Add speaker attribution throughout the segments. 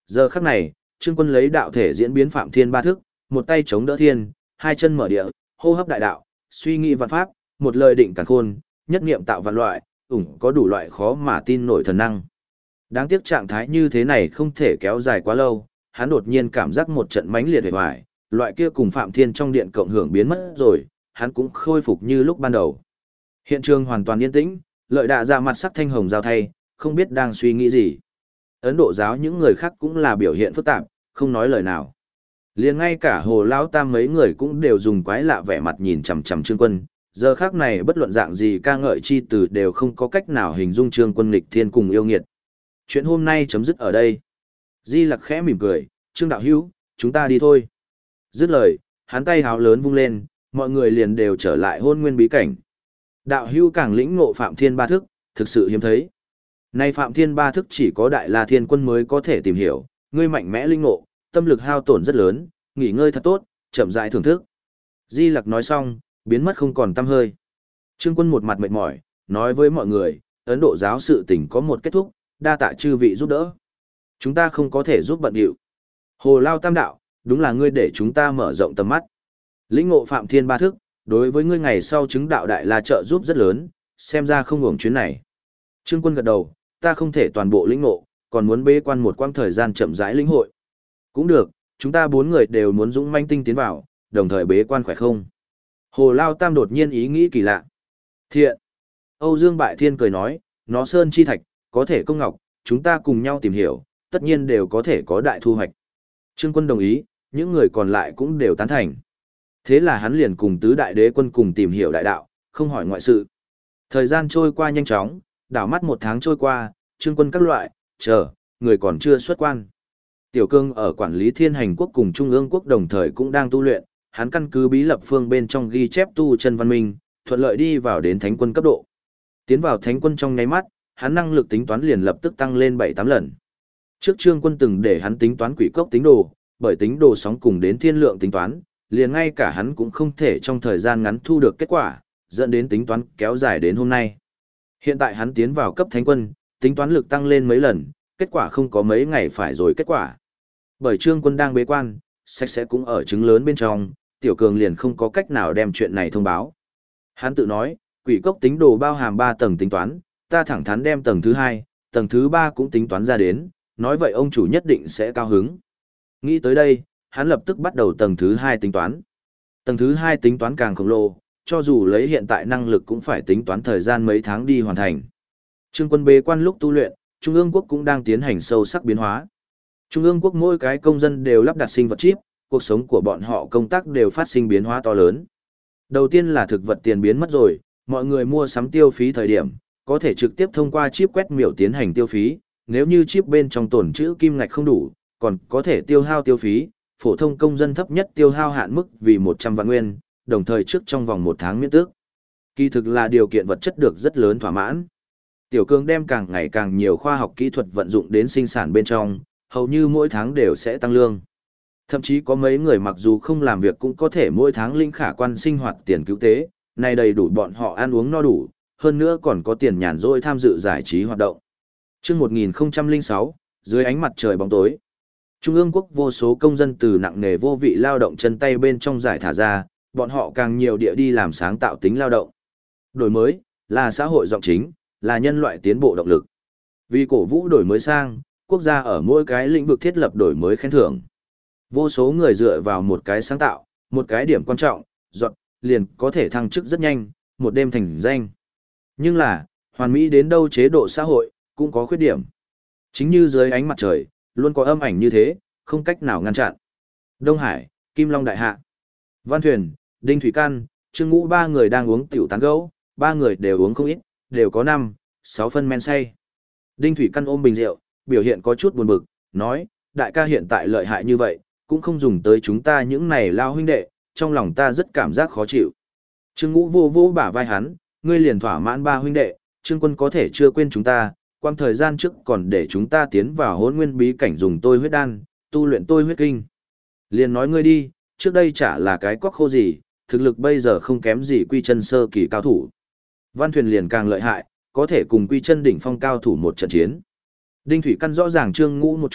Speaker 1: Giờ khắc này, Trương Quân lấy đạo thể diễn biến Phạm Thiên ba thức, một tay chống đỡ thiên, hai chân mở địa, hô hấp đại đạo, suy nghĩ vạn pháp, một lời định càn khôn, nhất niệm tạo vạn loại, có đủ loại khó mà tin nổi thần năng. Đáng tiếc trạng thái như thế này không thể kéo dài quá lâu, hắn đột nhiên cảm giác một trận mãnh liệt hề hoài, loại kia cùng Phạm Thiên trong điện cộng hưởng biến mất rồi, hắn cũng khôi phục như lúc ban đầu. Hiện trường hoàn toàn yên tĩnh, Lợi Đạ ra mặt sắc thanh hồng giao thay, không biết đang suy nghĩ gì. Ấn Độ giáo những người khác cũng là biểu hiện phức tạp, không nói lời nào. Liền ngay cả Hồ Lão Tam mấy người cũng đều dùng quái lạ vẻ mặt nhìn chằm chằm Trương Quân, giờ khác này bất luận dạng gì ca ngợi chi từ đều không có cách nào hình dung Trương Quân nghịch thiên cùng yêu nghiệt. Chuyện hôm nay chấm dứt ở đây. Di Lặc khẽ mỉm cười, Trương đạo hữu, chúng ta đi thôi. Dứt lời, hắn tay háo lớn vung lên, mọi người liền đều trở lại Hôn Nguyên bí cảnh. Đạo hữu càng lĩnh ngộ Phạm Thiên ba thức, thực sự hiếm thấy. Nay Phạm Thiên ba thức chỉ có Đại La Thiên Quân mới có thể tìm hiểu, ngươi mạnh mẽ linh ngộ, tâm lực hao tổn rất lớn, nghỉ ngơi thật tốt, chậm rãi thưởng thức. Di Lặc nói xong, biến mất không còn tăm hơi. Trương Quân một mặt mệt mỏi, nói với mọi người, Ấn Độ giáo sự tình có một kết thúc, đa tạ chư vị giúp đỡ. Chúng ta không có thể giúp bận điệu. Hồ Lao Tam đạo, đúng là ngươi để chúng ta mở rộng tầm mắt. Lĩnh ngộ Phạm Thiên ba thức, đối với ngươi ngày sau chứng đạo đại là trợ giúp rất lớn, xem ra không uổng chuyến này. Trương Quân gật đầu, ta không thể toàn bộ lĩnh ngộ, còn muốn bế quan một quãng thời gian chậm rãi lĩnh hội. Cũng được, chúng ta 4 người đều muốn dũng manh tinh tiến vào, đồng thời bế quan khỏe không? Hồ Lao Tam đột nhiên ý nghĩ kỳ lạ. Thiện. Âu Dương Bại Thiên cười nói, nó sơn chi thạch, có thể công ngọc, chúng ta cùng nhau tìm hiểu, tất nhiên đều có thể có đại thu hoạch. Trương Quân đồng ý, những người còn lại cũng đều tán thành. Thế là hắn liền cùng tứ đại đế quân cùng tìm hiểu đại đạo, không hỏi ngoại sự. Thời gian trôi qua nhanh chóng, đảo mắt 1 tháng trôi qua, Trương Quân các loại, người còn chưa xuất quan. Tiểu Cương ở quản lý Thiên Hành quốc cùng Trung ương quốc đồng thời cũng đang tu luyện, hắn căn cứ bí lập phương bên trong ghi chép tu chân văn minh, thuận lợi đi vào đến thánh quân cấp độ. Tiến vào thánh quân trong nháy mắt, hắn năng lực tính toán liền lập tức tăng lên 7-8 lần. Trước Trương Quân từng để hắn tính toán quỷ cốc tính đồ, bởi tính đồ sóng cùng đến thiên lượng tính toán, liền ngay cả hắn cũng không thể trong thời gian ngắn thu được kết quả, dẫn đến tính toán kéo dài đến hôm nay. Hiện tại hắn tiến vào cấp thánh quân, tính toán lực tăng lên mấy lần, kết quả không có mấy ngày phải rồi kết quả. Bởi Trương Quân đang bế quan, sách sẽ cũng ở trứng lớn bên trong, Tiểu Cường liền không có cách nào đem chuyện này thông báo. Hắn tự nói, quỷ cốc tính đồ bao hàm 3 tầng tính toán, ta thẳng thắn đem tầng thứ 2, tầng thứ 3 cũng tính toán ra đến, nói vậy ông chủ nhất định sẽ cao hứng. Nghĩ tới đây, hắn lập tức bắt đầu tầng thứ 2 tính toán. Tầng thứ 2 tính toán càng khổng lồ, cho dù lấy hiện tại năng lực cũng phải tính toán thời gian mấy tháng đi hoàn thành. Trương Quân bế quan lúc tu luyện, Trung ương quốc cũng đang tiến hành sâu sắc biến hóa. Trung ương quốc mỗi cái công dân đều lắp đặt sinh vật chip, cuộc sống của bọn họ công tác đều phát sinh biến hóa to lớn. Đầu tiên là thực vật tiền biến mất rồi, mọi người mua sắm tiêu phí thời điểm, có thể trực tiếp thông qua chip quét miểu tiến hành tiêu phí, nếu như chip bên trong tồn trữ kim ngạch không đủ, còn có thể tiêu hao tiêu phí, phổ thông công dân thấp nhất tiêu hao hạn mức vì 100 vạn nguyên, đồng thời trước trong vòng 1 tháng miễn tước. Kỳ thực là điều kiện vật chất được rất lớn thỏa mãn. Tiểu Cường đem càng ngày càng nhiều khoa học kỹ thuật vận dụng đến sinh sản bên trong, hầu như mỗi tháng đều sẽ tăng lương. Thậm chí có mấy người mặc dù không làm việc cũng có thể mỗi tháng linh khả quan sinh hoạt tiền cứu tế, này đầy đủ bọn họ ăn uống no đủ, hơn nữa còn có tiền nhàn rỗi tham dự giải trí hoạt động. Trước 1006, dưới ánh mặt trời bóng tối, Trung ương quốc vô số công dân từ nặng nghề vô vị lao động chân tay bên trong giải thả ra, bọn họ càng nhiều địa đi làm sáng tạo tính lao động. Đổi mới, là xã hội giọng chính, là nhân loại tiến bộ động lực. Vì cổ vũ đổi mới sang, quốc gia ở mỗi cái lĩnh vực thiết lập đổi mới khen thưởng. Vô số người dựa vào một cái sáng tạo, một cái điểm quan trọng, liền có thể thăng chức rất nhanh, một đêm thành danh. Nhưng là, hoàn mỹ đến đâu chế độ xã hội, cũng có khuyết điểm. Chính như dưới ánh mặt trời, luôn có âm ảnh như thế, không cách nào ngăn chặn. Đông Hải, Kim Long Đại Hạ, Văn Thuyền, Đinh Thủy Căn, Trương Ngũ 3 người đang uống tiểu tán gẫu, 3 người đều uống không ít, đều có 5-6 phân men say. Đinh Thủy Căn ôm bình rượu, biểu hiện có chút buồn bực, nói, đại ca hiện tại lợi hại như vậy, cũng không dùng tới chúng ta những này lao huynh đệ, trong lòng ta rất cảm giác khó chịu. Trương Ngũ vô vô bả vai hắn, ngươi liền thỏa mãn 3 huynh đệ, Trương Quân có thể chưa quên chúng ta, quang thời gian trước còn để chúng ta tiến vào Hỗn Nguyên bí cảnh dùng tôi huyết đan, tu luyện tôi huyết kinh. Liền nói ngươi đi, trước đây chả là cái quắc khô gì, thực lực bây giờ không kém gì Quy Chân sơ kỳ cao thủ. Văn Thuyền liền càng lợi hại, có thể cùng Quy Chân đỉnh phong cao thủ một trận chiến. Đinh Thủy Căn rõ ràng Trương Ngũ một chút,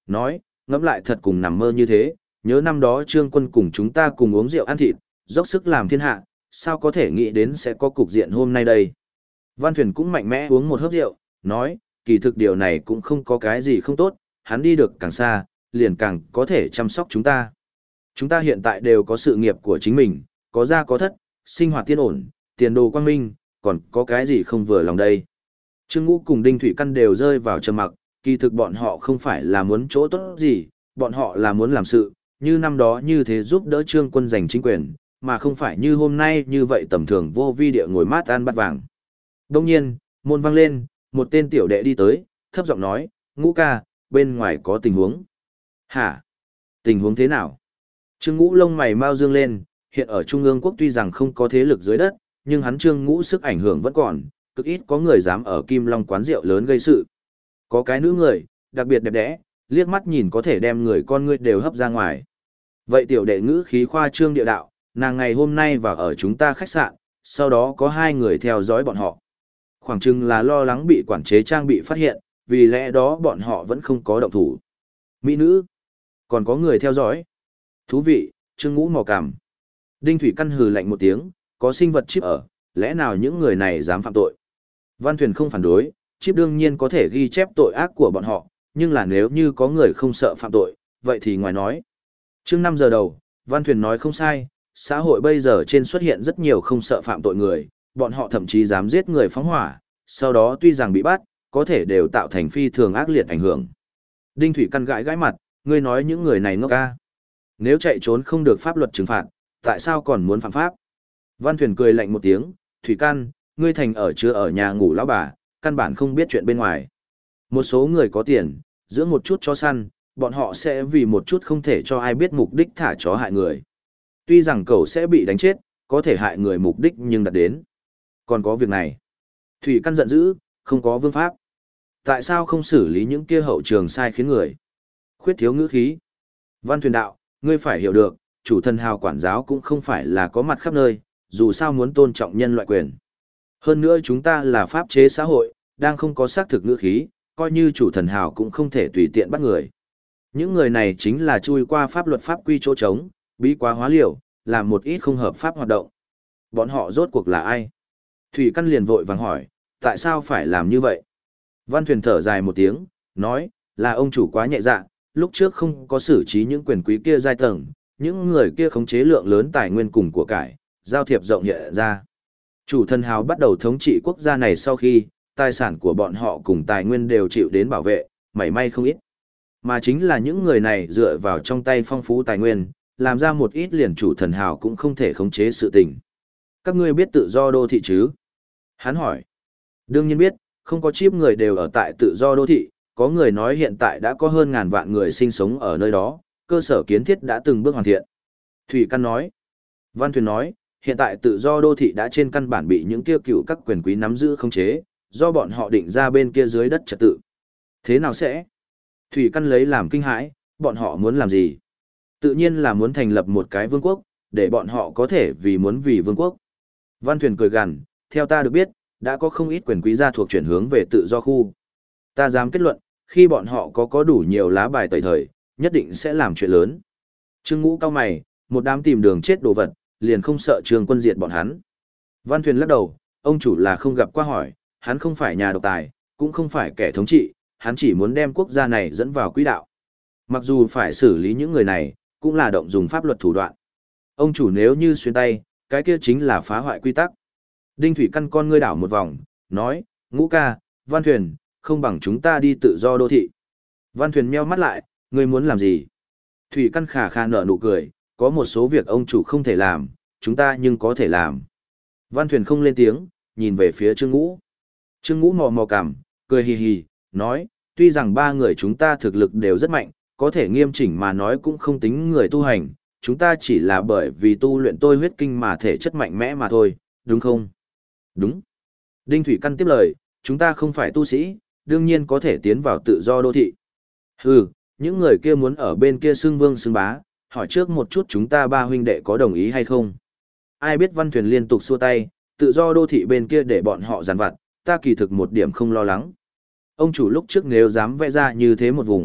Speaker 1: nói, ngẫm lại thật cùng nằm mơ như thế, nhớ năm đó Trương Quân cùng chúng ta cùng uống rượu ăn thịt, dốc sức làm thiên hạ, sao có thể nghĩ đến sẽ có cục diện hôm nay đây. Văn Thuyền cũng mạnh mẽ uống một hớp rượu, nói, kỳ thực điều này cũng không có cái gì không tốt, hắn đi được càng xa, liền càng có thể chăm sóc chúng ta. Chúng ta hiện tại đều có sự nghiệp của chính mình, có gia có thất, sinh hoạt tiên ổn, tiền đồ quang minh, còn có cái gì không vừa lòng đây. Trương Ngũ cùng Đinh Thủy Căn đều rơi vào trầm mặc, kỳ thực bọn họ không phải là muốn chỗ tốt gì, bọn họ là muốn làm sự, như năm đó như thế giúp đỡ Trương Quân giành chính quyền, mà không phải như hôm nay như vậy tầm thường vô vi địa ngồi mát ăn bát vàng. Đông nhiên, môn vang lên, một tên tiểu đệ đi tới, thấp giọng nói, Ngũ ca, bên ngoài có tình huống. Hả? Tình huống thế nào? Trương Ngũ lông mày mau dương lên, hiện ở Trung ương quốc tuy rằng không có thế lực dưới đất, nhưng hắn Trương Ngũ sức ảnh hưởng vẫn còn, cực ít có người dám ở Kim Long quán rượu lớn gây sự. Có cái nữ người, đặc biệt đẹp đẽ, liếc mắt nhìn có thể đem người con ngươi đều hấp ra ngoài. Vậy tiểu đệ ngữ khí khoa trương địa đạo, nàng ngày hôm nay vào ở chúng ta khách sạn, sau đó có 2 người theo dõi bọn họ. Khoảng chừng là lo lắng bị quản chế trang bị phát hiện, vì lẽ đó bọn họ vẫn không có động thủ. Mỹ nữ, còn có người theo dõi. Thú vị, Trương Ngũ mò cằm. Đinh Thủy Căn hừ lạnh một tiếng, có sinh vật chip ở, lẽ nào những người này dám phạm tội? Văn Thuyền không phản đối, chip đương nhiên có thể ghi chép tội ác của bọn họ, nhưng là nếu như có người không sợ phạm tội, vậy thì ngoài nói. Trước 5 giờ đầu, Văn Thuyền nói không sai, xã hội bây giờ trên xuất hiện rất nhiều không sợ phạm tội người, bọn họ thậm chí dám giết người phóng hỏa, sau đó tuy rằng bị bắt, có thể đều tạo thành phi thường ác liệt ảnh hưởng. Đinh Thủy Căn gãi mặt, ngươi nói những người này ngốc ca. Nếu chạy trốn không được pháp luật trừng phạt, tại sao còn muốn phạm pháp? Văn Thuyền cười lạnh một tiếng, Thủy Căn, ngươi thành ở chưa ở nhà ngủ lão bà, căn bản không biết chuyện bên ngoài. Một số người có tiền, dưỡng một chút chó săn, bọn họ sẽ vì một chút không thể cho ai biết mục đích thả chó hại người. Tuy rằng cậu sẽ bị đánh chết, có thể hại người mục đích nhưng đạt đến. Còn có việc này. Thủy Căn giận dữ, không có vương pháp. Tại sao không xử lý những kia hậu trường sai khiến người? Khuyết thiếu ngữ khí. Văn Thuyền đạo, ngươi phải hiểu được, chủ thần hào quản giáo cũng không phải là có mặt khắp nơi, dù sao muốn tôn trọng nhân loại quyền. Hơn nữa chúng ta là pháp chế xã hội, đang không có xác thực ngữ khí, coi như chủ thần hào cũng không thể tùy tiện bắt người. Những người này chính là chui qua pháp luật pháp quy chỗ trống, bí quá hóa liều, làm một ít không hợp pháp hoạt động. Bọn họ rốt cuộc là ai? Thủy Căn liền vội vàng hỏi, tại sao phải làm như vậy? Văn Thuyền thở dài một tiếng, nói, là ông chủ quá nhẹ dạ, lúc trước không có xử trí những quyền quý kia giai tầng, những người kia khống chế lượng lớn tài nguyên cùng của cải, giao thiệp rộng nhẹ ra. Chủ thần hào bắt đầu thống trị quốc gia này sau khi, tài sản của bọn họ cùng tài nguyên đều chịu đến bảo vệ, mảy may không ít. Mà chính là những người này dựa vào trong tay phong phú tài nguyên, làm ra một ít liền chủ thần hào cũng không thể khống chế sự tình. Các ngươi biết tự do đô thị chứ? Hắn hỏi. Đương nhiên biết, không có chip người đều ở tại tự do đô thị, có người nói hiện tại đã có hơn ngàn vạn người sinh sống ở nơi đó, cơ sở kiến thiết đã từng bước hoàn thiện. Thủy Căn nói. Văn Thuyền nói, hiện tại tự do đô thị đã trên căn bản bị những kia cựu các quyền quý nắm giữ khống chế, do bọn họ định ra bên kia dưới đất trật tự. Thế nào sẽ? Thủy Căn lấy làm kinh hãi, bọn họ muốn làm gì? Tự nhiên là muốn thành lập một cái vương quốc, để bọn họ có thể vì vương quốc. Văn Thuyền cười gằn, theo ta được biết, đã có không ít quyền quý gia thuộc chuyển hướng về tự do khu. Ta dám kết luận, khi bọn họ có đủ nhiều lá bài tẩy thời, nhất định sẽ làm chuyện lớn. Trương Ngũ cao mày, một đám tìm đường chết đồ vật, liền không sợ Trương Quân diệt bọn hắn. Văn Thuyền lắc đầu, ông chủ là không gặp qua hỏi, hắn không phải nhà độc tài, cũng không phải kẻ thống trị, hắn chỉ muốn đem quốc gia này dẫn vào quỹ đạo. Mặc dù phải xử lý những người này, cũng là động dùng pháp luật thủ đoạn. Ông chủ nếu như xuyên tay, cái kia chính là phá hoại quy tắc. Đinh Thủy Căn con ngươi đảo một vòng, nói, Ngũ ca, Văn Thuyền, không bằng chúng ta đi tự do đô thị. Văn Thuyền meo mắt lại, ngươi muốn làm gì? Thủy Căn khà khà nở nụ cười, có một số việc ông chủ không thể làm, chúng ta nhưng có thể làm. Văn Thuyền không lên tiếng, nhìn về phía Trương Ngũ. Trương Ngũ mò mò cằm, cười hì hì, nói, tuy rằng 3 người chúng ta thực lực đều rất mạnh, có thể nghiêm chỉnh mà nói cũng không tính người tu hành, chúng ta chỉ là bởi vì tu luyện tôi huyết kinh mà thể chất mạnh mẽ mà thôi, đúng không? Đúng. Đinh Thủy Căn tiếp lời, chúng ta không phải tu sĩ, đương nhiên có thể tiến vào tự do đô thị. Hừ, những người kia muốn ở bên kia xưng vương xưng bá, hỏi trước một chút chúng ta 3 huynh đệ có đồng ý hay không? Ai biết Văn Thuyền liên tục xua tay, tự do đô thị bên kia để bọn họ giàn vặt, ta kỳ thực một điểm không lo lắng. Ông chủ lúc trước nếu dám vẽ ra như thế một vùng,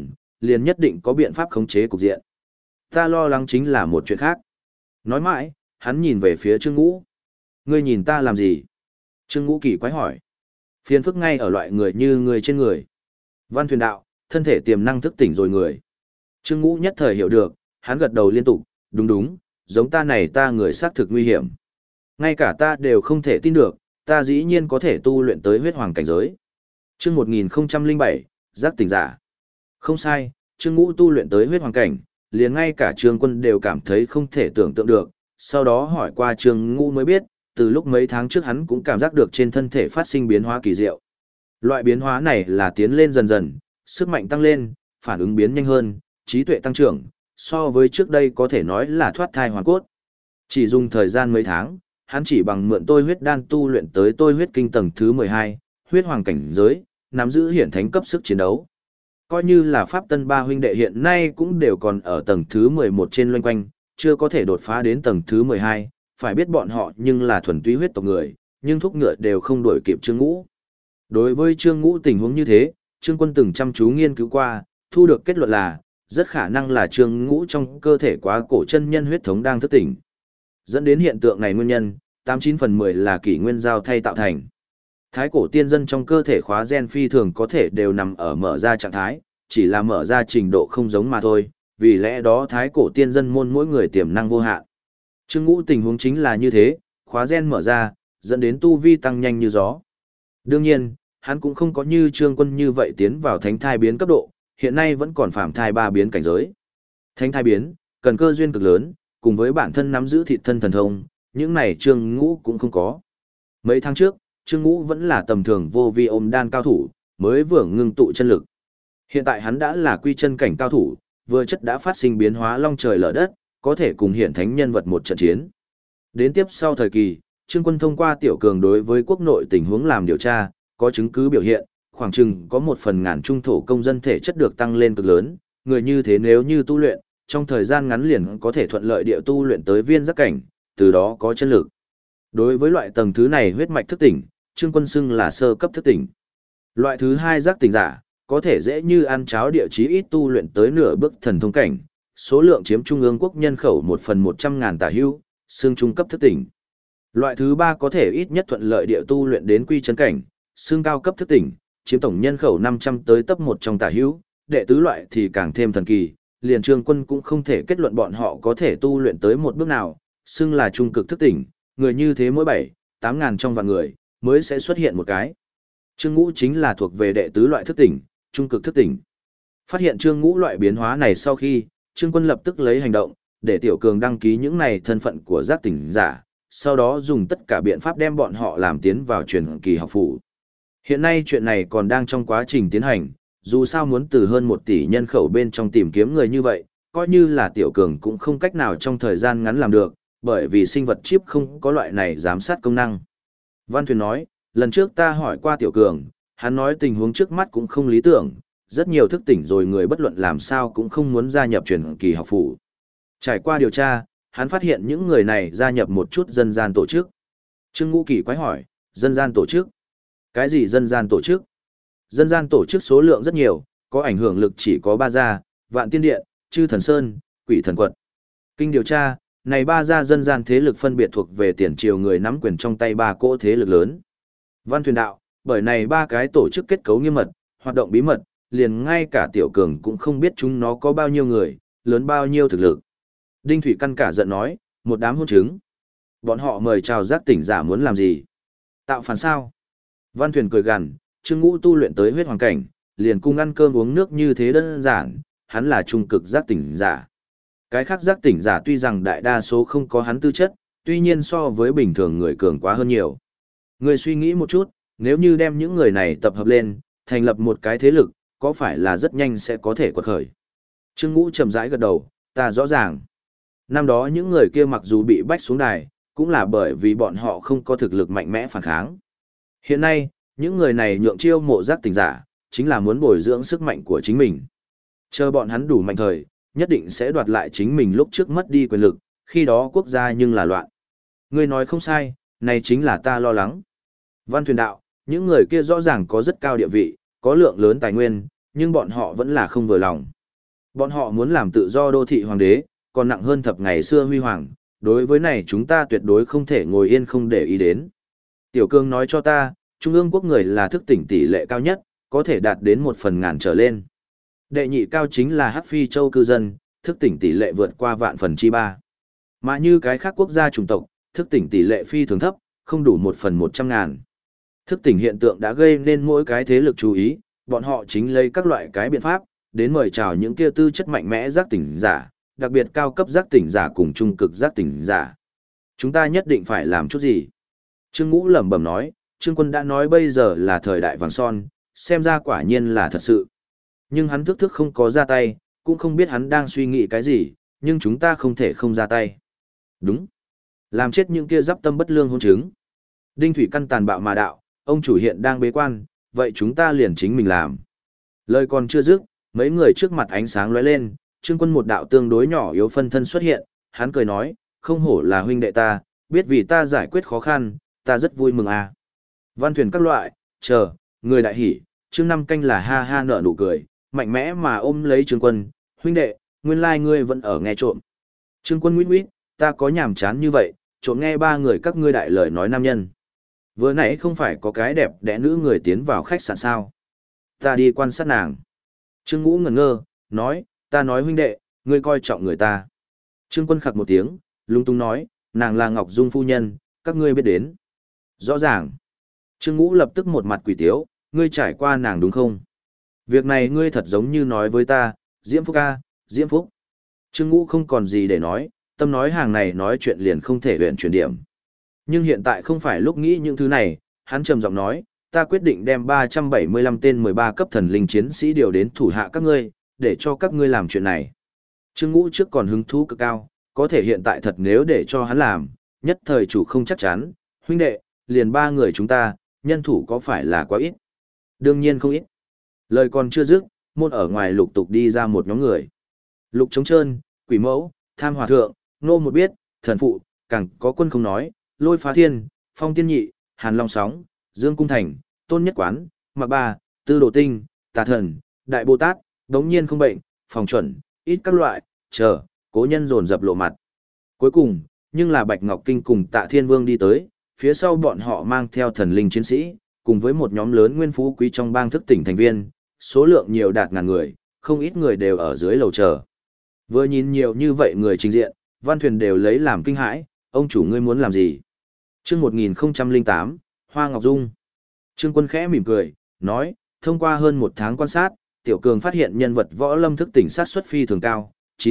Speaker 1: liền nhất định có biện pháp khống chế cục diện. Ta lo lắng chính là một chuyện khác. Nói mãi, hắn nhìn về phía Trương Ngũ. Ngươi nhìn ta làm gì? Trương Ngũ kỳ quái hỏi. Phiền phức ngay ở loại người như người trên người. Văn Thuyền đạo, thân thể tiềm năng thức tỉnh rồi người. Trương Ngũ nhất thời hiểu được, hắn gật đầu liên tục, đúng đúng, giống ta này ta người xác thực nguy hiểm. Ngay cả ta đều không thể tin được, ta dĩ nhiên có thể tu luyện tới huyết hoàng cảnh giới. Chương 1007, giác tỉnh giả. Không sai, Trương Ngũ tu luyện tới huyết hoàng cảnh, liền ngay cả Trương Quân đều cảm thấy không thể tưởng tượng được, sau đó hỏi qua Trương Ngũ mới biết, từ lúc mấy tháng trước hắn cũng cảm giác được trên thân thể phát sinh biến hóa kỳ diệu. Loại biến hóa này là tiến lên dần dần, sức mạnh tăng lên, phản ứng biến nhanh hơn, trí tuệ tăng trưởng, so với trước đây có thể nói là thoát thai hoàn cốt. Chỉ dùng thời gian mấy tháng, hắn chỉ bằng mượn tôi huyết đan tu luyện tới tôi huyết kinh tầng thứ 12, huyết hoàng cảnh giới, nắm giữ hiển thánh cấp sức chiến đấu. Coi như là Pháp Tân ba huynh đệ hiện nay cũng đều còn ở tầng thứ 11 trên loanh quanh, chưa có thể đột phá đến tầng thứ 12, phải biết bọn họ nhưng là thuần túy huyết tộc người, nhưng thúc ngựa đều không đuổi kịp Trương Ngũ. Đối với Trương Ngũ tình huống như thế, Trương Quân từng chăm chú nghiên cứu qua, thu được kết luận là, rất khả năng là Trương Ngũ trong cơ thể quá cổ chân nhân huyết thống đang thức tỉnh. Dẫn đến hiện tượng này nguyên nhân, 89/10 là kỷ nguyên giao thay tạo thành. Thái cổ tiên dân trong cơ thể khóa gen phi thường có thể đều nằm ở mở ra trạng thái, chỉ là mở ra trình độ không giống mà thôi, vì lẽ đó thái cổ tiên dân môn mỗi người tiềm năng vô hạn. Trương Ngũ tình huống chính là như thế, khóa gen mở ra, dẫn đến tu vi tăng nhanh như gió. Đương nhiên, hắn cũng không có như Trương Quân như vậy tiến vào thánh thai biến cấp độ, hiện nay vẫn còn phàm thai 3 biến cảnh giới. Thánh thai biến, cần cơ duyên cực lớn, cùng với bản thân nắm giữ thịt thân thần thông, những này Trương Ngũ cũng không có. Mấy tháng trước, Trương Ngũ vẫn là tầm thường vô vi ôm đan cao thủ, mới vừa ngưng tụ chân lực. Hiện tại hắn đã là quy chân cảnh cao thủ, vừa chất đã phát sinh biến hóa long trời lở đất, có thể cùng hiển thánh nhân vật một trận chiến. Đến tiếp sau thời kỳ, Trương Quân thông qua Tiểu Cường đối với quốc nội tình huống làm điều tra, có chứng cứ biểu hiện, khoảng chừng có 1/1000 trung thổ công dân thể chất được tăng lên cực lớn, người như thế nếu như tu luyện, trong thời gian ngắn liền có thể thuận lợi địa tu luyện tới viên giác cảnh, từ đó có chân lực. Đối với loại tầng thứ này huyết mạch thức tỉnh, Trương Quân xưng là sơ cấp thức tỉnh. Loại thứ 2 giác tỉnh giả, có thể dễ như ăn cháo địa chí ít tu luyện tới nửa bước thần thông cảnh, số lượng chiếm trung ương quốc nhân khẩu 1/100.000 tả hữu, xưng trung cấp thức tỉnh. Loại thứ 3 có thể ít nhất thuận lợi địa tu luyện đến quy chân cảnh, xưng cao cấp thức tỉnh, chiếm tổng nhân khẩu 500 tới tấp 1 trong tả hữu, đệ tứ loại thì càng thêm thần kỳ, liền Trương Quân cũng không thể kết luận bọn họ có thể tu luyện tới một bước nào, xưng là trung cực thức tỉnh, người như thế mỗi 7-8 ngàn trong vạn người, mới sẽ xuất hiện một cái. Trương Ngũ chính là thuộc về đệ tứ loại thức tỉnh, trung cực thức tỉnh. Phát hiện Trương Ngũ loại biến hóa này sau khi, Trương Quân lập tức lấy hành động, để Tiểu Cường đăng ký những này thân phận của giác tỉnh giả, sau đó dùng tất cả biện pháp đem bọn họ làm tiến vào truyền kỳ học phủ. Hiện nay chuyện này còn đang trong quá trình tiến hành, dù sao muốn từ hơn 1 tỷ nhân khẩu bên trong tìm kiếm người như vậy, coi như là Tiểu Cường cũng không cách nào trong thời gian ngắn làm được, bởi vì sinh vật chip không có loại này giám sát công năng. Văn Thuyền nói, lần trước ta hỏi qua Tiểu Cường, hắn nói tình huống trước mắt cũng không lý tưởng, rất nhiều thức tỉnh rồi người bất luận làm sao cũng không muốn gia nhập truyền kỳ học phủ. Trải qua điều tra, hắn phát hiện những người này gia nhập một chút dân gian tổ chức. Trương Ngũ kỳ quái hỏi, dân gian tổ chức? Cái gì dân gian tổ chức? Dân gian tổ chức số lượng rất nhiều, có ảnh hưởng lực chỉ có 3 gia, Vạn Tiên Điện, Chư Thần Sơn, Quỷ Thần Quật. Kinh điều tra, này 3 gia dân gian thế lực phân biệt thuộc về tiền triều người nắm quyền trong tay 3 cỗ thế lực lớn. Văn Thuyền đạo, bởi này 3 cái tổ chức kết cấu nghiêm mật, hoạt động bí mật, liền ngay cả Tiểu Cường cũng không biết chúng nó có bao nhiêu người, lớn bao nhiêu thực lực. Đinh Thủy Căn cả giận nói, một đám hôn chứng. Bọn họ mời chào giác tỉnh giả muốn làm gì? Tạo phản sao? Văn Thuyền cười gằn, Trương Ngũ tu luyện tới huyết hoàng cảnh, liền cung ăn cơm uống nước như thế đơn giản, hắn là trung cực giác tỉnh giả. Cái khác giác tỉnh giả tuy rằng đại đa số không có hắn tư chất, tuy nhiên so với bình thường người cường quá hơn nhiều. Người suy nghĩ một chút, nếu như đem những người này tập hợp lên, thành lập một cái thế lực, có phải là rất nhanh sẽ có thể quật khởi? Trương Ngũ chậm rãi gật đầu, ta rõ ràng. Năm đó những người kia mặc dù bị bách xuống đài, cũng là bởi vì bọn họ không có thực lực mạnh mẽ phản kháng. Hiện nay, những người này nhượng chiêu mộ giác tỉnh giả, chính là muốn bồi dưỡng sức mạnh của chính mình. Chờ bọn hắn đủ mạnh thời, nhất định sẽ đoạt lại chính mình lúc trước mất đi quyền lực, khi đó quốc gia nhưng là loạn. Ngươi nói không sai, này chính là ta lo lắng. Văn Thuyền đạo, những người kia rõ ràng có rất cao địa vị, có lượng lớn tài nguyên, nhưng bọn họ vẫn là không vừa lòng. Bọn họ muốn làm tự do đô thị hoàng đế, còn nặng hơn thập ngày xưa huy hoàng, đối với này chúng ta tuyệt đối không thể ngồi yên không để ý đến. Tiểu Cương nói cho ta, Trung ương quốc người là thức tỉnh tỷ lệ cao nhất, có thể đạt đến 1/1000 trở lên. Đệ nhị cao chính là Hắc Phi Châu cư dân, thức tỉnh tỷ lệ vượt qua 1/3. Mà như cái khác quốc gia chủng tộc, thức tỉnh tỷ lệ phi thường thấp, không đủ 1/100.000. Thức tỉnh hiện tượng đã gây nên mỗi cái thế lực chú ý, bọn họ chính lấy các loại cái biện pháp, đến mời chào những kia tư chất mạnh mẽ giác tỉnh giả, đặc biệt cao cấp giác tỉnh giả cùng trung cực giác tỉnh giả. Chúng ta nhất định phải làm chút gì. Trương Ngũ lẩm bẩm nói, Trương Quân đã nói bây giờ là thời đại vàng son, xem ra quả nhiên là thật sự. Nhưng hắn thức không có ra tay, cũng không biết hắn đang suy nghĩ cái gì, nhưng chúng ta không thể không ra tay. Đúng. Làm chết những kia giáp tâm bất lương hôn chứng. Đinh Thủy Căn tàn bạo mà đạo, ông chủ hiện đang bế quan, vậy chúng ta liền chính mình làm. Lời còn chưa dứt, mấy người trước mặt ánh sáng lóe lên, Trương Quân một đạo tương đối nhỏ yếu phân thân xuất hiện, hắn cười nói, không hổ là huynh đệ ta, biết vì ta giải quyết khó khăn, ta rất vui mừng à. Văn thuyền các loại, chờ, người đại hỉ, Trương Năm Canh là ha ha nở nụ cười, mạnh mẽ mà ôm lấy Trương Quân, huynh đệ, nguyên lai ngươi vẫn ở nghe trộm. Trương Quân nguyết nguyết, ta có nhàm chán như vậy, trộm nghe ba người các ngươi đại lời nói nam nhân. Vừa nãy không phải có cái đẹp đẽ nữ người tiến vào khách sạn sao? Ta đi quan sát nàng. Trương Ngũ ngẩn ngơ, nói, ta nói huynh đệ, ngươi coi trọng người ta. Trương Quân khặc một tiếng, lung tung nói, nàng là Ngọc Dung phu nhân, các ngươi biết đến. Rõ ràng. Trương Ngũ lập tức một mặt quỷ tiếu, ngươi trải qua nàng đúng không? Việc này ngươi thật giống như nói với ta, Diễm Phúc a, Diễm Phúc. Trương Ngũ không còn gì để nói, tâm nói hàng này nói chuyện liền không thể luyện chuyển điểm. Nhưng hiện tại không phải lúc nghĩ những thứ này, hắn trầm giọng nói, ta quyết định đem 375 tên 13 cấp thần linh chiến sĩ điều đến thủ hạ các ngươi, để cho các ngươi làm chuyện này. Trương Ngũ trước còn hứng thú cực cao, có thể hiện tại thật nếu để cho hắn làm, nhất thời chủ không chắc chắn, huynh đệ, liền 3 người chúng ta, nhân thủ có phải là quá ít? Đương nhiên không ít. Lời còn chưa dứt, môn ở ngoài lục tục đi ra một nhóm người. Lục Trống Trơn, Quỷ Mẫu, Tham Hòa Thượng, Nô Một Biết, Thần Phụ, càng có Quân Không Nói, Lôi Phá Thiên, Phong Tiên Nhị, Hàn Long Sóng, Dương Cung Thành, Tôn Nhất Quán, Mạc Ba, Tư Đồ Tinh, Tà Thần, Đại Bồ Tát, Đống Nhiên Không Bệnh, Phòng Chuẩn, ít các loại, chờ, cố nhân dồn dập lộ mặt. Cuối cùng, nhưng là Bạch Ngọc Kinh cùng Tạ Thiên Vương đi tới, phía sau bọn họ mang theo thần linh chiến sĩ, cùng với một nhóm lớn nguyên phú quý trong bang thức tỉnh thành viên, số lượng nhiều đạt ngàn người, không ít người đều ở dưới lầu chờ. Vừa nhìn nhiều như vậy người trình diện, Văn Thuyền đều lấy làm kinh hãi, ông chủ ngươi muốn làm gì? Chương 1008, Hoa Ngọc Dung. Trương Quân khẽ mỉm cười, nói, thông qua hơn 1 tháng quan sát, Tiểu Cường phát hiện nhân vật võ lâm thức tỉnh sát xuất phi thường cao,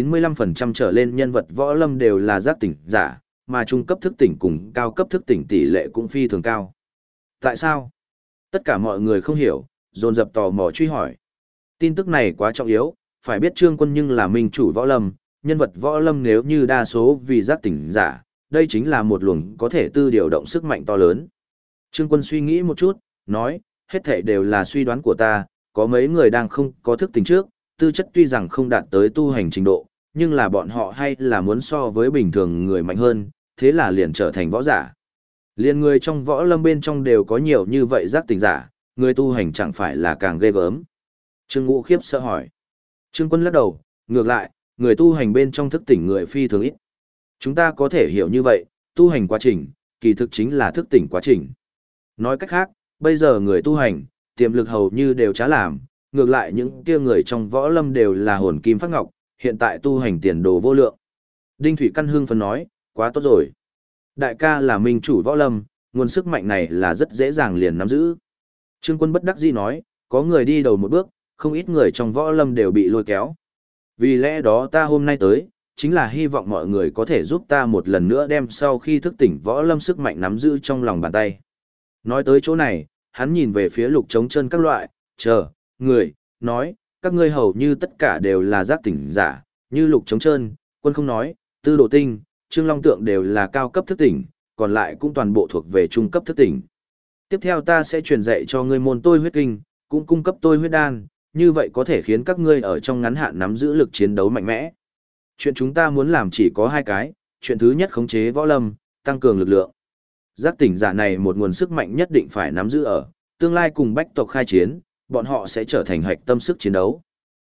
Speaker 1: 95% trở lên nhân vật võ lâm đều là giác tỉnh giả, mà trung cấp thức tỉnh cùng cao cấp thức tỉnh tỷ lệ cũng phi thường cao. Tại sao? Tất cả mọi người không hiểu, dồn dập tò mò truy hỏi. Tin tức này quá trọng yếu, phải biết Trương Quân nhưng là minh chủ võ lâm, nhân vật võ lâm nếu như đa số vì giác tỉnh giả, đây chính là một luồng có thể tư điều động sức mạnh to lớn. Trương Quân suy nghĩ một chút, nói, hết thảy đều là suy đoán của ta, có mấy người đang không có thức tỉnh trước, tư chất tuy rằng không đạt tới tu hành trình độ, nhưng là bọn họ hay là muốn so với bình thường người mạnh hơn, thế là liền trở thành võ giả. Liên người trong võ lâm bên trong đều có nhiều như vậy giác tỉnh giả, người tu hành chẳng phải là càng ghê gớm. Trương Ngũ khiếp sợ hỏi. Trương Quân lắc đầu, ngược lại, người tu hành bên trong thức tỉnh người phi thường ít. Chúng ta có thể hiểu như vậy, tu hành quá trình, kỳ thực chính là thức tỉnh quá trình. Nói cách khác, bây giờ người tu hành, tiềm lực hầu như đều trá làm, ngược lại những kia người trong võ lâm đều là hồn kim phát ngọc, hiện tại tu hành tiền đồ vô lượng. Đinh Thủy Căn hưng phấn nói, quá tốt rồi. Đại ca là minh chủ võ lâm, nguồn sức mạnh này là rất dễ dàng liền nắm giữ. Trương Quân bất đắc dĩ nói, có người đi đầu một bước, không ít người trong võ lâm đều bị lôi kéo. Vì lẽ đó ta hôm nay tới, chính là hy vọng mọi người có thể giúp ta một lần nữa đem sau khi thức tỉnh võ lâm sức mạnh nắm giữ trong lòng bàn tay. Nói tới chỗ này, hắn nhìn về phía Lục Trống Trơn các loại, chờ, người, nói, các ngươi hầu như tất cả đều là giác tỉnh giả, như Lục Trống Trơn, Quân Không Nói, Tư Đồ Tinh, Trương Long Tượng đều là cao cấp thức tỉnh, còn lại cũng toàn bộ thuộc về trung cấp thức tỉnh. Tiếp theo ta sẽ truyền dạy cho ngươi môn tôi huyết kinh, cũng cung cấp tôi huyết đan, như vậy có thể khiến các ngươi ở trong ngắn hạn nắm giữ lực chiến đấu mạnh mẽ. Chuyện chúng ta muốn làm chỉ có 2 cái, chuyện thứ nhất khống chế võ lâm, tăng cường lực lượng. Giác tỉnh giả này một nguồn sức mạnh nhất định phải nắm giữ ở, tương lai cùng bách tộc khai chiến, bọn họ sẽ trở thành hạch tâm sức chiến đấu.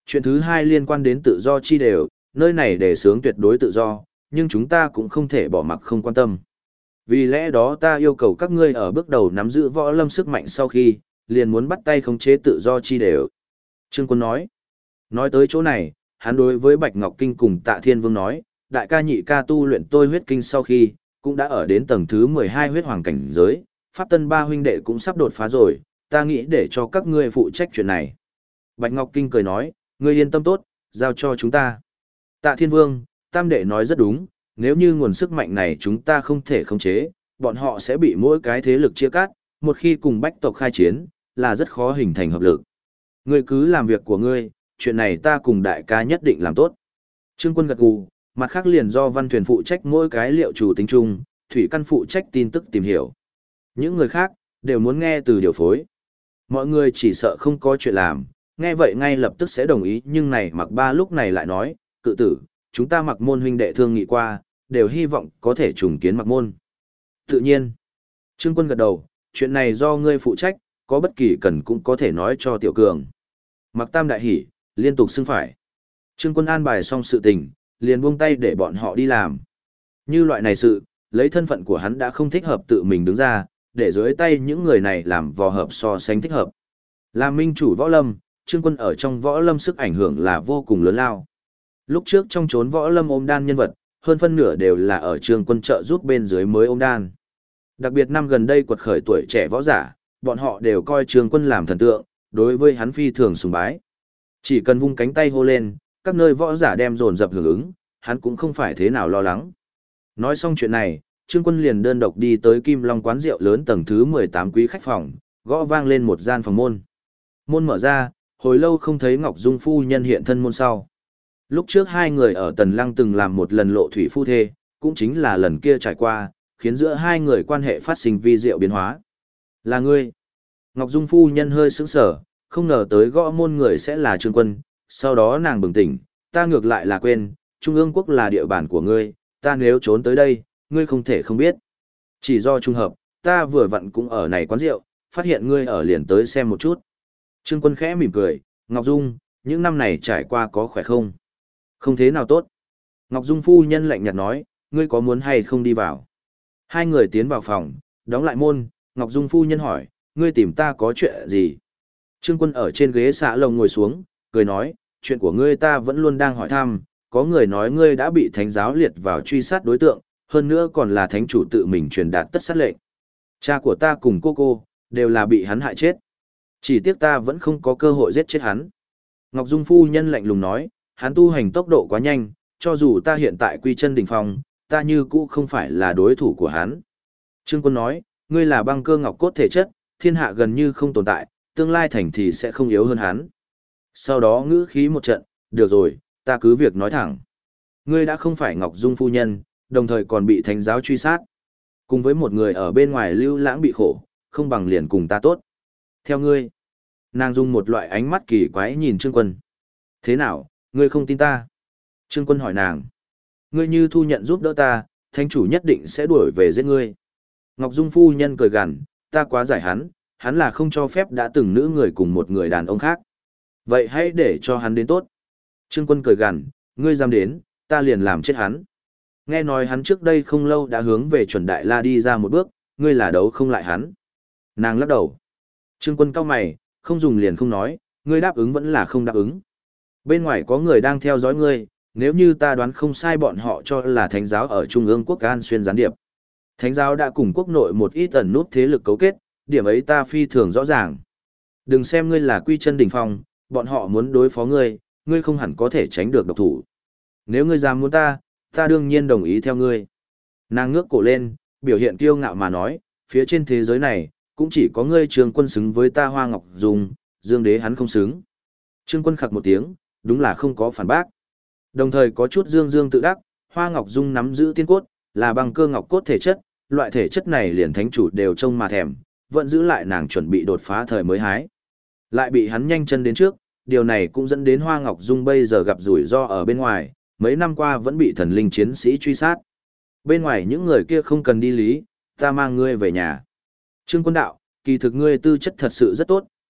Speaker 1: Chuyện thứ hai liên quan đến tự do chi đều, nơi này đề xướng tuyệt đối tự do, nhưng chúng ta cũng không thể bỏ mặc không quan tâm. Vì lẽ đó ta yêu cầu các ngươi ở bước đầu nắm giữ võ lâm sức mạnh sau khi, liền muốn bắt tay khống chế tự do chi đều. Trương Quân nói. Nói tới chỗ này, hắn đối với Bạch Ngọc Kinh cùng Tạ Thiên Vương nói, đại ca nhị ca tu luyện tôi huyết kinh sau khi, cũng đã ở đến tầng thứ 12 huyết hoàng cảnh giới, Pháp Tân ba huynh đệ cũng sắp đột phá rồi, ta nghĩ để cho các ngươi phụ trách chuyện này. Bạch Ngọc Kinh cười nói, ngươi yên tâm tốt, giao cho chúng ta. Tạ Thiên Vương, tam đệ nói rất đúng, nếu như nguồn sức mạnh này chúng ta không thể khống chế, bọn họ sẽ bị mỗi cái thế lực chia cắt, một khi cùng bách tộc khai chiến, là rất khó hình thành hợp lực. Ngươi cứ làm việc của ngươi, chuyện này ta cùng đại ca nhất định làm tốt. Trương Quân gật gù, mặt khác liền do Văn Thuyền phụ trách mỗi cái liệu chủ tính chung, Thủy Căn phụ trách tin tức tìm hiểu. Những người khác, đều muốn nghe từ điều phối. Mọi người chỉ sợ không có chuyện làm, nghe vậy ngay lập tức sẽ đồng ý, nhưng này Mặc Ba lúc này lại nói, cự tử, chúng ta Mặc Môn huynh đệ thương nghị qua, đều hy vọng có thể trùng kiến Mặc Môn. Tự nhiên, Trương Quân gật đầu, chuyện này do ngươi phụ trách, có bất kỳ cần cũng có thể nói cho Tiểu Cường. Mặc Tam đại hỉ, liên tục xưng phải. Trương Quân an bài xong sự tình, liền buông tay để bọn họ đi làm. Như loại này sự, lấy thân phận của hắn đã không thích hợp tự mình đứng ra, để dưới tay những người này làm vò hợp so sánh thích hợp. Làm minh chủ võ lâm, Trương Quân ở trong võ lâm sức ảnh hưởng là vô cùng lớn lao. Lúc trước trong chốn võ lâm ôm đan nhân vật, hơn phân nửa đều là ở Trương Quân trợ giúp bên dưới mới ôm đan. Đặc biệt năm gần đây quật khởi tuổi trẻ võ giả, bọn họ đều coi Trương Quân làm thần tượng, đối với hắn phi thường sùng bái. Chỉ cần vung cánh tay hô lên, các nơi võ giả đem dồn dập hưởng ứng, hắn cũng không phải thế nào lo lắng. Nói xong chuyện này, Trương Quân liền đơn độc đi tới Kim Long quán rượu lớn tầng thứ 18 quý khách phòng, gõ vang lên một gian phòng môn. Môn mở ra, hồi lâu không thấy Ngọc Dung phu nhân hiện thân môn sau. Lúc trước hai người ở Tần Lăng từng làm một lần lộ thủy phu thê, cũng chính là lần kia trải qua, khiến giữa hai người quan hệ phát sinh vi diệu biến hóa. Là ngươi. Ngọc Dung phu nhân hơi sững sờ, không ngờ tới gõ môn người sẽ là Trương Quân, sau đó nàng bừng tỉnh, ta ngược lại là quên, Trung ương quốc là địa bàn của ngươi, ta nếu trốn tới đây, ngươi không thể không biết. Chỉ do trùng hợp, ta vừa vặn cũng ở này quán rượu, phát hiện ngươi ở liền tới xem một chút. Trương Quân khẽ mỉm cười, Ngọc Dung, những năm này trải qua có khỏe không? Không thế nào tốt. Ngọc Dung phu nhân lạnh nhạt nói, ngươi có muốn hay không đi vào? Hai người tiến vào phòng, đóng lại môn, Ngọc Dung phu nhân hỏi, ngươi tìm ta có chuyện gì? Trương Quân ở trên ghế xạ lồng ngồi xuống, cười nói, chuyện của ngươi ta vẫn luôn đang hỏi thăm, có người nói ngươi đã bị thánh giáo liệt vào truy sát đối tượng, hơn nữa còn là thánh chủ tự mình truyền đạt tất sát lệnh. Cha của ta cùng cô, đều là bị hắn hại chết. Chỉ tiếc ta vẫn không có cơ hội giết chết hắn. Ngọc Dung phu nhân lạnh lùng nói, hắn tu hành tốc độ quá nhanh, cho dù ta hiện tại quy chân đỉnh phong, ta như cũ không phải là đối thủ của hắn. Trương Quân nói, ngươi là băng cơ ngọc cốt thể chất, thiên hạ gần như không tồn tại, tương lai thành thì sẽ không yếu hơn hắn. Sau đó ngữ khí một trận, được rồi, ta cứ việc nói thẳng. Ngươi đã không phải Ngọc Dung phu nhân, đồng thời còn bị thánh giáo truy sát. Cùng với một người ở bên ngoài lưu lãng bị khổ, không bằng liền cùng ta tốt. Theo ngươi, nàng dùng một loại ánh mắt kỳ quái nhìn Trương Quân. Thế nào, ngươi không tin ta? Trương Quân hỏi nàng. Ngươi như thu nhận giúp đỡ ta, thánh chủ nhất định sẽ đuổi về giết ngươi. Ngọc Dung phu nhân cười gằn, ta quá giải hắn là không cho phép đã từng nữ người cùng một người đàn ông khác. Vậy hãy để cho hắn đến tốt. Trương Quân cười gằn, ngươi dám đến, ta liền làm chết hắn. Nghe nói hắn trước đây không lâu đã hướng về chuẩn đại la đi ra một bước, ngươi là đấu không lại hắn. Nàng lắc đầu. Trương Quân cau mày, không dùng liền không nói, ngươi đáp ứng vẫn là không đáp ứng. Bên ngoài có người đang theo dõi ngươi, nếu như ta đoán không sai bọn họ cho là thánh giáo ở Trung ương quốc An Xuyên gián điệp. Thánh giáo đã cùng quốc nội một ít ẩn nút thế lực cấu kết, điểm ấy ta phi thường rõ ràng. Đừng xem ngươi là quy chân đỉnh phong, bọn họ muốn đối phó ngươi, ngươi không hẳn có thể tránh được độc thủ. Nếu ngươi dám muốn ta đương nhiên đồng ý theo ngươi. Nàng ngước cổ lên, biểu hiện kiêu ngạo mà nói, phía trên thế giới này, cũng chỉ có ngươi Trương Quân xứng với ta Hoa Ngọc Dung, Dương Đế hắn không xứng. Trương Quân khặc một tiếng, đúng là không có phản bác. Đồng thời có chút dương tự đắc, Hoa Ngọc Dung nắm giữ tiên cốt, là băng cơ ngọc cốt thể chất, loại thể chất này liền thánh chủ đều trông mà thèm, vẫn giữ lại nàng chuẩn bị đột phá thời mới hái. Lại bị hắn nhanh chân đến trước, điều này cũng dẫn đến Hoa Ngọc Dung bây giờ gặp rủi ro ở bên ngoài, mấy năm qua vẫn bị thần linh chiến sĩ truy sát. Bên ngoài những người kia không cần đi lý, ta mang ngươi về nhà. Trương Quân đạo, kỳ thực ngươi tư chất thật sự rất tốt,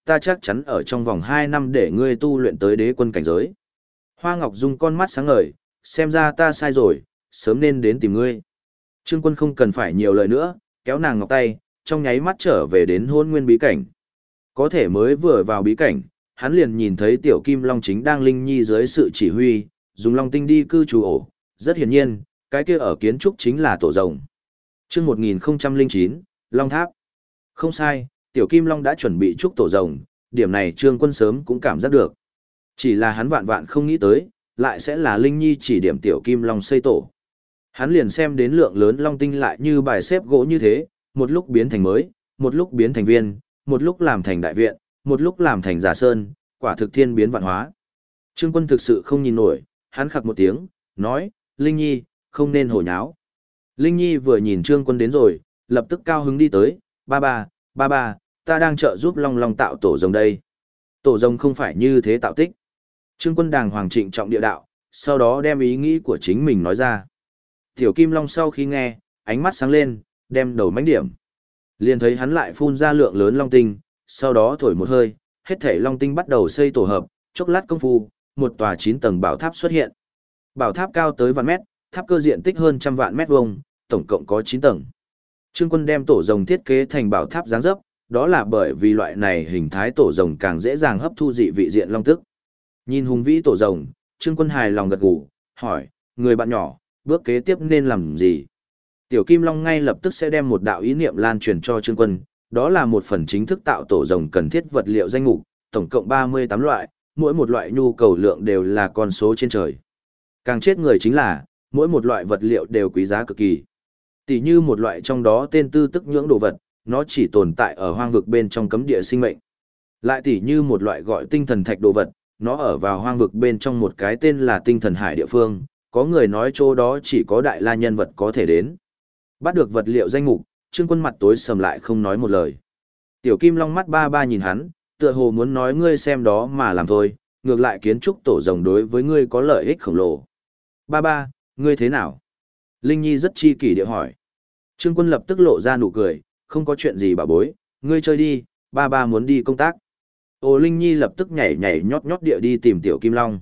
Speaker 1: ta chắc chắn ở trong vòng 2 năm để ngươi tu luyện tới đế quân cảnh giới. Hoa Ngọc Dung con mắt sáng ngời, xem ra ta sai rồi, sớm nên đến tìm ngươi. Trương Quân không cần phải nhiều lời nữa, kéo nàng ngọc tay, trong nháy mắt trở về đến Hôn Nguyên bí cảnh. Có thể mới vừa vào bí cảnh, hắn liền nhìn thấy Tiểu Kim Long chính đang Linh Nhi dưới sự chỉ huy, dùng Long Tinh đi cư trú ổ. Rất hiển nhiên, cái kia ở kiến trúc chính là tổ rồng. Chương 1009, Long Tháp. Không sai, Tiểu Kim Long đã chuẩn bị trúc tổ rồng, điểm này Trương Quân sớm cũng cảm giác được. Chỉ là hắn vạn vạn không nghĩ tới, lại sẽ là Linh Nhi chỉ điểm Tiểu Kim Long xây tổ. Hắn liền xem đến lượng lớn long tinh lại như bài xếp gỗ như thế, một lúc biến thành mới, một lúc biến thành viên, một lúc làm thành đại viện, một lúc làm thành giả sơn, quả thực thiên biến vạn hóa. Trương Quân thực sự không nhìn nổi, hắn khặc một tiếng, nói, Linh Nhi, không nên hồ nháo. Linh Nhi vừa nhìn Trương Quân đến rồi, lập tức cao hứng đi tới, ba, ta đang trợ giúp Long Long tạo tổ rồng đây. Tổ rồng không phải như thế tạo tích. Trương Quân đàng hoàng trịnh trọng địa đạo, sau đó đem ý nghĩ của chính mình nói ra. Tiểu Kim Long sau khi nghe, ánh mắt sáng lên, đem đầu mánh điểm. Liền thấy hắn lại phun ra lượng lớn long tinh, sau đó thổi một hơi, hết thảy long tinh bắt đầu xây tổ hợp, chốc lát công phu, một tòa 9 tầng bảo tháp xuất hiện. Bảo tháp cao tới vạn mét, tháp cơ diện tích hơn 100 vạn mét vuông, tổng cộng có 9 tầng. Trương Quân đem tổ rồng thiết kế thành bảo tháp dáng dấp, đó là bởi vì loại này hình thái tổ rồng càng dễ dàng hấp thu dị vị diện long tức. Nhìn hùng vĩ tổ rồng, Trương Quân hài lòng gật gù, hỏi, người bạn nhỏ, bước kế tiếp nên làm gì? Tiểu Kim Long ngay lập tức sẽ đem một đạo ý niệm lan truyền cho Trương Quân, đó là một phần chính thức tạo tổ rồng cần thiết vật liệu danh mục, tổng cộng 38 loại, mỗi một loại nhu cầu lượng đều là con số trên trời. Càng chết người chính là, mỗi một loại vật liệu đều quý giá cực kỳ. Tỷ như một loại trong đó tên tư tức nhưỡng đồ vật, nó chỉ tồn tại ở hoang vực bên trong cấm địa sinh mệnh. Lại tỷ như một loại gọi tinh thần thạch đồ vật, nó ở vào hoang vực bên trong một cái tên là tinh thần hải địa phương, có người nói chỗ đó chỉ có đại la nhân vật có thể đến. Bắt được vật liệu danh mục, Trương Quân mặt tối sầm lại không nói một lời. Tiểu Kim Long mắt ba nhìn hắn, tựa hồ muốn nói ngươi xem đó mà làm thôi, ngược lại kiến trúc tổ rồng đối với ngươi có lợi ích khổng lồ. Ba, ngươi thế nào? Linh Nhi rất chi kỷ địa hỏi. Trương Quân lập tức lộ ra nụ cười, không có chuyện gì bà bối, ngươi chơi đi, ba muốn đi công tác. Ô Linh Nhi lập tức nhảy nhót địa đi tìm Tiểu Kim Long.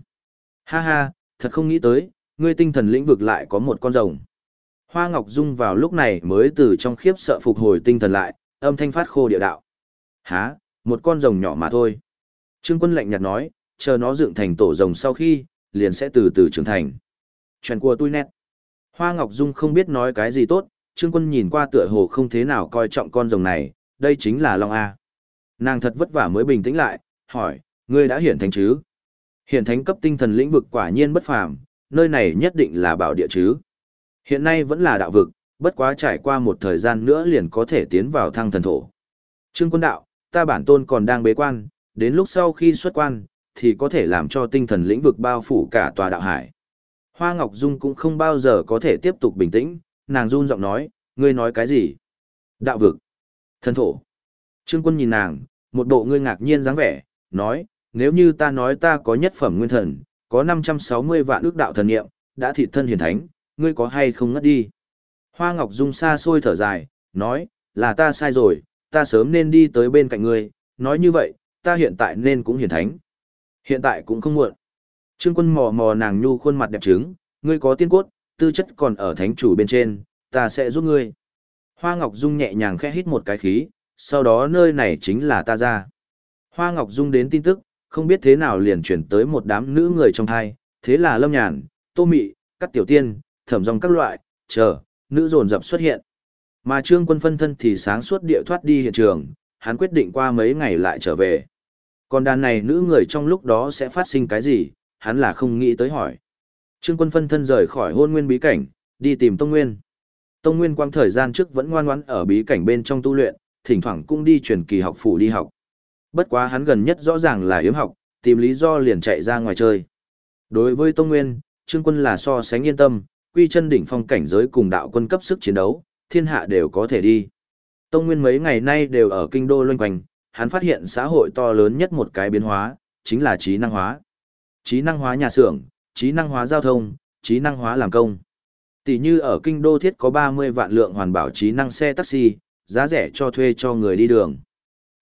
Speaker 1: Ha, thật không nghĩ tới, ngươi tinh thần lĩnh vực lại có một con rồng. Hoa Ngọc Dung vào lúc này mới từ trong khiếp sợ phục hồi tinh thần lại, âm thanh phát khô địa đạo. Hả, một con rồng nhỏ mà thôi. Trương Quân lạnh nhạt nói, chờ nó dựng thành tổ rồng sau khi, liền sẽ từ từ trưởng thành. Chuyện của tôi nét. Hoa Ngọc Dung không biết nói cái gì tốt, Trương Quân nhìn qua tựa hồ không thế nào coi trọng con rồng này, đây chính là Long A. Nàng thật vất vả mới bình tĩnh lại, hỏi, ngươi đã hiển thánh chứ? Hiển thánh cấp tinh thần lĩnh vực quả nhiên bất phàm, nơi này nhất định là bảo địa chứ. Hiện nay vẫn là đạo vực, bất quá trải qua một thời gian nữa liền có thể tiến vào thăng thần thổ. Trương Quân đạo, ta bản tôn còn đang bế quan, đến lúc sau khi xuất quan, thì có thể làm cho tinh thần lĩnh vực bao phủ cả tòa đạo hải. Hoa Ngọc Dung cũng không bao giờ có thể tiếp tục bình tĩnh, nàng run giọng nói, ngươi nói cái gì? Đạo vực, thần thổ. Trương Quân nhìn nàng, một bộ ngươi ngạc nhiên dáng vẻ, nói, nếu như ta nói ta có nhất phẩm nguyên thần, có 560 vạn ước đạo thần niệm, đã thịt thân hiển thánh, ngươi có hay không ngất đi? Hoa Ngọc Dung xa xôi thở dài, nói, là ta sai rồi, ta sớm nên đi tới bên cạnh ngươi, nói như vậy, ta hiện tại nên cũng hiển thánh. Hiện tại cũng không muộn. Trương Quân mò nàng nhu khuôn mặt đẹp trứng, ngươi có tiên cốt, tư chất còn ở thánh chủ bên trên, ta sẽ giúp ngươi. Hoa Ngọc Dung nhẹ nhàng khẽ hít một cái khí, sau đó nơi này chính là ta ra. Hoa Ngọc Dung đến tin tức, không biết thế nào liền chuyển tới một đám nữ người trong thai, thế là Lâm Nhàn, Tô Mị, các tiểu tiên, Thẩm Dòng các loại, nữ dồn dập xuất hiện. Mà Trương Quân phân thân thì sáng suốt địa thoát đi hiện trường, hắn quyết định qua mấy ngày lại trở về. Còn đàn này nữ người trong lúc đó sẽ phát sinh cái gì, hắn là không nghĩ tới hỏi. Trương Quân phân thân rời khỏi Hôn Nguyên bí cảnh, đi tìm Tông Nguyên. Tông Nguyên quang thời gian trước vẫn ngoan ngoãn ở bí cảnh bên trong tu luyện, thỉnh thoảng cũng đi truyền kỳ học phủ đi học. Bất quá hắn gần nhất rõ ràng là yếm học, tìm lý do liền chạy ra ngoài chơi. Đối với Tông Nguyên, Trương Quân là so sánh yên tâm, quy chân đỉnh phong cảnh giới cùng đạo quân cấp sức chiến đấu, thiên hạ đều có thể đi. Tông Nguyên mấy ngày nay đều ở kinh đô loanh quanh, hắn phát hiện xã hội to lớn nhất một cái biến hóa, chính là trí năng hóa. Trí năng hóa nhà xưởng, trí năng hóa giao thông, trí năng hóa làm công. Tỷ như ở kinh đô thiết có 30 vạn lượng hoàn bảo trí năng xe taxi, giá rẻ cho thuê cho người đi đường.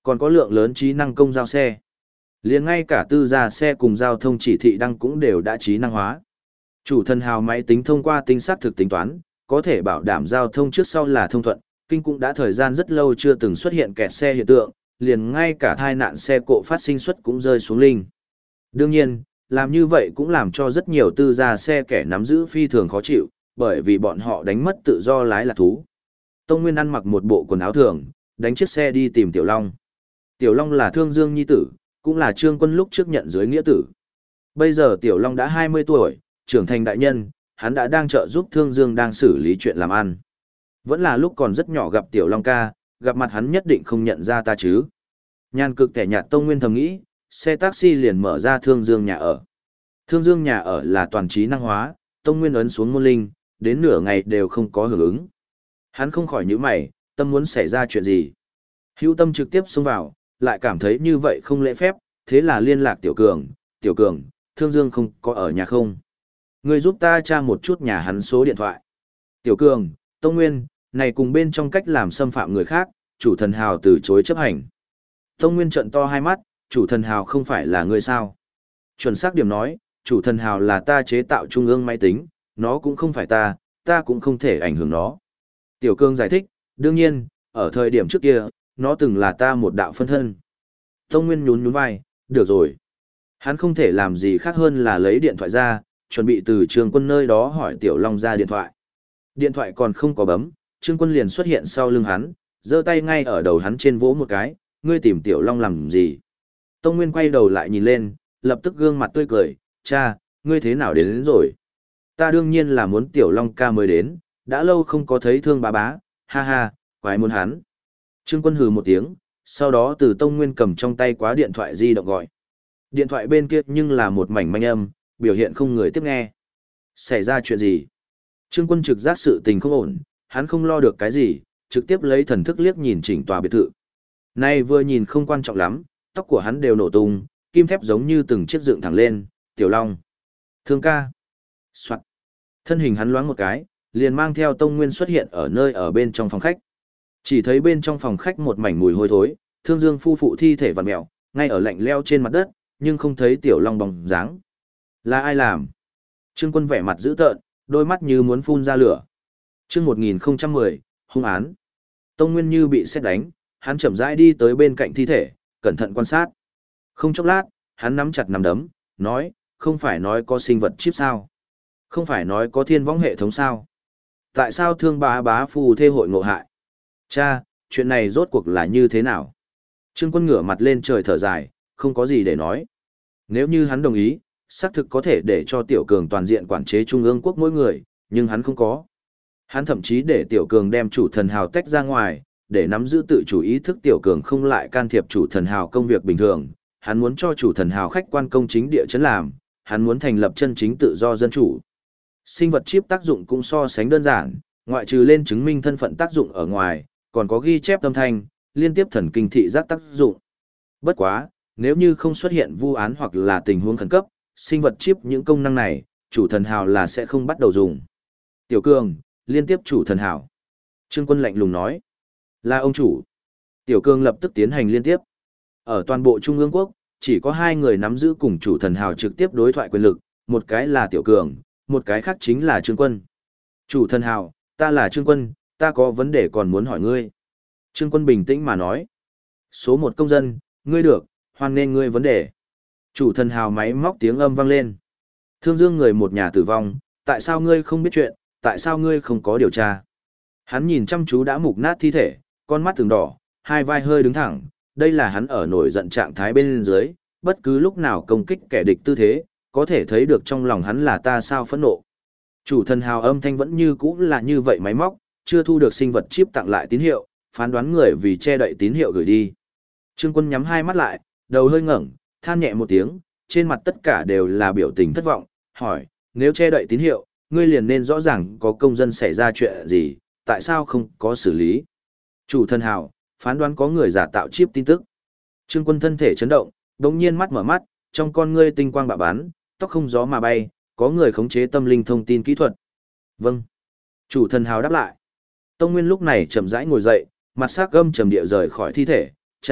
Speaker 1: Còn có lượng lớn trí năng công giao xe. Liền ngay cả tư gia xe cùng giao thông chỉ thị đăng cũng đều đã trí năng hóa. Chủ thần hào máy tính thông qua tinh xác thực tính toán, có thể bảo đảm giao thông trước sau là thông thuận, kinh cũng đã thời gian rất lâu chưa từng xuất hiện kẹt xe hiện tượng, liền ngay cả tai nạn xe cộ phát sinh suất cũng rơi xuống linh. Đương nhiên, làm như vậy cũng làm cho rất nhiều tư gia xe kẻ nắm giữ phi thường khó chịu, bởi vì bọn họ đánh mất tự do lái lạc thú. Tông Nguyên ăn mặc một bộ quần áo thường, đánh chiếc xe đi tìm Tiểu Long. Tiểu Long là Thương Dương nhi tử, cũng là Trương Quân lúc trước nhận dưới nghĩa tử. Bây giờ Tiểu Long đã 20 tuổi, trưởng thành đại nhân, hắn đã đang trợ giúp Thương Dương đang xử lý chuyện làm ăn. Vẫn là lúc còn rất nhỏ gặp Tiểu Long ca, gặp mặt hắn nhất định không nhận ra ta chứ. Nhan cực kẻ nhạt Tông Nguyên thầm nghĩ, xe taxi liền mở ra Thương Dương nhà ở. Thương Dương nhà ở là toàn trí năng hóa, Tông Nguyên ấn xuống môn linh, đến nửa ngày đều không có hưởng ứng. Hắn không khỏi nhíu mày, tâm muốn xảy ra chuyện gì. Hữu Tâm trực tiếp xông vào, lại cảm thấy như vậy không lễ phép, thế là liên lạc Tiểu Cường, Thương Dương không có ở nhà không? Người giúp ta tra một chút nhà hắn số điện thoại. Tiểu Cường, Tông Nguyên, này cùng bên trong cách làm xâm phạm người khác, chủ thần hào từ chối chấp hành. Tông Nguyên trợn to hai mắt, chủ thần hào không phải là người sao? Chuẩn xác điểm nói, chủ thần hào là ta chế tạo trung ương máy tính, nó cũng không phải ta cũng không thể ảnh hưởng nó. Tiểu Cường giải thích, đương nhiên, ở thời điểm trước kia, nó từng là ta một đạo phân thân. Tông Nguyên nhún vai, được rồi. Hắn không thể làm gì khác hơn là lấy điện thoại ra, chuẩn bị từ Trương Quân nơi đó hỏi Tiểu Long ra điện thoại. Điện thoại còn không có bấm, Trương Quân liền xuất hiện sau lưng hắn, giơ tay ngay ở đầu hắn trên vỗ một cái, ngươi tìm Tiểu Long làm gì? Tông Nguyên quay đầu lại nhìn lên, lập tức gương mặt tươi cười, cha, ngươi thế nào đến rồi? Ta đương nhiên là muốn Tiểu Long ca mới đến, đã lâu không có thấy Thương bá bá, ha ha, quái muốn hắn. Trương Quân hừ một tiếng, sau đó từ Tông Nguyên cầm trong tay quá điện thoại di động gọi. Điện thoại bên kia nhưng là một mảnh manh âm, biểu hiện không người tiếp nghe. Xảy ra chuyện gì? Trương Quân trực giác sự tình không ổn, hắn không lo được cái gì, trực tiếp lấy thần thức liếc nhìn chỉnh tòa biệt thự. Nay vừa nhìn không quan trọng lắm, tóc của hắn đều nổ tung, kim thép giống như từng chiếc dựng thẳng lên, Tiểu Long. Thương ca. Soạn. Thân hình hắn loáng một cái, liền mang theo Tông Nguyên xuất hiện ở nơi ở bên trong phòng khách. Chỉ thấy bên trong phòng khách một mảnh mùi hôi thối, Thương Dương phu phụ thi thể vặn mèo, ngay ở lạnh leo trên mặt đất, nhưng không thấy Tiểu Long bóng dáng. Là ai làm? Trương Quân vẻ mặt dữ tợn, đôi mắt như muốn phun ra lửa. Chương 1010, hung án. Tông Nguyên như bị sét đánh, hắn chậm rãi đi tới bên cạnh thi thể, cẩn thận quan sát. Không chốc lát, hắn nắm chặt nắm đấm, nói, không phải nói có sinh vật chip sao? Không phải nói có thiên võng hệ thống sao? Tại sao Thương bá bá phù thê hội ngộ hại? Cha, chuyện này rốt cuộc là như thế nào? Trương Quân ngửa mặt lên trời thở dài, không có gì để nói. Nếu như hắn đồng ý, xác thực có thể để cho Tiểu Cường toàn diện quản chế Trung ương quốc mỗi người, nhưng hắn không có. Hắn thậm chí để Tiểu Cường đem chủ thần hào tách ra ngoài, để nắm giữ tự chủ ý thức Tiểu Cường không lại can thiệp chủ thần hào công việc bình thường. Hắn muốn cho chủ thần hào khách quan công chính địa chấn làm, hắn muốn thành lập chân chính tự do dân chủ. Sinh vật chip tác dụng cũng so sánh đơn giản, ngoại trừ lên chứng minh thân phận tác dụng ở ngoài, còn có ghi chép âm thanh, liên tiếp thần kinh thị giác tác dụng. Bất quá, nếu như không xuất hiện vu án hoặc là tình huống khẩn cấp, sinh vật chip những công năng này, chủ thần hào là sẽ không bắt đầu dùng. Tiểu Cường, liên tiếp chủ thần hào. Trương Quân lạnh lùng nói, là ông chủ. Tiểu Cường lập tức tiến hành liên tiếp. Ở toàn bộ Trung ương quốc, chỉ có hai người nắm giữ cùng chủ thần hào trực tiếp đối thoại quyền lực, một cái là Tiểu Cường, một cái khác chính là Trương Quân. Chủ thần hào, ta là Trương Quân, ta có vấn đề còn muốn hỏi ngươi. Trương Quân bình tĩnh mà nói. Số 1 công dân, ngươi được, hoan nên ngươi vấn đề. Chủ thần hào máy móc tiếng âm vang lên. Thương Dương người một nhà tử vong, tại sao ngươi không biết chuyện, tại sao ngươi không có điều tra? Hắn nhìn chăm chú đã mục nát thi thể, con mắt từng đỏ, hai vai hơi đứng thẳng, đây là hắn ở nổi giận trạng thái bên dưới, bất cứ lúc nào công kích kẻ địch tư thế, có thể thấy được trong lòng hắn là ta sao phẫn nộ. Chủ thần hào âm thanh vẫn như cũ là như vậy máy móc, chưa thu được sinh vật chip tặng lại tín hiệu, phán đoán người vì che đậy tín hiệu gửi đi. Trương Quân nhắm hai mắt lại, đầu hơi ngẩng, than nhẹ một tiếng, trên mặt tất cả đều là biểu tình thất vọng, hỏi, nếu che đậy tín hiệu, ngươi liền nên rõ ràng có công dân xảy ra chuyện gì, tại sao không có xử lý. Chủ thần hào, phán đoán có người giả tạo chip tin tức. Trương Quân thân thể chấn động, đột nhiên mắt mở mắt, trong con ngươi tinh quang bạo bắn, tóc không gió mà bay, có người khống chế tâm linh thông tin kỹ thuật. Vâng. Chủ thần hào đáp lại. Tông Nguyên lúc này chậm rãi ngồi dậy, mặt sắc gâm trầm địa rời khỏi thi thể, cha,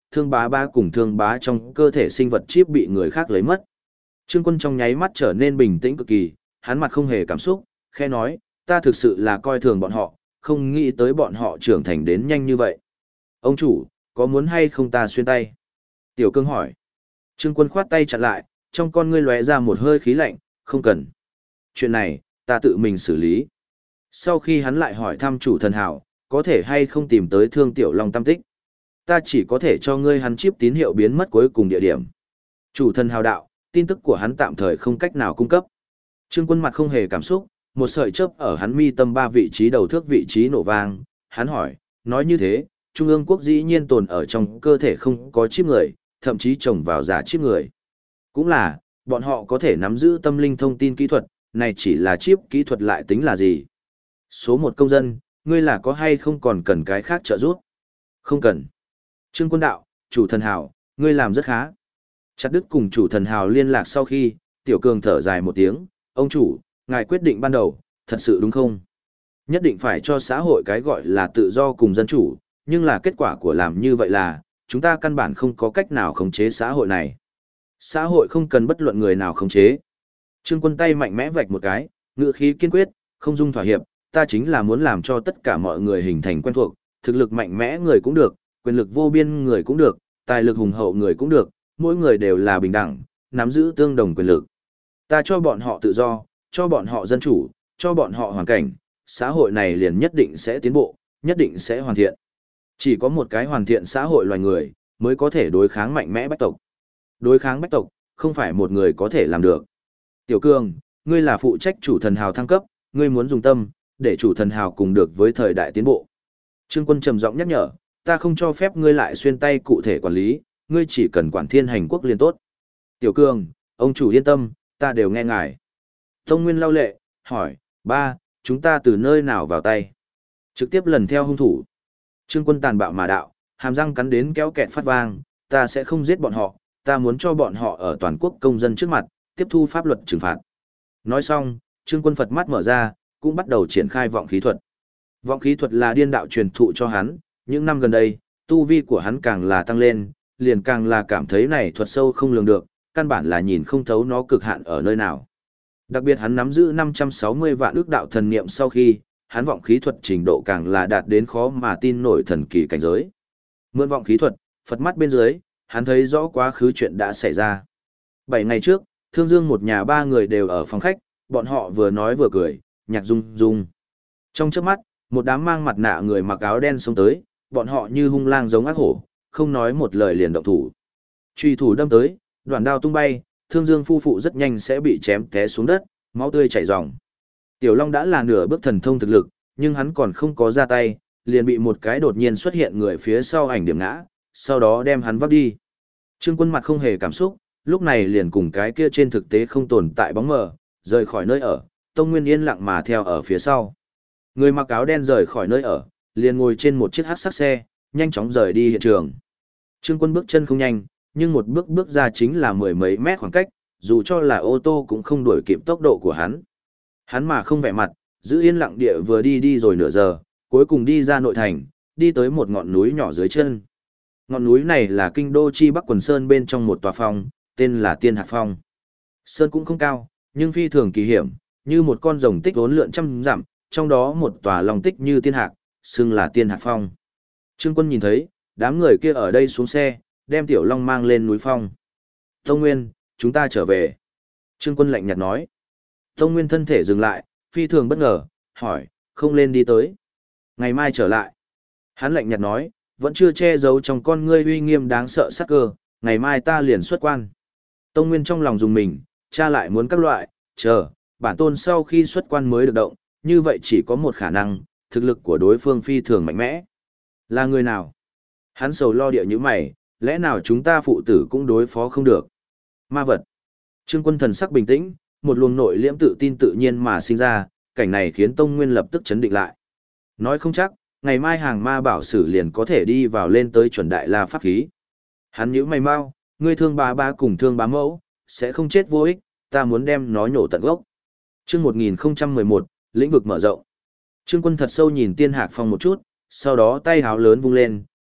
Speaker 1: thương bá ba cùng thương bá trong cơ thể sinh vật chip bị người khác lấy mất. Trương Quân trong nháy mắt trở nên bình tĩnh cực kỳ, hắn mặt không hề cảm xúc, khẽ nói, ta thực sự là coi thường bọn họ, không nghĩ tới bọn họ trưởng thành đến nhanh như vậy. Ông chủ, có muốn hay không ta xuyên tay? Tiểu Cương hỏi. Trương Quân khoát tay chặn lại, trong con ngươi lóe ra một hơi khí lạnh, không cần. Chuyện này, ta tự mình xử lý. Sau khi hắn lại hỏi thăm chủ thần hào, có thể hay không tìm tới Thương Tiểu Long tâm tích. Ta chỉ có thể cho ngươi hắn chip tín hiệu biến mất cuối cùng địa điểm. Chủ thần hào đạo, tin tức của hắn tạm thời không cách nào cung cấp. Trương Quân mặt không hề cảm xúc, một sợi chớp ở hắn mi tâm 3 vị trí đầu thước vị trí nổ vang, hắn hỏi, nói như thế, Trung ương quốc dĩ nhiên tồn ở trong cơ thể không có chip người, thậm chí trồng vào giả chip người. Cũng là, bọn họ có thể nắm giữ tâm linh thông tin kỹ thuật, này chỉ là chip kỹ thuật lại tính là gì? Số 1 công dân, ngươi là có hay không còn cần cái khác trợ giúp? Không cần. Trương Quân đạo, chủ thần hào, ngươi làm rất khá. Chặt đứt cùng chủ thần hào liên lạc sau khi, Tiểu Cường thở dài một tiếng, ông chủ, ngài quyết định ban đầu, thật sự đúng không? Nhất định phải cho xã hội cái gọi là tự do cùng dân chủ, nhưng là kết quả của làm như vậy là, chúng ta căn bản không có cách nào khống chế xã hội này. Xã hội không cần bất luận người nào khống chế. Trương Quân tay mạnh mẽ vạch một cái, ngữ khí kiên quyết, không dung thỏa hiệp, ta chính là muốn làm cho tất cả mọi người hình thành quen thuộc, thực lực mạnh mẽ người cũng được, quyền lực vô biên người cũng được, tài lực hùng hậu người cũng được, mỗi người đều là bình đẳng, nắm giữ tương đồng quyền lực. Ta cho bọn họ tự do, cho bọn họ dân chủ, cho bọn họ hoàn cảnh, xã hội này liền nhất định sẽ tiến bộ, nhất định sẽ hoàn thiện. Chỉ có một cái hoàn thiện xã hội loài người, mới có thể đối kháng mạnh mẽ bách tộc. Đối kháng bách tộc, không phải một người có thể làm được. Tiểu Cường, ngươi là phụ trách chủ thần hào thăng cấp, ngươi muốn dùng tâm, để chủ thần hào cùng được với thời đại tiến bộ. Trương Quân trầm giọng nhắc nhở, ta không cho phép ngươi lại xuyên tay cụ thể quản lý, ngươi chỉ cần quản thiên hành quốc liền tốt. Tiểu Cường, ông chủ yên tâm, ta đều nghe ngài. Tông Nguyên lau lệ, hỏi, ba, chúng ta từ nơi nào vào tay? Trực tiếp lần theo hung thủ. Trương Quân tàn bạo mà đạo, hàm răng cắn đến kéo kẹt phát vang, ta sẽ không giết bọn họ, ta muốn cho bọn họ ở toàn quốc công dân trước mặt, tiếp thu pháp luật trừng phạt. Nói xong, Trương Quân Phật mắt mở ra, cũng bắt đầu triển khai vọng khí thuật. Vọng khí thuật là điên đạo truyền thụ cho hắn, những năm gần đây, tu vi của hắn càng là tăng lên, liền càng là cảm thấy này thuật sâu không lường được, căn bản là nhìn không thấu nó cực hạn ở nơi nào. Đặc biệt hắn nắm giữ 560 vạn ước đạo thần niệm sau khi, hắn vọng khí thuật trình độ càng là đạt đến khó mà tin nổi thần kỳ cảnh giới. Mượn vọng khí thuật, Phật mắt bên dưới, hắn thấy rõ quá khứ chuyện đã xảy ra. 7 ngày trước, Thương Dương một nhà 3 người đều ở phòng khách, bọn họ vừa nói vừa cười, nhạc rung rung. Trong chớp mắt, một đám mang mặt nạ người mặc áo đen xông tới, bọn họ như hung lang giống ác hổ, không nói một lời liền động thủ. Truy thủ đâm tới, đoạn đao tung bay, Thương Dương phu phụ rất nhanh sẽ bị chém té xuống đất, máu tươi chảy ròng. Tiểu Long đã là nửa bước thần thông thực lực, nhưng hắn còn không có ra tay, liền bị một cái đột nhiên xuất hiện người phía sau ảnh điểm ngã, sau đó đem hắn vấp đi. Trương Quân mặt không hề cảm xúc, lúc này liền cùng cái kia trên thực tế không tồn tại bóng mờ, rời khỏi nơi ở, Tông Nguyên yên lặng mà theo ở phía sau. Người mặc áo đen rời khỏi nơi ở, liền ngồi trên một chiếc hắc sắc xe, nhanh chóng rời đi hiện trường. Trương Quân bước chân không nhanh, nhưng một bước bước ra chính là mười mấy mét khoảng cách, dù cho là ô tô cũng không đuổi kịp tốc độ của hắn. Hắn mà không vẻ mặt, giữ yên lặng địa vừa đi rồi nửa giờ, cuối cùng đi ra nội thành, đi tới một ngọn núi nhỏ dưới chân. Ngọn núi này là kinh đô chi Bắc Quần Sơn bên trong một tòa phong, tên là Tiên Hạc Phong. Sơn cũng không cao, nhưng phi thường kỳ hiểm, như một con rồng tích vốn lượn trăm dặm, trong đó một tòa long tích như tiên hạc, xưng là Tiên Hạc Phong. Trương Quân nhìn thấy, đám người kia ở đây xuống xe, đem Tiểu Long mang lên núi phong. Tông Nguyên, chúng ta trở về. Trương Quân lạnh nhạt nói. Tông Nguyên thân thể dừng lại, phi thường bất ngờ, hỏi, không lên đi tới. Ngày mai trở lại. Hắn lạnh nhạt nói, vẫn chưa che giấu trong con ngươi uy nghiêm đáng sợ sắc cơ, ngày mai ta liền xuất quan. Tông Nguyên trong lòng dùng mình, cha lại muốn các loại, chờ, bản tôn sau khi xuất quan mới được động, như vậy chỉ có một khả năng, thực lực của đối phương phi thường mạnh mẽ. Là người nào? Hắn sầu lo địa như mày, lẽ nào chúng ta phụ tử cũng đối phó không được? Ma vật. Trương Quân thần sắc bình tĩnh, một luồng nội liễm tự tin tự nhiên mà sinh ra, cảnh này khiến Tông Nguyên lập tức chấn định lại. Nói không chắc, ngày mai hàng ma bảo sử liền có thể đi vào lên tới chuẩn đại la pháp khí. Hắn nhíu mày mau, ngươi thương bá ba cùng thương bá mẫu, sẽ không chết vô ích, ta muốn đem nó nhổ tận gốc. Chương 1011, lĩnh vực mở rộng. Trương Quân thật sâu nhìn Tiên Hạc Phong một chút, sau đó tay háo lớn vung lên,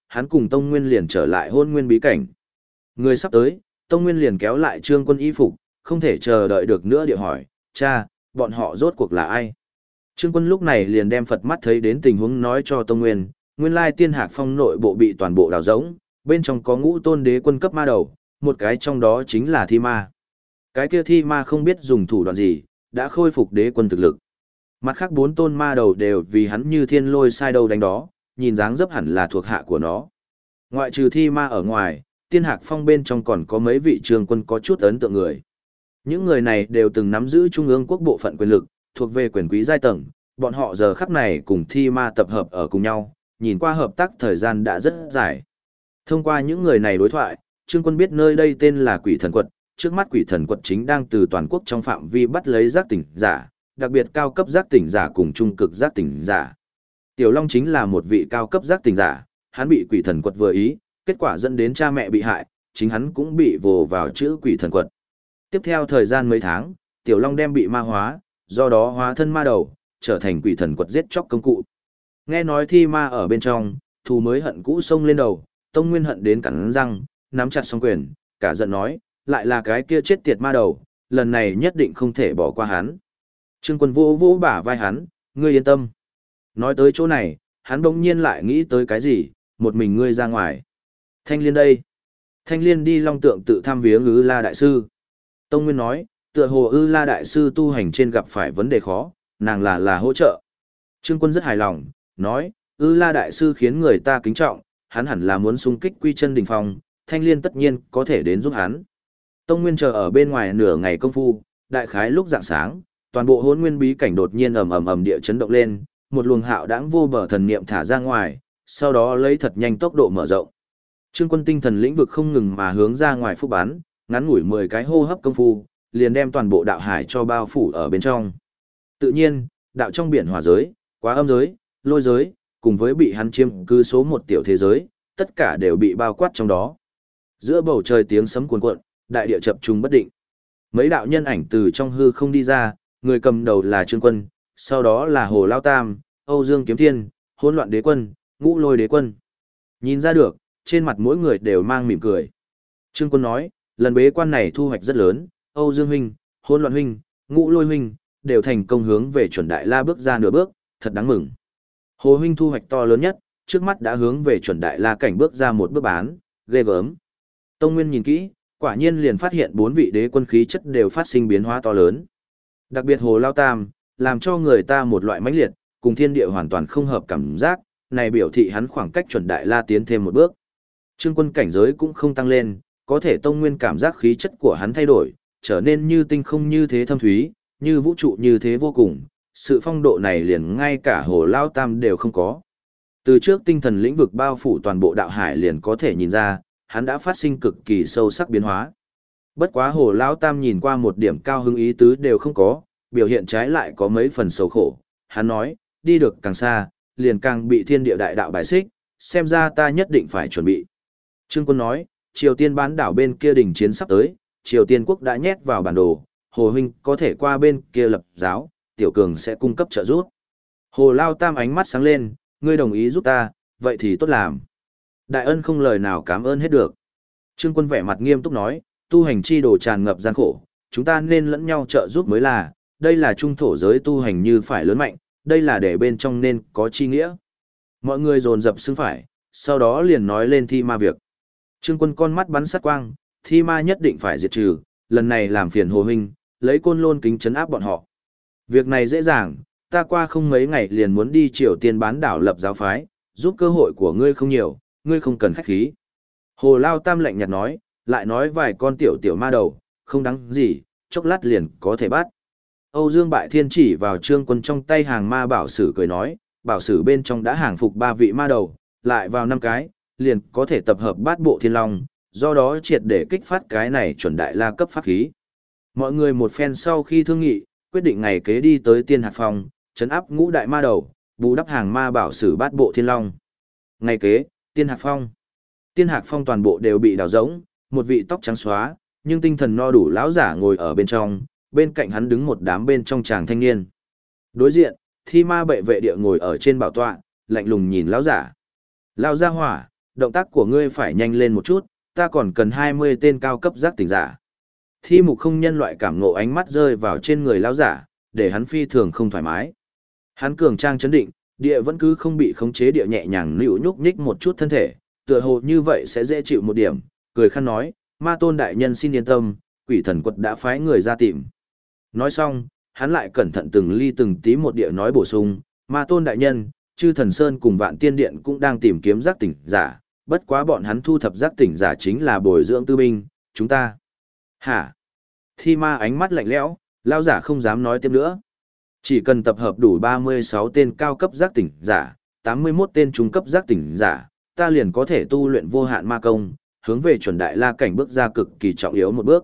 Speaker 1: hắn cùng Tông Nguyên liền trở lại Hôn Nguyên bí cảnh. Người sắp tới, Tông Nguyên liền kéo lại Trương Quân y phục, không thể chờ đợi được nữa địa hỏi, cha, bọn họ rốt cuộc là ai? Trương Quân lúc này liền đem Phật mắt thấy đến tình huống nói cho Tông Nguyên, nguyên lai Tiên Hạc Phong nội bộ bị toàn bộ đào rỗng, bên trong có ngũ tôn đế quân cấp ma đầu, một cái trong đó chính là thi ma. Cái kia thi ma không biết dùng thủ đoạn gì, đã khôi phục đế quân thực lực. Mặt khác 4 tôn ma đầu đều vì hắn như thiên lôi sai đầu đánh đó, nhìn dáng dấp hẳn là thuộc hạ của nó. Ngoại trừ thi ma ở ngoài, Tiên Hạc Phong bên trong còn có mấy vị Trương Quân có chút ấn tượng người. Những người này đều từng nắm giữ trung ương quốc bộ phận quyền lực, thuộc về quyền quý giai tầng, bọn họ giờ khắc này cùng thi ma tập hợp ở cùng nhau, nhìn qua hợp tác thời gian đã rất dài. Thông qua những người này đối thoại, Trương Quân biết nơi đây tên là Quỷ Thần Quật, trước mắt Quỷ Thần Quật chính đang từ toàn quốc trong phạm vi bắt lấy giác tỉnh giả, đặc biệt cao cấp giác tỉnh giả cùng trung cực giác tỉnh giả. Tiểu Long chính là một vị cao cấp giác tỉnh giả, hắn bị Quỷ Thần Quật vừa ý, kết quả dẫn đến cha mẹ bị hại, chính hắn cũng bị vồ vào chữ Quỷ Thần Quật. Tiếp theo thời gian mấy tháng, Tiểu Long đem bị ma hóa, do đó hóa thân ma đầu, trở thành Quỷ Thần Quật giết chóc công cụ. Nghe nói thi ma ở bên trong, thù mới hận cũ xông lên đầu, Tông Nguyên hận đến cắn răng, nắm chặt song quyền, cả giận nói, lại là cái kia chết tiệt ma đầu, lần này nhất định không thể bỏ qua hắn. Trương Quân vỗ vỗ bả vai hắn, ngươi yên tâm. Nói tới chỗ này, hắn bỗng nhiên lại nghĩ tới cái gì, một mình ngươi ra ngoài. Thanh Liên đây. Thanh Liên đi Long Tượng tự thăm viếng Ư La Đại Sư. Tông Nguyên nói, tựa hồ Ư La Đại Sư tu hành trên gặp phải vấn đề khó, nàng là hỗ trợ. Trương Quân rất hài lòng, nói, Ư La Đại Sư khiến người ta kính trọng, hắn hẳn là muốn xung kích quy chân đỉnh phong, Thanh Liên tất nhiên có thể đến giúp hắn. Tông Nguyên chờ ở bên ngoài nửa ngày công phu, đại khái lúc rạng sáng, toàn bộ Hỗn Nguyên bí cảnh đột nhiên ầm địa chấn động lên, một luồng hạo đãng vô bờ thần niệm thả ra ngoài, sau đó lấy thật nhanh tốc độ mở rộng. Trương Quân tinh thần lĩnh vực không ngừng mà hướng ra ngoài phúc bán, ngắn ngủi 10 cái hô hấp công phu, liền đem toàn bộ đạo hải cho bao phủ ở bên trong. Tự nhiên, đạo trong biển hỏa giới, quá âm giới, lôi giới, cùng với bị hắn chiếm cứ số một tiểu thế giới, tất cả đều bị bao quát trong đó. Giữa bầu trời tiếng sấm cuồn cuộn, đại địa chập trùng bất định. Mấy đạo nhân ảnh từ trong hư không đi ra, người cầm đầu là Trương Quân, sau đó là Hồ Lao Tam, Âu Dương Kiếm Thiên, Hỗn Loạn Đế Quân, Ngũ Lôi Đế Quân. Nhìn ra được, trên mặt mỗi người đều mang mỉm cười. Trương Quân nói, lần bế quan này thu hoạch rất lớn, Âu Dương huynh, Hỗn Loạn huynh, Ngũ Lôi huynh đều thành công hướng về chuẩn đại la bước ra nửa bước, thật đáng mừng. Hồ huynh thu hoạch to lớn nhất, trước mắt đã hướng về chuẩn đại la cảnh bước ra một bước bán, ghê gớm. Tông Nguyên nhìn kỹ, quả nhiên liền phát hiện 4 vị đế quân khí chất đều phát sinh biến hóa to lớn. Đặc biệt Hồ Lao Tam, làm cho người ta một loại mãnh liệt, cùng thiên địa hoàn toàn không hợp cảm giác, này biểu thị hắn khoảng cách chuẩn đại la tiến thêm một bước. Trương Quân cảnh giới cũng không tăng lên, có thể Tông Nguyên cảm giác khí chất của hắn thay đổi, trở nên như tinh không như thế thâm thúy, như vũ trụ như thế vô cùng, sự phong độ này liền ngay cả Hồ Lao Tam đều không có. Từ trước tinh thần lĩnh vực bao phủ toàn bộ đạo hải liền có thể nhìn ra, hắn đã phát sinh cực kỳ sâu sắc biến hóa. Bất quá Hồ Lao Tam nhìn qua một điểm cao hứng ý tứ đều không có, biểu hiện trái lại có mấy phần xấu khổ. Hắn nói, đi được càng xa, liền càng bị thiên địa đại đạo bài xích, xem ra ta nhất định phải chuẩn bị. Trương Quân nói, Triều Tiên bán đảo bên kia đình chiến sắp tới, Triều Tiên quốc đã nhét vào bản đồ, Hồ huynh có thể qua bên kia lập giáo, Tiểu Cường sẽ cung cấp trợ giúp. Hồ Lao Tam ánh mắt sáng lên, ngươi đồng ý giúp ta, vậy thì tốt làm. Đại ân không lời nào cảm ơn hết được. Trương Quân vẻ mặt nghiêm túc nói, tu hành chi đồ tràn ngập gian khổ, chúng ta nên lẫn nhau trợ giúp mới là, đây là trung thổ giới tu hành như phải lớn mạnh, đây là để bên trong nên có chi nghĩa. Mọi người dồn dập xưng phải, sau đó liền nói lên thi ma việc. Trương Quân con mắt bắn sát quang, thi ma nhất định phải diệt trừ, lần này làm phiền Hồ huynh, lấy côn lôn kính trấn áp bọn họ. Việc này dễ dàng, ta qua không mấy ngày liền muốn đi Triều Tiên bán đảo lập giáo phái, giúp cơ hội của ngươi không nhiều, ngươi không cần khách khí. Hồ Lao Tam lạnh nhạt nói, lại nói vài con tiểu ma đầu, không đáng gì, chốc lát liền có thể bắt. Âu Dương Bại Thiên chỉ vào Trương Quân trong tay hàng ma bảo sử cười nói, bảo sử bên trong đã hàng phục 3 vị ma đầu, lại vào 5 cái, liền có thể tập hợp bát bộ thiên long, do đó triệt để kích phát cái này chuẩn đại la cấp pháp khí. Mọi người một phen sau khi thương nghị, quyết định ngày kế đi tới Tiên Hạc Phong, trấn áp ngũ đại ma đầu, bù đắp hàng ma bảo sử bát bộ thiên long. Ngày kế, Tiên Hạc Phong. Tiên Hạc Phong toàn bộ đều bị đào rỗng, một vị tóc trắng xóa, nhưng tinh thần no đủ lão giả ngồi ở bên trong, bên cạnh hắn đứng một đám bên trong chàng thanh niên. Đối diện, thi ma bệ vệ địa ngồi ở trên bảo tọa, lạnh lùng nhìn lão giả. Lão gia hỏa, động tác của ngươi phải nhanh lên một chút, ta còn cần 20 tên cao cấp giác tỉnh giả. Thi mục không nhân loại cảm ngộ ánh mắt rơi vào trên người lão giả, để hắn phi thường không thoải mái. Hắn cường trang chấn định, địa vẫn cứ không bị khống chế địa nhẹ nhàng nữu nhúc nhích một chút thân thể, tựa hồ như vậy sẽ dễ chịu một điểm, cười khăn nói, ma tôn đại nhân xin yên tâm, quỷ thần quật đã phái người ra tìm. Nói xong, hắn lại cẩn thận từng ly từng tí một địa nói bổ sung, ma tôn đại nhân, chư thần sơn cùng vạn tiên điện cũng đang tìm kiếm giác tỉnh giả, bất quá bọn hắn thu thập giác tỉnh giả chính là bồi dưỡng tư binh, chúng ta. Hả? Thi ma ánh mắt lạnh lẽo, lao giả không dám nói tiếp nữa. Chỉ cần tập hợp đủ 36 tên cao cấp giác tỉnh giả, 81 tên trung cấp giác tỉnh giả, ta liền có thể tu luyện vô hạn ma công, hướng về chuẩn đại la cảnh bước ra cực kỳ trọng yếu một bước.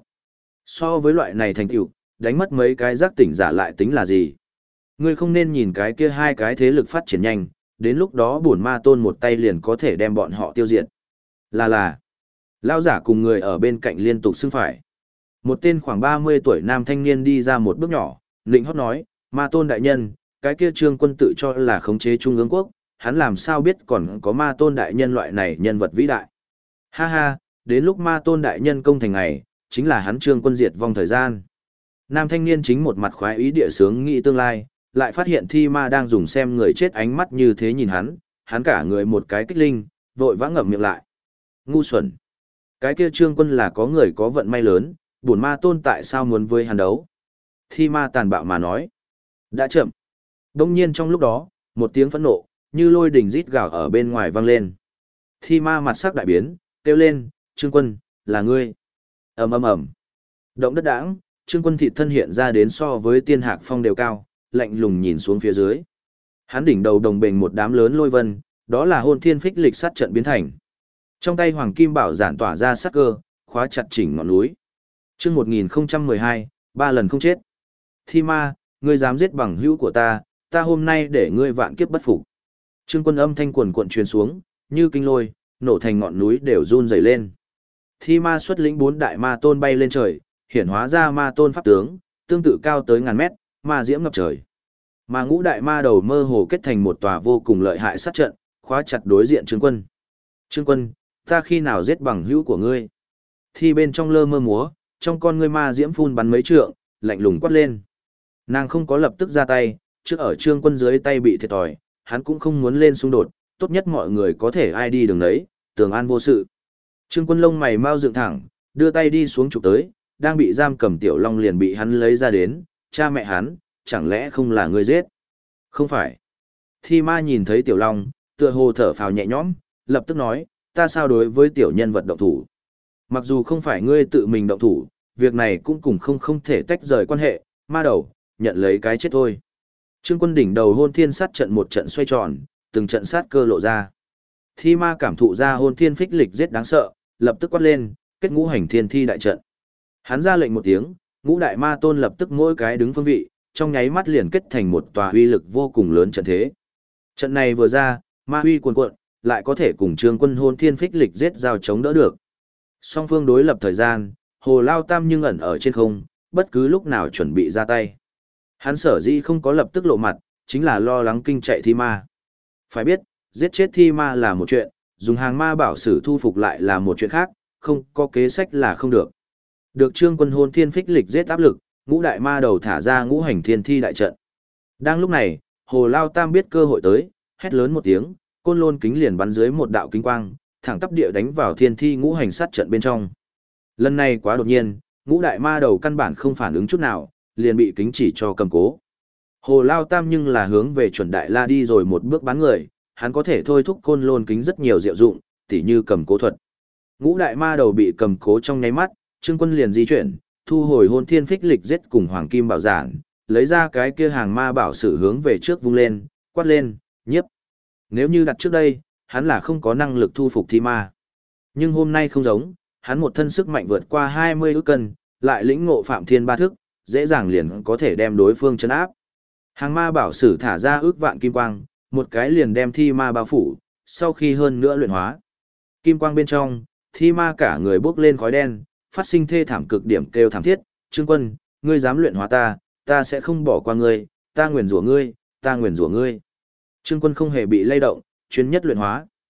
Speaker 1: So với loại này thành tựu, đánh mất mấy cái giác tỉnh giả lại tính là gì? Ngươi không nên nhìn cái kia hai cái thế lực phát triển nhanh, đến lúc đó bổn ma tôn một tay liền có thể đem bọn họ tiêu diệt. Là. Lão giả cùng người ở bên cạnh liên tục xưng phải. Một tên khoảng 30 tuổi nam thanh niên đi ra một bước nhỏ, lĩnh hót nói, ma tôn đại nhân, cái kia Trương Quân tự cho là khống chế Trung ương quốc, hắn làm sao biết còn có ma tôn đại nhân loại này nhân vật vĩ đại. Ha ha, đến lúc ma tôn đại nhân công thành ngày, chính là hắn Trương Quân diệt vong thời gian. Nam thanh niên chính một mặt khoái ý địa sướng nghĩ tương lai, lại phát hiện thi ma đang dùng xem người chết ánh mắt như thế nhìn hắn cả người một cái kích linh, vội vã ngậm miệng lại. Ngu xuẩn. Cái kia Trương Quân là có người có vận may lớn, bổn ma tôn tại sao muốn với hắn đấu? Thi ma tàn bạo mà nói. Đã chậm. Đông nhiên trong lúc đó, một tiếng phẫn nộ, như lôi đình rít gào ở bên ngoài vang lên. Thi ma mặt sắc đại biến, kêu lên, Trương Quân, là ngươi. ầm ầm ầm. Động đất đãng, Trương Quân thịt thân hiện ra đến so với tiên hạc phong đều cao, lạnh lùng nhìn xuống phía dưới. Hắn đỉnh đầu đồng bền một đám lớn lôi vân, đó là hôn thiên phích lịch sát trận biến thành. Trong tay hoàng kim bảo giản tỏa ra sát cơ, khóa chặt chỉnh ngọn núi. Chương 1012, ba lần không chết. Thi ma, ngươi dám giết bằng hữu của ta hôm nay để ngươi vạn kiếp bất phục. Trương Quân âm thanh quần cuộn truyền xuống, như kinh lôi, nổ thành ngọn núi đều run rẩy lên. Thi ma xuất lĩnh 4 đại ma tôn bay lên trời, hiển hóa ra ma tôn pháp tướng, tương tự cao tới ngàn mét, ma diễm ngập trời. Mà ngũ đại ma đầu mơ hồ kết thành một tòa vô cùng lợi hại sát trận, khóa chặt đối diện Trương Quân. Trương Quân, ta khi nào giết bằng hữu của ngươi? Thi bên trong lơ mơ múa, trong con ngươi ma diễm phun bắn mấy trượng, lạnh lùng quát lên. Nàng không có lập tức ra tay, trước ở Trương Quân dưới tay bị thiệt thòi, hắn cũng không muốn lên xung đột, tốt nhất mọi người có thể ai đi đường đấy, tường an vô sự. Trương Quân lông mày mau dựng thẳng, đưa tay đi xuống chụp tới, đang bị giam cầm Tiểu Long liền bị hắn lấy ra đến, cha mẹ hắn, chẳng lẽ không là ngươi giết? Không phải. Thi ma nhìn thấy Tiểu Long, tựa hồ thở phào nhẹ nhõm, lập tức nói, ta sao đối với tiểu nhân vật động thủ? Mặc dù không phải ngươi tự mình động thủ, việc này cũng cùng không thể tách rời quan hệ, ma đầu, nhận lấy cái chết thôi. Trương Quân đỉnh đầu hôn thiên sát trận một trận xoay tròn, từng trận sát cơ lộ ra. Thi ma cảm thụ ra hôn thiên phích lịch giết đáng sợ, lập tức quát lên, kết ngũ hành thiên thi đại trận. Hắn ra lệnh một tiếng, ngũ đại ma tôn lập tức mỗi cái đứng phương vị, trong nháy mắt liền kết thành một tòa uy lực vô cùng lớn trận thế. Trận này vừa ra, ma uy cuồn cuộn, lại có thể cùng Trương Quân hôn thiên phích lịch giết giao chống đỡ được. Song phương đối lập thời gian, Hồ Lao Tam nhưng ẩn ở trên không, bất cứ lúc nào chuẩn bị ra tay. Hắn sở dĩ không có lập tức lộ mặt, chính là lo lắng kinh chạy thi ma. Phải biết, giết chết thi ma là một chuyện, dùng hàng ma bảo sử thu phục lại là một chuyện khác, không có kế sách là không được. Được Trương Quân hôn thiên phích lịch giết áp lực, ngũ đại ma đầu thả ra ngũ hành thiên thi đại trận. Đang lúc này, Hồ Lao Tam biết cơ hội tới, hét lớn một tiếng, côn lôn kính liền bắn dưới một đạo kính quang, thẳng tắp địa đánh vào thiên thi ngũ hành sát trận bên trong. Lần này quá đột nhiên, ngũ đại ma đầu căn bản không phản ứng chút nào, liền bị kính chỉ cho cầm cố. Hồ Lao Tam nhưng là hướng về chuẩn đại la đi rồi một bước bắn người, hắn có thể thôi thúc côn lôn kính rất nhiều diệu dụng, tỉ như cầm cố thuật. Ngũ đại ma đầu bị cầm cố trong nháy mắt, Trương Quân liền di chuyển, thu hồi hôn thiên phích lịch giết cùng hoàng kim bảo giản, lấy ra cái kia hàng ma bảo sử hướng về trước vung lên, quát lên, nhiếp. Nếu như đặt trước đây, hắn là không có năng lực thu phục thi ma. Nhưng hôm nay không giống, hắn một thân sức mạnh vượt qua 20 ức cân, lại lĩnh ngộ phạm thiên ba thức, dễ dàng liền có thể đem đối phương chấn áp. Hàng ma bảo sử thả ra ước vạn kim quang, một cái liền đem thi ma bao phủ, sau khi hơn nữa luyện hóa. Kim quang bên trong, thi ma cả người bốc lên khói đen, phát sinh thê thảm cực điểm kêu thảm thiết, Trương Quân, ngươi dám luyện hóa ta sẽ không bỏ qua ngươi, ta nguyền rủa ngươi, ta nguyền rủa ngươi. Trương Quân không hề bị lay động, chuyên nhất luyện hóa.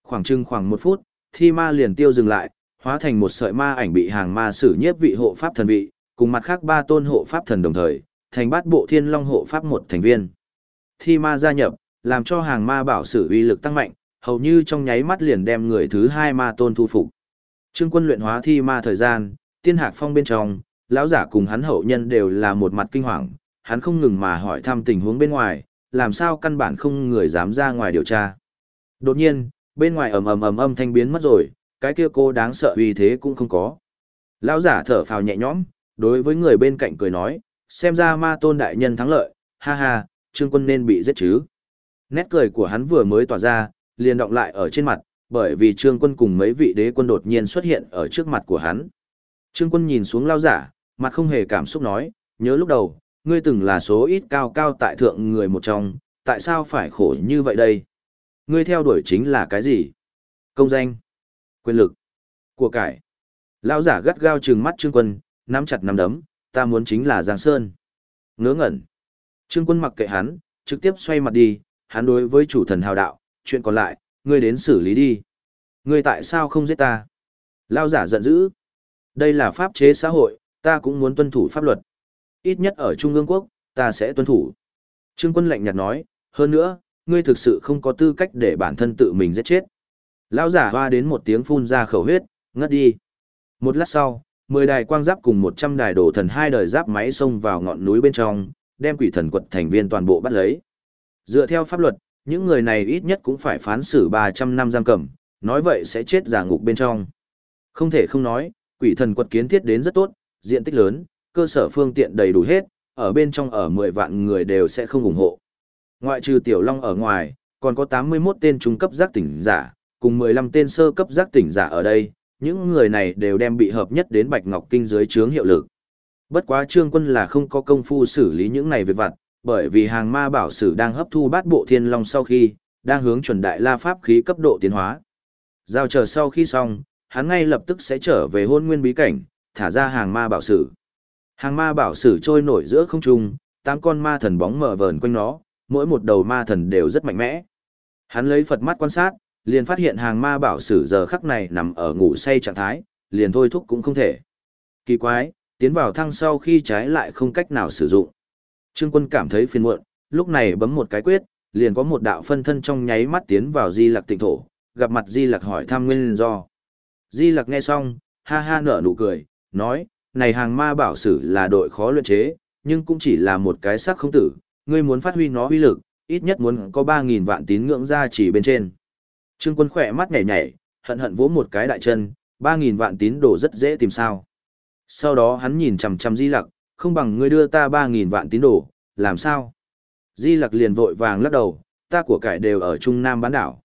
Speaker 1: Khoảng 1 phút, thi ma liền tiêu dừng lại, hóa thành một sợi ma ảnh bị hàng ma sử nhiếp vị hộ pháp thần vị, cùng mặt khác 3 tôn hộ pháp thần đồng thời, thành bát bộ thiên long hộ pháp một thành viên. Thi ma gia nhập, làm cho hàng ma bảo sử uy lực tăng mạnh, hầu như trong nháy mắt liền đem người thứ 2 ma tôn thu phục. Trương Quân luyện hóa thi ma thời gian, Tiên Hạc Phong bên trong, lão giả cùng hắn hậu nhân đều là một mặt kinh hoàng, hắn không ngừng mà hỏi thăm tình huống bên ngoài, làm sao căn bản không người dám ra ngoài điều tra. Đột nhiên, bên ngoài ầm âm thanh biến mất rồi, cái kia cô đáng sợ uy thế cũng không có. Lão giả thở phào nhẹ nhõm, đối với người bên cạnh cười nói, xem ra ma tôn đại nhân thắng lợi, ha ha, Trương Quân nên bị giết chứ. Nét cười của hắn vừa mới tỏa ra, liền đọng lại ở trên mặt, bởi vì Trương Quân cùng mấy vị đế quân đột nhiên xuất hiện ở trước mặt của hắn. Trương Quân nhìn xuống lão giả, mặt không hề cảm xúc nói, nhớ lúc đầu, ngươi từng là số ít cao cao tại thượng người một trong, tại sao phải khổ như vậy đây? Ngươi theo đuổi chính là cái gì? Công danh, quyền lực, của cải. Lão giả gắt gao trừng mắt Trương Quân, nắm chặt nắm đấm, ta muốn chính là Giang Sơn. Ngớ ngẩn. Trương Quân mặc kệ hắn, trực tiếp xoay mặt đi, hắn đối với chủ thần hào đạo, chuyện còn lại, ngươi đến xử lý đi. Ngươi tại sao không giết ta? Lão giả giận dữ. Đây là pháp chế xã hội, ta cũng muốn tuân thủ pháp luật. Ít nhất ở Trung ương quốc, ta sẽ tuân thủ. Trương Quân lạnh nhạt nói, hơn nữa, ngươi thực sự không có tư cách để bản thân tự mình giết chết. Lão giả hoa đến một tiếng phun ra khẩu huyết, ngất đi. Một lát sau, 10 đài quang giáp cùng 100 đài đổ thần 2 đời giáp máy xông vào ngọn núi bên trong, đem quỷ thần quật thành viên toàn bộ bắt lấy. Dựa theo pháp luật, những người này ít nhất cũng phải phán xử 300 năm giam cầm, nói vậy sẽ chết giả ngục bên trong. Không thể không nói, quỷ thần quật kiến thiết đến rất tốt, diện tích lớn, cơ sở phương tiện đầy đủ hết, ở bên trong ở 10 vạn người đều sẽ không ủng hộ. Ngoại trừ Tiểu Long ở ngoài, còn có 81 tên trung cấp giác tỉnh giả, cùng 15 tên sơ cấp giác tỉnh giả ở đây, những người này đều đem bị hợp nhất đến Bạch Ngọc Kinh dưới trướng hiệu lực. Bất quá Trương Quân là không có công phu xử lý những này việc vặt, bởi vì hàng ma bảo sử đang hấp thu bát bộ thiên long sau khi, đang hướng chuẩn đại la pháp khí cấp độ tiến hóa. Giao chờ sau khi xong, hắn ngay lập tức sẽ trở về hôn nguyên bí cảnh, thả ra hàng ma bảo sử. Hàng ma bảo sử trôi nổi giữa không trung, 8 con ma thần bóng mờ vờn quanh nó, mỗi một đầu ma thần đều rất mạnh mẽ. Hắn lấy Phật mắt quan sát, liền phát hiện hàng ma bảo sử giờ khắc này nằm ở ngủ say trạng thái, liền thôi thúc cũng không thể. Kỳ quái, tiến vào thăng sau khi trái lại không cách nào sử dụng. Trương Quân cảm thấy phiền muộn, lúc này bấm một cái quyết, liền có một đạo phân thân trong nháy mắt tiến vào Di Lặc tịnh thổ, gặp mặt Di Lặc hỏi thăm nguyên do. Di Lặc nghe xong, ha ha nở nụ cười, nói, này hàng ma bảo sử là đội khó luyện chế, nhưng cũng chỉ là một cái xác không tử, ngươi muốn phát huy nó uy lực, ít nhất muốn có 3.000 vạn tín ngưỡng gia chỉ bên trên. Trương Quân khỏe mắt nhảy nhảy, hận hận vỗ một cái đại chân, 3.000 vạn tín đồ rất dễ tìm sao. Sau đó hắn nhìn chằm chằm Di Lặc, không bằng ngươi đưa ta 3.000 vạn tín đồ, làm sao? Di Lặc liền vội vàng lắc đầu, ta của cải đều ở Trung Nam bán đảo,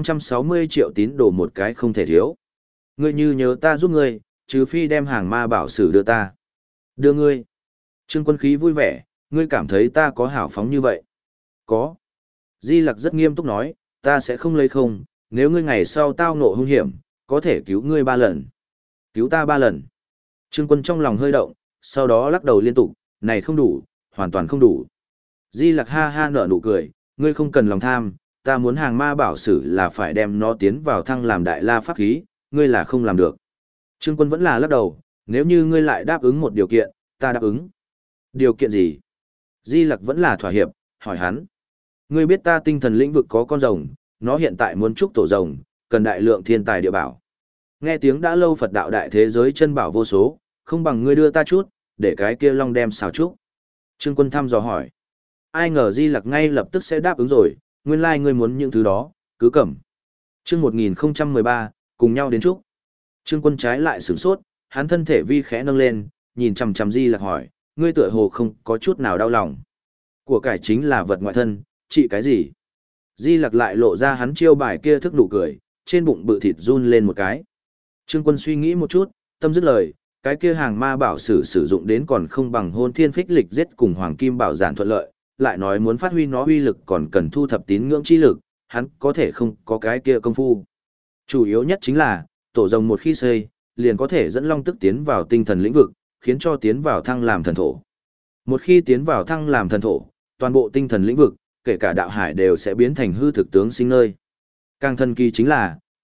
Speaker 1: 560 triệu tín đồ một cái không thể thiếu. Ngươi như nhớ ta giúp ngươi, trừ phi đem hàng ma bảo sử đưa ta. Đưa ngươi. Trương Quân khí vui vẻ, ngươi cảm thấy ta có hảo phóng như vậy? Có. Di Lặc rất nghiêm túc nói, ta sẽ không lấy không, nếu ngươi ngày sau tao ngộ hung hiểm, có thể cứu ngươi 3 lần. Cứu ta 3 lần. Trương Quân trong lòng hơi động, sau đó lắc đầu liên tục, này không đủ, hoàn toàn không đủ. Di Lặc ha ha nở nụ cười, ngươi không cần lòng tham, ta muốn hàng ma bảo sử là phải đem nó tiến vào thăng làm đại la pháp khí, ngươi là không làm được. Trương Quân vẫn là lắc đầu, nếu như ngươi lại đáp ứng một điều kiện, ta đáp ứng. Điều kiện gì? Di Lặc vẫn là thỏa hiệp, hỏi hắn. Ngươi biết ta tinh thần lĩnh vực có con rồng, nó hiện tại muốn trúc tổ rồng, cần đại lượng thiên tài địa bảo. Nghe tiếng đã lâu Phật đạo đại thế giới chân bảo vô số, không bằng ngươi đưa ta chút, để cái kia long đem xào trúc. Trương Quân thăm dò hỏi. Ai ngờ Di Lặc ngay lập tức sẽ đáp ứng rồi, nguyên lai ngươi muốn những thứ đó, cứ cầm. Chương 1013, cùng nhau đến trúc. Trương Quân trái lại sửng sốt, hắn thân thể vi khẽ nâng lên, nhìn chằm chằm Di Lặc hỏi, ngươi tựa hồ không có chút nào đau lòng. Của cải chính là vật ngoại thân, trị cái gì? Di Lặc lại lộ ra hắn chiêu bài kia thức nụ cười, trên bụng bự thịt run lên một cái. Trương Quân suy nghĩ một chút, tâm dứt lời, cái kia hàng ma bảo sử dụng đến còn không bằng hôn thiên phích lịch giết cùng hoàng kim bảo giản thuận lợi, lại nói muốn phát huy nó uy lực còn cần thu thập tín ngưỡng chi lực, hắn có thể không có cái kia công phu. Chủ yếu nhất chính là, tổ rồng một khi xây, liền có thể dẫn long tức tiến vào tinh thần lĩnh vực, khiến cho tiến vào thăng làm thần thổ. Một khi tiến vào thăng làm thần thổ, toàn bộ tinh thần lĩnh vực, kể cả đạo hải đều sẽ biến thành hư thực tướng sinh nơi. Càng thần kỳ chính là,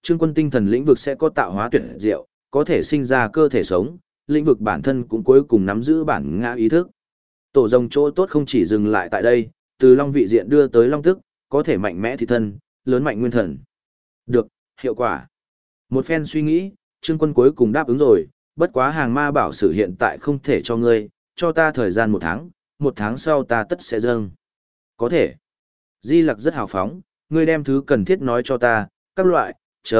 Speaker 1: Trương Quân tinh thần lĩnh vực sẽ có tạo hóa tuyệt diệu, có thể sinh ra cơ thể sống, lĩnh vực bản thân cũng cuối cùng nắm giữ bản ngã ý thức. Tổ rồng chỗ tốt không chỉ dừng lại tại đây, từ long vị diện đưa tới long tức, có thể mạnh mẽ thị thân, lớn mạnh nguyên thần. Được, hiệu quả. Một phen suy nghĩ, Trương Quân cuối cùng đáp ứng rồi, bất quá hàng ma bảo sử hiện tại không thể cho ngươi, cho ta thời gian 1 tháng sau ta tất sẽ dâng. Có thể. Di Lặc rất hào phóng, ngươi đem thứ cần thiết nói cho ta, các loại,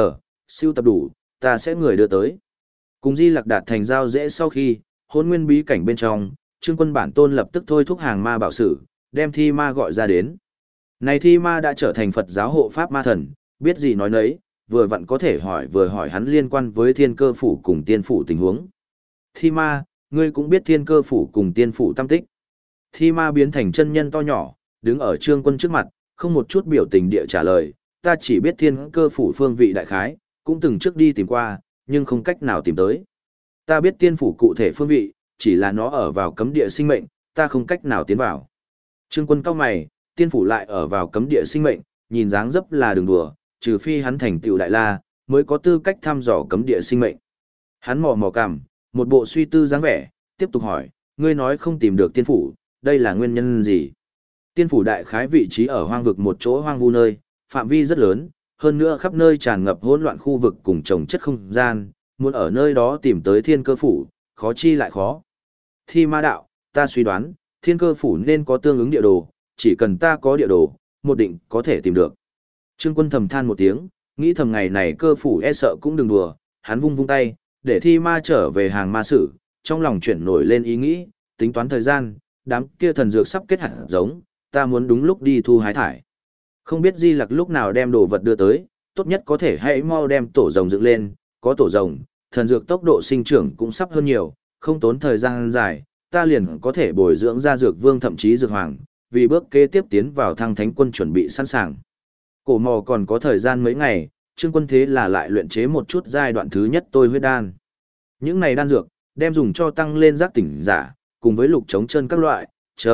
Speaker 1: siêu tập đủ, ta sẽ người đưa tới. Cùng Di Lặc đạt thành giao dễ sau khi, hôn nguyên bí cảnh bên trong, Trương Quân bản tôn lập tức thôi thúc hàng ma bảo sử, đem thi ma gọi ra đến. Này thi ma đã trở thành Phật giáo hộ pháp ma thần, biết gì nói nấy, vừa vặn có thể vừa hỏi hắn liên quan với thiên cơ phủ cùng tiên phủ tình huống. Thi ma, ngươi cũng biết thiên cơ phủ cùng tiên phủ tâm tích. Thi ma biến thành chân nhân to nhỏ, đứng ở Trương Quân trước mặt, không một chút biểu tình địa trả lời, ta chỉ biết thiên cơ phủ phương vị đại khái, cũng từng trước đi tìm qua, nhưng không cách nào tìm tới. Ta biết tiên phủ cụ thể phương vị, chỉ là nó ở vào cấm địa sinh mệnh, ta không cách nào tiến vào. Trương Quân cau mày, tiên phủ lại ở vào cấm địa sinh mệnh, nhìn dáng dấp là đường đùa, trừ phi hắn thành tựu đại la, mới có tư cách thăm dò cấm địa sinh mệnh. Hắn mò mò cằm, một bộ suy tư dáng vẻ, tiếp tục hỏi, ngươi nói không tìm được tiên phủ, đây là nguyên nhân gì? Tiên phủ đại khái vị trí ở hoang vực một chỗ hoang vu nơi, phạm vi rất lớn, hơn nữa khắp nơi tràn ngập hỗn loạn khu vực cùng trồng chất không gian, muốn ở nơi đó tìm tới thiên cơ phủ, khó chi lại khó. Thi ma đạo, ta suy đoán, thiên cơ phủ nên có tương ứng địa đồ, chỉ cần ta có địa đồ, một định có thể tìm được. Trương Quân thầm than một tiếng, nghĩ thầm ngày này cơ phủ e sợ cũng đừng đùa, hắn vung vung tay, để thi ma trở về hàng ma sử, trong lòng chuyển nổi lên ý nghĩ, tính toán thời gian, đám kia thần dược sắp kết hạt giống, ta muốn đúng lúc đi thu hái thải. Không biết Di Lặc lúc nào đem đồ vật đưa tới, tốt nhất có thể hãy mau đem tổ rồng dựng lên, có tổ rồng, thần dược tốc độ sinh trưởng cũng sắp hơn nhiều, không tốn thời gian dài, ta liền có thể bồi dưỡng ra dược vương thậm chí dược hoàng, vì bước kế tiếp tiến vào thăng thánh quân chuẩn bị sẵn sàng. Cổ mò còn có thời gian mấy ngày, Trương Quân thế là lại luyện chế một chút giai đoạn thứ nhất tôi huyết đan. Những này đan dược, đem dùng cho tăng lên giác tỉnh giả, cùng với lục chống chân các loại,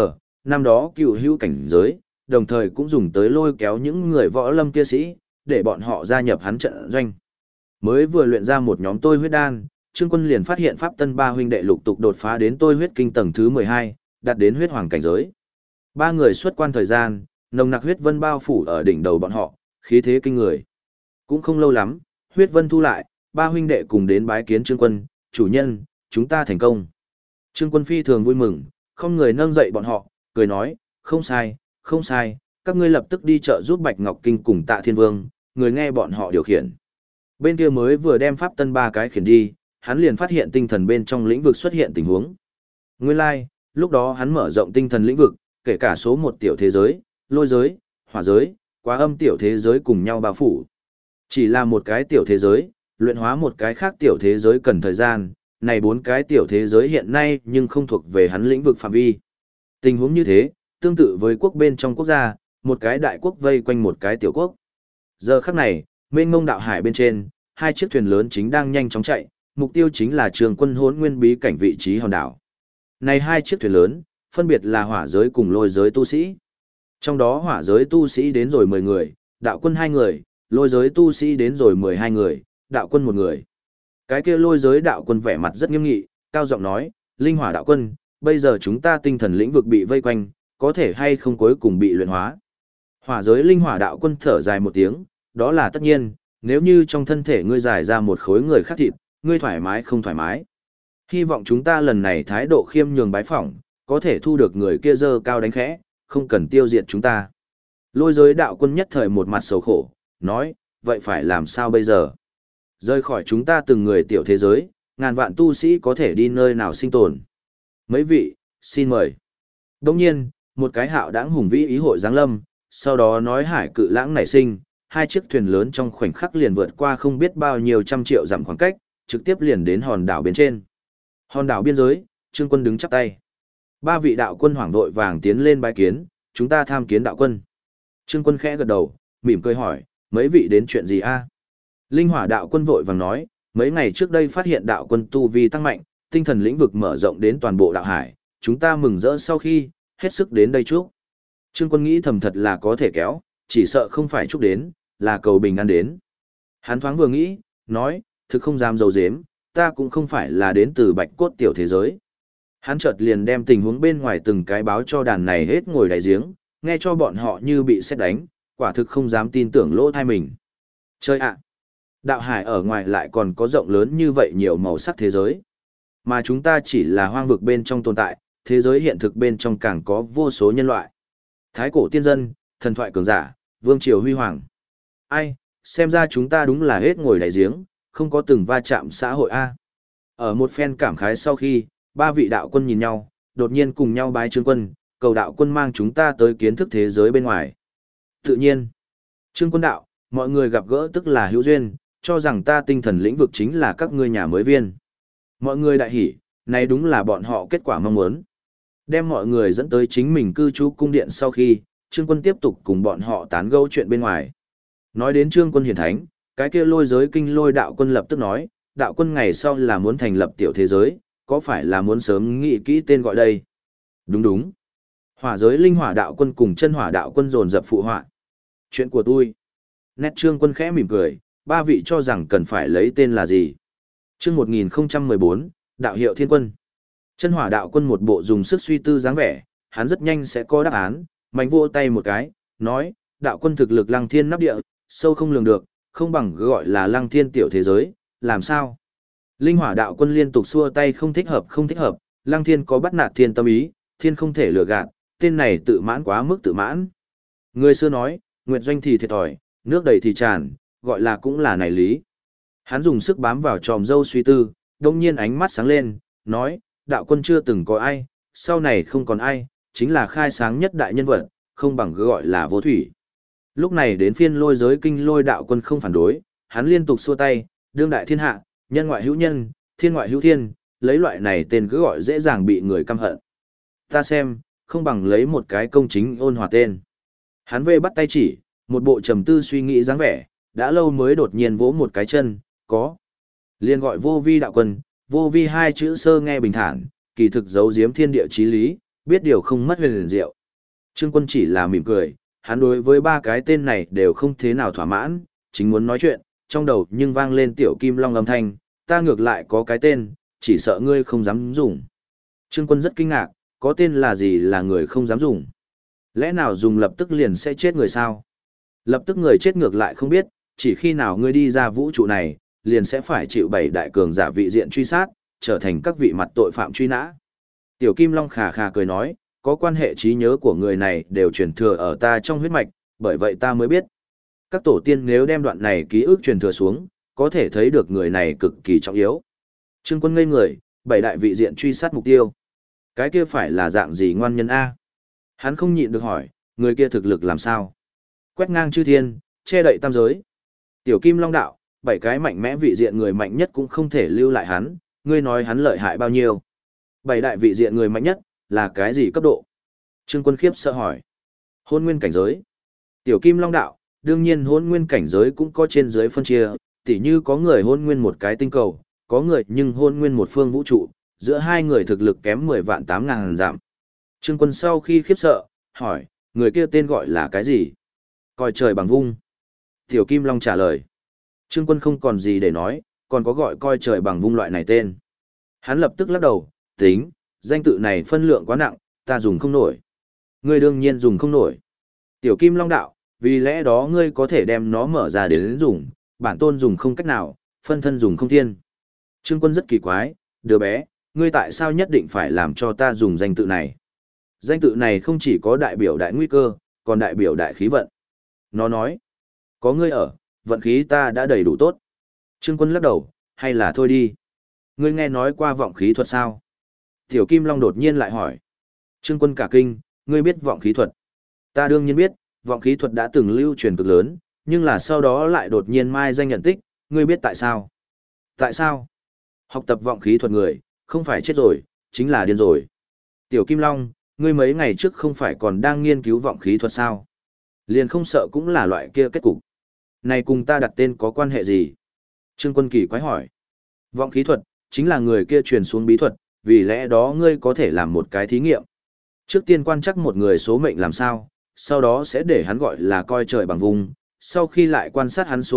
Speaker 1: năm đó cựu hữu cảnh giới, đồng thời cũng dùng tới lôi kéo những người võ lâm kia sĩ, để bọn họ gia nhập hắn trận doanh. Mới vừa luyện ra một nhóm tôi huyết đan, Trương Quân liền phát hiện Pháp Tân ba huynh đệ lục tục đột phá đến tôi huyết kinh tầng thứ 12, đạt đến huyết hoàng cảnh giới. Ba người xuất quan thời gian, nồng nặc huyết vân bao phủ ở đỉnh đầu bọn họ, khí thế kinh người. Cũng không lâu lắm, huyết vân thu lại, ba huynh đệ cùng đến bái kiến Trương Quân, chủ nhân, chúng ta thành công. Trương Quân phi thường vui mừng, không người nâng dậy bọn họ, cười nói, không sai, không sai, các ngươi lập tức đi chợ giúp Bạch Ngọc Kinh cùng Tạ Thiên Vương, người nghe bọn họ điều khiển. Bên kia mới vừa đem Pháp Tân ba cái khiển đi, hắn liền phát hiện tinh thần bên trong lĩnh vực xuất hiện tình huống. Nguyên lai, lúc đó hắn mở rộng tinh thần lĩnh vực, kể cả số một tiểu thế giới, lôi giới, hỏa giới, quá âm tiểu thế giới cùng nhau bao phủ. Chỉ là một cái tiểu thế giới, luyện hóa một cái khác tiểu thế giới cần thời gian, này 4 cái tiểu thế giới hiện nay nhưng không thuộc về hắn lĩnh vực phạm vi. Tình huống như thế, tương tự với quốc bên trong quốc gia, một cái đại quốc vây quanh một cái tiểu quốc. Giờ khắc này, mênh mông đạo hải bên trên, 2 chiếc thuyền lớn chính đang nhanh chóng chạy, mục tiêu chính là Trường Quân Hỗn Nguyên bí cảnh vị trí hòn đảo. Này 2 chiếc thuyền lớn, phân biệt là hỏa giới cùng lôi giới tu sĩ. Trong đó hỏa giới tu sĩ đến rồi 10 người, đạo quân 2 người, lôi giới tu sĩ đến rồi 12 người, đạo quân 1 người. Cái kia lôi giới đạo quân vẻ mặt rất nghiêm nghị, cao giọng nói, Linh Hỏa đạo quân, bây giờ chúng ta tinh thần lĩnh vực bị vây quanh, có thể hay không cuối cùng bị luyện hóa. Hỏa giới Linh Hỏa đạo quân thở dài một tiếng, đó là tất nhiên, nếu như trong thân thể ngươi giải ra một khối người khác thịt, ngươi thoải mái không thoải mái. Hy vọng chúng ta lần này thái độ khiêm nhường bái phỏng, có thể thu được người kia dơ cao đánh khẽ, không cần tiêu diệt chúng ta. Lôi giới đạo quân nhất thời một mặt sầu khổ, nói, vậy phải làm sao bây giờ? Rời khỏi chúng ta từng người tiểu thế giới, ngàn vạn tu sĩ có thể đi nơi nào sinh tồn. Mấy vị, xin mời. Đồng nhiên, một cái hạo đãng hùng vĩ ý hội giáng lâm, sau đó nói hải cự lãng nảy sinh, 2 chiếc thuyền lớn trong khoảnh khắc liền vượt qua không biết bao nhiêu trăm triệu dặm khoảng cách, trực tiếp liền đến hòn đảo bên trên. Hòn đảo biên giới, Trương Quân đứng chắp tay. 3 vị đạo quân hoảng vội vàng tiến lên bái kiến, chúng ta tham kiến đạo quân. Trương Quân khẽ gật đầu, mỉm cười hỏi, mấy vị đến chuyện gì a? Linh Hỏa đạo quân vội vàng nói, mấy ngày trước đây phát hiện đạo quân tu vi tăng mạnh, tinh thần lĩnh vực mở rộng đến toàn bộ đạo hải, chúng ta mừng rỡ sau khi, hết sức đến đây chúc. Trương Quân nghĩ thầm thật là có thể kéo, chỉ sợ không phải chúc đến, là cầu bình an đến. Hắn thoáng vừa nghĩ, nói, thực không dám dầu dếm, ta cũng không phải là đến từ bạch cốt tiểu thế giới. Hắn chợt liền đem tình huống bên ngoài từng cái báo cho đàn này hết ngồi đại giếng, nghe cho bọn họ như bị sét đánh, quả thực không dám tin tưởng lỗ thai mình. Chơi ạ! Đạo hải ở ngoài lại còn có rộng lớn như vậy nhiều màu sắc thế giới. Mà chúng ta chỉ là hoang vực bên trong tồn tại, thế giới hiện thực bên trong càng có vô số nhân loại. Thái cổ tiên dân, thần thoại cường giả, vương triều huy hoàng. Ai, xem ra chúng ta đúng là hết ngồi đại giếng, không có từng va chạm xã hội A. Ở một phen cảm khái sau khi, ba vị đạo quân nhìn nhau, đột nhiên cùng nhau bái Trương Quân, cầu đạo quân mang chúng ta tới kiến thức thế giới bên ngoài. Tự nhiên, Trương Quân đạo, mọi người gặp gỡ tức là hữu duyên, cho rằng ta tinh thần lĩnh vực chính là các ngươi nhà mới viên. Mọi người đại hỉ, này đúng là bọn họ kết quả mong muốn. Đem mọi người dẫn tới chính mình cư trú cung điện sau khi, Trương Quân tiếp tục cùng bọn họ tán gẫu chuyện bên ngoài. Nói đến Trương Quân hiển thánh, cái kia lôi giới kinh lôi đạo quân lập tức nói, đạo quân ngày sau là muốn thành lập tiểu thế giới, có phải là muốn sớm nghĩ kỹ tên gọi đây? Đúng đúng. Hỏa giới linh hỏa đạo quân cùng chân hỏa đạo quân dồn dập phụ họa. Chuyện của tôi. Nét Trương Quân khẽ mỉm cười, ba vị cho rằng cần phải lấy tên là gì? Chương 1014, đạo hiệu thiên quân. Chân hỏa đạo quân một bộ dùng sức suy tư dáng vẻ, hắn rất nhanh sẽ có đáp án, mạnh vỗ tay một cái, nói, đạo quân thực lực lăng thiên nắp địa, sâu không lường được, không bằng gọi là lăng thiên tiểu thế giới, làm sao? Linh hỏa đạo quân liên tục xua tay không thích hợp không thích hợp, lăng thiên có bắt nạt thiên tâm ý, thiên không thể lừa gạt, tên này tự mãn quá mức tự mãn. Người xưa nói, nguyệt doanh thì thiệt thòi, nước đầy thì tràn, gọi là cũng là này lý. Hắn dùng sức bám vào tròm dâu suy tư, đông nhiên ánh mắt sáng lên, nói, đạo quân chưa từng có ai, sau này không còn ai, chính là khai sáng nhất đại nhân vật, không bằng gọi là vô thủy. Lúc này đến phiên lôi giới kinh lôi đạo quân không phản đối, hắn liên tục xua tay, đương đại thiên hạ, nhân ngoại hữu nhân, thiên ngoại hữu thiên, lấy loại này tên cứ gọi dễ dàng bị người căm hận. Ta xem, không bằng lấy một cái công chính ôn hòa tên. Hắn về bắt tay chỉ, một bộ trầm tư suy nghĩ dáng vẻ, đã lâu mới đột nhiên vỗ một cái chân, có. Liên gọi vô vi đạo quân, vô vi hai chữ sơ nghe bình thản, kỳ thực giấu giếm thiên địa chí lý, biết điều không mất huyền liền diệu. Trương Quân chỉ là mỉm cười, hắn đối với ba cái tên này đều không thế nào thỏa mãn, chính muốn nói chuyện, trong đầu nhưng vang lên tiểu kim long âm thanh, ta ngược lại có cái tên, chỉ sợ ngươi không dám dùng. Trương Quân rất kinh ngạc, có tên là gì là người không dám dùng? Lẽ nào dùng lập tức liền sẽ chết người sao? Lập tức người chết ngược lại không biết, chỉ khi nào ngươi đi ra vũ trụ này, liền sẽ phải chịu bảy đại cường giả vị diện truy sát, trở thành các vị mặt tội phạm truy nã. Tiểu Kim Long khà khà cười nói, có quan hệ trí nhớ của người này đều truyền thừa ở ta trong huyết mạch, bởi vậy ta mới biết. Các tổ tiên nếu đem đoạn này ký ức truyền thừa xuống, có thể thấy được người này cực kỳ trọng yếu. Trương Quân ngây người, bảy đại vị diện truy sát mục tiêu. Cái kia phải là dạng gì ngoan nhân A? Hắn không nhịn được hỏi, người kia thực lực làm sao? Quét ngang chư thiên, che đậy tam giới. Tiểu Kim Long đạo, bảy cái mạnh mẽ vị diện người mạnh nhất cũng không thể lưu lại hắn, ngươi nói hắn lợi hại bao nhiêu? Bảy đại vị diện người mạnh nhất, là cái gì cấp độ? Trương Quân khiếp sợ hỏi. Hôn nguyên cảnh giới. Tiểu Kim Long đạo, đương nhiên hôn nguyên cảnh giới cũng có trên dưới phân chia, tỉ như có người hôn nguyên một cái tinh cầu, có người nhưng hôn nguyên một phương vũ trụ, giữa hai người thực lực kém 10 vạn 8.000 giảm. Trương Quân sau khi khiếp sợ, hỏi, người kia tên gọi là cái gì? Coi trời bằng vung. Tiểu Kim Long trả lời. Trương Quân không còn gì để nói, còn có gọi coi trời bằng vung loại này tên. Hắn lập tức lắc đầu, tính, danh tự này phân lượng quá nặng, ta dùng không nổi. Ngươi đương nhiên dùng không nổi. Tiểu Kim Long đạo, vì lẽ đó ngươi có thể đem nó mở ra đến dùng, bản tôn dùng không cách nào, phân thân dùng không thiên. Trương Quân rất kỳ quái, đứa bé, ngươi tại sao nhất định phải làm cho ta dùng danh tự này? Danh tự này không chỉ có đại biểu đại nguy cơ, còn đại biểu đại khí vận. Nó nói, có ngươi ở, vận khí ta đã đầy đủ tốt. Trương Quân lắc đầu, hay là thôi đi. Ngươi nghe nói qua vọng khí thuật sao? Tiểu Kim Long đột nhiên lại hỏi. Trương Quân cả kinh, ngươi biết vọng khí thuật. Ta đương nhiên biết, vọng khí thuật đã từng lưu truyền cực lớn, nhưng là sau đó lại đột nhiên mai danh nhận tích, ngươi biết tại sao? Tại sao? Học tập vọng khí thuật người, không phải chết rồi, chính là điên rồi. Tiểu Kim Long, ngươi mấy ngày trước không phải còn đang nghiên cứu vọng khí thuật sao? Liền không sợ cũng là loại kia kết cục. Này cùng ta đặt tên có quan hệ gì? Trương Quân kỳ quái hỏi. Vọng khí thuật, chính là người kia truyền xuống bí thuật, vì lẽ đó ngươi có thể làm một cái thí nghiệm. Trước tiên quan chắc một người số mệnh làm sao, sau đó sẽ để hắn gọi là coi trời bằng vùng, sau khi lại quan sát hắn số mệnh,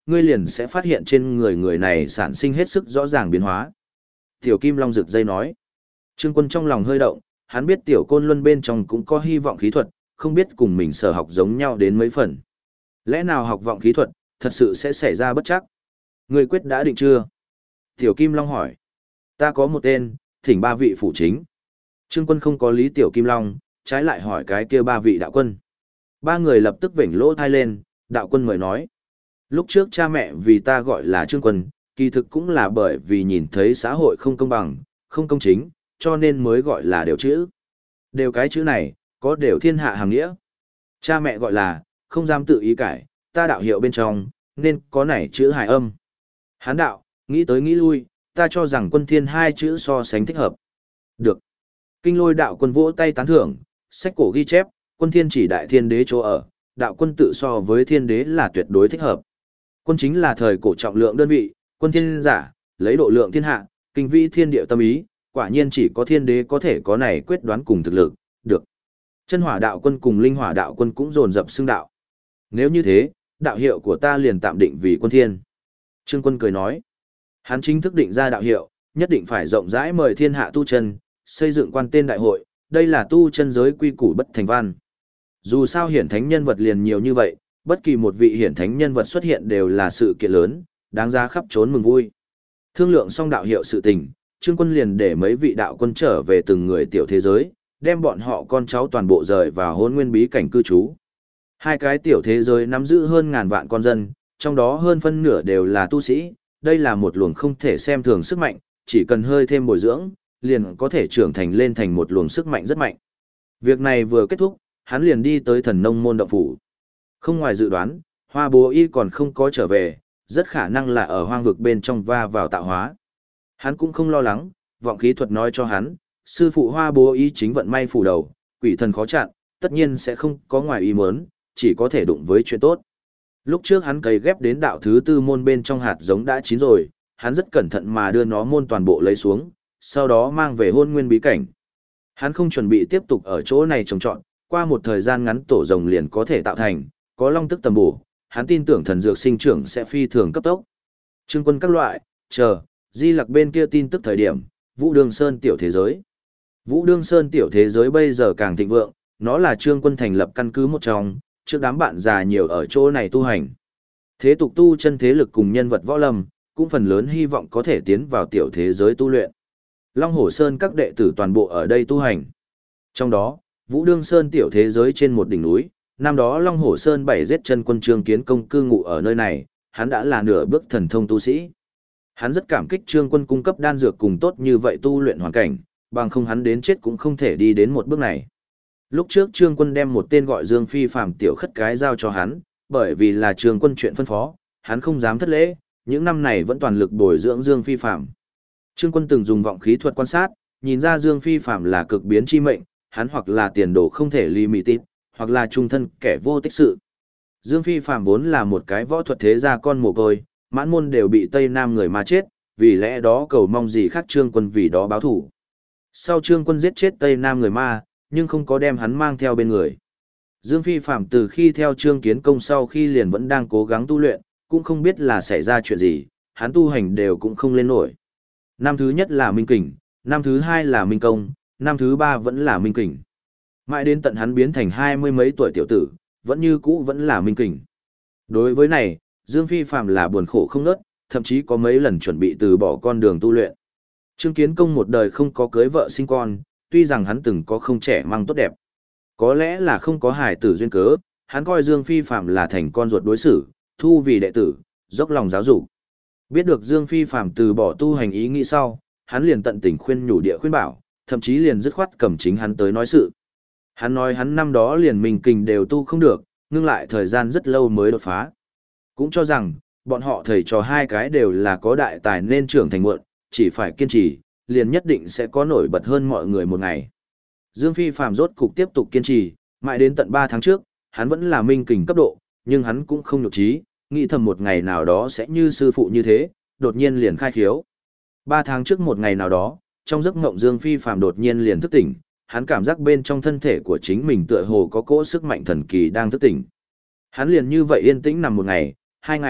Speaker 1: ngươi liền sẽ phát hiện trên người người này sản sinh hết sức rõ ràng biến hóa. Tiểu Kim Long rực dây nói. Trương Quân trong lòng hơi động, hắn biết Tiểu Côn Luân bên trong cũng có hy vọng khí thuật, không biết cùng mình sở học giống nhau đến mấy phần. Lẽ nào học vọng khí thuật, thật sự sẽ xảy ra bất chắc? Ngươi quyết đã định chưa? Tiểu Kim Long hỏi. Ta có một tên, thỉnh ba vị phụ chính. Trương Quân không có lý Tiểu Kim Long, trái lại hỏi cái kia ba vị đạo quân. Ba người lập tức vểnh lỗ thai lên, đạo quân mời nói. Lúc trước cha mẹ vì ta gọi là Trương Quân, kỳ thực cũng là bởi vì nhìn thấy xã hội không công bằng, không công chính, cho nên mới gọi là đều chữ. Đều cái chữ này, có đều thiên hạ hàng nghĩa. Cha mẹ gọi là, không dám tự ý cải, ta đạo hiệu bên trong, nên có nảy chữ hài âm. Hán đạo, nghĩ tới nghĩ lui, ta cho rằng Quân Thiên hai chữ so sánh thích hợp. Được. Kinh Lôi đạo quân vỗ tay tán thưởng, sách cổ ghi chép, Quân Thiên chỉ đại thiên đế chỗ ở, đạo quân tự so với thiên đế là tuyệt đối thích hợp. Quân chính là thời cổ trọng lượng đơn vị, quân thiên giả, lấy độ lượng thiên hạ, kinh vi thiên địa tâm ý, quả nhiên chỉ có thiên đế có thể có này quyết đoán cùng thực lực, được. Chân hỏa đạo quân cùng linh hỏa đạo quân cũng dồn dập xưng đạo. Nếu như thế, đạo hiệu của ta liền tạm định vì Quân Thiên. Trương Quân cười nói, hắn chính thức định ra đạo hiệu, nhất định phải rộng rãi mời thiên hạ tu chân, xây dựng quan tên đại hội, đây là tu chân giới quy củ bất thành văn. Dù sao hiển thánh nhân vật liền nhiều như vậy, bất kỳ một vị hiển thánh nhân vật xuất hiện đều là sự kiện lớn, đáng ra khắp trốn mừng vui. Thương lượng xong đạo hiệu sự tình, Trương Quân liền để mấy vị đạo quân trở về từng người tiểu thế giới, đem bọn họ con cháu toàn bộ rời vào Hỗn Nguyên bí cảnh cư trú. Hai cái tiểu thế giới nắm giữ hơn ngàn vạn con dân, trong đó hơn phân nửa đều là tu sĩ, đây là một luồng không thể xem thường sức mạnh, chỉ cần hơi thêm bồi dưỡng, liền có thể trưởng thành lên thành một luồng sức mạnh rất mạnh. Việc này vừa kết thúc, hắn liền đi tới Thần Nông môn động phủ. Không ngoài dự đoán, Hoa Bố Y còn không có trở về, rất khả năng là ở hoang vực bên trong va vào tạo hóa. Hắn cũng không lo lắng, vọng khí thuật nói cho hắn, sư phụ Hoa Bố Y chính vận may phủ đầu, quỷ thần khó chặn, tất nhiên sẽ không có ngoài ý muốn, chỉ có thể đụng với chuyện tốt. Lúc trước hắn cấy ghép đến đạo thứ tư môn bên trong hạt giống đã chín rồi, hắn rất cẩn thận mà đưa nó môn toàn bộ lấy xuống, sau đó mang về Hôn Nguyên bí cảnh. Hắn không chuẩn bị tiếp tục ở chỗ này trồng trọt, qua một thời gian ngắn tổ rồng liền có thể tạo thành, có long tức tầm bổ, hắn tin tưởng thần dược sinh trưởng sẽ phi thường cấp tốc. Trương Quân các loại, chờ, Di Lặc bên kia tin tức thời điểm, Vũ Đương Sơn tiểu thế giới. Vũ Đương Sơn tiểu thế giới bây giờ càng thịnh vượng, nó là Trương Quân thành lập căn cứ một trong, trước đám bạn già nhiều ở chỗ này tu hành. Thế tục tu chân thế lực cùng nhân vật võ lâm, cũng phần lớn hy vọng có thể tiến vào tiểu thế giới tu luyện. Long Hổ Sơn các đệ tử toàn bộ ở đây tu hành. Trong đó, Vũ Đương Sơn tiểu thế giới trên một đỉnh núi, năm đó Long Hổ Sơn bảy giết chân quân Trương Kiến Công cư ngụ ở nơi này, hắn đã là nửa bước thần thông tu sĩ. Hắn rất cảm kích Trương Quân cung cấp đan dược cùng tốt như vậy tu luyện hoàn cảnh, bằng không hắn đến chết cũng không thể đi đến một bước này. Lúc trước Trương Quân đem một tên gọi Dương Phi Phàm tiểu khất cái giao cho hắn, bởi vì là Trương Quân chuyện phân phó, hắn không dám thất lễ, những năm này vẫn toàn lực bồi dưỡng Dương Phi Phàm. Trương Quân từng dùng vọng khí thuật quan sát, nhìn ra Dương Phi Phàm là cực biến chi mệnh, hắn hoặc là tiền đồ không thể limited, hoặc là trung thân kẻ vô tích sự. Dương Phi Phàm vốn là một cái võ thuật thế gia con mồ côi, mãn môn đều bị Tây Nam người mà chết, vì lẽ đó cầu mong gì khác Trương Quân vì đó báo thủ. Sau Trương Quân giết chết Tây Nam người ma, nhưng không có đem hắn mang theo bên người. Dương Phi Phàm từ khi theo Trương Kiến Công sau khi liền vẫn đang cố gắng tu luyện, cũng không biết là xảy ra chuyện gì, hắn tu hành đều cũng không lên nổi. Năm thứ nhất là Minh Kình, năm thứ hai là Minh Công, năm thứ ba vẫn là Minh Kình. Mãi đến tận hắn biến thành 20 mấy tuổi tiểu tử, vẫn như cũ vẫn là Minh Kình. Đối với này, Dương Phi Phàm là buồn khổ không nớt, thậm chí có mấy lần chuẩn bị từ bỏ con đường tu luyện. Trương Kiến Công một đời không có cưới vợ sinh con, tuy rằng hắn từng có không trẻ mang tốt đẹp. Có lẽ là không có hài tử duyên cớ, hắn coi Dương Phi Phàm là thành con ruột đối xử, thu vì đệ tử, dốc lòng giáo dục. Biết được Dương Phi Phàm từ bỏ tu hành ý nghĩ sau, hắn liền tận tình khuyên nhủ địa khuyên bảo, thậm chí liền dứt khoát cầm chính hắn tới nói sự. Hắn nói hắn năm đó liền Minh Kình đều tu không được, ngưng lại thời gian rất lâu mới đột phá. Cũng cho rằng, bọn họ thầy trò hai cái đều là có đại tài nên trưởng thành muộn, chỉ phải kiên trì, liền nhất định sẽ có nổi bật hơn mọi người một ngày. Dương Phi Phàm rốt cục tiếp tục kiên trì, mãi đến tận 3 tháng trước, hắn vẫn là Minh Kình cấp độ, nhưng hắn cũng không nhục trí, nghĩ thầm một ngày nào đó sẽ như sư phụ như thế, đột nhiên liền khai khiếu. 3 tháng trước một ngày nào đó, trong giấc mộng Dương Phi Phàm đột nhiên liền thức tỉnh, hắn cảm giác bên trong thân thể của chính mình tựa hồ có cỗ sức mạnh thần kỳ đang thức tỉnh. Hắn liền như vậy yên tĩnh nằm một ngày, 2 ngày,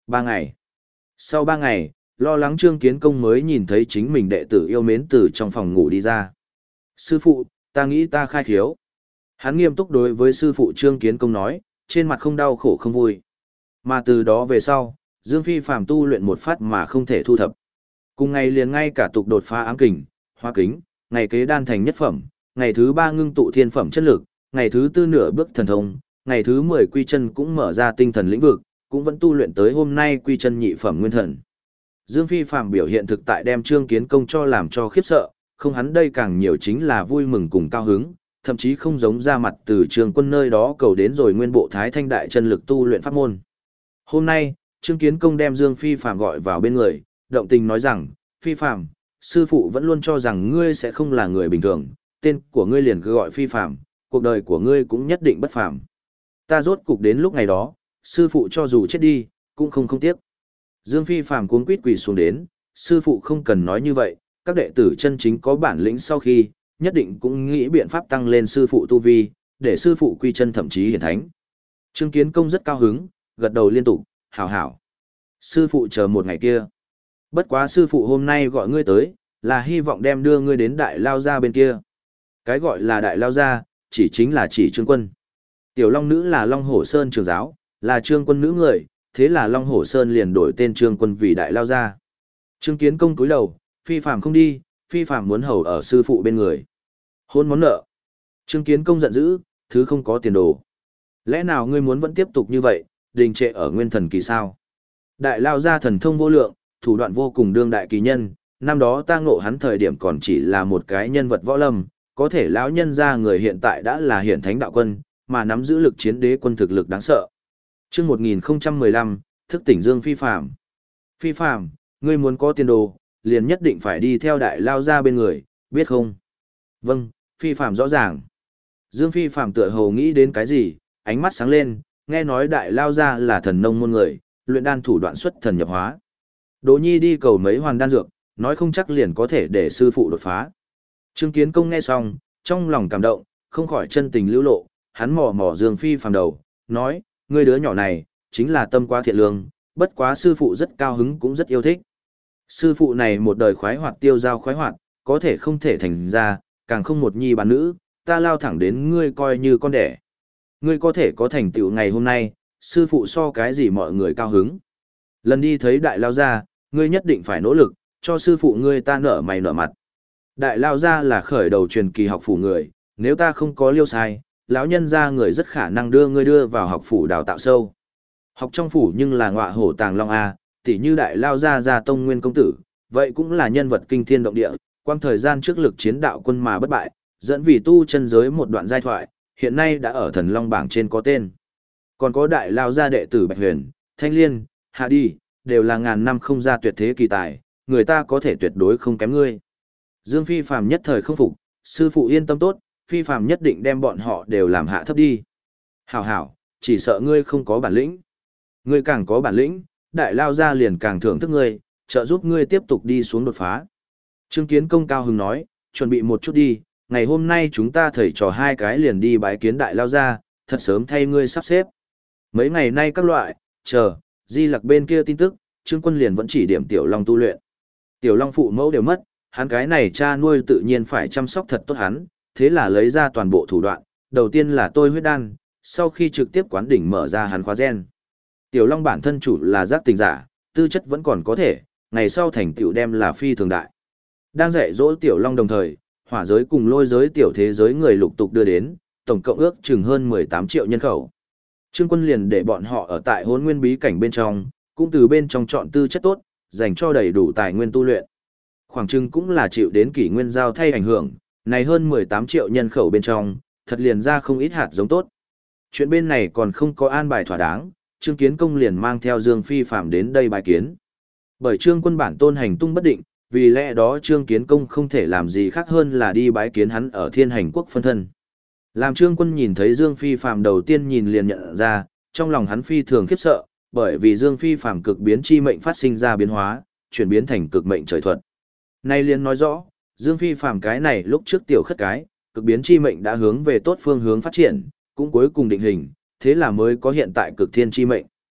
Speaker 1: 3 ngày. Sau 3 ngày, lo lắng Trương Kiến Công mới nhìn thấy chính mình đệ tử yêu mến từ trong phòng ngủ đi ra. Sư phụ, ta nghĩ ta khai khiếu. Hắn nghiêm túc đối với sư phụ Trương Kiến Công nói, trên mặt không đau khổ không vui. Mà từ đó về sau, Dương Phi Phàm tu luyện một phát mà không thể thu thập. Cùng ngày liền ngay cả tục đột phá ám kình, hóa kính, ngày kế đan thành nhất phẩm, ngày thứ 3 ngưng tụ thiên phẩm chất lực, ngày thứ 4 nửa bước thần thông, ngày thứ 10 quy chân cũng mở ra tinh thần lĩnh vực, cũng vẫn tu luyện tới hôm nay quy chân nhị phẩm nguyên thần. Dương Phi Phàm biểu hiện thực tại đem Trương Kiến Công cho làm cho khiếp sợ, không hắn đây càng nhiều chính là vui mừng cùng cao hứng, thậm chí không giống ra mặt từ Trương Quân nơi đó cầu đến rồi nguyên bộ Thái Thanh đại chân lực tu luyện pháp môn. Hôm nay, Trương Kiến Công đem Dương Phi Phàm gọi vào bên người, động tình nói rằng, Phi Phàm, sư phụ vẫn luôn cho rằng ngươi sẽ không là người bình thường, tên của ngươi liền cứ gọi Phi Phàm, cuộc đời của ngươi cũng nhất định bất phàm. Ta rốt cục đến lúc ngày đó, sư phụ cho dù chết đi, cũng không tiếc. Dương Phi Phàm cuống quýt quỳ xuống đến, sư phụ không cần nói như vậy, các đệ tử chân chính có bản lĩnh sau khi, nhất định cũng nghĩ biện pháp tăng lên sư phụ tu vi, để sư phụ quy chân thậm chí hiển thánh. Trương Kiến Công rất cao hứng, gật đầu liên tục, hảo hảo. Sư phụ chờ một ngày kia. Bất quá sư phụ hôm nay gọi ngươi tới, là hy vọng đem đưa ngươi đến Đại Lao Gia bên kia. Cái gọi là Đại Lao Gia, chỉ chính là chỉ Trương Quân. Tiểu Long Nữ là Long Hổ Sơn trưởng giáo, là Trương Quân nữ người, thế là Long Hổ Sơn liền đổi tên Trương Quân vì Đại Lao Gia. Trương Kiến Công cúi đầu, Phi Phàm không đi, Phi Phàm muốn hầu ở sư phụ bên người. Hôn món nợ. Trương Kiến Công giận dữ, thứ không có tiền đồ. Lẽ nào ngươi muốn vẫn tiếp tục như vậy, đình trệ ở nguyên thần kỳ sao? Đại Lao Gia thần thông vô lượng, thủ đoạn vô cùng đương đại kỳ nhân, năm đó ta ngộ hắn thời điểm còn chỉ là một cái nhân vật võ lâm, có thể lão nhân gia người hiện tại đã là hiển thánh đạo quân, mà nắm giữ lực chiến đế quân thực lực đáng sợ. Chương 1015, thức tỉnh Dương Phi Phàm. Phi Phàm, ngươi muốn có tiền đồ, liền nhất định phải đi theo Đại Lao Gia bên người, biết không? Vâng, Phi Phàm rõ ràng. Dương Phi Phàm tựa hồ nghĩ đến cái gì, ánh mắt sáng lên, nghe nói Đại Lao Gia là thần nông môn người, luyện đan thủ đoạn xuất thần nhập hóa. Đỗ Nhi đi cầu mấy hoàn đan dược, nói không chắc liền có thể để sư phụ đột phá. Trương Kiến Công nghe xong, trong lòng cảm động, không khỏi chân tình lưu lộ, hắn mò mò Dương Phi Phàm đầu, nói, ngươi đứa nhỏ này, chính là tâm quá thiện lương, bất quá sư phụ rất cao hứng cũng rất yêu thích. Sư phụ này một đời khoái hoạt tiêu giao khoái hoạt, có thể không thể thành ra, càng không một nhi bán nữ, ta lao thẳng đến ngươi coi như con đẻ. Ngươi có thể có thành tựu ngày hôm nay, sư phụ so cái gì mọi người cao hứng. Lần đi thấy Đại Lao Gia, ngươi nhất định phải nỗ lực, cho sư phụ ngươi ta nở mày nở mặt. Đại Lao Gia là khởi đầu truyền kỳ học phủ người, nếu ta không có liêu sai, lão nhân gia người rất khả năng đưa ngươi đưa vào học phủ đào tạo sâu. Học trong phủ nhưng là ngọa hổ tàng long A, tỉ như Đại Lao Gia gia tông nguyên công tử, vậy cũng là nhân vật kinh thiên động địa, quang thời gian trước lực chiến đạo quân mà bất bại, dẫn vì tu chân giới một đoạn giai thoại, hiện nay đã ở thần long bảng trên có tên. Còn có Đại Lao Gia đệ tử Bạch Huyền, Thanh Liên, Hạ Đi, đều là ngàn năm không ra tuyệt thế kỳ tài, người ta có thể tuyệt đối không kém ngươi. Dương Phi Phàm nhất thời không phục, sư phụ yên tâm tốt, Phi Phàm nhất định đem bọn họ đều làm hạ thấp đi. Hảo hảo, chỉ sợ ngươi không có bản lĩnh. Ngươi càng có bản lĩnh, Đại Lao Gia liền càng thưởng thức ngươi, trợ giúp ngươi tiếp tục đi xuống đột phá. Trương Kiến Công cao hứng nói, chuẩn bị một chút đi, ngày hôm nay chúng ta thầy trò hai cái liền đi bái kiến Đại Lao Gia, thật sớm thay ngươi sắp xếp. Mấy ngày nay các loại, chờ, Di Lặc bên kia tin tức, Trương Quân liền vẫn chỉ điểm Tiểu Long tu luyện. Tiểu Long phụ mẫu đều mất, hắn cái này cha nuôi tự nhiên phải chăm sóc thật tốt hắn, thế là lấy ra toàn bộ thủ đoạn, đầu tiên là tôi huyết đan, sau khi trực tiếp quán đỉnh mở ra hắn khóa gen. Tiểu Long bản thân chủ là giác tình giả, tư chất vẫn còn có thể, ngày sau thành tựu đem là phi thường đại. Đang dạy dỗ Tiểu Long đồng thời, hỏa giới cùng lôi giới tiểu thế giới người lục tục đưa đến, tổng cộng ước chừng hơn 18 triệu nhân khẩu. Trương Quân liền để bọn họ ở tại Hỗn Nguyên bí cảnh bên trong, cũng từ bên trong chọn tư chất tốt, dành cho đầy đủ tài nguyên tu luyện. Khoảng chừng cũng là chịu đến kỷ nguyên giao thay ảnh hưởng, này hơn 18 triệu nhân khẩu bên trong, thật liền ra không ít hạt giống tốt. Chuyện bên này còn không có an bài thỏa đáng, Trương Kiến Công liền mang theo Dương Phi Phàm đến đây bài kiến. Bởi Trương Quân bản tôn hành tung bất định, vì lẽ đó Trương Kiến Công không thể làm gì khác hơn là đi bái kiến hắn ở Thiên Hành Quốc phân thân. Làm Trương Quân nhìn thấy Dương Phi Phàm đầu tiên nhìn liền nhận ra, trong lòng hắn phi thường khiếp sợ, bởi vì Dương Phi Phàm cực biến chi mệnh phát sinh ra biến hóa, chuyển biến thành cực mệnh trời thuật. Nay liền nói rõ, Dương Phi Phàm cái này lúc trước tiểu khất cái, cực biến chi mệnh đã hướng về tốt phương hướng phát triển, cũng cuối cùng định hình, thế là mới có hiện tại cực thiên chi mệnh.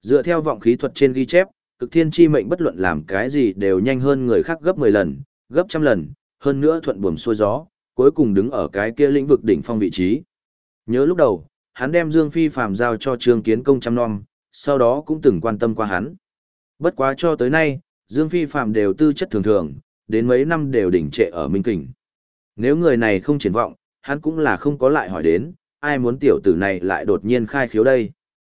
Speaker 1: Dựa theo vọng khí thuật trên ghi chép, cực thiên chi mệnh bất luận làm cái gì đều nhanh hơn người khác gấp 10 lần, gấp trăm lần, hơn nữa thuận buồm xuôi gió, cuối cùng đứng ở cái kia lĩnh vực đỉnh phong vị trí. Nhớ lúc đầu, hắn đem Dương Phi Phàm giao cho Trương Kiến Công chăm nom, sau đó cũng từng quan tâm qua hắn. Bất quá cho tới nay, Dương Phi Phàm đều tư chất thường thường, đến mấy năm đều đỉnh trệ ở Minh Kình. Nếu người này không triển vọng, hắn cũng là không có lại hỏi đến, ai muốn tiểu tử này lại đột nhiên khai khiếu đây.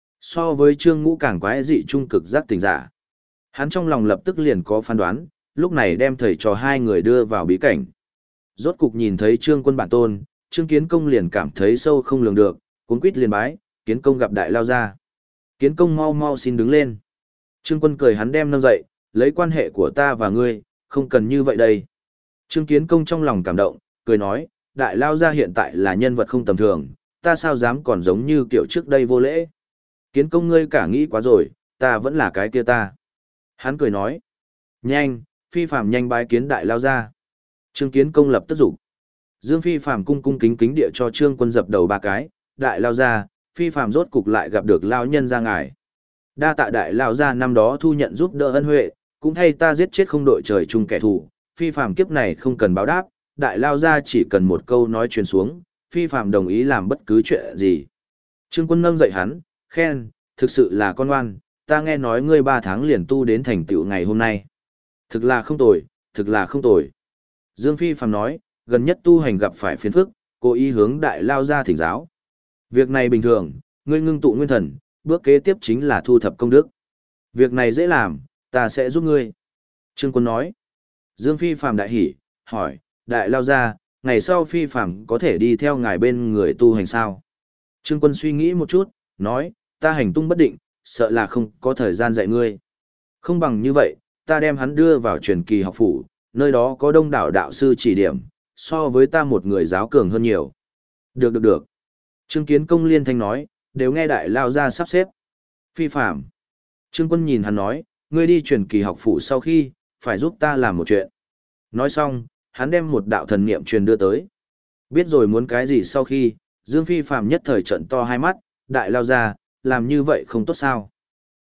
Speaker 1: So với Trương Ngũ càng quái dị trung cực giác tình giả. Hắn trong lòng lập tức liền có phán đoán, lúc này đem thầy trò hai người đưa vào bí cảnh. Rốt cục nhìn thấy Trương Quân bản tôn, Trương Kiến Công liền cảm thấy sâu không lường được, cuống quýt liền bái, Kiến Công gặp đại lao ra. Kiến Công mau mau xin đứng lên. Trương Quân cười hắn đem nâng dậy, lấy quan hệ của ta và ngươi, không cần như vậy đây. Trương Kiến Công trong lòng cảm động, cười nói, đại lao ra hiện tại là nhân vật không tầm thường, ta sao dám còn giống như kiểu trước đây vô lễ. Kiến Công ngươi cả nghĩ quá rồi, ta vẫn là cái kia ta. Hắn cười nói, nhanh, Phi Phàm nhanh bái kiến đại lao ra. Trương Kiến Công lập tức giục. Dương Phi Phàm cung cung kính kính địa cho Trương Quân dập đầu ba cái, đại lao ra, Phi Phàm rốt cục lại gặp được lao nhân ra ngài. Đa tạ đại lao ra năm đó thu nhận giúp đỡ ân huệ, cũng thay ta giết chết không đội trời chung kẻ thù, Phi Phàm kiếp này không cần báo đáp, đại lao ra chỉ cần một câu nói truyền xuống, Phi Phàm đồng ý làm bất cứ chuyện gì. Trương Quân nâng dậy hắn, khen, thực sự là con ngoan, ta nghe nói ngươi 3 tháng liền tu đến thành tựu ngày hôm nay. Thực là không tồi, thực là không tồi. Dương Phi Phàm nói, gần nhất tu hành gặp phải phiền phức, cố ý hướng đại lao ra thỉnh giáo. Việc này bình thường, ngươi ngưng tụ nguyên thần, bước kế tiếp chính là thu thập công đức. Việc này dễ làm, ta sẽ giúp ngươi. Trương Quân nói. Dương Phi Phàm đại hỉ, hỏi, đại lao ra, ngày sau Phi Phàm có thể đi theo ngài bên người tu hành sao? Trương Quân suy nghĩ một chút, nói, ta hành tung bất định, sợ là không có thời gian dạy ngươi. Không bằng như vậy, ta đem hắn đưa vào truyền kỳ học phủ, nơi đó có đông đảo đạo sư chỉ điểm, so với ta một người giáo cường hơn nhiều. Được. Trương Kiến Công liên thanh nói, đều nghe đại lao ra sắp xếp. Phi Phàm. Trương Quân nhìn hắn nói, ngươi đi truyền kỳ học phủ sau khi, phải giúp ta làm một chuyện. Nói xong, hắn đem một đạo thần niệm truyền đưa tới. Biết rồi muốn cái gì sau khi, Dương Phi Phàm nhất thời trận to hai mắt, đại lao ra, làm như vậy không tốt sao?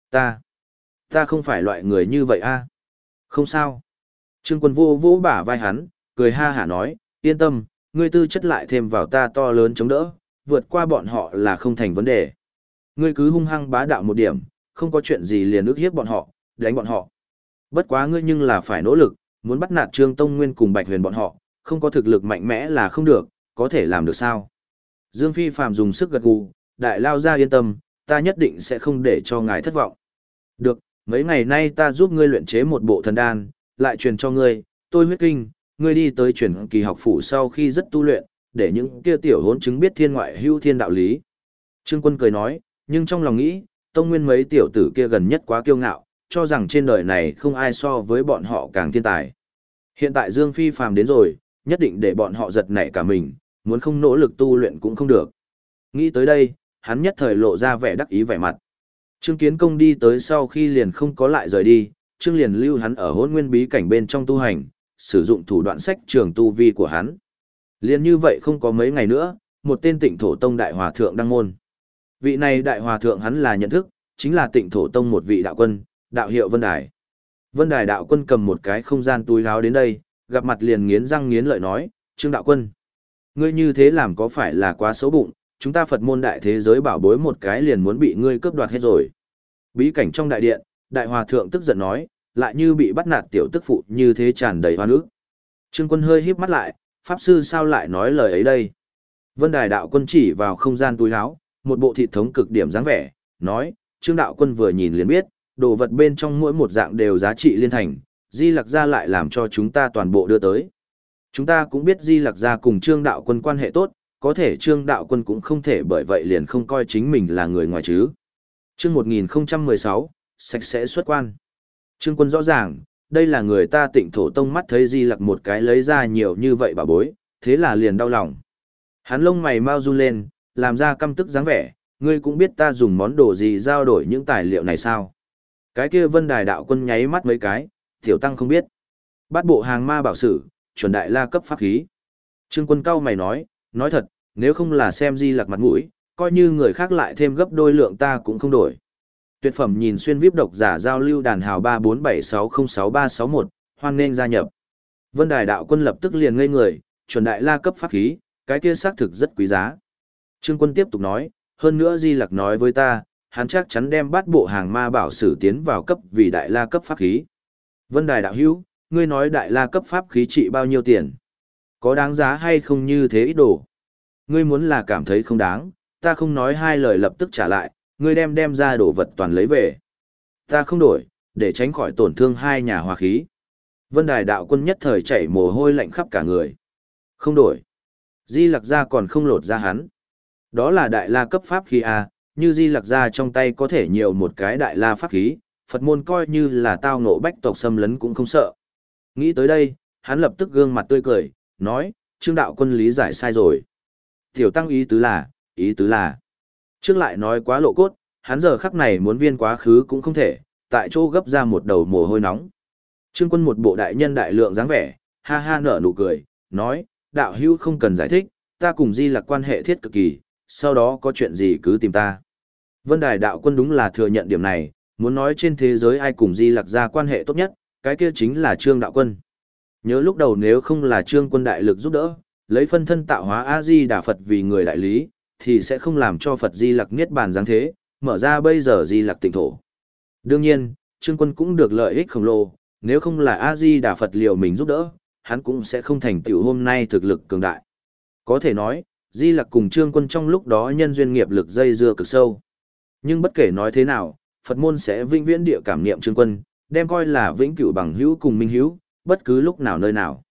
Speaker 1: Ta không phải loại người như vậy a. Không sao. Trương Quân vô vỗ bả vai hắn, cười ha hả nói, yên tâm, ngươi tư chất lại thêm vào ta to lớn chống đỡ, vượt qua bọn họ là không thành vấn đề. Ngươi cứ hung hăng bá đạo một điểm, không có chuyện gì liền ức hiếp bọn họ, đánh bọn họ. Bất quá ngươi nhưng là phải nỗ lực, muốn bắt nạt Trương Tông Nguyên cùng Bạch Huyền bọn họ, không có thực lực mạnh mẽ là không được, có thể làm được sao? Dương Phi Phàm dùng sức gật gù, đại lao ra yên tâm, ta nhất định sẽ không để cho ngài thất vọng. Được, mấy ngày nay ta giúp ngươi luyện chế một bộ thần đan, lại truyền cho ngươi, tôi huyết kinh, ngươi đi tới truyền kỳ học phủ sau khi rất tu luyện, để những kia tiểu hỗn chứng biết thiên ngoại hữu thiên đạo lý. Trương Quân cười nói, nhưng trong lòng nghĩ, Tông Nguyên mấy tiểu tử kia gần nhất quá kiêu ngạo, cho rằng trên đời này không ai so với bọn họ càng thiên tài. Hiện tại Dương Phi Phàm đến rồi, nhất định để bọn họ giật nảy cả mình, muốn không nỗ lực tu luyện cũng không được. Nghĩ tới đây, hắn nhất thời lộ ra vẻ đắc ý vẻ mặt. Trương Kiến Công đi tới sau khi liền không có lại rời đi, Trương liền lưu hắn ở Hỗn Nguyên bí cảnh bên trong tu hành, sử dụng thủ đoạn sách trường tu vi của hắn. Liên như vậy không có mấy ngày nữa, một tên Tịnh Thổ Tông đại hòa thượng đăng môn. Vị này đại hòa thượng hắn là nhận thức, chính là Tịnh Thổ Tông một vị đạo quân, đạo hiệu Vân Đài. Vân Đài đạo quân cầm một cái không gian túi áo đến đây, gặp mặt liền nghiến răng nghiến lợi nói, Trương đạo quân, ngươi như thế làm có phải là quá xấu bụng, chúng ta Phật môn đại thế giới bảo bối một cái liền muốn bị ngươi cướp đoạt hết rồi. Bí cảnh trong đại điện, đại hòa thượng tức giận nói, lại như bị bắt nạt tiểu tức phụ như thế tràn đầy hoa nước. Trương Quân hơi híp mắt lại, pháp sư sao lại nói lời ấy đây? Vân Đài đạo quân chỉ vào không gian túi áo, một bộ thị thống cực điểm dáng vẻ, nói, Trương đạo quân vừa nhìn liền biết, đồ vật bên trong mỗi một dạng đều giá trị liên thành, Di Lặc gia lại làm cho chúng ta toàn bộ đưa tới. Chúng ta cũng biết Di Lặc gia cùng Trương đạo quân quan hệ tốt, có thể Trương đạo quân cũng không thể bởi vậy liền không coi chính mình là người ngoài chứ. Chương 1016, sạch sẽ xuất quan. Trương Quân rõ ràng, đây là người ta Tịnh Thổ Tông mắt thấy Di Lặc một cái lấy ra nhiều như vậy bà bối, thế là liền đau lòng. Hắn lông mày mau run lên, làm ra căm tức dáng vẻ, ngươi cũng biết ta dùng món đồ gì giao đổi những tài liệu này sao? Cái kia Vân Đài đạo quân nháy mắt mấy cái, tiểu tăng không biết. Bát bộ hàng ma bảo sử, chuẩn đại la cấp pháp khí. Trương Quân cau mày nói thật, nếu không là xem Di Lặc mặt mũi, coi như người khác lại thêm gấp đôi lượng ta cũng không đổi. Tuyệt phẩm nhìn xuyên VIP độc giả giao lưu đàn hào 3476066361, hoan nghênh gia nhập. Vân Đài đạo quân lập tức liền ngây người, chuẩn đại la cấp pháp khí, cái kia xác thực rất quý giá. Trương Quân tiếp tục nói, hơn nữa Di Lặc nói với ta, hắn chắc chắn đem bát bộ hàng ma bảo sử tiến vào cấp vì đại la cấp pháp khí. Vân Đài đạo hữu, ngươi nói đại la cấp pháp khí trị bao nhiêu tiền? Có đáng giá hay không như thế ít đồ? Ngươi muốn là cảm thấy không đáng, ta không nói hai lời lập tức trả lại, ngươi đem ra đồ vật toàn lấy về. Ta không đổi, để tránh khỏi tổn thương hai nhà hòa khí. Vân Đài đạo quân nhất thời chảy mồ hôi lạnh khắp cả người. Không đổi. Di Lặc gia còn không lột ra hắn. Đó là đại la cấp pháp khí à, như Di Lặc gia trong tay có thể nhiều một cái đại la pháp khí, Phật môn coi như là tao ngộ bách tộc xâm lấn cũng không sợ. Nghĩ tới đây, hắn lập tức gương mặt tươi cười, nói, Trương đạo quân lý giải sai rồi. Tiểu tăng ý tứ là. Trước lại nói quá lộ cốt, hắn giờ khắc này muốn viên quá khứ cũng không thể, tại chỗ gấp ra một đầu mồ hôi nóng. Trương Quân một bộ đại nhân đại lượng dáng vẻ, ha ha nở nụ cười, nói, đạo hữu không cần giải thích, ta cùng Di Lặc quan hệ thiết cực kỳ, sau đó có chuyện gì cứ tìm ta. Vân Đài đạo quân đúng là thừa nhận điểm này, muốn nói trên thế giới ai cùng Di Lặc ra quan hệ tốt nhất, cái kia chính là Trương đạo quân. Nhớ lúc đầu nếu không là Trương Quân đại lực giúp đỡ, lấy phân thân tạo hóa A-di Đà Phật vì người đại lý, thì sẽ không làm cho Phật Di Lặc niết bàn giáng thế, mở ra bây giờ Di Lặc tịnh thổ. Đương nhiên, Trương Quân cũng được lợi ích khổng lồ, nếu không là A-di Đà Phật liều mình giúp đỡ, hắn cũng sẽ không thành tựu hôm nay thực lực cường đại. Có thể nói, Di Lặc cùng Trương Quân trong lúc đó nhân duyên nghiệp lực dây dưa cực sâu. Nhưng bất kể nói thế nào, Phật môn sẽ vĩnh viễn địa cảm niệm Trương Quân, đem coi là vĩnh cửu bằng hữu cùng minh hữu, bất cứ lúc nào nơi nào.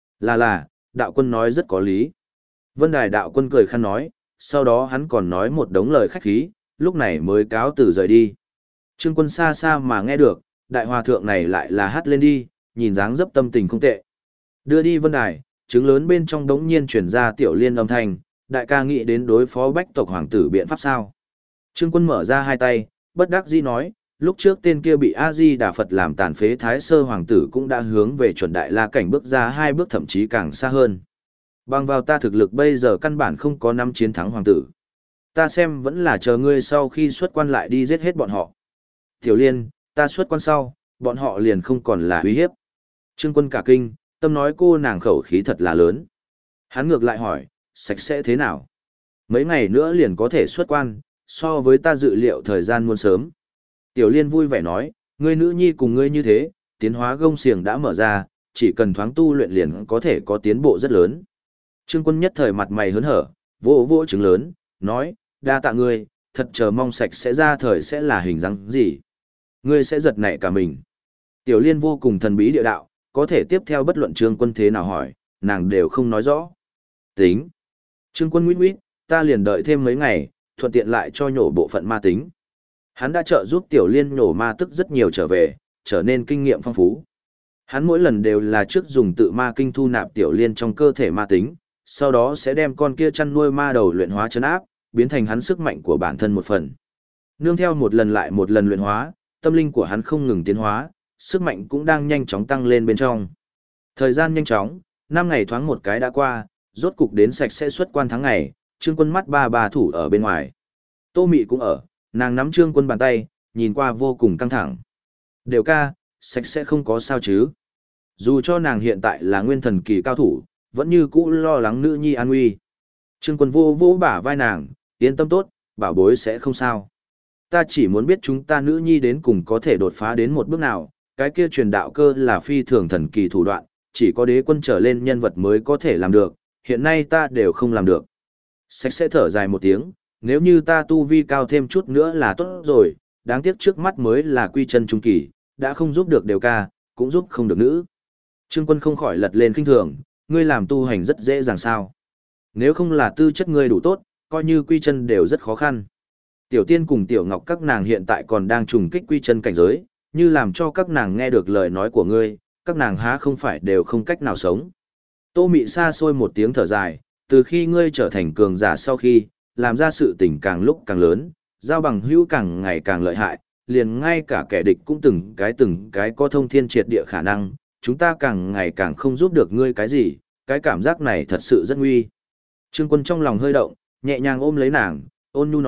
Speaker 1: Là, đạo quân nói rất có lý. Vân Đài đạo quân cười khăn nói, sau đó hắn còn nói một đống lời khách khí, lúc này mới cáo từ rời đi. Trương Quân xa xa mà nghe được, đại hòa thượng này lại là hát lên đi, nhìn dáng dấp tâm tình không tệ. Đưa đi Vân Đài, trứng lớn bên trong đống nhiên chuyển ra tiểu liên âm thanh, đại ca nghĩ đến đối phó bách tộc hoàng tử biện pháp sao. Trương Quân mở ra hai tay, bất đắc dĩ nói, lúc trước tên kia bị A-di Đà Phật làm tàn phế thái sơ hoàng tử cũng đã hướng về chuẩn đại la cảnh bước ra hai bước thậm chí càng xa hơn. Bằng vào ta thực lực bây giờ căn bản không có năm chiến thắng hoàng tử. Ta xem vẫn là chờ ngươi sau khi xuất quan lại đi giết hết bọn họ. Tiểu Liên, ta xuất quan sau, bọn họ liền không còn là uy hiếp. Trương Quân cả kinh, tâm nói cô nàng khẩu khí thật là lớn. Hắn ngược lại hỏi, sạch sẽ thế nào? Mấy ngày nữa liền có thể xuất quan, so với ta dự liệu thời gian muôn sớm. Tiểu Liên vui vẻ nói, ngươi nữ nhi cùng ngươi như thế, tiến hóa gông xiềng đã mở ra, chỉ cần thoáng tu luyện liền có thể có tiến bộ rất lớn. Trương Quân nhất thời mặt mày hớn hở, vỗ vỗ trứng lớn, nói, đa tạ ngươi, thật chờ mong sạch sẽ ra thời sẽ là hình dáng gì. Ngươi sẽ giật nảy cả mình. Tiểu Liên vô cùng thần bí địa đạo, có thể tiếp theo bất luận Trương Quân thế nào hỏi, nàng đều không nói rõ. Tính. Trương Quân nguyết nguyết, ta liền đợi thêm mấy ngày, thuận tiện lại cho nhổ bộ phận ma tính. Hắn đã trợ giúp Tiểu Liên nhổ ma tức rất nhiều trở về, trở nên kinh nghiệm phong phú. Hắn mỗi lần đều là trước dùng tự ma kinh thu nạp Tiểu Liên trong cơ thể ma tính, sau đó sẽ đem con kia chăn nuôi ma đầu luyện hóa trấn áp, biến thành hắn sức mạnh của bản thân một phần. Nương theo một lần lại một lần luyện hóa, tâm linh của hắn không ngừng tiến hóa, sức mạnh cũng đang nhanh chóng tăng lên bên trong. Thời gian nhanh chóng, 5 ngày thoáng một cái đã qua, rốt cục đến sạch sẽ xuất quan tháng ngày, Trương Quân mắt ba thủ ở bên ngoài. Tô Mị cũng ở, nàng nắm Trương Quân bàn tay, nhìn qua vô cùng căng thẳng. Đều ca, sạch sẽ không có sao chứ. Dù cho nàng hiện tại là nguyên thần kỳ cao thủ, vẫn như cũ lo lắng nữ nhi an nguy. Trương Quân vô vỗ bả vai nàng, yên tâm tốt, bảo bối sẽ không sao. Ta chỉ muốn biết chúng ta nữ nhi đến cùng có thể đột phá đến một bước nào, cái kia truyền đạo cơ là phi thường thần kỳ thủ đoạn, chỉ có đế quân trở lên nhân vật mới có thể làm được, hiện nay ta đều không làm được. Sạch sẽ thở dài một tiếng, nếu như ta tu vi cao thêm chút nữa là tốt rồi, đáng tiếc trước mắt mới là quy chân trung kỳ, đã không giúp được đều ca, cũng giúp không được nữ. Trương Quân không khỏi lật lên khinh thường, ngươi làm tu hành rất dễ dàng sao. Nếu không là tư chất ngươi đủ tốt, coi như quy chân đều rất khó khăn. Tiểu Tiên cùng Tiểu Ngọc các nàng hiện tại còn đang trùng kích quy chân cảnh giới, như làm cho các nàng nghe được lời nói của ngươi, các nàng há không phải đều không cách nào sống. Tô Mị xa xôi một tiếng thở dài, từ khi ngươi trở thành cường giả sau khi, làm ra sự tình càng lúc càng lớn, giao bằng hữu càng ngày càng lợi hại, liền ngay cả kẻ địch cũng từng cái có thông thiên triệt địa khả năng, chúng ta càng ngày càng không giúp được ngươi cái gì, cái cảm giác này thật sự rất nguy. Trương Quân trong lòng hơi động, nhẹ nhàng ôm lấy nàng, ôn nhu nói,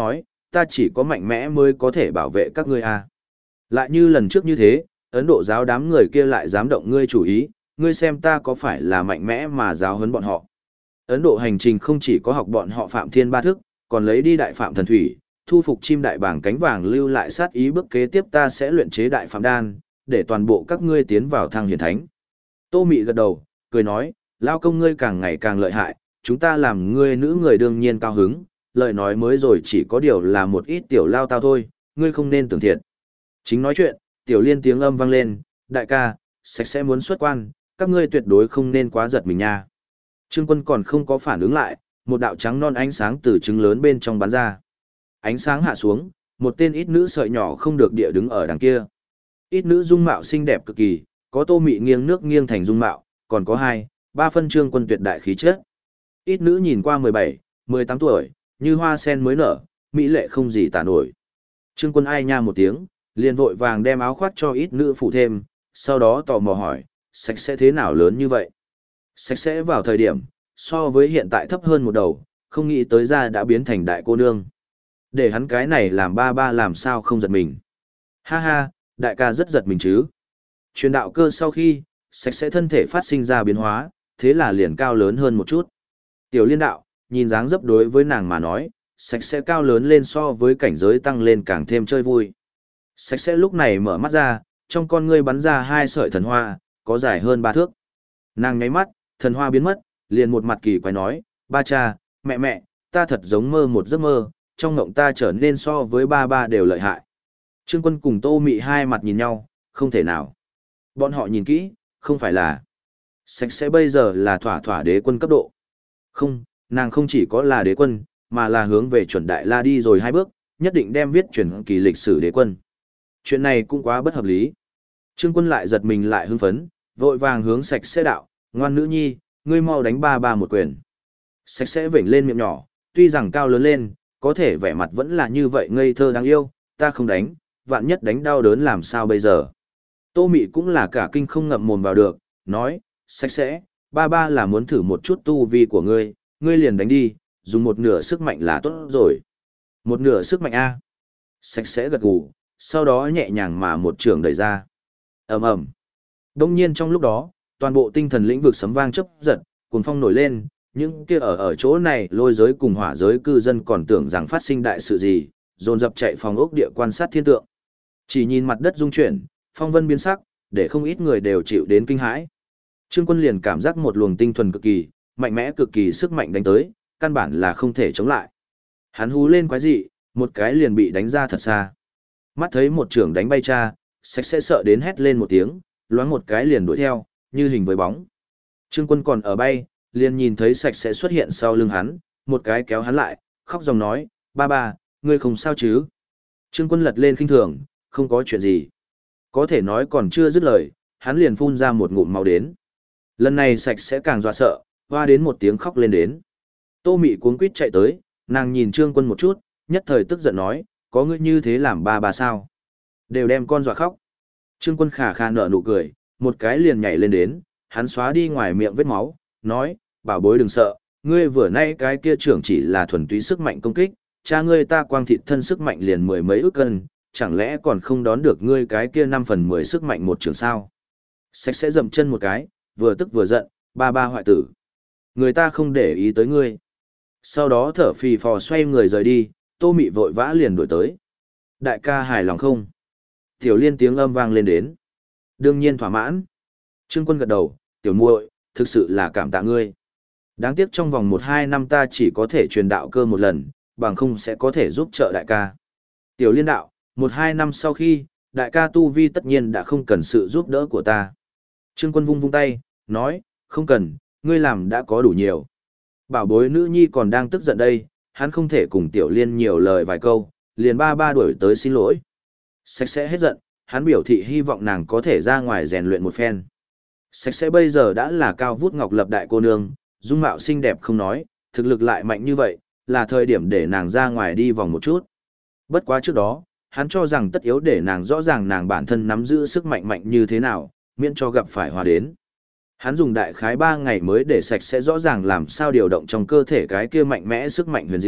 Speaker 1: ta chỉ có mạnh mẽ mới có thể bảo vệ các ngươi à. Lại như lần trước như thế, Ấn Độ giáo đám người kia lại dám động ngươi chủ ý, ngươi xem ta có phải là mạnh mẽ mà giáo huấn bọn họ. Ấn Độ hành trình không chỉ có học bọn họ Phạm Thiên ba thức, còn lấy đi đại phạm thần thủy, thu phục chim đại bàng cánh vàng lưu lại sát ý bước kế tiếp ta sẽ luyện chế đại phạm đan, để toàn bộ các ngươi tiến vào thăng hiển thánh. Tô Mị gật đầu, cười nói, lao công ngươi càng ngày càng lợi hại, chúng ta làm ngươi nữ người đương nhiên cao hứng, lời nói mới rồi chỉ có điều là một ít tiểu lao tao thôi, ngươi không nên tưởng thiệt. Chính nói chuyện, tiểu liên tiếng âm vang lên, đại ca, sạch sẽ muốn xuất quan, các ngươi tuyệt đối không nên quá giật mình nha. Trương Quân còn không có phản ứng lại, một đạo trắng non ánh sáng từ trứng lớn bên trong bắn ra. Ánh sáng hạ xuống, một tên ít nữ sợi nhỏ không được địa đứng ở đằng kia. Ít nữ dung mạo xinh đẹp cực kỳ, có Tô Mị nghiêng nước nghiêng thành dung mạo, còn có 2, 3 phân Trương Quân tuyệt đại khí chất. Ít nữ nhìn qua 17, 18 tuổi, như hoa sen mới nở, mỹ lệ không gì tả nổi. Trương Quân ai nha một tiếng, liền vội vàng đem áo khoác cho ít nữ phụ thêm, sau đó tò mò hỏi, sạch sẽ thế nào lớn như vậy? Sạch sẽ vào thời điểm, so với hiện tại thấp hơn một đầu, không nghĩ tới ra đã biến thành đại cô nương. Để hắn cái này làm ba ba làm sao không giật mình. Ha ha, đại ca rất giật mình chứ. Truyền đạo cơ sau khi, sạch sẽ thân thể phát sinh ra biến hóa, thế là liền cao lớn hơn một chút. Tiểu liên đạo, nhìn dáng dấp đối với nàng mà nói, sạch sẽ cao lớn lên so với cảnh giới tăng lên càng thêm chơi vui. Sạch sẽ lúc này mở mắt ra, trong con ngươi bắn ra 2 sợi thần hoa, có dài hơn 3 thước. Nàng nháy mắt, thần hoa biến mất, liền một mặt kỳ quái nói, ba cha, mẹ mẹ, ta thật giống mơ một giấc mơ, trong ngộng ta trở nên so với ba ba đều lợi hại. Trương Quân cùng Tô Mị hai mặt nhìn nhau, không thể nào. Bọn họ nhìn kỹ, không phải là sạch sẽ bây giờ là thỏa thỏa đế quân cấp độ. Không, nàng không chỉ có là đế quân, mà là hướng về chuẩn đại la đi rồi 2 bước, nhất định đem viết chuyển kỳ lịch sử đế quân. Chuyện này cũng quá bất hợp lý. Trương Quân lại giật mình lại hưng phấn, vội vàng hướng sạch sẽ đạo, ngoan nữ nhi, ngươi mau đánh ba ba một quyền. Sạch sẽ vểnh lên miệng nhỏ, tuy rằng cao lớn lên, có thể vẻ mặt vẫn là như vậy ngây thơ đáng yêu, ta không đánh, vạn nhất đánh đau đớn làm sao bây giờ. Tô Mị cũng là cả kinh không ngậm mồm vào được, nói, sạch sẽ, ba ba là muốn thử một chút tu vi của ngươi, ngươi liền đánh đi, dùng một nửa sức mạnh là tốt rồi. Một nửa sức mạnh A. Sạch sẽ gật gù, sau đó nhẹ nhàng mà một trường đẩy ra. Ầm ầm. Đông nhiên trong lúc đó, toàn bộ tinh thần lĩnh vực sấm vang chớp giật, cuồng phong nổi lên, những kia ở chỗ này lôi giới cùng hỏa giới cư dân còn tưởng rằng phát sinh đại sự gì, dồn dập chạy phòng ốc địa quan sát thiên tượng. Chỉ nhìn mặt đất rung chuyển, phong vân biến sắc, để không ít người đều chịu đến kinh hãi. Trương Quân liền cảm giác một luồng tinh thuần cực kỳ, mạnh mẽ cực kỳ sức mạnh đánh tới, căn bản là không thể chống lại. Hắn hú lên quái dị, một cái liền bị đánh ra thật xa. Mắt thấy một trưởng đánh bay cha, sạch sẽ sợ đến hét lên một tiếng, loáng một cái liền đuổi theo, như hình với bóng. Trương Quân còn ở bay, liền nhìn thấy sạch sẽ xuất hiện sau lưng hắn, một cái kéo hắn lại, khóc dòng nói, ba ba, ngươi không sao chứ? Trương Quân lật lên khinh thường, không có chuyện gì. Có thể nói còn chưa dứt lời, hắn liền phun ra một ngụm máu đến. Lần này sạch sẽ càng dọa sợ, hoa đến một tiếng khóc lên đến. Tô Mị cuống quýt chạy tới, nàng nhìn Trương Quân một chút, nhất thời tức giận nói, có ngươi như thế làm ba bà sao? Đều đem con dọa khóc. Trương Quân khà khà nở nụ cười, một cái liền nhảy lên đến, hắn xóa đi ngoài miệng vết máu, nói, bảo bối đừng sợ, ngươi vừa nay cái kia trưởng chỉ là thuần túy sức mạnh công kích, cha ngươi ta quang thịt thân sức mạnh liền 10 mấy ức cân, chẳng lẽ còn không đón được ngươi cái kia 5/10 sức mạnh một trường sao? Sạch sẽ dậm chân một cái, vừa tức vừa giận, ba ba hoại tử. Người ta không để ý tới ngươi. Sau đó thở phì phò xoay người rời đi, Tô Mị vội vã liền đuổi tới. Đại ca hài lòng không? Tiểu Liên tiếng âm vang lên đến. Đương nhiên thỏa mãn. Trương Quân gật đầu, tiểu muội, thực sự là cảm tạ ngươi. Đáng tiếc trong vòng 1-2 năm ta chỉ có thể truyền đạo cơ một lần, bằng không sẽ có thể giúp trợ đại ca. Tiểu Liên đạo, 1-2 năm sau khi, đại ca tu vi tất nhiên đã không cần sự giúp đỡ của ta. Trương Quân vung vung tay, nói, không cần, ngươi làm đã có đủ nhiều. Bảo bối nữ nhi còn đang tức giận đây, hắn không thể cùng Tiểu Liên nhiều lời vài câu, liền ba ba đuổi tới xin lỗi. Sạch sẽ hết giận, hắn biểu thị hy vọng nàng có thể ra ngoài rèn luyện một phen. Sạch sẽ bây giờ đã là cao vút ngọc lập đại cô nương, dung mạo xinh đẹp không nói, thực lực lại mạnh như vậy, là thời điểm để nàng ra ngoài đi vòng một chút. Bất quá trước đó, hắn cho rằng tất yếu để nàng rõ ràng nàng bản thân nắm giữ sức mạnh mạnh như thế nào, miễn cho gặp phải hòa đến. Hắn dùng đại khái 3 ngày mới để sạch sẽ rõ ràng làm sao điều động trong cơ thể cái kia mạnh mẽ sức mạnh huyền diệu,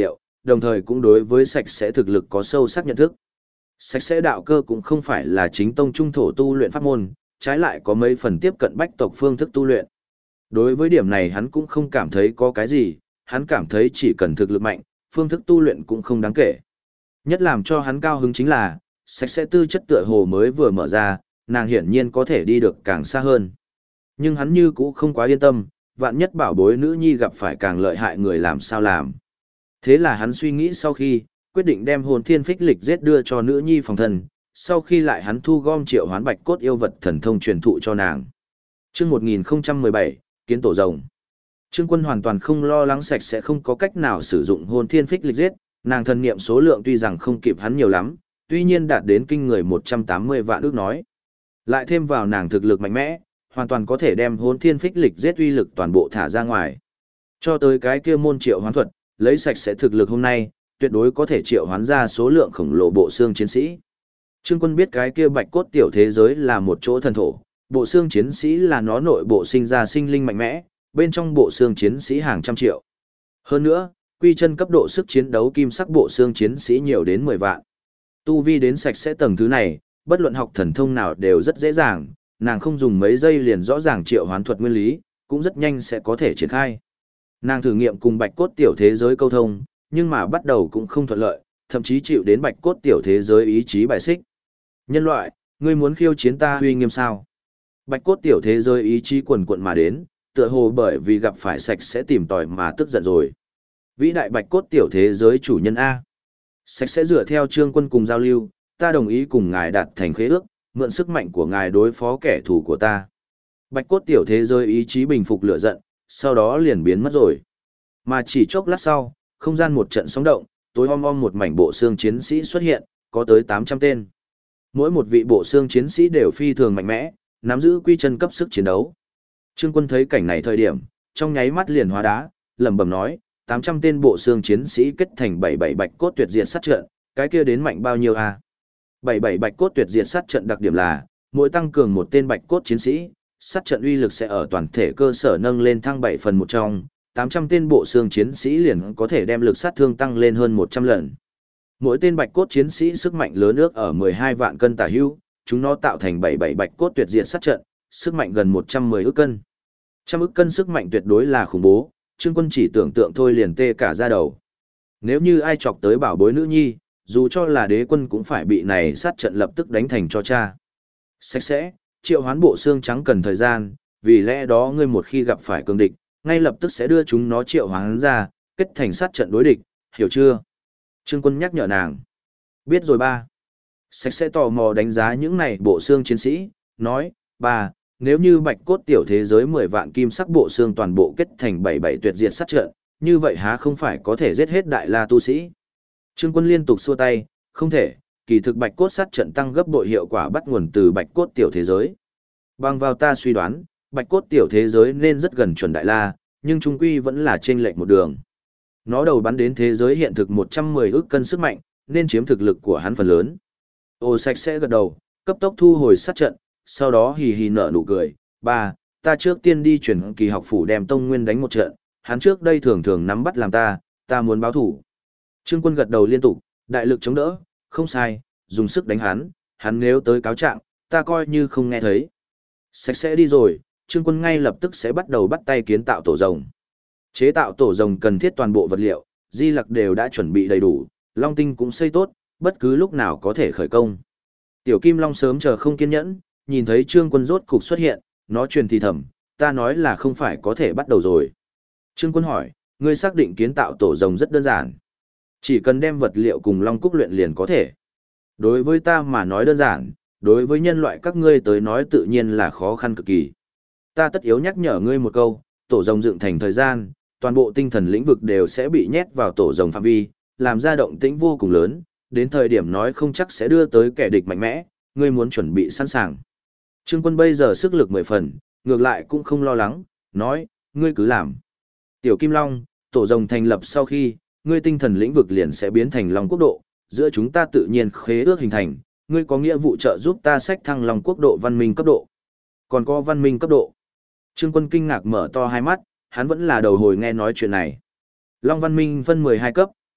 Speaker 1: đồng thời cũng đối với sạch sẽ thực lực có sâu sắc nhận thức. Sạch sẽ đạo cơ cũng không phải là chính tông trung thổ tu luyện pháp môn, trái lại có mấy phần tiếp cận bách tộc phương thức tu luyện. Đối với điểm này hắn cũng không cảm thấy có cái gì, hắn cảm thấy chỉ cần thực lực mạnh, phương thức tu luyện cũng không đáng kể. Nhất làm cho hắn cao hứng chính là, sạch sẽ tư chất tựa hồ mới vừa mở ra, nàng hiển nhiên có thể đi được càng xa hơn. Nhưng hắn như cũ không quá yên tâm, vạn nhất bảo bối nữ nhi gặp phải càng lợi hại người làm sao làm. Thế là hắn suy nghĩ sau khi, quyết định đem hồn thiên phích lịch giết đưa cho nữ nhi phòng thân, sau khi lại hắn thu gom triệu hoán bạch cốt yêu vật thần thông truyền thụ cho nàng. Chương 1017, Kiến tổ rồng. Trương Quân hoàn toàn không lo lắng sạch sẽ không có cách nào sử dụng hồn thiên phích lịch giết, nàng thần niệm số lượng tuy rằng không kịp hắn nhiều lắm, tuy nhiên đạt đến kinh người 180 vạn ước nói. Lại thêm vào nàng thực lực mạnh mẽ, hoàn toàn có thể đem hồn thiên phích lịch giết uy lực toàn bộ thả ra ngoài. Cho tới cái kia môn triệu hoán thuật, lấy sạch sẽ thực lực hôm nay, tuyệt đối có thể triệu hoán ra số lượng khổng lồ bộ xương chiến sĩ. Trương Quân biết cái kia bạch cốt tiểu thế giới là một chỗ thần thổ, bộ xương chiến sĩ là nó nội bộ sinh ra sinh linh mạnh mẽ, bên trong bộ xương chiến sĩ hàng trăm triệu. Hơn nữa, quy chân cấp độ sức chiến đấu kim sắc bộ xương chiến sĩ nhiều đến 10 vạn. Tu vi đến sạch sẽ tầng thứ này, bất luận học thần thông nào đều rất dễ dàng, nàng không dùng mấy giây liền rõ ràng triệu hoán thuật nguyên lý, cũng rất nhanh sẽ có thể triển khai. Nàng thử nghiệm cùng bạch cốt tiểu thế giới câu thông, nhưng mà bắt đầu cũng không thuận lợi, thậm chí chịu đến bạch cốt tiểu thế giới ý chí bài xích. Nhân loại, ngươi muốn khiêu chiến ta uy nghiêm sao? Bạch cốt tiểu thế giới ý chí quần quận mà đến, tựa hồ bởi vì gặp phải sạch sẽ tìm tòi mà tức giận rồi. Vĩ đại bạch cốt tiểu thế giới chủ nhân A. Sạch sẽ dựa theo Trương Quân cùng giao lưu, ta đồng ý cùng ngài đạt thành khế ước, mượn sức mạnh của ngài đối phó kẻ thù của ta. Bạch cốt tiểu thế giới ý chí bình phục lửa giận, sau đó liền biến mất rồi. Mà chỉ chốc lát sau, không gian một trận sóng động, tối om một mảnh bộ xương chiến sĩ xuất hiện, có tới 800 tên. Mỗi một vị bộ xương chiến sĩ đều phi thường mạnh mẽ, nắm giữ quy chân cấp sức chiến đấu. Trương Quân thấy cảnh này thời điểm, trong nháy mắt liền hóa đá, lẩm bẩm nói, 800 tên bộ xương chiến sĩ kết thành 77 bạch cốt tuyệt diệt sát trận, cái kia đến mạnh bao nhiêu a? 77 bạch cốt tuyệt diệt sát trận đặc điểm là, mỗi tăng cường một tên bạch cốt chiến sĩ, sát trận uy lực sẽ ở toàn thể cơ sở nâng lên thăng 7 phần 1 trong, 800 tên bộ xương chiến sĩ liền có thể đem lực sát thương tăng lên hơn 100 lần. Mỗi tên bạch cốt chiến sĩ sức mạnh lớn ước ở 12 vạn cân tả hữu, chúng nó tạo thành 77 bạch cốt tuyệt diệt sát trận, sức mạnh gần 110 ức cân. Trăm ức cân sức mạnh tuyệt đối là khủng bố, Trương Quân chỉ tưởng tượng thôi liền tê cả da đầu. Nếu như ai chọc tới bảo bối nữ nhi, dù cho là đế quân cũng phải bị này sát trận lập tức đánh thành cho cha. Sạch sẽ, triệu hoán bộ xương trắng cần thời gian, vì lẽ đó ngươi một khi gặp phải cường địch, ngay lập tức sẽ đưa chúng nó triệu hoán ra, kết thành sát trận đối địch, hiểu chưa? Trương Quân nhắc nhở nàng. Biết rồi ba. Sạch sẽ tò mò đánh giá những này bộ xương chiến sĩ, nói, ba, nếu như bạch cốt tiểu thế giới 10 vạn kim sắc bộ xương toàn bộ kết thành 77 tuyệt diệt sát trận, như vậy há không phải có thể giết hết đại la tu sĩ? Trương Quân liên tục xua tay, không thể, kỳ thực bạch cốt sát trận tăng gấp bội hiệu quả bắt nguồn từ bạch cốt tiểu thế giới. Bằng vào ta suy đoán, bạch cốt tiểu thế giới nên rất gần chuẩn đại la, nhưng trung quy vẫn là chênh lệch một đường. Nó đầu bắn đến thế giới hiện thực 110 ức cân sức mạnh, nên chiếm thực lực của hắn phần lớn. Ô sạch sẽ gật đầu, cấp tốc thu hồi sát trận, sau đó hì hì nở nụ cười, ba, ta trước tiên đi chuyển kỳ học phủ đem Tông Nguyên đánh một trận, hắn trước đây thường thường nắm bắt làm ta muốn báo thủ. Trương Quân gật đầu liên tục, đại lực chống đỡ, không sai, dùng sức đánh hắn nếu tới cáo trạng, ta coi như không nghe thấy. Sạch sẽ đi rồi, Trương Quân ngay lập tức sẽ bắt đầu bắt tay kiến tạo tổ rồng. Chế tạo tổ rồng cần thiết toàn bộ vật liệu, Di Lặc đều đã chuẩn bị đầy đủ, Long Tinh cũng xây tốt, bất cứ lúc nào có thể khởi công. Tiểu Kim Long sớm chờ không kiên nhẫn, nhìn thấy Trương Quân rốt cục xuất hiện, nó truyền thì thầm, ta nói là không phải có thể bắt đầu rồi. Trương Quân hỏi, ngươi xác định kiến tạo tổ rồng rất đơn giản. Chỉ cần đem vật liệu cùng Long Cúc luyện liền có thể. Đối với ta mà nói đơn giản, đối với nhân loại các ngươi tới nói tự nhiên là khó khăn cực kỳ. Ta tất yếu nhắc nhở ngươi một câu, tổ rồng dựng thành thời gian, toàn bộ tinh thần lĩnh vực đều sẽ bị nhét vào tổ rồng phạm vi, làm ra động tĩnh vô cùng lớn, đến thời điểm nói không chắc sẽ đưa tới kẻ địch mạnh mẽ, ngươi muốn chuẩn bị sẵn sàng. Trương Quân bây giờ sức lực 10 phần, ngược lại cũng không lo lắng, nói, ngươi cứ làm. Tiểu Kim Long, tổ rồng thành lập sau khi, ngươi tinh thần lĩnh vực liền sẽ biến thành Long Quốc độ, giữa chúng ta tự nhiên khế ước hình thành, ngươi có nghĩa vụ trợ giúp ta sách thăng Long Quốc độ văn minh cấp độ. Còn có văn minh cấp độ. Trương Quân kinh ngạc mở to hai mắt, hắn vẫn là đầu hồi nghe nói chuyện này. Long văn minh phân 12 cấp,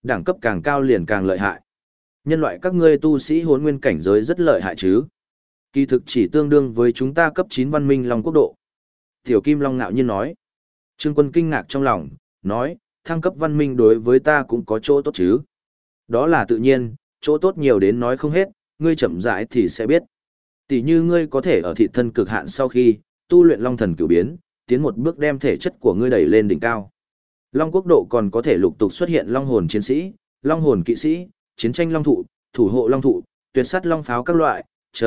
Speaker 1: đẳng cấp càng cao liền càng lợi hại. Nhân loại các ngươi tu sĩ Hỗn Nguyên cảnh giới rất lợi hại chứ? Kỳ thực chỉ tương đương với chúng ta cấp 9 văn minh Long Quốc độ. Tiểu Kim Long ngạo nhiên nói. Trương Quân kinh ngạc trong lòng, nói, thăng cấp văn minh đối với ta cũng có chỗ tốt chứ. Đó là tự nhiên, chỗ tốt nhiều đến nói không hết, ngươi chậm rãi thì sẽ biết. Tỷ như ngươi có thể ở thị thân cực hạn sau khi tu luyện Long Thần Cửu Biến, tiến một bước đem thể chất của ngươi đẩy lên đỉnh cao. Long Quốc độ còn có thể lục tục xuất hiện Long hồn chiến sĩ, Long hồn kỵ sĩ, chiến tranh Long thụ, thủ hộ Long thụ, tuyệt sát Long pháo các loại,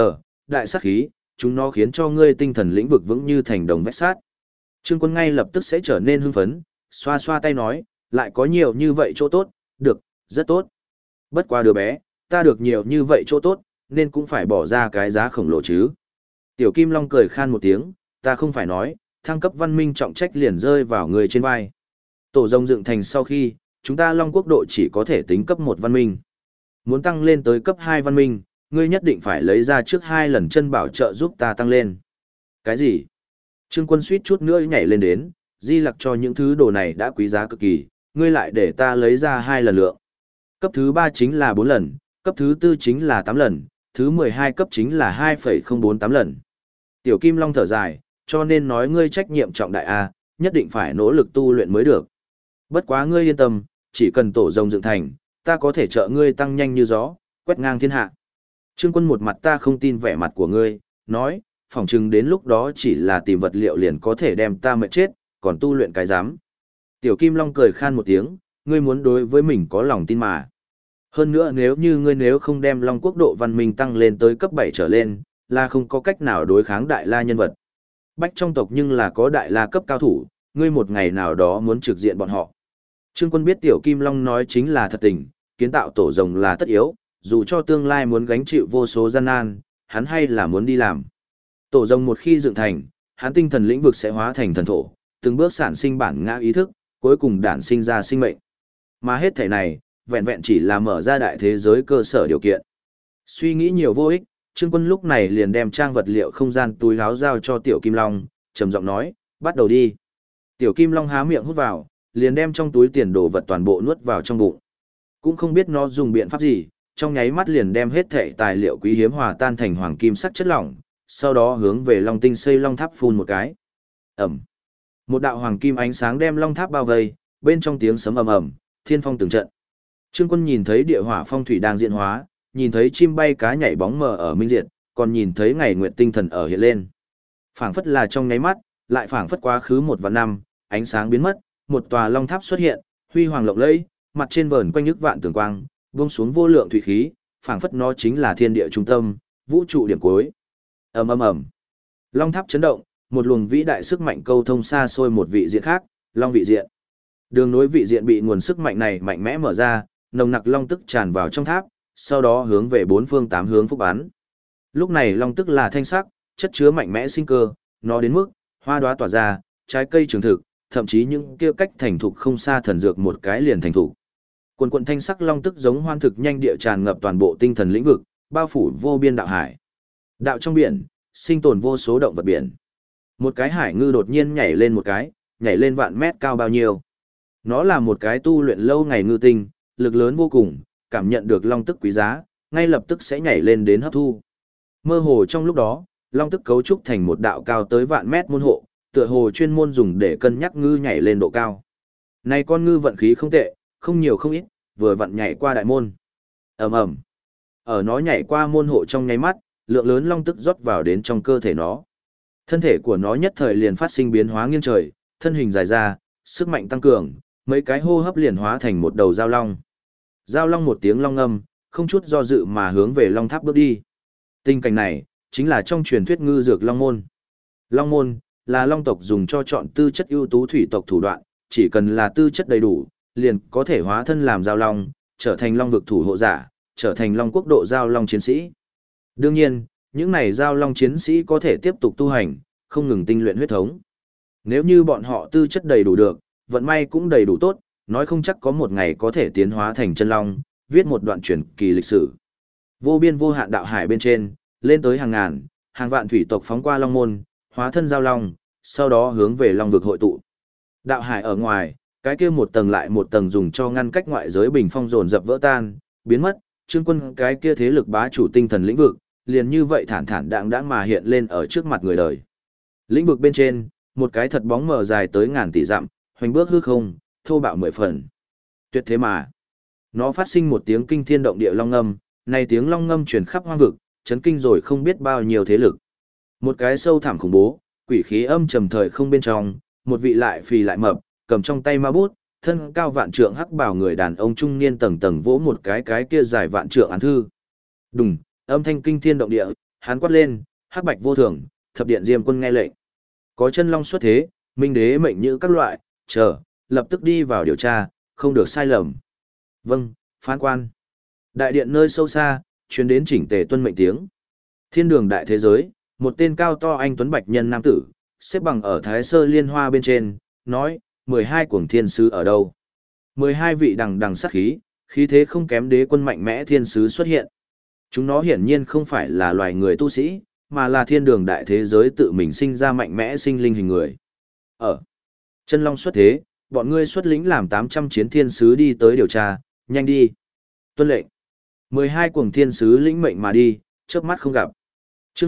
Speaker 1: đại sát khí, chúng nó khiến cho ngươi tinh thần lĩnh vực vững như thành đồng vách sát. Trương Quân ngay lập tức sẽ trở nên hưng phấn, xoa xoa tay nói, lại có nhiều như vậy chỗ tốt, được, rất tốt. Bất quá đứa bé, ta được nhiều như vậy chỗ tốt, nên cũng phải bỏ ra cái giá khổng lồ chứ. Tiểu Kim Long cười khan một tiếng, ta không phải nói, thăng cấp văn minh trọng trách liền rơi vào người trên vai. Tổ rồng dựng thành sau khi, chúng ta Long Quốc độ chỉ có thể tính cấp 1 văn minh. Muốn tăng lên tới cấp 2 văn minh, ngươi nhất định phải lấy ra trước 2 lần chân bảo trợ giúp ta tăng lên. Cái gì? Trương Quân suýt chút nữa nhảy lên đến, Di Lặc cho những thứ đồ này đã quý giá cực kỳ, ngươi lại để ta lấy ra 2 lần lượng. Cấp thứ 3 chính là 4 lần, cấp thứ 4 chính là 8 lần, thứ 12 cấp chính là 2,048 lần. Tiểu Kim Long thở dài, cho nên nói ngươi trách nhiệm trọng đại A, nhất định phải nỗ lực tu luyện mới được. Bất quá ngươi yên tâm, chỉ cần tổ rồng dựng thành, ta có thể trợ ngươi tăng nhanh như gió, quét ngang thiên hạ. Trương Quân một mặt ta không tin vẻ mặt của ngươi, nói, phỏng chừng đến lúc đó chỉ là tìm vật liệu liền có thể đem ta mệt chết, còn tu luyện cái dám. Tiểu Kim Long cười khan một tiếng, ngươi muốn đối với mình có lòng tin mà. Hơn nữa nếu không đem Long Quốc độ văn minh tăng lên tới cấp 7 trở lên, là không có cách nào đối kháng Đại La nhân vật. Bách trong tộc nhưng là có Đại La cấp cao thủ, ngươi một ngày nào đó muốn trực diện bọn họ. Trương Quân biết Tiểu Kim Long nói chính là thật tình, kiến tạo tổ rồng là tất yếu, dù cho tương lai muốn gánh chịu vô số gian nan, hắn hay là muốn đi làm. Tổ rồng một khi dựng thành, hắn tinh thần lĩnh vực sẽ hóa thành thần thổ, từng bước sản sinh bản ngã ý thức, cuối cùng đản sinh ra sinh mệnh. Mà hết thể này, vẹn vẹn chỉ là mở ra đại thế giới cơ sở điều kiện. Suy nghĩ nhiều vô ích, Trương Quân lúc này liền đem trang vật liệu không gian túi áo giao cho Tiểu Kim Long, trầm giọng nói, bắt đầu đi. Tiểu Kim Long há miệng hút vào, liền đem trong túi tiền đồ vật toàn bộ nuốt vào trong bụng. Cũng không biết nó dùng biện pháp gì, trong nháy mắt liền đem hết thảy tài liệu quý hiếm hòa tan thành hoàng kim sắc chất lỏng, sau đó hướng về Long Tinh xây Long Tháp phun một cái. Ầm. Một đạo hoàng kim ánh sáng đem Long Tháp bao vây, bên trong tiếng sấm ầm ầm, thiên phong từng trận. Trương Quân nhìn thấy địa hỏa phong thủy đang diễn hóa, nhìn thấy chim bay cá nhảy bóng mờ ở minh diệt, còn nhìn thấy ngày nguyệt tinh thần ở hiện lên. Phảng phất là trong nháy mắt, lại phảng phất quá khứ 1 vạn năm, ánh sáng biến mất, một tòa Long Tháp xuất hiện, huy hoàng lộng lẫy, mặt trên vờn quanh nhức vạn tường quang, buông xuống vô lượng thủy khí, phảng phất nó chính là thiên địa trung tâm, vũ trụ điểm cuối. Ầm ầm ầm. Long Tháp chấn động, một luồng vĩ đại sức mạnh câu thông xa xôi một vị diện khác, Long vị diện. Đường nối vị diện bị nguồn sức mạnh này mạnh mẽ mở ra, nồng nặc long tức tràn vào trong tháp, sau đó hướng về 4 phương 8 hướng phúc bắn. Lúc này long tức là thanh sắc, chất chứa mạnh mẽ sinh cơ, nó đến mức hoa đóa tỏa ra, trái cây trường thực, thậm chí những kia cách thành thục không xa thần dược một cái liền thành thục. Quần quần thanh sắc long tức giống hoan thực nhanh địa tràn ngập toàn bộ tinh thần lĩnh vực, bao phủ vô biên đạo hải. Đạo trong biển, sinh tồn vô số động vật biển. Một cái hải ngư đột nhiên nhảy lên một cái, nhảy lên vạn mét cao bao nhiêu. Nó là một cái tu luyện lâu ngày ngư tinh, lực lớn vô cùng, cảm nhận được long tức quý giá, ngay lập tức sẽ nhảy lên đến hấp thu. Mơ hồ trong lúc đó, long tức cấu trúc thành một đạo cao tới vạn mét môn hộ, tựa hồ chuyên môn dùng để cân nhắc ngư nhảy lên độ cao. Này con ngư vận khí không tệ, không nhiều không ít, vừa vặn nhảy qua đại môn. Ầm ầm. Ở nó nhảy qua môn hộ trong nháy mắt, lượng lớn long tức rót vào đến trong cơ thể nó. Thân thể của nó nhất thời liền phát sinh biến hóa nghiêng trời, thân hình dài ra, sức mạnh tăng cường, mấy cái hô hấp liền hóa thành một đầu giao long. Giao long một tiếng long ngâm, không chút do dự mà hướng về long tháp bước đi. Tình cảnh này, chính là trong truyền thuyết ngư dược long môn. Long môn, là long tộc dùng cho chọn tư chất ưu tú thủy tộc thủ đoạn, chỉ cần là tư chất đầy đủ, liền có thể hóa thân làm giao long, trở thành long vực thủ hộ giả, trở thành long quốc độ giao long chiến sĩ. Đương nhiên, những này giao long chiến sĩ có thể tiếp tục tu hành, không ngừng tinh luyện huyết thống. Nếu như bọn họ tư chất đầy đủ được, vận may cũng đầy đủ tốt, nói không chắc có một ngày có thể tiến hóa thành chân long, viết một đoạn truyền kỳ lịch sử. Vô biên vô hạn đạo hải bên trên, lên tới hàng ngàn, hàng vạn thủy tộc phóng qua long môn, hóa thân giao long, sau đó hướng về long vực hội tụ. Đạo hải ở ngoài, Cái kia một tầng lại một tầng dùng cho ngăn cách ngoại giới bình phong dồn dập vỡ tan, biến mất, Trương Quân cái kia thế lực bá chủ tinh thần lĩnh vực, liền như vậy thản thản đãng đãng mà hiện lên ở trước mặt người đời. Lĩnh vực bên trên, một cái thật bóng mờ dài tới ngàn tỷ dặm, hoành bước hư không, thô bạo mười phần. Tuyệt thế mà. Nó phát sinh một tiếng kinh thiên động địa long ngâm, này tiếng long ngâm truyền khắp hoang vực, chấn kinh rồi không biết bao nhiêu thế lực. Một cái sâu thẳm khủng bố, quỷ khí âm trầm thời không bên trong, một vị lại phì lại mập, cầm trong tay ma bút, thân cao vạn trượng hắc bào người đàn ông trung niên tầng tầng vỗ một cái kia dài vạn trượng án thư. Đùng, âm thanh kinh thiên động địa, hắn quát lên, hắc bạch vô thường, thập điện diêm quân nghe lệnh. Có chân long xuất thế, minh đế mệnh như các loại, chờ, lập tức đi vào điều tra, không được sai lầm. Vâng, phán quan. Đại điện nơi sâu xa, truyền đến chỉnh tề tuân mệnh tiếng. Thiên đường đại thế giới, một tên cao to anh tuấn bạch nhân nam tử, xếp bằng ở thái sơ liên hoa bên trên, nói, 12 cuồng thiên sứ ở đâu? 12 vị đằng đằng sát khí, khí thế không kém đế quân mạnh mẽ thiên sứ xuất hiện. Chúng nó hiển nhiên không phải là loài người tu sĩ, mà là thiên đường đại thế giới tự mình sinh ra mạnh mẽ sinh linh hình người. Chân long xuất thế, bọn ngươi xuất lĩnh làm 800 chiến thiên sứ đi tới điều tra, nhanh đi. Tuân lệnh. 12 cuồng thiên sứ lĩnh mệnh mà đi, chớp mắt không gặp. Chương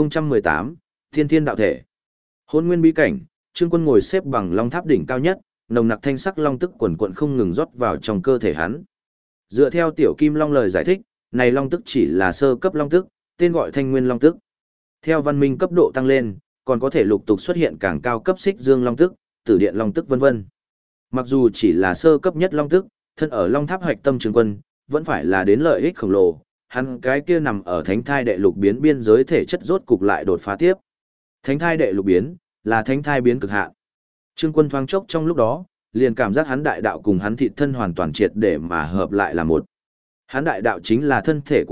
Speaker 1: 1018, Thiên Thiên đạo thể. Hôn nguyên bí cảnh, Trương Quân ngồi xếp bằng long tháp đỉnh cao nhất, nồng nặc thanh sắc long tức quần quần không ngừng rót vào trong cơ thể hắn. Dựa theo Tiểu Kim Long lời giải thích, này long tức chỉ là sơ cấp long tức, tên gọi Thanh Nguyên long tức. Theo văn minh cấp độ tăng lên, còn có thể lục tục xuất hiện càng cao cấp xích dương long tức, tử điện long tức vân vân. Mặc dù chỉ là sơ cấp nhất long tức, thân ở long tháp hoạch tâm Trương Quân, vẫn phải là đến lợi ích khổng lồ, hắn cái kia nằm ở thánh thai đệ lục biến biên giới thể chất rốt cục lại đột phá tiếp. Thánh thai đệ lục biến, là thánh thai biến cực hạn. Trương Quân thoáng chốc trong lúc đó, liền cảm giác hắn đại đạo cùng hắn thịt thân hoàn toàn triệt để mà hợp lại là một. Hắn đại đạo chính là thân thể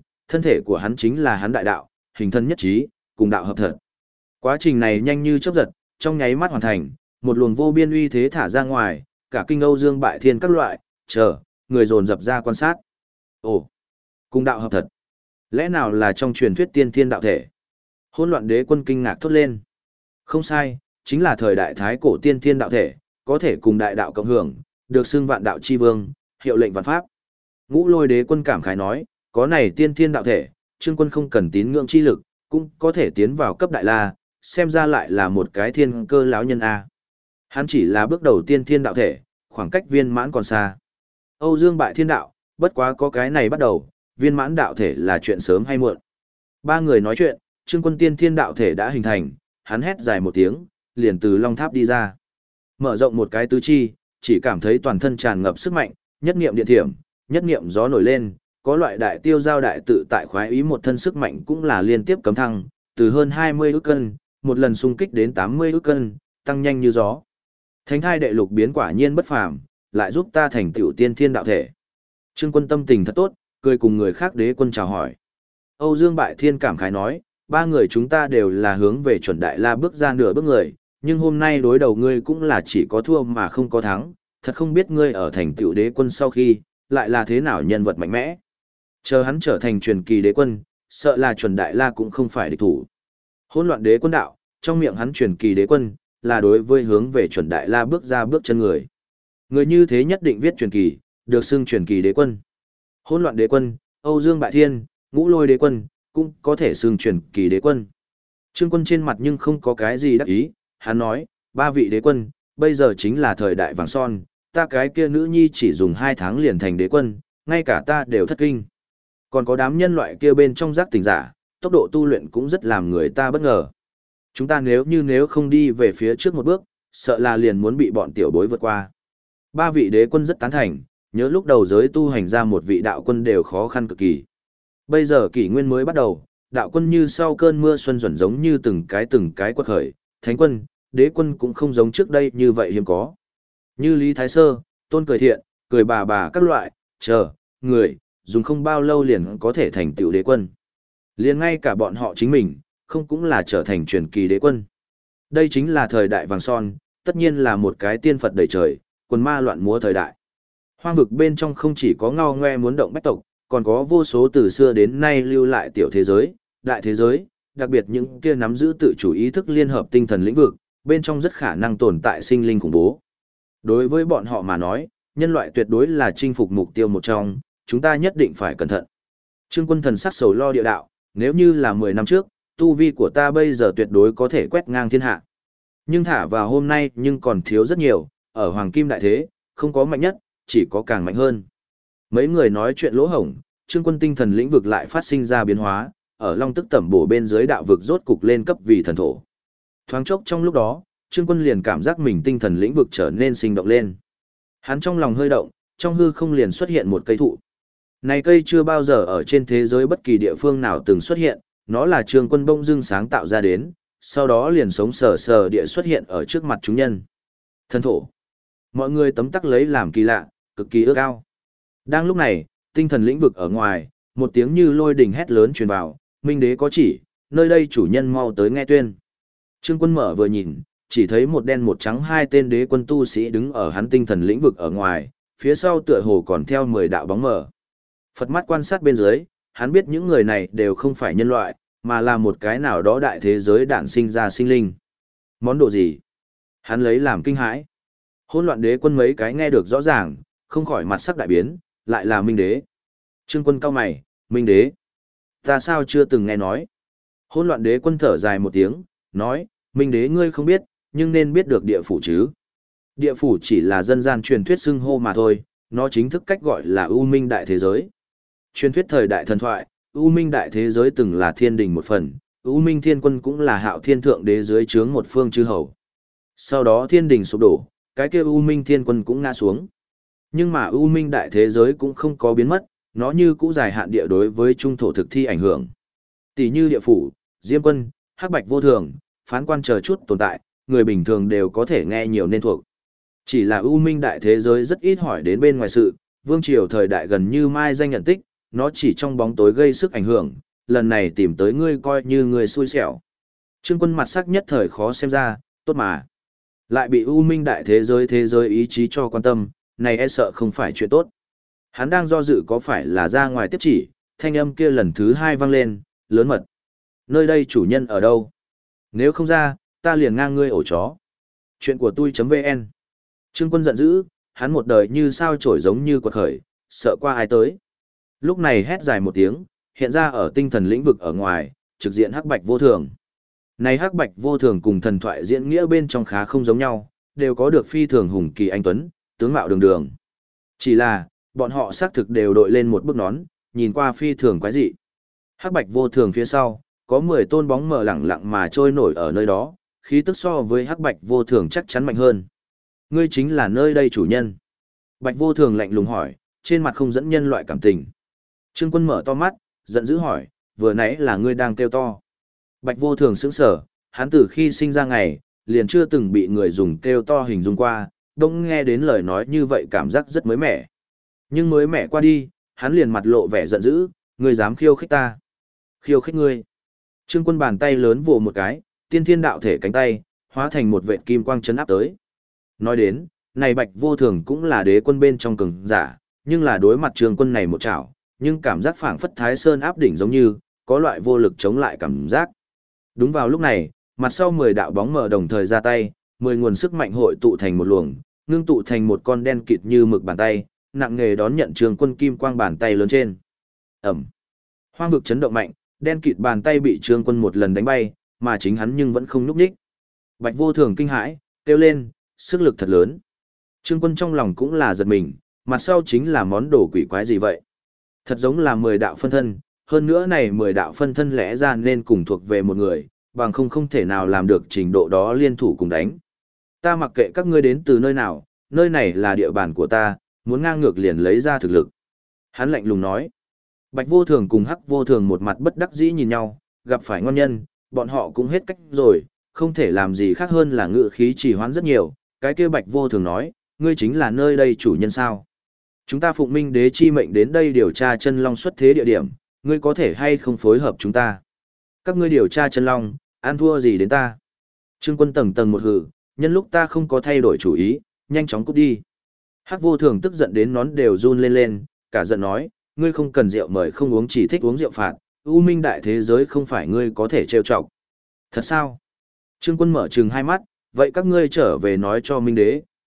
Speaker 1: của hắn chính là hắn đại đạo, hình thân nhất trí, cùng đạo hợp thật. Quá trình này nhanh như chớp giật, trong nháy mắt hoàn thành, một luồng vô biên uy thế thả ra ngoài, cả kinh Âu Dương bại thiên các loại, người dồn dập ra quan sát. Ồ, cùng đạo hợp thật. Lẽ nào là trong truyền thuyết tiên thiên đạo thể? Hỗn loạn đế quân kinh ngạc thốt lên. Không sai, chính là thời đại thái cổ tiên thiên đạo thể, có thể cùng đại đạo cộng hưởng, được xưng vạn đạo chi vương, hiệu lệnh vạn pháp. Ngũ Lôi đế quân cảm khái nói, có này tiên thiên đạo thể, Trương Quân không cần tín ngưỡng chi lực, cũng có thể tiến vào cấp đại la, xem ra lại là một cái thiên cơ lão nhân a. Hắn chỉ là bước đầu tiên thiên đạo thể, khoảng cách viên mãn còn xa. Âu Dương bại thiên đạo, bất quá có cái này bắt đầu, viên mãn đạo thể là chuyện sớm hay muộn. Ba người nói chuyện, Trương Quân tiên thiên đạo thể đã hình thành, hắn hét dài một tiếng, liền từ long tháp đi ra. Mở rộng một cái tứ chi, chỉ cảm thấy toàn thân tràn ngập sức mạnh, nhất niệm điện thiểm, nhất niệm gió nổi lên, có loại đại tiêu giao đại tự tại khoái ý một thân sức mạnh cũng là liên tiếp cấm thăng, từ hơn 20 ức cân, một lần xung kích đến 80 ức cân, tăng nhanh như gió. Thánh thai đệ lục biến quả nhiên bất phàm, lại giúp ta thành tựu tiên thiên đạo thể. Trương Quân tâm tình thật tốt, cười cùng người khác đế quân chào hỏi. Âu Dương bại thiên cảm khái nói, ba người chúng ta đều là hướng về chuẩn đại la bước ra nửa bước người, nhưng hôm nay đối đầu ngươi cũng là chỉ có thua mà không có thắng, thật không biết ngươi ở thành tựu đế quân sau khi, lại là thế nào nhân vật mạnh mẽ. Chờ hắn trở thành truyền kỳ đế quân, sợ là chuẩn đại la cũng không phải địch thủ. Hỗn loạn đế quân đạo, trong miệng hắn truyền kỳ đế quân, là đối với hướng về chuẩn đại la bước ra bước chân người. Người như thế nhất định viết truyền kỳ, được xưng truyền kỳ đế quân. Hỗn loạn đế quân, Âu Dương bại thiên, Ngũ Lôi đế quân, cũng có thể xưng truyền kỳ đế quân. Trương Quân trên mặt nhưng không có cái gì đắc ý, hắn nói, ba vị đế quân, bây giờ chính là thời đại vàng son, ta cái kia nữ nhi chỉ dùng 2 tháng liền thành đế quân, ngay cả ta đều thất kinh. Còn có đám nhân loại kia bên trong giác tỉnh giả, tốc độ tu luyện cũng rất làm người ta bất ngờ. Chúng ta nếu không đi về phía trước một bước, sợ là liền muốn bị bọn tiểu bối vượt qua. Ba vị đế quân rất tán thành, nhớ lúc đầu giới tu hành ra một vị đạo quân đều khó khăn cực kỳ. Bây giờ kỷ nguyên mới bắt đầu, đạo quân như sau cơn mưa xuân duẩn giống như từng cái quật khởi, thánh quân, đế quân cũng không giống trước đây như vậy hiếm có. Như Lý Thái Sơ, Tôn Cười Thiện, Cười Bà các loại, người, dùng không bao lâu liền có thể thành tựu đế quân. Liền ngay cả bọn họ chính mình, không cũng là trở thành truyền kỳ đế quân. Đây chính là thời đại vàng son, tất nhiên là một cái tiên Phật đầy trời, quần ma loạn múa thời đại. Hoang vực bên trong không chỉ có ngao ngoe muốn động bách tộc, còn có vô số từ xưa đến nay lưu lại tiểu thế giới, đại thế giới, đặc biệt những kia nắm giữ tự chủ ý thức liên hợp tinh thần lĩnh vực, bên trong rất khả năng tồn tại sinh linh khủng bố. Đối với bọn họ mà nói, nhân loại tuyệt đối là chinh phục mục tiêu một trong, chúng ta nhất định phải cẩn thận. Trương Quân thần sắc sầu lo địa đạo, nếu như là 10 năm trước, tu vi của ta bây giờ tuyệt đối có thể quét ngang thiên hạ. Nhưng thả vào hôm nay nhưng còn thiếu rất nhiều, ở Hoàng Kim Đại Thế, không có mạnh nhất, chỉ có càng mạnh hơn. Mấy người nói chuyện lỗ hổng, Trương Quân tinh thần lĩnh vực lại phát sinh ra biến hóa, ở Long Tức Tẩm Bổ bên dưới đạo vực rốt cục lên cấp vì thần thổ. Thoáng chốc trong lúc đó, Trương Quân liền cảm giác mình tinh thần lĩnh vực trở nên sinh động lên. Hắn trong lòng hơi động, trong hư không liền xuất hiện một cây thụ. Này cây chưa bao giờ ở trên thế giới bất kỳ địa phương nào từng xuất hiện, nó là Trương Quân bỗng dưng sáng tạo ra đến, sau đó liền sống sờ sờ địa xuất hiện ở trước mặt chúng nhân. Thần thổ. Mọi người tấm tắc lấy làm kỳ lạ, cực kỳ ước ao. Đang lúc này, tinh thần lĩnh vực ở ngoài, một tiếng như lôi đình hét lớn truyền vào, Minh Đế có chỉ, nơi đây chủ nhân mau tới nghe tuyên. Trương Quân mở vừa nhìn, chỉ thấy một đen một trắng hai tên đế quân tu sĩ đứng ở hắn tinh thần lĩnh vực ở ngoài, phía sau tựa hồ còn theo 10 đạo bóng mờ. Phật mắt quan sát bên dưới, hắn biết những người này đều không phải nhân loại, mà là một cái nào đó đại thế giới đản sinh ra sinh linh. Món đồ gì? Hắn lấy làm kinh hãi. Hỗn loạn đế quân mấy cái nghe được rõ ràng, không khỏi mặt sắc đại biến, lại là Minh Đế. Trương Quân cau mày, Minh Đế. Ta sao chưa từng nghe nói? Hỗn loạn đế quân thở dài một tiếng, nói, Minh Đế ngươi không biết, nhưng nên biết được địa phủ chứ. Địa phủ chỉ là dân gian truyền thuyết xưng hô mà thôi, nó chính thức cách gọi là U Minh Đại Thế Giới. Truyền thuyết thời đại thần thoại, U Minh Đại Thế Giới từng là thiên đình một phần, U Minh Thiên Quân cũng là Hạo Thiên Thượng Đế dưới trướng một phương chư hầu. Sau đó thiên đình sụp đổ, cái kia U Minh Thiên Quân cũng ngã xuống. Nhưng mà U Minh Đại Thế Giới cũng không có biến mất, nó như cũ dài hạn địa đối với trung thổ thực thi ảnh hưởng. Tỷ như địa phủ, Diêm Quân, Hắc Bạch Vô Thường, Phán Quan chờ chút tồn tại, người bình thường đều có thể nghe nhiều nên thuộc. Chỉ là U Minh Đại Thế Giới rất ít hỏi đến bên ngoài sự, vương triều thời đại gần như mai danh nhận tích, nó chỉ trong bóng tối gây sức ảnh hưởng, lần này tìm tới ngươi coi như người xui xẻo. Trương Quân mặt sắc nhất thời khó xem ra, tốt mà. Lại bị U Minh Đại Thế giới ý chí cho quan tâm, này e sợ không phải chuyện tốt. Hắn đang do dự có phải là ra ngoài tiếp chỉ, thanh âm kia lần thứ 2 vang lên, lớn mật. Nơi đây chủ nhân ở đâu? Nếu không ra, ta liền ngang ngươi ổ chó. Chuyện của tôi.vn. Trương Quân giận dữ, hắn một đời như sao chổi giống như quật khởi, sợ qua ai tới. Lúc này hét dài một tiếng, hiện ra ở tinh thần lĩnh vực ở ngoài, trực diện Hắc Bạch Vô Thường. Này Hắc Bạch Vô Thường cùng thần thoại diễn nghĩa bên trong khá không giống nhau, đều có được phi thường hùng kỳ anh tuấn, tướng mạo đường đường. Chỉ là, bọn họ xác thực đều đội lên một bức nón, nhìn qua phi thường quái dị. Hắc Bạch Vô Thường phía sau, có 10 tôn bóng mờ lẳng lặng mà trôi nổi ở nơi đó, khí tức so với Hắc Bạch Vô Thường chắc chắn mạnh hơn. Ngươi chính là nơi đây chủ nhân. Bạch Vô Thường lạnh lùng hỏi, trên mặt không dẫn nhân loại cảm tình. Trương Quân mở to mắt, giận dữ hỏi, vừa nãy là ngươi đang kêu to. Bạch Vô Thường sững sờ, hắn từ khi sinh ra ngày, liền chưa từng bị người dùng kêu to hình dung qua, đông nghe đến lời nói như vậy cảm giác rất mới mẻ. Nhưng mới mẻ qua đi, hắn liền mặt lộ vẻ giận dữ, ngươi dám khiêu khích ta. Khiêu khích ngươi. Trương Quân bàn tay lớn vồ một cái, tiên thiên đạo thể cánh tay, hóa thành một vệt kim quang chấn áp tới. Nói đến, này Bạch Vô Thường cũng là đế quân bên trong cường giả, nhưng là đối mặt Trương Quân này một chảo, nhưng cảm giác phảng phất Thái Sơn áp đỉnh giống như, có loại vô lực chống lại cảm giác. Đúng vào lúc này, mặt sau 10 đạo bóng mờ đồng thời ra tay, 10 nguồn sức mạnh hội tụ thành một luồng, ngưng tụ thành một con đen kịt như mực bàn tay, nặng nghề đón nhận Trương Quân kim quang bàn tay lớn trên. Ầm. Hoang vực chấn động mạnh, đen kịt bàn tay bị Trương Quân một lần đánh bay, mà chính hắn nhưng vẫn không nhúc nhích. Bạch Vô Thường kinh hãi, kêu lên, sức lực thật lớn. Trương Quân trong lòng cũng là giật mình, mặt sau chính là món đồ quỷ quái gì vậy? Thật giống là 10 đạo phân thân, hơn nữa này 10 đạo phân thân lẽ ra nên cùng thuộc về một người, bằng không thể nào làm được trình độ đó liên thủ cùng đánh. Ta mặc kệ các ngươi đến từ nơi nào, nơi này là địa bàn của ta, muốn ngang ngược liền lấy ra thực lực. Hắn lạnh lùng nói. Bạch Vô Thường cùng Hắc Vô Thường một mặt bất đắc dĩ nhìn nhau, gặp phải ngon nhân, bọn họ cũng hết cách rồi, không thể làm gì khác hơn là ngự khí trì hoãn rất nhiều. Cái kia Bạch Vô Thường nói, ngươi chính là nơi đây chủ nhân sao? Chúng ta phụng Minh Đế chi mệnh đến đây điều tra chân long xuất thế địa điểm, ngươi có thể hay không phối hợp chúng ta? Các ngươi điều tra chân long, ăn thua gì đến ta? Trương Quân tầng tầng một hừ, nhân lúc ta không có thay đổi chủ ý, nhanh chóng cút đi. Hắc Vô Thường tức giận đến nón đều run lên lên, cả giận nói, ngươi không cần rượu mời không uống chỉ thích uống rượu phạt, U Minh Đại Thế Giới không phải ngươi có thể trêu chọc. Thật sao? Trương Quân mở trừng hai mắt, vậy các ngươi trở về nói cho Minh Đế,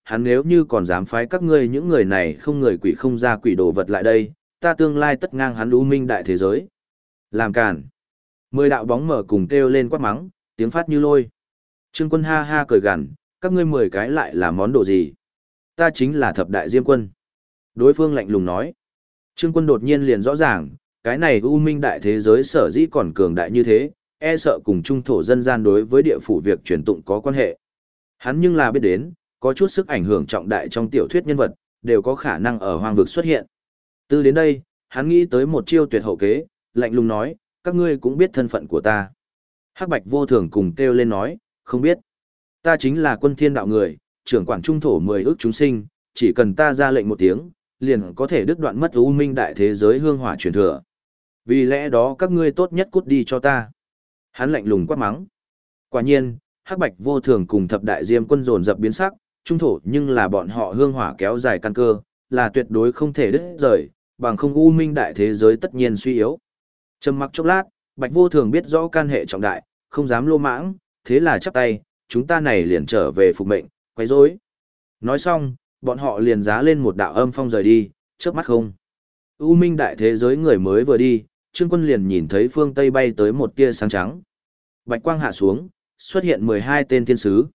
Speaker 1: hắn nếu như còn dám phái các ngươi những người này không người quỷ không ra quỷ đồ vật lại đây, ta tương lai tất ngang hắn U Minh đại thế giới. Làm càn. 10 đạo bóng mở cùng kêu lên quát mắng, tiếng phát như lôi. Trương Quân ha ha cười gằn, các ngươi 10 cái lại là món đồ gì? Ta chính là thập đại diêm quân. Đối phương lạnh lùng nói. Trương Quân đột nhiên liền rõ ràng, cái này U Minh đại thế giới sở dĩ còn cường đại như thế, e sợ cùng trung thổ dân gian đối với địa phủ việc truyền tụng có quan hệ. Hắn nhưng là biết đến, có chút sức ảnh hưởng trọng đại trong tiểu thuyết nhân vật, đều có khả năng ở hoang vực xuất hiện. Từ đến đây, hắn nghĩ tới một chiêu tuyệt hậu kế, lạnh lùng nói, các ngươi cũng biết thân phận của ta. Hắc Bạch Vô Thường cùng kêu lên nói, không biết. Ta chính là Quân Thiên đạo người, trưởng quản trung thổ 10 ước chúng sinh, chỉ cần ta ra lệnh một tiếng, liền có thể đứt đoạn mất U Minh đại thế giới hương hỏa truyền thừa. Vì lẽ đó các ngươi tốt nhất cút đi cho ta. Hắn lạnh lùng quát mắng. Quả nhiên, Hắc Bạch Vô Thường cùng thập đại diêm quân dồn dập biến sắc, trung thổ nhưng là bọn họ hương hỏa kéo dài căn cơ, là tuyệt đối không thể đứt rời, bằng không U Minh đại thế giới tất nhiên suy yếu. Trầm mặc chốc lát, Bạch Vô Thường biết rõ can hệ trọng đại, không dám lô mãng, thế là chắp tay, chúng ta này liền trở về phục mệnh, quấy rối. Nói xong, bọn họ liền giá lên một đạo âm phong rời đi, chớp mắt không. U Minh đại thế giới người mới vừa đi, Trương Quân liền nhìn thấy phương Tây bay tới một tia sáng trắng. Bạch quang hạ xuống, xuất hiện 12 tên thiên sứ.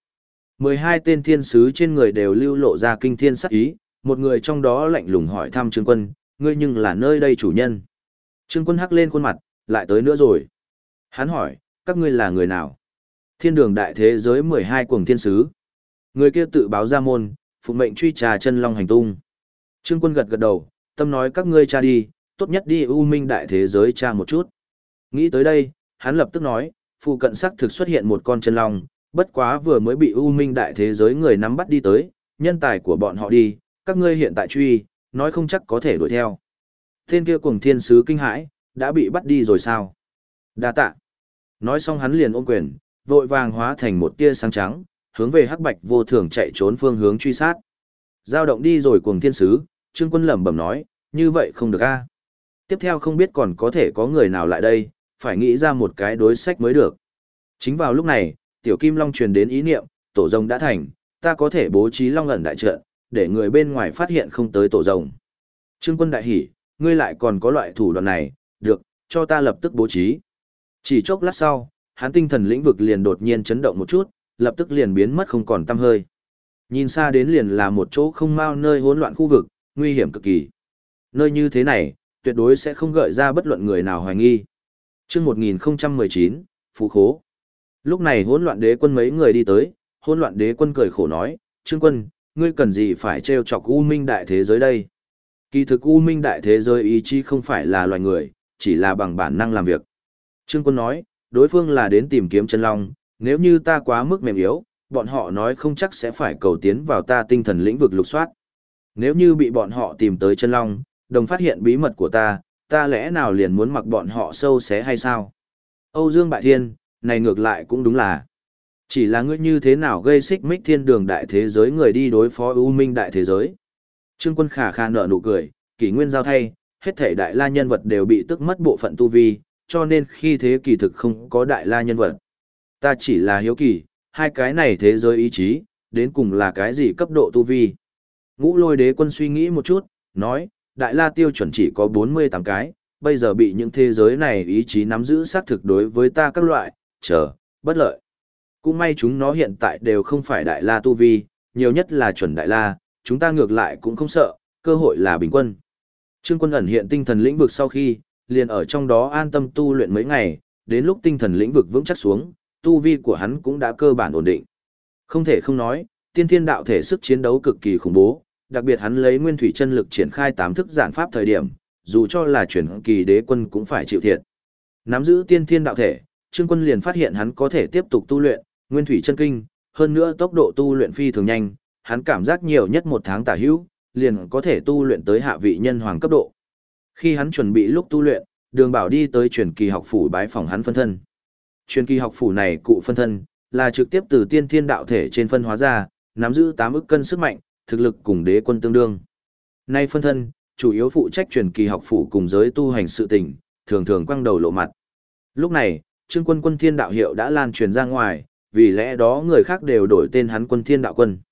Speaker 1: 12 tên thiên sứ trên người đều lưu lộ ra kinh thiên sát ý, một người trong đó lạnh lùng hỏi thăm Trương Quân, ngươi nhưng là nơi đây chủ nhân. Trương Quân hắc lên khuôn mặt, lại tới nữa rồi. Hắn hỏi, các ngươi là người nào? Thiên đường đại thế giới 12 cuồng thiên sứ. Người kia tự báo ra môn, phụ mệnh truy trà chân long hành tung. Trương Quân gật gật đầu, tâm nói các ngươi tra đi, tốt nhất đi U Minh đại thế giới tra một chút. Nghĩ tới đây, hắn lập tức nói, phụ cận sắc thực xuất hiện một con chân long, bất quá vừa mới bị U Minh đại thế giới người nắm bắt đi tới, nhân tài của bọn họ đi, các ngươi hiện tại truy, nói không chắc có thể đuổi theo. Tên kia cuồng thiên sứ kinh hãi, đã bị bắt đi rồi sao? Đa tạ. Nói xong hắn liền ôm quyền, vội vàng hóa thành một tia sáng trắng, hướng về Hắc Bạch Vô Thường chạy trốn phương hướng truy sát. Giao động đi rồi cuồng thiên sứ, Trương Quân lẩm bẩm nói, như vậy không được a. Tiếp theo không biết còn có thể có người nào lại đây, phải nghĩ ra một cái đối sách mới được. Chính vào lúc này, Tiểu Kim Long truyền đến ý niệm, tổ rồng đã thành, ta có thể bố trí Long ẩn đại trận, để người bên ngoài phát hiện không tới tổ rồng. Trương Quân đại hỉ, ngươi lại còn có loại thủ đoạn này, được, cho ta lập tức bố trí. Chỉ chốc lát sau, hắn tinh thần lĩnh vực liền đột nhiên chấn động một chút, lập tức liền biến mất không còn tăm hơi. Nhìn xa đến liền là một chỗ không mau nơi hỗn loạn khu vực, nguy hiểm cực kỳ. Nơi như thế này, tuyệt đối sẽ không gợi ra bất luận người nào hoài nghi. Chương 1019, Phú Khố. Lúc này hỗn loạn đế quân mấy người đi tới, hỗn loạn đế quân cười khổ nói, Trương Quân, ngươi cần gì phải trêu chọc U Minh đại thế giới đây? Kỳ thực U Minh đại thế giới ý chí không phải là loài người, chỉ là bằng bản năng làm việc. Trương Quân nói, đối phương là đến tìm kiếm chân long, nếu như ta quá mức mềm yếu, bọn họ nói không chắc sẽ phải cầu tiến vào ta tinh thần lĩnh vực lục soát. Nếu như bị bọn họ tìm tới chân long, đồng phát hiện bí mật của ta lẽ nào liền muốn mặc bọn họ sâu xé hay sao? Âu Dương Bại Thiên, này ngược lại cũng đúng là. Chỉ là ngươi như thế nào gây xích mích thiên đường đại thế giới người đi đối phó U Minh đại thế giới. Trương Quân khả khả nở nụ cười, kỷ nguyên giao thay, hết thể đại la nhân vật đều bị tức mất bộ phận tu vi, cho nên khi thế kỳ thực không có đại la nhân vật. Ta chỉ là hiếu kỳ, hai cái này thế giới ý chí, đến cùng là cái gì cấp độ tu vi. Ngũ Lôi đế quân suy nghĩ một chút, nói, đại la tiêu chuẩn chỉ có 48 cái, bây giờ bị những thế giới này ý chí nắm giữ xác thực đối với ta các loại, bất lợi. Cũng may chúng nó hiện tại đều không phải đại la tu vi, nhiều nhất là chuẩn đại la, chúng ta ngược lại cũng không sợ, cơ hội là bình quân. Trương Quân ẩn hiện tinh thần lĩnh vực sau khi, liền ở trong đó an tâm tu luyện mấy ngày, đến lúc tinh thần lĩnh vực vững chắc xuống, tu vi của hắn cũng đã cơ bản ổn định. Không thể không nói, tiên thiên đạo thể sức chiến đấu cực kỳ khủng bố, đặc biệt hắn lấy nguyên thủy chân lực triển khai 8 thức giản pháp thời điểm, dù cho là chuyển kỳ đế quân cũng phải chịu thiệt. Nắm giữ tiên thiên đạo thể, Trương Quân liền phát hiện hắn có thể tiếp tục tu luyện nguyên thủy chân kinh, hơn nữa tốc độ tu luyện phi thường nhanh, hắn cảm giác nhiều nhất 1 tháng tả hữu, liền có thể tu luyện tới hạ vị nhân hoàng cấp độ. Khi hắn chuẩn bị lúc tu luyện, Đường Bảo đi tới truyền kỳ học phủ bái phòng hắn phân thân. Truyền kỳ học phủ này cụ phân thân, là trực tiếp từ tiên thiên đạo thể trên phân hóa ra, nắm giữ 8 ức cân sức mạnh, thực lực cùng đế quân tương đương. Nay phân thân, chủ yếu phụ trách truyền kỳ học phủ cùng giới tu hành sự tình, thường thường quăng đầu lộ mặt. Lúc này, Trương Quân Quân Thiên đạo hiệu đã lan truyền ra ngoài, vì lẽ đó người khác đều đổi tên hắn Quân Thiên đạo quân.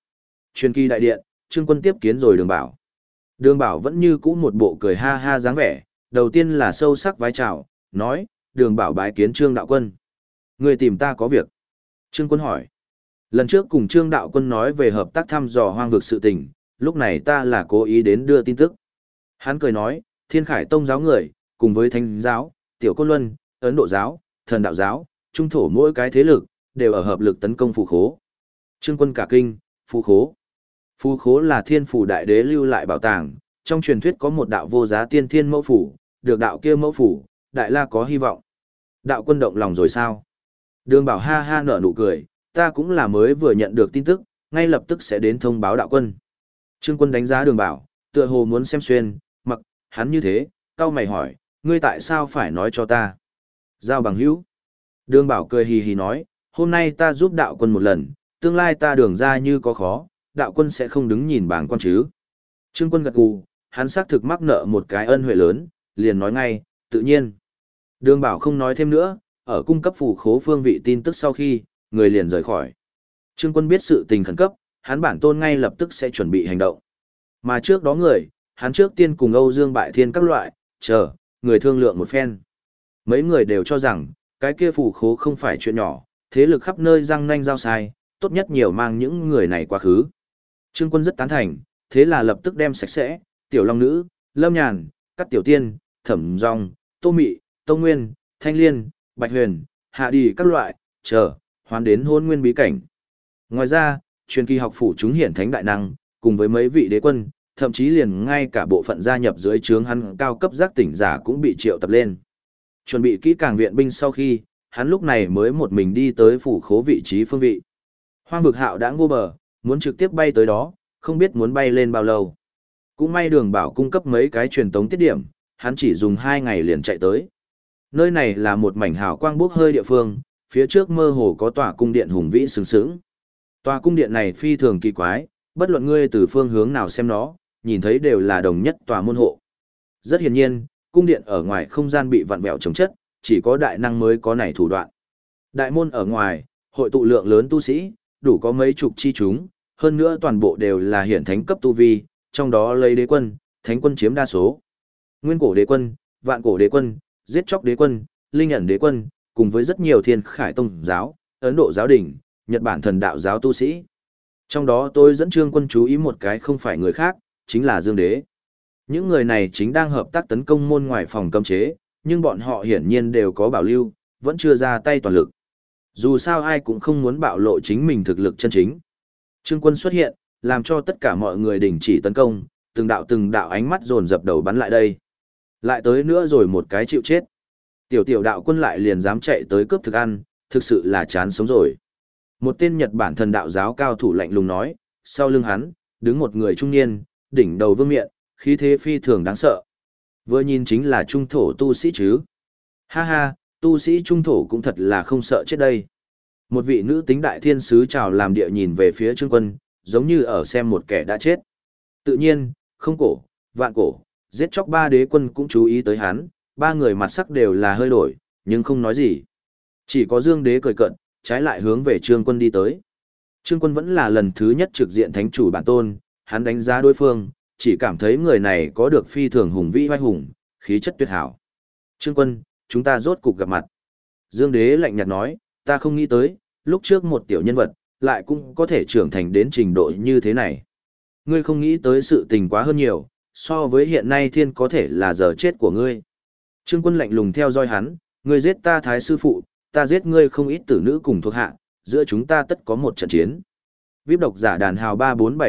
Speaker 1: Truyền kỳ đại điện, Trương Quân tiếp kiến rồi Đường Bảo. Đường Bảo vẫn như cũ một bộ cười ha ha dáng vẻ, đầu tiên là sâu sắc vái chào, nói, Đường Bảo bái kiến Trương Đạo Quân. Người tìm ta có việc. Trương Quân hỏi. Lần trước cùng Trương Đạo Quân nói về hợp tác thăm dò hoang vực sự tình, lúc này ta là cố ý đến đưa tin tức. Hắn cười nói, Thiên Khải Tông giáo người, cùng với Thánh giáo, Tiểu Côn Luân, Ấn Độ giáo, Thần Đạo giáo, Trung thổ mỗi cái thế lực, đều ở hợp lực tấn công phù khố. Trương Quân cả kinh, phù khố. Phù khố là thiên phủ đại đế lưu lại bảo tàng, trong truyền thuyết có một đạo vô giá tiên thiên mẫu phủ, được đạo kia mẫu phủ, đại la có hy vọng. Đạo Quân động lòng rồi sao? Đường Bảo ha ha nở nụ cười, ta cũng là mới vừa nhận được tin tức, ngay lập tức sẽ đến thông báo Đạo Quân. Trương Quân đánh giá Đường Bảo, tựa hồ muốn xem xuyên, mặc, hắn như thế, cau mày hỏi, ngươi tại sao phải nói cho ta? Giao bằng hữu. Đường Bảo cười hì hì nói, hôm nay ta giúp Đạo Quân một lần, tương lai ta đường ra như có khó, Đạo Quân sẽ không đứng nhìn bảng quan chứ. Trương Quân gật gù, hắn xác thực mắc nợ một cái ân huệ lớn, liền nói ngay, tự nhiên. Đường Bảo không nói thêm nữa, ở cung cấp phù khố phương vị tin tức sau khi, người liền rời khỏi. Trương Quân biết sự tình khẩn cấp, hắn bản tôn ngay lập tức sẽ chuẩn bị hành động. Mà trước đó hắn trước tiên cùng Âu Dương Bại Thiên các loại, người thương lượng một phen. Mấy người đều cho rằng, cái kia phù khố không phải chuyện nhỏ, thế lực khắp nơi răng nanh giao sai, tốt nhất nhiều mang những người này quá khứ. Trương Quân rất tán thành, thế là lập tức đem sạch sẽ, Tiểu Long Nữ, Lâm Nhàn, Cát Tiểu Tiên, Thẩm Dung, Tô Mị, Tông Nguyên, Thanh Liên, Bạch Huyền, Hạ Đi các loại, hoán đến Hôn Nguyên bí cảnh. Ngoài ra, truyền kỳ học phủ chúng hiển thánh đại năng, cùng với mấy vị đế quân, thậm chí liền ngay cả bộ phận gia nhập dưới trướng hắn cao cấp giác tỉnh giả cũng bị triệu tập lên. Chuẩn bị kỹ càng viện binh sau khi, hắn lúc này mới một mình đi tới phủ khố vị trí phương vị. Hoang vực hạo đãng vô bờ, muốn trực tiếp bay tới đó, không biết muốn bay lên bao lâu. Cũng may Đường Bảo cung cấp mấy cái truyền tống tiết điểm, hắn chỉ dùng 2 ngày liền chạy tới. Nơi này là một mảnh hào quang bốc hơi địa phương, phía trước mơ hồ có tòa cung điện hùng vĩ sừng sững. Tòa cung điện này phi thường kỳ quái, bất luận ngươi từ phương hướng nào xem nó, nhìn thấy đều là đồng nhất tòa môn hộ. Rất hiển nhiên, cung điện ở ngoài không gian bị vặn vẹo chống chất, chỉ có đại năng mới có này thủ đoạn. Đại môn ở ngoài, hội tụ lượng lớn tu sĩ, đủ có mấy chục chi chúng, hơn nữa toàn bộ đều là hiển thánh cấp tu vi, trong đó lấy đế quân, thánh quân chiếm đa số. Nguyên cổ đế quân, vạn cổ đế quân, giết chóc đế quân, linh ẩn đế quân, cùng với rất nhiều Thiên Khải Tông giáo, Ấn Độ giáo đỉnh, Nhật Bản thần đạo giáo tu sĩ. Trong đó tôi dẫn Trương Quân chú ý một cái không phải người khác, chính là Dương Đế. Những người này chính đang hợp tác tấn công môn ngoài phòng cấm chế, nhưng bọn họ hiển nhiên đều có bảo lưu, vẫn chưa ra tay toàn lực. Dù sao ai cũng không muốn bạo lộ chính mình thực lực chân chính. Trương Quân xuất hiện, làm cho tất cả mọi người đình chỉ tấn công, từng đạo ánh mắt dồn dập đầu bắn lại đây. Lại tới nữa rồi một cái chịu chết. Tiểu đạo quân lại liền dám chạy tới cướp thực ăn, thực sự là chán sống rồi. Một tên Nhật Bản thần đạo giáo cao thủ lạnh lùng nói, sau lưng hắn, đứng một người trung niên, đỉnh đầu vương miện, khí thế phi thường đáng sợ. Vừa nhìn chính là trung thổ tu sĩ chứ. Ha ha, tu sĩ trung thổ cũng thật là không sợ chết đây. Một vị nữ tính đại thiên sứ chào làm địa nhìn về phía Trương Quân, giống như ở xem một kẻ đã chết. Tự nhiên, không cổ, vạn cổ, giết chóc 3 đế quân cũng chú ý tới hắn, 3 người mặt sắc đều là hơi đổi, nhưng không nói gì. Chỉ có Dương Đế cười cận, trái lại hướng về Trương Quân đi tới. Trương Quân vẫn là lần thứ nhất trực diện thánh chủ bản tôn, hắn đánh giá đối phương, chỉ cảm thấy người này có được phi thường hùng vĩ oai hùng, khí chất tuyệt hảo. Trương Quân, chúng ta rốt cục gặp mặt. Dương Đế lạnh nhạt nói, ta không nghĩ tới, lúc trước một tiểu nhân vật, lại cũng có thể trưởng thành đến trình độ như thế này. Ngươi không nghĩ tới sự tình quá hơn nhiều, so với hiện nay thiên có thể là giờ chết của ngươi. Trương Quân lạnh lùng theo dõi hắn, ngươi giết ta thái sư phụ, ta giết ngươi không ít tử nữ cùng thuộc hạ, giữa chúng ta tất có một trận chiến. VIP độc giả đàn hào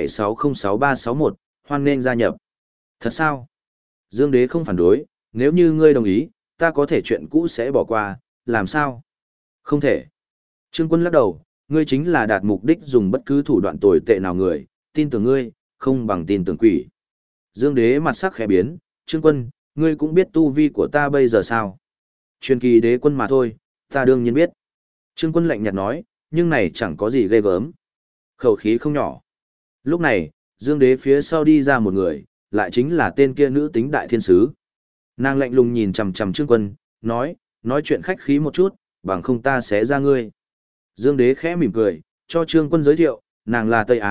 Speaker 1: 3476066361, hoan nên gia nhập. Thật sao? Dương Đế không phản đối, nếu như ngươi đồng ý, ta có thể chuyện cũ sẽ bỏ qua, làm sao? Không thể. Trương Quân lắc đầu, ngươi chính là đạt mục đích dùng bất cứ thủ đoạn tồi tệ nào người, tin tưởng ngươi, không bằng tin tưởng quỷ. Dương Đế mặt sắc khẽ biến, Trương Quân, ngươi cũng biết tu vi của ta bây giờ sao? Truyền kỳ đế quân mà thôi, ta đương nhiên biết. Trương Quân lạnh nhạt nói, nhưng này chẳng có gì ghê gớm. Khẩu khí không nhỏ. Lúc này, Dương Đế phía sau đi ra một người, lại chính là tên kia nữ tính đại thiên sứ. Nàng lạnh lùng nhìn chằm chằm Trương Quân, nói chuyện khách khí một chút, bằng không ta sẽ ra ngươi. Dương Đế khẽ mỉm cười, cho Trương Quân giới thiệu, nàng là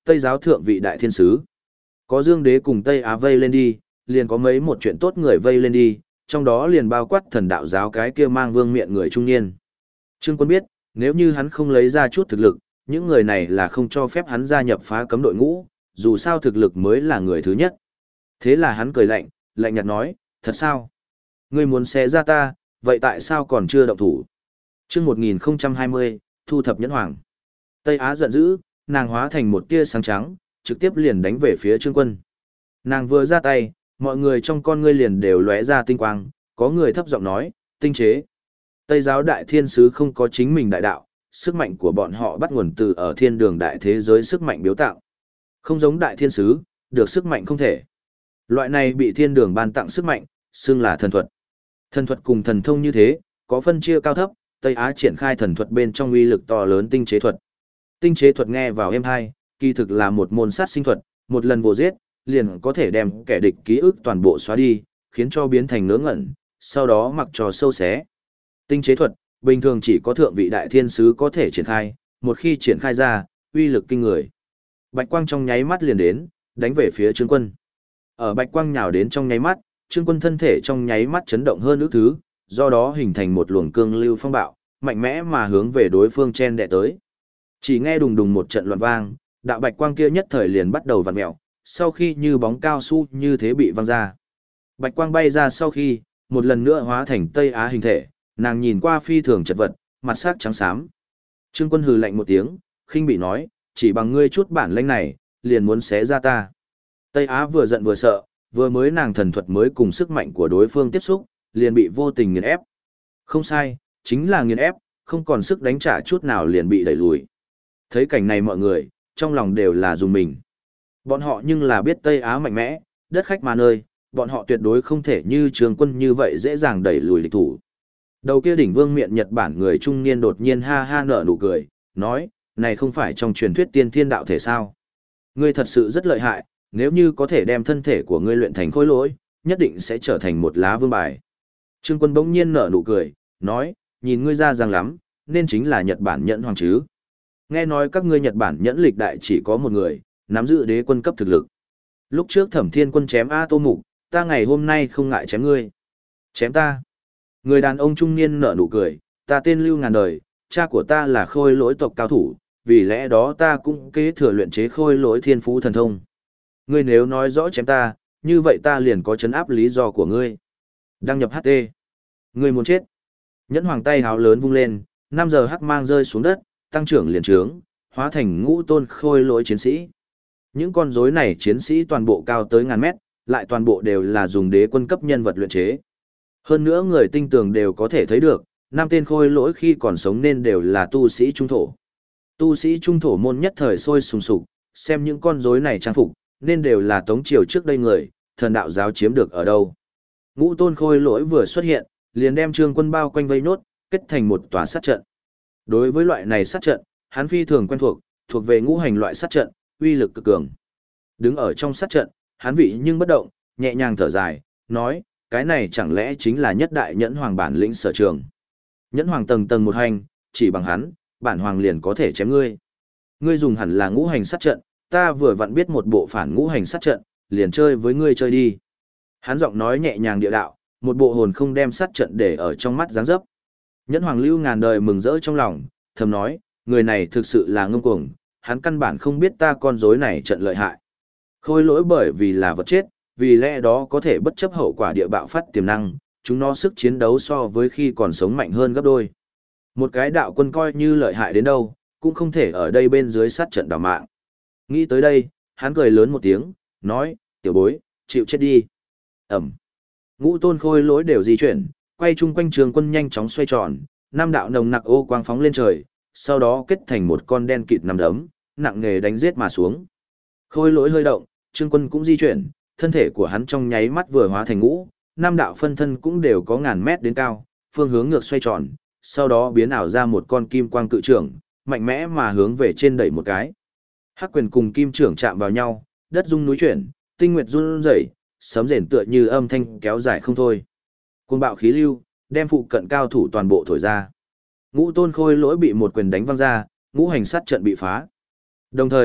Speaker 1: Tây giáo thượng vị đại thiên sứ. Có Dương Đế cùng Tây Á vây lên đi, liền có mấy một chuyện tốt người vây lên đi, trong đó liền bao quát thần đạo giáo cái kia mang vương miện người trung niên. Trương Quân biết, nếu như hắn không lấy ra chút thực lực, những người này là không cho phép hắn gia nhập phá cấm đội ngũ, dù sao thực lực mới là người thứ nhất. Thế là hắn cười lạnh, lạnh nhạt nói, thật sao? Ngươi muốn xé ra ta, vậy tại sao còn chưa động thủ? Chương 1020, thu thập nhẫn hoàng. Tây Á giận dữ, nàng hóa thành một tia sáng trắng, trực tiếp liền đánh về phía Trương Quân. Nàng vừa ra tay, mọi người trong con ngươi liền đều lóe ra tinh quang, có người thấp giọng nói, tinh chế. Tây giáo đại thiên sứ không có chính mình đại đạo, sức mạnh của bọn họ bắt nguồn từ ở thiên đường đại thế giới sức mạnh biếu tạo. Không giống đại thiên sứ, được sức mạnh không thể. Loại này bị thiên đường ban tặng sức mạnh, xưng là thần thuật. Thần thuật cùng thần thông như thế, có phân chia cao thấp, Tây Á triển khai thần thuật bên trong uy lực to lớn tinh chế thuật. Tinh chế thuật nghe vào êm hay, kỳ thực là một môn sát sinh thuật, một lần vô giết, liền có thể đem kẻ địch ký ức toàn bộ xóa đi, khiến cho biến thành ngớ ngẩn, sau đó mặc trò sâu xé. Tinh chế thuật, bình thường chỉ có thượng vị đại thiên sứ có thể triển khai, một khi triển khai ra, uy lực kinh người. Bạch quang trong nháy mắt liền đến, đánh về phía Trương Quân. Ở bạch quang nhào đến trong nháy mắt, Trương Quân thân thể trong nháy mắt chấn động hơn ước thứ, do đó hình thành một luồng cương lưu phong bạo, mạnh mẽ mà hướng về đối phương chen đè tới. Chỉ nghe đùng đùng một trận loạn vang, đạo bạch quang kia nhất thời liền bắt đầu vặn mèo, sau khi như bóng cao su như thế bị văng ra. Bạch quang bay ra sau khi, một lần nữa hóa thành Tây Á hình thể, nàng nhìn qua phi thường chật vật, mặt sắc trắng xám. Trương Quân hừ lạnh một tiếng, khinh bị nói, chỉ bằng ngươi chút bản lĩnh này, liền muốn xé ra ta. Tây Á vừa giận vừa sợ, vừa mới nàng thần thuật mới cùng sức mạnh của đối phương tiếp xúc, liền bị vô tình nghiền ép. Không sai, chính là nghiền ép, không còn sức đánh trả chút nào liền bị đẩy lùi. Thấy cảnh này mọi người, trong lòng đều là dùng mình. Bọn họ nhưng là biết Tây Á mạnh mẽ, đất khách mà nơi, bọn họ tuyệt đối không thể như Trương Quân như vậy dễ dàng đẩy lùi địch thủ. Đầu kia đỉnh vương miện Nhật Bản người trung niên đột nhiên ha ha nở nụ cười, nói, này không phải trong truyền thuyết tiên thiên đạo thể sao? Ngươi thật sự rất lợi hại, nếu như có thể đem thân thể của ngươi luyện thành khối lỗi, nhất định sẽ trở thành một lá vương bài. Trương Quân bỗng nhiên nở nụ cười, nói, nhìn ngươi ra ràng lắm, nên chính là Nhật Bản nhẫn hoàng chứ. Nghe nói các ngươi Nhật Bản nhẫn lịch đại chỉ có một người, nắm giữ đế quân cấp thực lực. Lúc trước Thẩm Thiên Quân chém A Tô Mục, ta ngày hôm nay không ngại chém ngươi. Chém ta. Người đàn ông trung niên nở nụ cười, ta tên Lưu Ngàn Đời, cha của ta là khôi lỗi tộc cao thủ, vì lẽ đó ta cũng kế thừa luyện chế khôi lỗi thiên phú thần thông. Ngươi nếu nói rõ chém ta, như vậy ta liền có chấn áp lý do của ngươi. Đăng nhập HT. Ngươi muốn chết. Nhẫn hoàng tay háo lớn vung lên, 5 giờ hắc mang rơi xuống đất, tăng trưởng liền trướng, hóa thành ngũ tôn khôi lỗi chiến sĩ. Những con rối này chiến sĩ toàn bộ cao tới ngàn mét, lại toàn bộ đều là dùng đế quân cấp nhân vật luyện chế. Hơn nữa người tinh tường đều có thể thấy được, 5 tên khôi lỗi khi còn sống nên đều là tu sĩ trung thổ. Tu sĩ trung thổ môn nhất thời sôi sùng sục, xem những con rối này trang phục, nên đều là tống triều trước đây người, thần đạo giáo chiếm được ở đâu. Ngũ tôn khôi lỗi vừa xuất hiện, liền đem Trương Quân bao quanh vây nốt, kết thành một tòa sát trận. Đối với loại này sát trận, hắn phi thường quen thuộc về ngũ hành loại sát trận, uy lực cực cường. Đứng ở trong sát trận, hắn vị nhưng bất động, nhẹ nhàng thở dài, nói, cái này chẳng lẽ chính là nhất đại nhẫn hoàng bản lĩnh sở trường. Nhẫn hoàng tầng tầng một hành, chỉ bằng hắn, bản hoàng liền có thể chém ngươi. Ngươi dùng hẳn là ngũ hành sát trận, ta vừa vặn biết một bộ phản ngũ hành sát trận, liền chơi với ngươi chơi đi. Hắn giọng nói nhẹ nhàng địa đạo, một bộ hồn không đem sát trận để ở trong mắt dáng dấp. Nhẫn hoàng Lưu Ngàn Đời mừng rỡ trong lòng, thầm nói, người này thực sự là ngông cuồng, hắn căn bản không biết ta con rối này trận lợi hại. Khôi lỗi bởi vì là vật chết, vì lẽ đó có thể bất chấp hậu quả địa bạo phát tiềm năng, chúng nó sức chiến đấu so với khi còn sống mạnh hơn gấp đôi. Một cái đạo quân coi như lợi hại đến đâu, cũng không thể ở đây bên dưới sát trận đào mạng. Nghĩ tới đây, hắn cười lớn một tiếng, nói, tiểu bối, chịu chết đi. Ẩm. Ngũ tôn khôi lỗi đều di chuyển, quay chung quanh Trường Quân nhanh chóng xoay tròn, 5 đạo nồng nặc ô quang phóng lên trời, sau đó kết thành một con đen kịt nằm đấm, nặng nghề đánh giết mà xuống. Khôi lỗi hơi động, Trương Quân cũng di chuyển, thân thể của hắn trong nháy mắt vừa hóa thành ngũ, 5 đạo phân thân cũng đều có ngàn mét đến cao, phương hướng ngược xoay tròn, sau đó biến ảo ra một con kim quang cự trưởng, mạnh mẽ mà hướng về trên đẩy một cái. Hắc quyền cùng kim trưởng chạm vào nhau, đất rung núi chuyển, tinh nguyệt run rẩy, sấm rền tựa như âm thanh kéo dài không thôi. Cuồng bạo khí lưu, đem phụ cận cao thủ toàn bộ thổi ra. Ngũ tôn khôi lỗi bị một quyền đánh văng ra, ngũ hành sát trận bị phá. Đồng thời,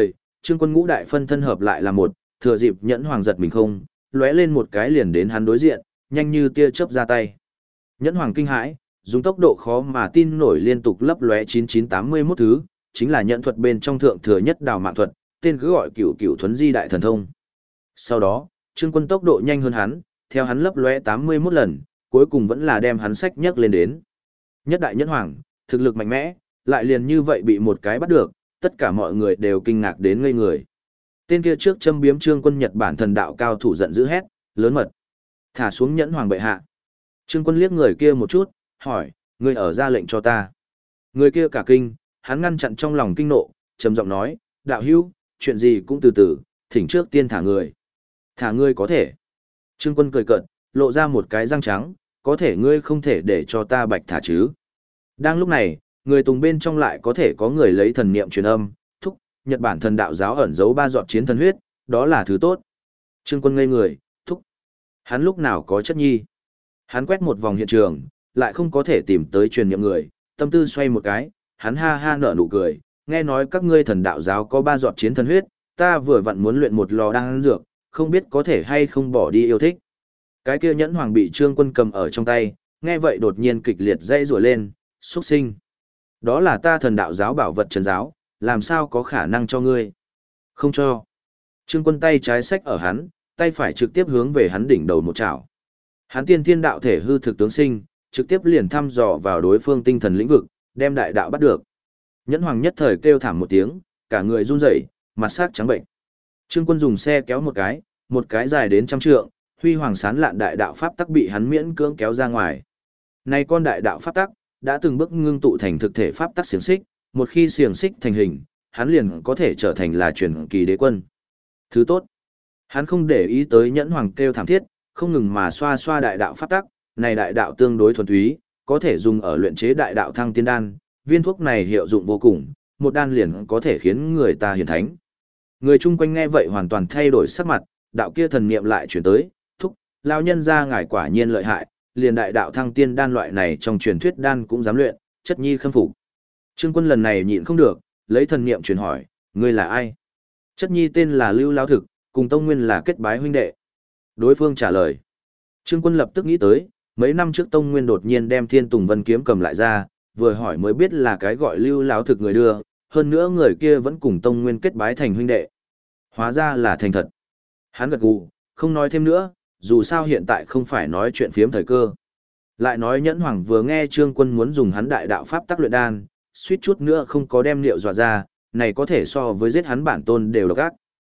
Speaker 1: Trương Quân ngũ đại phân thân hợp lại là một, thừa dịp Nhẫn Hoàng giật mình không, lóe lên một cái liền đến hắn đối diện, nhanh như tia chớp ra tay. Nhẫn Hoàng kinh hãi, dùng tốc độ khó mà tin nổi liên tục lấp lóe 9981 thứ, chính là nhận thuật bên trong thượng thừa nhất đào mạng thuật, tên cứ gọi Cửu Cửu Thuấn Di đại thần thông. Sau đó, Trương Quân tốc độ nhanh hơn hắn, theo hắn lấp lóe 81 lần, cuối cùng vẫn là đem hắn sách nhấc lên đến. Nhất đại Nhẫn Hoàng, thực lực mạnh mẽ, lại liền như vậy bị một cái bắt được, tất cả mọi người đều kinh ngạc đến ngây người. Tên kia trước châm biếm Trương Quân Nhật Bản thần đạo cao thủ giận dữ hét, lớn mật. Thả xuống Nhẫn Hoàng bệ hạ. Trương Quân liếc người kia một chút, hỏi, ngươi ở ra lệnh cho ta. Người kia cả kinh, hắn ngăn chặn trong lòng kinh nộ, trầm giọng nói, đạo hữu, chuyện gì cũng từ từ, thỉnh trước tiên thả người. Thả ngươi có thể. Trương Quân cười cợt, lộ ra một cái răng trắng, có thể ngươi không thể để cho ta bạch thả chứ. Đang lúc này, người tùng bên trong lại có thể có người lấy thần niệm truyền âm, thúc, Nhật Bản thần đạo giáo ẩn giấu 3 giọt chiến thần huyết, đó là thứ tốt. Trương Quân ngây người, thúc. Hắn lúc nào có chất nhi. Hắn quét một vòng hiện trường, lại không có thể tìm tới truyền niệm người, tâm tư xoay một cái, hắn ha ha nở nụ cười, nghe nói các ngươi thần đạo giáo có 3 giọt chiến thần huyết, ta vừa vặn muốn luyện một lò đan dược, không biết có thể hay không bỏ đi yêu thích. Cái kia Nhẫn Hoàng bị Trương Quân cầm ở trong tay, nghe vậy đột nhiên kịch liệt dây rủa lên, xuất sinh. Đó là ta thần đạo giáo bảo vật trần giáo, làm sao có khả năng cho ngươi? Không cho. Trương Quân tay trái xách ở hắn, tay phải trực tiếp hướng về hắn đỉnh đầu một chảo. Hắn tiên thiên đạo thể hư thực tướng sinh, trực tiếp liền thăm dò vào đối phương tinh thần lĩnh vực, đem đại đạo bắt được. Nhẫn Hoàng nhất thời kêu thảm một tiếng, cả người run rẩy, mặt sắc trắng bệnh. Trương Quân dùng xe kéo một cái dài đến 100 trượng, huy hoàng sán lạn đại đạo pháp tắc bị hắn miễn cưỡng kéo ra ngoài. Này con đại đạo pháp tắc đã từng bước ngưng tụ thành thực thể pháp tắc xiềng xích, một khi xiềng xích thành hình, hắn liền có thể trở thành là truyền kỳ đế quân. Thứ tốt. Hắn không để ý tới Nhẫn Hoàng kêu thảm thiết, không ngừng mà xoa xoa đại đạo pháp tắc, này đại đạo tương đối thuần túy, có thể dùng ở luyện chế đại đạo thăng tiên đan, viên thuốc này hiệu dụng vô cùng, một đan liền có thể khiến người ta hiển thánh. Người chung quanh nghe vậy hoàn toàn thay đổi sắc mặt, đạo kia thần niệm lại chuyển tới, thúc, lão nhân gia ngài quả nhiên lợi hại, liền đại đạo thăng tiên đan loại này trong truyền thuyết đan cũng dám luyện, chất nhi khâm phục. Trương Quân lần này nhịn không được, lấy thần niệm truyền hỏi, ngươi là ai? Chất nhi tên là Lưu Lão Thực, cùng Tông Nguyên là kết bái huynh đệ. Đối phương trả lời. Trương Quân lập tức nghĩ tới, mấy năm trước Tông Nguyên đột nhiên đem Thiên Tùng Vân kiếm cầm lại ra, vừa hỏi mới biết là cái gọi Lưu Lão Thực người đưa, hơn nữa người kia vẫn cùng Tông Nguyên kết bái thành huynh đệ. Hóa ra là thành thật. Hắn gật gù, không nói thêm nữa, dù sao hiện tại không phải nói chuyện phiếm thời cơ. Lại nói Nhẫn Hoàng vừa nghe Trương Quân muốn dùng hắn đại đạo pháp tắc luyện đan, suýt chút nữa không có đem liệu dọa ra, này có thể so với giết hắn bản tôn đều độc ác.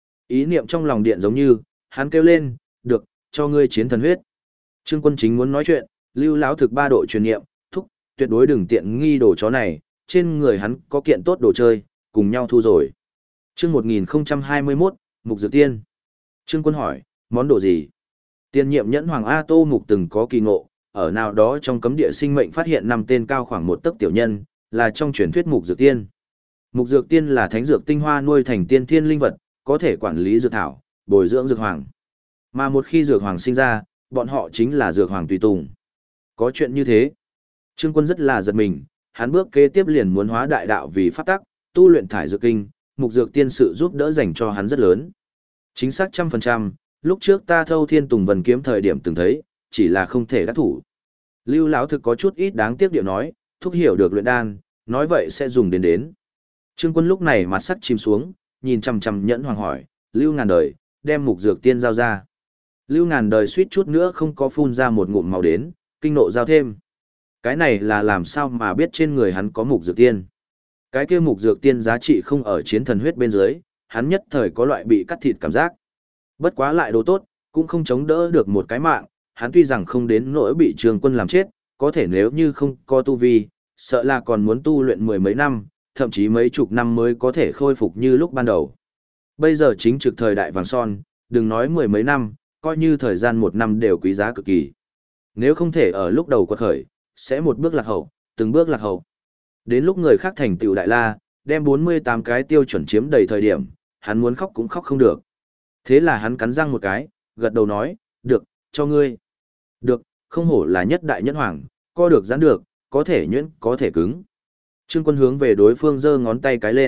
Speaker 1: Ý niệm trong lòng điện giống như, hắn kêu lên, được, cho ngươi chiến thần huyết. Trương Quân chính muốn nói chuyện, Lưu Lão Thực 3 độ truyền niệm, thúc, tuyệt đối đừng tiện nghi đồ chó này, trên người hắn có kiện tốt đồ chơi, cùng nhau thu rồi. Chương 1021, Mục Dược Tiên. Trương Quân hỏi, món đồ gì? Tiền nhiệm Nhẫn Hoàng A Tô Mục từng có kỳ ngộ, ở nào đó trong cấm địa sinh mệnh phát hiện 5 tên cao khoảng 1 tấc tiểu nhân, là trong truyền thuyết Mục Dược Tiên. Mục Dược Tiên là thánh dược tinh hoa nuôi thành tiên thiên linh vật, có thể quản lý dược thảo, bồi dưỡng dược hoàng. Mà một khi dược hoàng sinh ra, bọn họ chính là dược hoàng tùy tùng. Có chuyện như thế. Trương Quân rất là giật mình, hắn bước kế tiếp liền muốn hóa đại đạo vì pháp tắc, tu luyện thải dược kinh, Mục Dược Tiên sự giúp đỡ dành cho hắn rất lớn. Chính xác 100%, lúc trước ta thâu Thiên Tùng Vân kiếm thời điểm từng thấy, chỉ là không thể đắc thủ. Lưu Lão Thực có chút ít đáng tiếc điệu nói, thúc hiểu được luyện đan, nói vậy sẽ dùng đến. Trương Quân lúc này mặt sắc chìm xuống, nhìn chằm chằm Nhẫn Hoàng hỏi, Lưu Ngàn Đời, đem Mục Dược Tiên giao ra. Lưu Ngàn Đời suýt chút nữa không có phun ra một ngụm màu đến, kinh nộ giao thêm. Cái này là làm sao mà biết trên người hắn có Mục Dược Tiên. Cái kia Mục Dược Tiên giá trị không ở chiến thần huyết bên dưới, hắn nhất thời có loại bị cắt thịt cảm giác. Bất quá lại đồ tốt, cũng không chống đỡ được một cái mạng, hắn tuy rằng không đến nỗi bị Trương Quân làm chết, có thể nếu như không có tu vi, sợ là còn muốn tu luyện 10 mấy năm, thậm chí mấy chục năm mới có thể khôi phục như lúc ban đầu. Bây giờ chính trực thời đại vàng son, đừng nói 10 mấy năm, coi như thời gian 1 năm đều quý giá cực kỳ. Nếu không thể ở lúc đầu quật khởi, sẽ một bước lạc hậu, từng bước lạc hậu. Đến lúc người khác thành tựu đại la, đem 48 cái tiêu chuẩn chiếm đầy thời điểm, hắn muốn khóc cũng khóc không được. Thế là hắn cắn răng một cái, gật đầu nói, được, cho ngươi. Được, không hổ là nhất đại Nhẫn Hoàng, co được giãn được, có thể nhuyễn, có thể cứng. Trương Quân hướng về đối phương giơ ngón tay cái lên,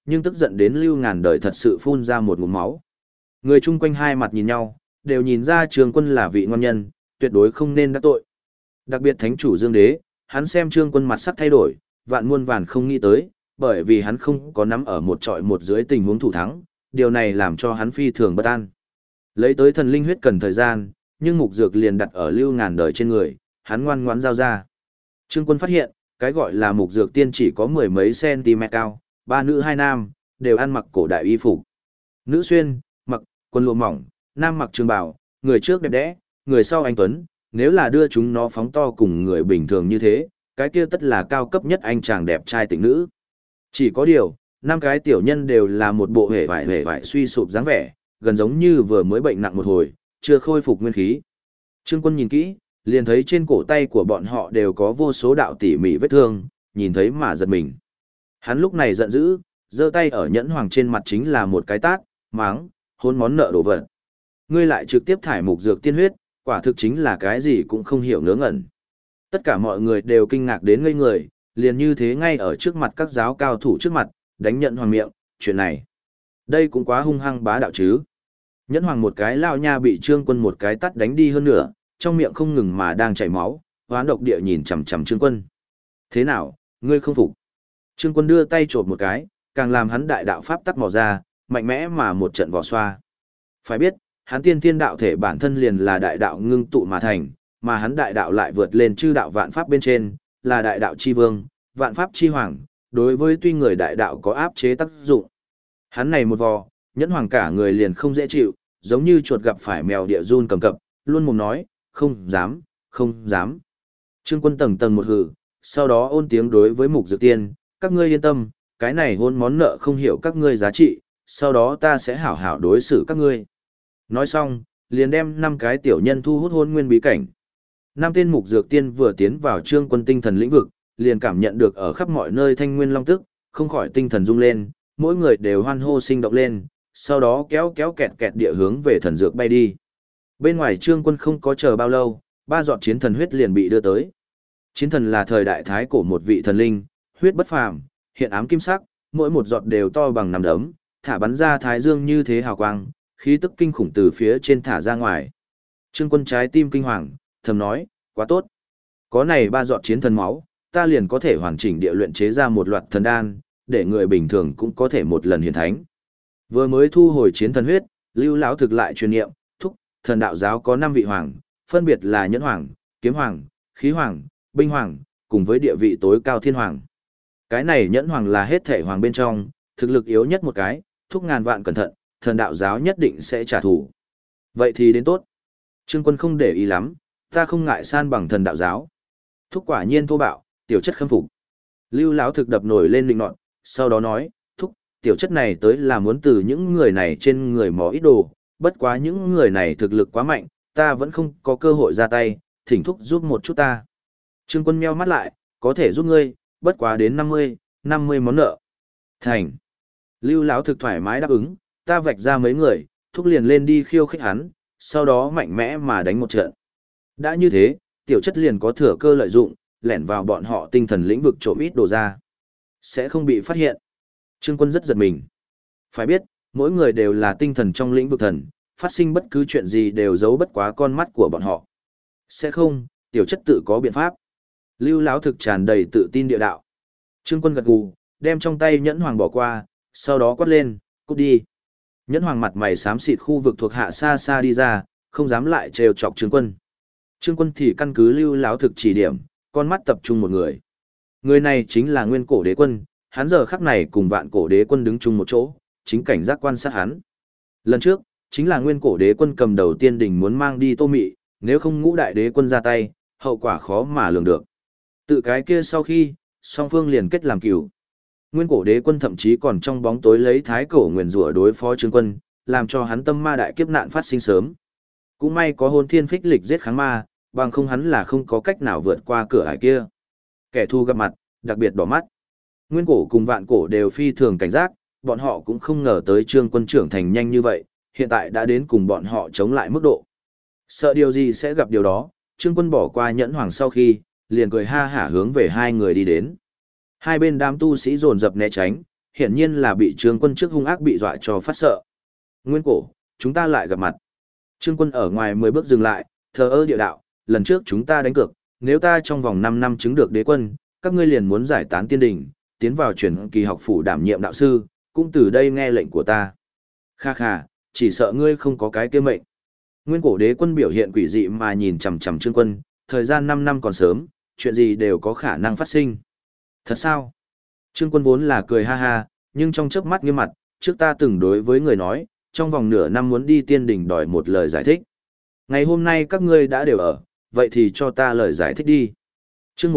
Speaker 1: nhưng tức giận đến Lưu Ngàn Đời thật sự phun ra một ngụm máu. Người chung quanh hai mặt nhìn nhau, đều nhìn ra Trương Quân là vị ngon nhân, tuyệt đối không nên đắc tội. Đặc biệt thánh chủ Dương Đế, hắn xem Trương Quân mặt sắc thay đổi, vạn muôn vàn không nghĩ tới, bởi vì hắn không có nắm ở một trọi một dưới tình huống thủ thắng, điều này làm cho hắn phi thường bất an. Lấy tới thần linh huyết cần thời gian, nhưng mục dược liền đặt ở Lưu Ngàn Đời trên người, hắn ngoan ngoãn giao ra. Trương Quân phát hiện, cái gọi là mục dược tiên chỉ có mười mấy cm cao, ba nữ hai nam, đều ăn mặc cổ đại y phục. Nữ xuyên, mặc quần lụa mỏng, nam mặc trường bào, người trước đẹp đẽ, người sau anh tuấn, nếu là đưa chúng nó phóng to cùng người bình thường như thế, cái kia tất là cao cấp nhất anh chàng đẹp trai tịnh nữ. Chỉ có điều, năm cái tiểu nhân đều là một bộ hề vải suy sụp dáng vẻ, gần giống như vừa mới bệnh nặng một hồi, chưa khôi phục nguyên khí. Trương Quân nhìn kỹ, liền thấy trên cổ tay của bọn họ đều có vô số đạo tỉ mỉ vết thương, nhìn thấy mà giật mình. Hắn lúc này giận dữ, giơ tay ở nhẫn hoàng trên mặt chính là một cái tát, máng, hôn món nợ đồ vật. Ngươi lại trực tiếp thải mục dược tiên huyết, quả thực chính là cái gì cũng không hiểu ngớ ngẩn. Tất cả mọi người đều kinh ngạc đến ngây người, liền như thế ngay ở trước mặt các giáo cao thủ trước mặt, đánh nhẫn hoàng miệng, chuyện này. Đây cũng quá hung hăng bá đạo chứ. Nhẫn hoàng một cái lao nha bị Trương Quân một cái tát đánh đi hơn nữa, trong miệng không ngừng mà đang chảy máu, hoán độc địa nhìn chằm chằm Trương Quân. Thế nào, ngươi không phục? Trương Quân đưa tay chộp một cái, càng làm hắn đại đạo pháp tắc mò ra, mạnh mẽ mà một trận vò xoa. Phải biết, hắn tiên thiên đạo thể bản thân liền là đại đạo ngưng tụ mà thành, mà hắn đại đạo lại vượt lên chư đạo vạn pháp bên trên, là đại đạo chi vương, vạn pháp chi hoàng, đối với tuy người đại đạo có áp chế tác dụng. Hắn này một vò, nhẫn hoàng cả người liền không dễ chịu, giống như chuột gặp phải mèo địa run cầm cập, luôn mồm nói, không dám, không dám. Trương Quân tầng tầng một hừ, sau đó ôn tiếng đối với mục dược tiên, các ngươi yên tâm, cái này hôn món nợ không hiểu các ngươi giá trị, sau đó ta sẽ hảo hảo đối xử các ngươi. Nói xong, liền đem 5 cái tiểu nhân thu hút hôn nguyên bí cảnh. 5 tên mục dược tiên vừa tiến vào Trương Quân tinh thần lĩnh vực, liền cảm nhận được ở khắp mọi nơi thanh nguyên long tức, không khỏi tinh thần rung lên, mỗi người đều hoan hô sinh động lên, sau đó kéo kéo kẹt kẹt địa hướng về thần dược bay đi. Bên ngoài Trương Quân không có chờ bao lâu, 3 giọt chiến thần huyết liền bị đưa tới. Chiến thần là thời đại thái cổ một vị thần linh, huyết bất phàm, hiện ám kim sắc, mỗi một giọt đều to bằng nắm đấm, thả bắn ra thái dương như thế hào quang, khí tức kinh khủng từ phía trên thả ra ngoài. Trương Quân trái tim kinh hoàng, thầm nói, quá tốt. Có này 3 giọt chiến thần máu, ta liền có thể hoàn chỉnh địa luyện chế ra một loạt thần đan, để người bình thường cũng có thể một lần hiển thánh. Vừa mới thu hồi chiến thần huyết, Lưu lão thực lại truyền niệm, thúc, thần đạo giáo có 5 vị hoàng, phân biệt là Nhẫn Hoàng, Kiếm Hoàng, Khí Hoàng, Binh Hoàng, cùng với địa vị tối cao Thiên Hoàng. Cái này Nhẫn Hoàng là hết thể hoàng bên trong, thực lực yếu nhất một cái, thúc ngàn vạn cẩn thận, thần đạo giáo nhất định sẽ trả thù. Vậy thì đến tốt. Trương Quân không để ý lắm, ta không ngại san bằng thần đạo giáo. Thúc quả nhiên thô bạo, tiểu chất khâm phục. Lưu lão thực đập nổi lên linh nọt, sau đó nói, thúc, tiểu chất này tới là muốn từ những người này trên người mò ít đồ, bất quá những người này thực lực quá mạnh, ta vẫn không có cơ hội ra tay, thỉnh thúc giúp một chút ta. Trương Quân meo mắt lại, có thể giúp ngươi, bất quá đến 50 món nợ. Thành. Lưu lão thực thoải mái đáp ứng, ta vạch ra mấy người, thúc liền lên đi khiêu khích hắn, sau đó mạnh mẽ mà đánh một trận. Đã như thế, tiểu chất liền có thừa cơ lợi dụng, lẻn vào bọn họ tinh thần lĩnh vực trộm ít đồ ra. Sẽ không bị phát hiện. Trương Quân rất giật mình. Phải biết, mỗi người đều là tinh thần trong lĩnh vực thần, phát sinh bất cứ chuyện gì đều giấu bất quá con mắt của bọn họ. Sẽ không, tiểu chất tự có biện pháp. Lưu lão thực tràn đầy tự tin địa đạo. Trương Quân gật gù, đem trong tay nhẫn hoàng bỏ qua, sau đó quát lên, cút đi. Nhẫn hoàng mặt mày xám xịt khu vực thuộc hạ xa xa đi ra, không dám lại trêu chọc Trương Quân. Trương Quân thì căn cứ Lưu lão thực chỉ điểm, con mắt tập trung một người. Người này chính là Nguyên Cổ Đế Quân, hắn giờ khắc này cùng Vạn Cổ Đế Quân đứng chung một chỗ, chính cảnh giác quan sát hắn. Lần trước, chính là Nguyên Cổ Đế Quân cầm đầu tiên đỉnh muốn mang đi Tô Mị, nếu không Ngũ Đại Đế Quân ra tay, hậu quả khó mà lường được. Tự cái kia sau khi, song phương liền kết làm cừu. Nguyên Cổ Đế Quân thậm chí còn trong bóng tối lấy thái cổ nguyền rủa đối phó Trương Quân, làm cho hắn tâm ma đại kiếp nạn phát sinh sớm. Cũng may có Hôn Thiên Phích Lịch giết kháng ma, bằng không hắn là không có cách nào vượt qua cửa ải kia. Kẻ thù gặp mặt, đặc biệt đỏ mắt. Nguyên Cổ cùng Vạn Cổ đều phi thường cảnh giác, bọn họ cũng không ngờ tới Trương Quân trưởng thành nhanh như vậy, hiện tại đã đến cùng bọn họ chống lại mức độ. Sợ điều gì sẽ gặp điều đó, Trương Quân bỏ qua nhẫn hoàng sau khi, liền cười ha hả hướng về hai người đi đến. Hai bên đám tu sĩ dồn dập né tránh, hiển nhiên là bị Trương Quân trước hung ác bị dọa cho phát sợ. Nguyên cổ, chúng ta lại gặp mặt. Trương Quân ở ngoài 10 bước dừng lại, thờ ơ địa đạo, lần trước chúng ta đánh cược, nếu ta trong vòng 5 năm chứng được đế quân, các ngươi liền muốn giải tán tiên đình, tiến vào truyền kỳ học phủ đảm nhiệm đạo sư, cũng từ đây nghe lệnh của ta. Kha kha, chỉ sợ ngươi không có cái kia mệnh. Nguyên cổ đế quân biểu hiện quỷ dị mà nhìn chằm chằm Trương Quân, thời gian 5 năm còn sớm, chuyện gì đều có khả năng phát sinh. Thật sao? Trương Quân vốn là cười ha ha, nhưng trong chớp mắt nghiêm mặt, trước ta từng đối với người nói, trong vòng nửa năm muốn đi tiên đỉnh đòi một lời giải thích. Ngày hôm nay các ngươi đã đều ở, vậy thì cho ta lời giải thích đi. Chương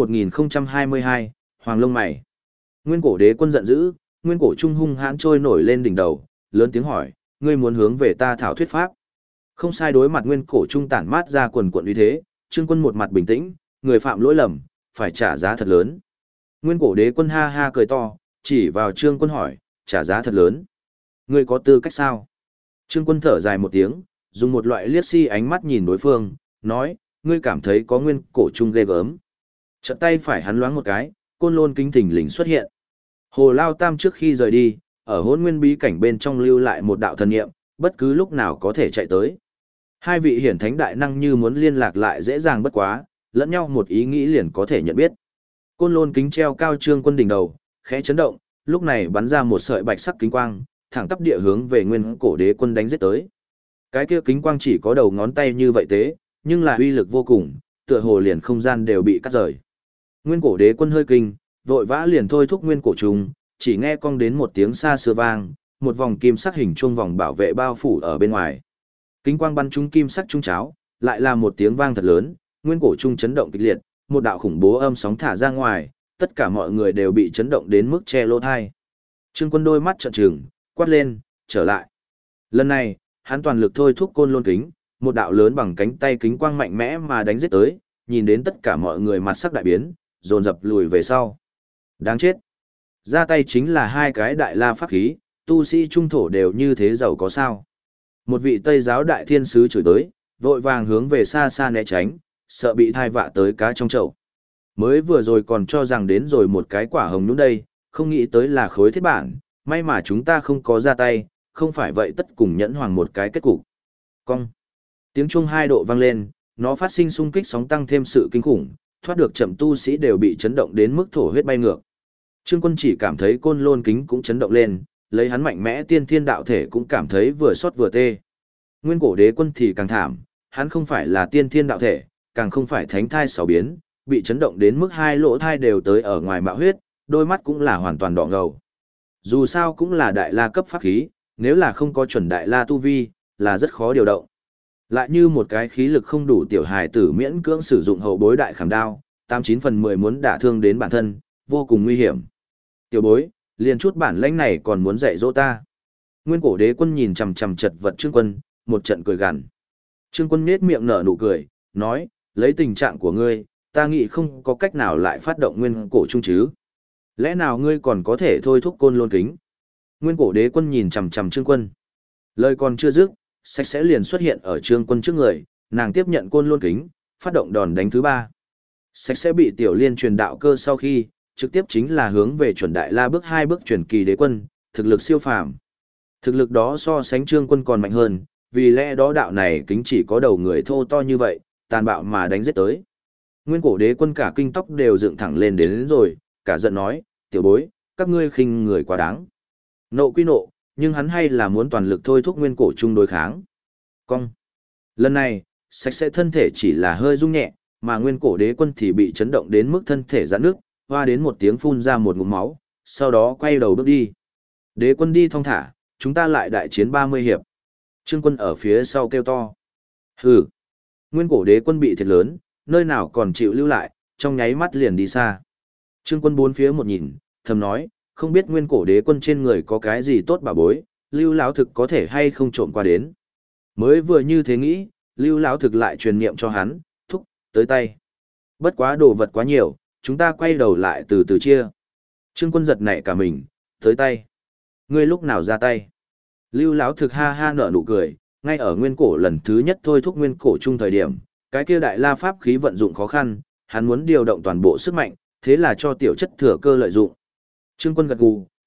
Speaker 1: 1022, Hoàng Lông Mày. Nguyên cổ đế quân giận dữ, nguyên cổ trung hung hãn trôi nổi lên đỉnh đầu, lớn tiếng hỏi, ngươi muốn hướng về ta thảo thuyết pháp. Không sai, đối mặt nguyên cổ trung tản mát ra quần quận uy thế, Trương Quân một mặt bình tĩnh, người phạm lỗi lầm, phải trả giá thật lớn. Nguyên cổ đế quân ha ha cười to, chỉ vào Trương Quân hỏi, trả giá thật lớn. Ngươi có tư cách sao? Trương Quân thở dài một tiếng, dùng một loại liếc si ánh mắt nhìn đối phương, nói, ngươi cảm thấy có nguyên cổ trung ghê gớm. Chợt tay phải hắn loáng một cái, côn lôn kính thình lình xuất hiện. Hồ Lao Tam trước khi rời đi, ở hôn nguyên bí cảnh bên trong lưu lại một đạo thần niệm, bất cứ lúc nào có thể chạy tới. Hai vị hiển thánh đại năng như muốn liên lạc lại dễ dàng bất quá, lẫn nhau một ý nghĩ liền có thể nhận biết. Côn lôn kính treo cao Trương Quân đỉnh đầu, khẽ chấn động, lúc này bắn ra một sợi bạch sắc kính quang, thẳng tắp địa hướng về nguyên cổ đế quân đánh giết tới. Cái kia kính quang chỉ có đầu ngón tay như vậy thế, nhưng là uy lực vô cùng, tựa hồ liền không gian đều bị cắt rời. Nguyên cổ đế quân hơi kinh, vội vã liền thôi thúc nguyên cổ trùng, chỉ nghe cong đến một tiếng xa xưa vang, một vòng kim sắc hình chuông vòng bảo vệ bao phủ ở bên ngoài. Kính quang bắn trúng kim sắc trung cháo, lại là một tiếng vang thật lớn, nguyên cổ trung chấn động kịch liệt, một đạo khủng bố âm sóng thả ra ngoài, tất cả mọi người đều bị chấn động đến mức che lỗ tai. Trương Quân đôi mắt trợn trừng, quát lên, trở lại. Lần này, hắn toàn lực thôi thúc côn lôn kính, một đạo lớn bằng cánh tay kính quang mạnh mẽ mà đánh giết tới, nhìn đến tất cả mọi người mặt sắc đại biến, dồn dập lùi về sau. Đáng chết. Ra tay chính là hai cái đại la pháp khí, tu sĩ trung thổ đều như thế giàu có sao. Một vị Tây giáo đại thiên sứ chửi tới, vội vàng hướng về xa xa né tránh, sợ bị thai vạ tới cá trong chậu. Mới vừa rồi còn cho rằng đến rồi một cái quả hồng nhúng đây, không nghĩ tới là khối thiết bản, may mà chúng ta không có ra tay, không phải vậy tất cùng nhẫn hoàng một cái kết cục. Cong. Tiếng chuông 2 độ vang lên, nó phát sinh xung kích sóng tăng thêm sự kinh khủng, thoát được chậm tu sĩ đều bị chấn động đến mức thổ huyết bay ngược. Trương Quân chỉ cảm thấy côn lôn kính cũng chấn động lên, lấy hắn mạnh mẽ tiên thiên đạo thể cũng cảm thấy vừa xót vừa tê. Nguyên cổ đế quân thì càng thảm, hắn không phải là tiên thiên đạo thể, càng không phải thánh thai sáu biến, bị chấn động đến mức hai lỗ thai đều tới ở ngoài mạo huyết, đôi mắt cũng là hoàn toàn đỏ ngầu. Dù sao cũng là đại la cấp pháp khí, nếu là không có chuẩn đại la tu vi, là rất khó điều động. Lại như một cái khí lực không đủ tiểu hài tử miễn cưỡng sử dụng hậu bối đại khảm đao, 89/10 muốn đả thương đến bản thân, vô cùng nguy hiểm. Tiểu bối, liền chút bản lãnh này còn muốn dạy dỗ ta. Nguyên cổ đế quân nhìn chằm chằm chật vật Trương Quân, một trận cười gằn. Trương Quân nhếch miệng nở nụ cười, nói, lấy tình trạng của ngươi, ta nghĩ không có cách nào lại phát động nguyên cổ trung chứ. Lẽ nào ngươi còn có thể thôi thúc côn lôn kính? Nguyên cổ đế quân nhìn chằm chằm Trương Quân. Lời còn chưa dứt, sạch sẽ liền xuất hiện ở Trương Quân trước người, nàng tiếp nhận côn lôn kính, phát động đòn đánh thứ 3. Sạch sẽ bị tiểu liên truyền đạo cơ sau khi, trực tiếp chính là hướng về chuẩn đại la bước 2 bước truyền kỳ đế quân, thực lực siêu phàm. Thực lực đó so sánh Trương Quân còn mạnh hơn, vì lẽ đó đạo này kính chỉ có đầu người thô to như vậy, tàn bạo mà đánh giết tới. Nguyên cổ đế quân cả kinh tóc đều dựng thẳng lên đến rồi, cả giận nói, tiểu bối, các ngươi khinh người quá đáng. Nộ quy nộ, nhưng hắn hay là muốn toàn lực thôi thúc nguyên cổ chung đối kháng. Cong. Lần này, sạch sẽ thân thể chỉ là hơi rung nhẹ, mà nguyên cổ đế quân thì bị chấn động đến mức thân thể giãn nước, hoa đến một tiếng phun ra một ngụm máu, sau đó quay đầu bước đi. Đế quân đi thong thả, chúng ta lại đại chiến 30 hiệp. Trương Quân ở phía sau kêu to. Hừ. Nguyên cổ đế quân bị thiệt lớn, nơi nào còn chịu lưu lại, trong nháy mắt liền đi xa. Trương Quân bốn phía một nhìn, thầm nói, không biết nguyên cổ đế quân trên người có cái gì tốt bà bối, lưu lão thực có thể hay không trộm qua đến. Mới vừa như thế nghĩ, lưu lão thực lại truyền niệm cho hắn, thúc, tới tay. Bất quá đồ vật quá nhiều, chúng ta quay đầu lại từ từ chia. Trương Quân giật nảy cả mình, tới tay. Ngươi lúc nào ra tay? Lưu lão thực ha ha nở nụ cười, ngay ở nguyên cổ lần thứ nhất thôi thúc nguyên cổ chung thời điểm, cái kia đại la pháp khí vận dụng khó khăn, hắn muốn điều động toàn bộ sức mạnh, thế là cho tiểu chất thừa cơ lợi dụng. Trương Quân gật gù,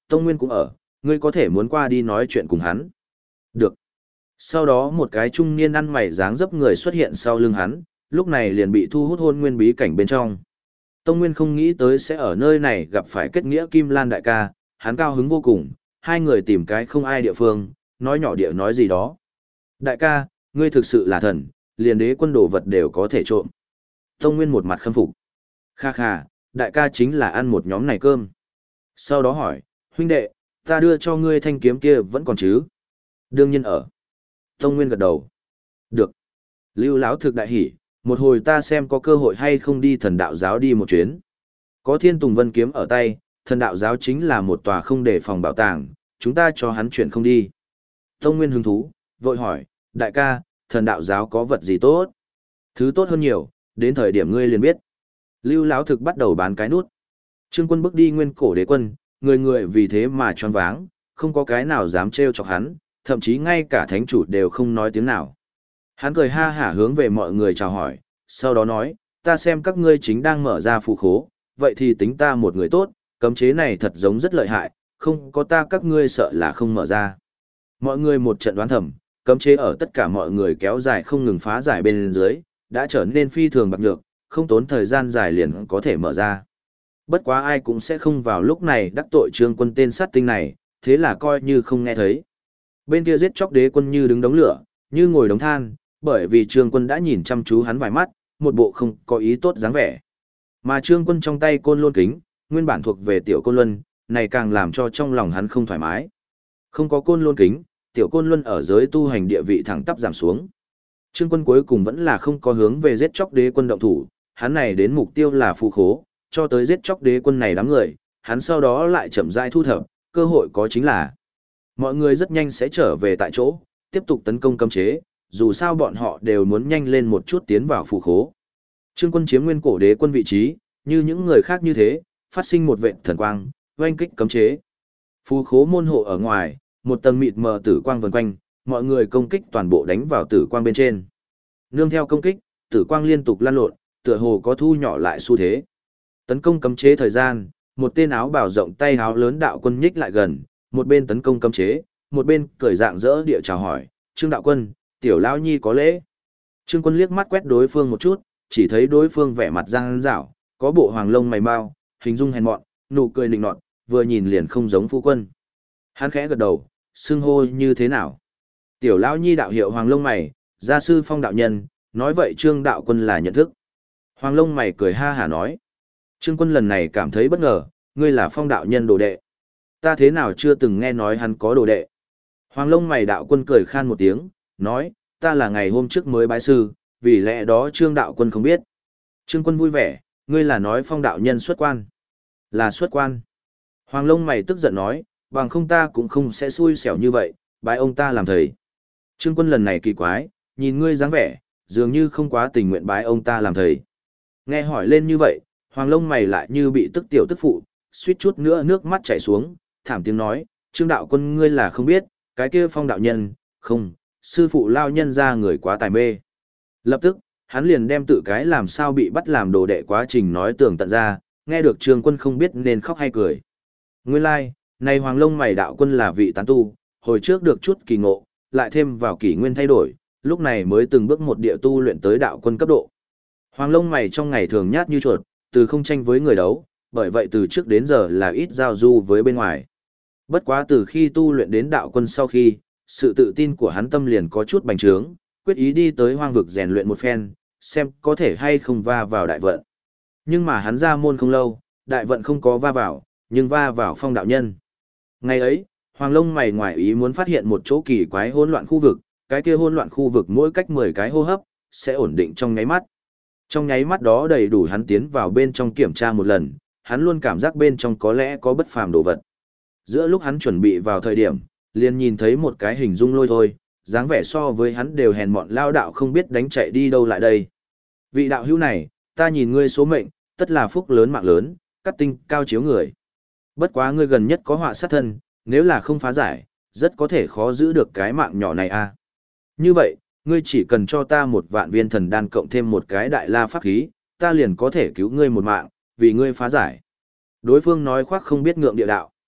Speaker 1: Tông Nguyên cũng ở, ngươi có thể muốn qua đi nói chuyện cùng hắn. Được. Sau đó một cái trung niên ăn mày dáng dấp người xuất hiện sau lưng hắn, lúc này liền bị thu hút hôn nguyên bí cảnh bên trong. Tông Nguyên không nghĩ tới sẽ ở nơi này gặp phải kết nghĩa Kim Lan đại ca, hắn cao hứng vô cùng, hai người tìm cái không ai địa phương, nói nhỏ địa nói gì đó. Đại ca, ngươi thực sự là thần, liền đế quân đồ vật đều có thể trộm. Tông Nguyên một mặt khâm phục. Kha kha, đại ca chính là ăn một nhóm này cơm. Sau đó hỏi, huynh đệ, ta đưa cho ngươi thanh kiếm kia vẫn còn chứ? Đương nhiên ở. Tông Nguyên gật đầu. Được. Lưu Lão thực đại hỉ, một hồi ta xem có cơ hội hay không đi thần đạo giáo đi một chuyến. Có Thiên Tùng Vân kiếm ở tay, thần đạo giáo chính là một tòa không để phòng bảo tàng, chúng ta cho hắn chuyển không đi. Tông Nguyên hứng thú, vội hỏi, đại ca, thần đạo giáo có vật gì tốt? Thứ tốt hơn nhiều, đến thời điểm ngươi liền biết. Lưu Lão thực bắt đầu bán cái nút. Trương Quân bước đi nguyên cổ đế quân, người người vì thế mà choáng váng, không có cái nào dám trêu chọc hắn, thậm chí ngay cả thánh chủ đều không nói tiếng nào. Hắn cười ha hả hướng về mọi người chào hỏi, sau đó nói, ta xem các ngươi chính đang mở ra phù khố, vậy thì tính ta một người tốt, cấm chế này thật giống rất lợi hại, không có ta các ngươi sợ là không mở ra. Mọi người một trận đoán thầm, cấm chế ở tất cả mọi người kéo dài không ngừng phá giải bên dưới, đã trở nên phi thường bạc nhược, không tốn thời gian dài liền có thể mở ra. Bất quá ai cũng sẽ không vào lúc này đắc tội Trương Quân tên sát tinh này, thế là coi như không nghe thấy. Bên kia giết chóc đế quân như đứng đống lửa, như ngồi đống than, bởi vì Trương Quân đã nhìn chăm chú hắn vài mắt, một bộ không có ý tốt dáng vẻ. Mà Trương Quân trong tay côn lôn kính, nguyên bản thuộc về tiểu côn luân, này càng làm cho trong lòng hắn không thoải mái. Không có côn lôn kính, tiểu côn luân ở giới tu hành địa vị thẳng tắp giảm xuống. Trương Quân cuối cùng vẫn là không có hướng về giết chóc đế quân động thủ, hắn này đến mục tiêu là phù khố, cho tới giết chóc đế quân này đám người, hắn sau đó lại chậm rãi thu thập, cơ hội có chính là mọi người rất nhanh sẽ trở về tại chỗ, tiếp tục tấn công cấm chế, dù sao bọn họ đều muốn nhanh lên một chút tiến vào phù khố. Trương Quân chiếm nguyên cổ đế quân vị trí, như những người khác như thế, phát sinh một vệt thần quang, oanh kích cấm chế. Phù khố môn hộ ở ngoài, một tầng mịt mờ tử quang vần quanh, mọi người công kích toàn bộ đánh vào tử quang bên trên. Nương theo công kích, tử quang liên tục lan lộn, tựa hồ có thu nhỏ lại xu thế. Tấn công cấm chế thời gian, một tên áo bào rộng tay áo lớn đạo quân nhích lại gần, một bên tấn công cấm chế, một bên cởi dạng dỡ địa chào hỏi, Trương đạo quân, tiểu lão nhi có lễ. Trương Quân liếc mắt quét đối phương một chút, chỉ thấy đối phương vẻ mặt răng rảo, có bộ hoàng lông mày mau, hình dung hèn mọn, nụ cười nịnh nọt, vừa nhìn liền không giống phu quân. Hắn khẽ gật đầu, xưng hô như thế nào? Tiểu lão nhi đạo hiệu hoàng lông mày, gia sư Phong đạo nhân, nói vậy Trương đạo quân là nhận thức. Hoàng lông mày cười ha hả nói. Trương Quân lần này cảm thấy bất ngờ, ngươi là Phong đạo nhân đồ đệ. Ta thế nào chưa từng nghe nói hắn có đồ đệ. Hoàng lông mày đạo quân cười khan một tiếng, nói, ta là ngày hôm trước mới bái sư, vì lẽ đó Trương đạo quân không biết. Trương Quân vui vẻ, ngươi là nói Phong đạo nhân xuất quan. Là xuất quan. Hoàng lông mày tức giận nói, bằng không ta cũng không sẽ xui xẻo như vậy, bái ông ta làm thầy. Trương Quân lần này kỳ quái, nhìn ngươi dáng vẻ, dường như không quá tình nguyện bái ông ta làm thầy. Nghe hỏi lên như vậy, Hoàng lông mày lại như bị tức tiểu tức phụ, suýt chút nữa nước mắt chảy xuống, thảm tiếng nói, Trương đạo quân ngươi là không biết, cái kia Phong đạo nhân, không, sư phụ lao nhân ra người quá tài mê. Lập tức, hắn liền đem tự cái làm sao bị bắt làm đồ đệ quá trình nói tường tận ra, nghe được Trương Quân không biết nên khóc hay cười. Nguyên lai, like, này Hoàng lông mày đạo quân là vị tán tu, hồi trước được chút kỳ ngộ, lại thêm vào kỷ nguyên thay đổi, lúc này mới từng bước một địa tu luyện tới đạo quân cấp độ. Hoàng lông mày trong ngày thường nhát như chuột, từ không tranh với người đấu, bởi vậy từ trước đến giờ là ít giao du với bên ngoài. Bất quá từ khi tu luyện đến đạo quân sau khi, sự tự tin của hắn tâm liền có chút bành trướng, quyết ý đi tới hoang vực rèn luyện một phen, xem có thể hay không va vào đại vận. Nhưng mà hắn ra môn không lâu, đại vận không có va vào, nhưng va vào Phong đạo nhân. Ngày ấy, Hoàng lông mày ngoài ý muốn phát hiện một chỗ kỳ quái hỗn loạn khu vực, cái kia hỗn loạn khu vực mỗi cách 10 cái hô hấp, sẽ ổn định trong nháy mắt. Trong nháy mắt đó đầy đủ hắn tiến vào bên trong kiểm tra một lần, hắn luôn cảm giác bên trong có lẽ có bất phàm đồ vật. Giữa lúc hắn chuẩn bị vào thời điểm, liền nhìn thấy một cái hình dung lôi thôi, dáng vẻ so với hắn đều hèn mọn lao đạo không biết đánh chạy đi đâu lại đây. Vị đạo hữu này, ta nhìn ngươi số mệnh, tất là phúc lớn mạng lớn, cắt tinh cao chiếu người. Bất quá ngươi gần nhất có họa sát thân, nếu là không phá giải, rất có thể khó giữ được cái mạng nhỏ này a. Như vậy, ngươi chỉ cần cho ta 1.000 viên thần đan cộng thêm một cái đại la pháp khí, ta liền có thể cứu ngươi một mạng, vì ngươi phá giải. Đối phương nói khoác không biết ngượng địa đạo.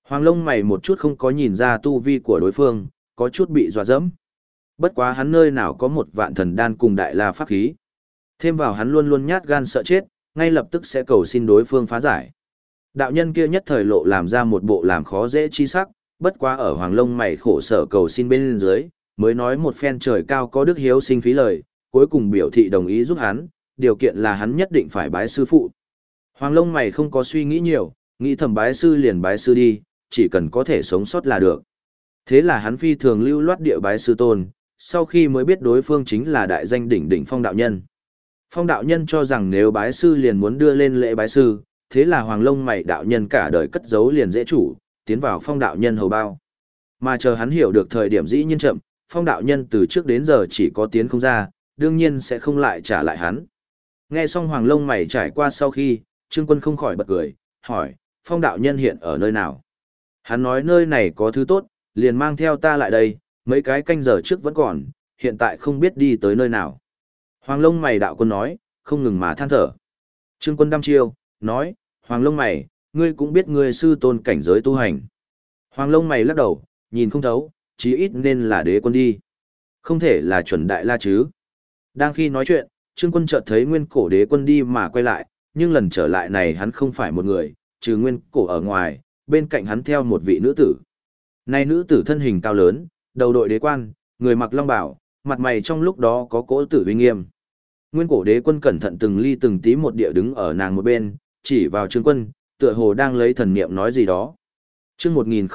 Speaker 1: Hoàng lông mày một chút không có nhìn ra tu vi của đối phương, có chút bị dọa dẫm. Bất quá hắn nơi nào có một vạn thần đan cùng đại la pháp khí. Thêm vào hắn luôn luôn nhát gan sợ chết, ngay lập tức sẽ cầu xin đối phương phá giải. Đạo nhân kia nhất thời lộ làm ra một bộ làm khó dễ chi sắc, bất quá ở Hoàng lông mày khổ sở cầu xin bên dưới, mới nói một phen trời cao có đức hiếu sinh phí lời, cuối cùng biểu thị đồng ý giúp hắn, điều kiện là hắn nhất định phải bái sư phụ. Hoàng lông mày không có suy nghĩ nhiều, nghĩ thầm bái sư liền bái sư đi, chỉ cần có thể sống sót là được. Thế là hắn phi thường lưu loát địa bái sư tôn, sau khi mới biết đối phương chính là đại danh đỉnh đỉnh Phong đạo nhân. Phong đạo nhân cho rằng nếu bái sư liền muốn đưa lên lễ bái sư, thế là Hoàng lông mày đạo nhân cả đời cất giấu liền dễ chủ, tiến vào Phong đạo nhân hầu bao. Mà chờ hắn hiểu được thời điểm dĩ nhiên chậm, Phong đạo nhân từ trước đến giờ chỉ có tiến không ra, đương nhiên sẽ không lại trả lại hắn. Nghe xong Hoàng lông mày trải qua sau khi, Trương Quân không khỏi bật cười, hỏi, Phong đạo nhân hiện ở nơi nào? Hắn nói nơi này có thứ tốt, liền mang theo ta lại đây, mấy cái canh giờ trước vẫn còn, hiện tại không biết đi tới nơi nào. Hoàng lông mày đạo quân nói, không ngừng mà than thở. Trương Quân đăm chiêu, nói, Hoàng lông mày, ngươi cũng biết ngươi sư tôn cảnh giới tu hành. Hoàng lông mày lắc đầu, nhìn không thấu, chí ít nên là đế quân đi. Không thể là chuẩn đại la chứ. Đang khi nói chuyện, Trương Quân chợt thấy nguyên cổ đế quân đi mà quay lại, nhưng lần trở lại này hắn không phải một người, trừ nguyên cổ ở ngoài, bên cạnh hắn theo một vị nữ tử. Này nữ tử thân hình cao lớn, đầu đội đế quan, người mặc long bào, mặt mày trong lúc đó có cỗ tử uy nghiêm. Nguyên cổ đế quân cẩn thận từng ly từng tí một địa đứng ở nàng một bên, chỉ vào Trương Quân, tựa hồ đang lấy thần niệm nói gì đó. Chương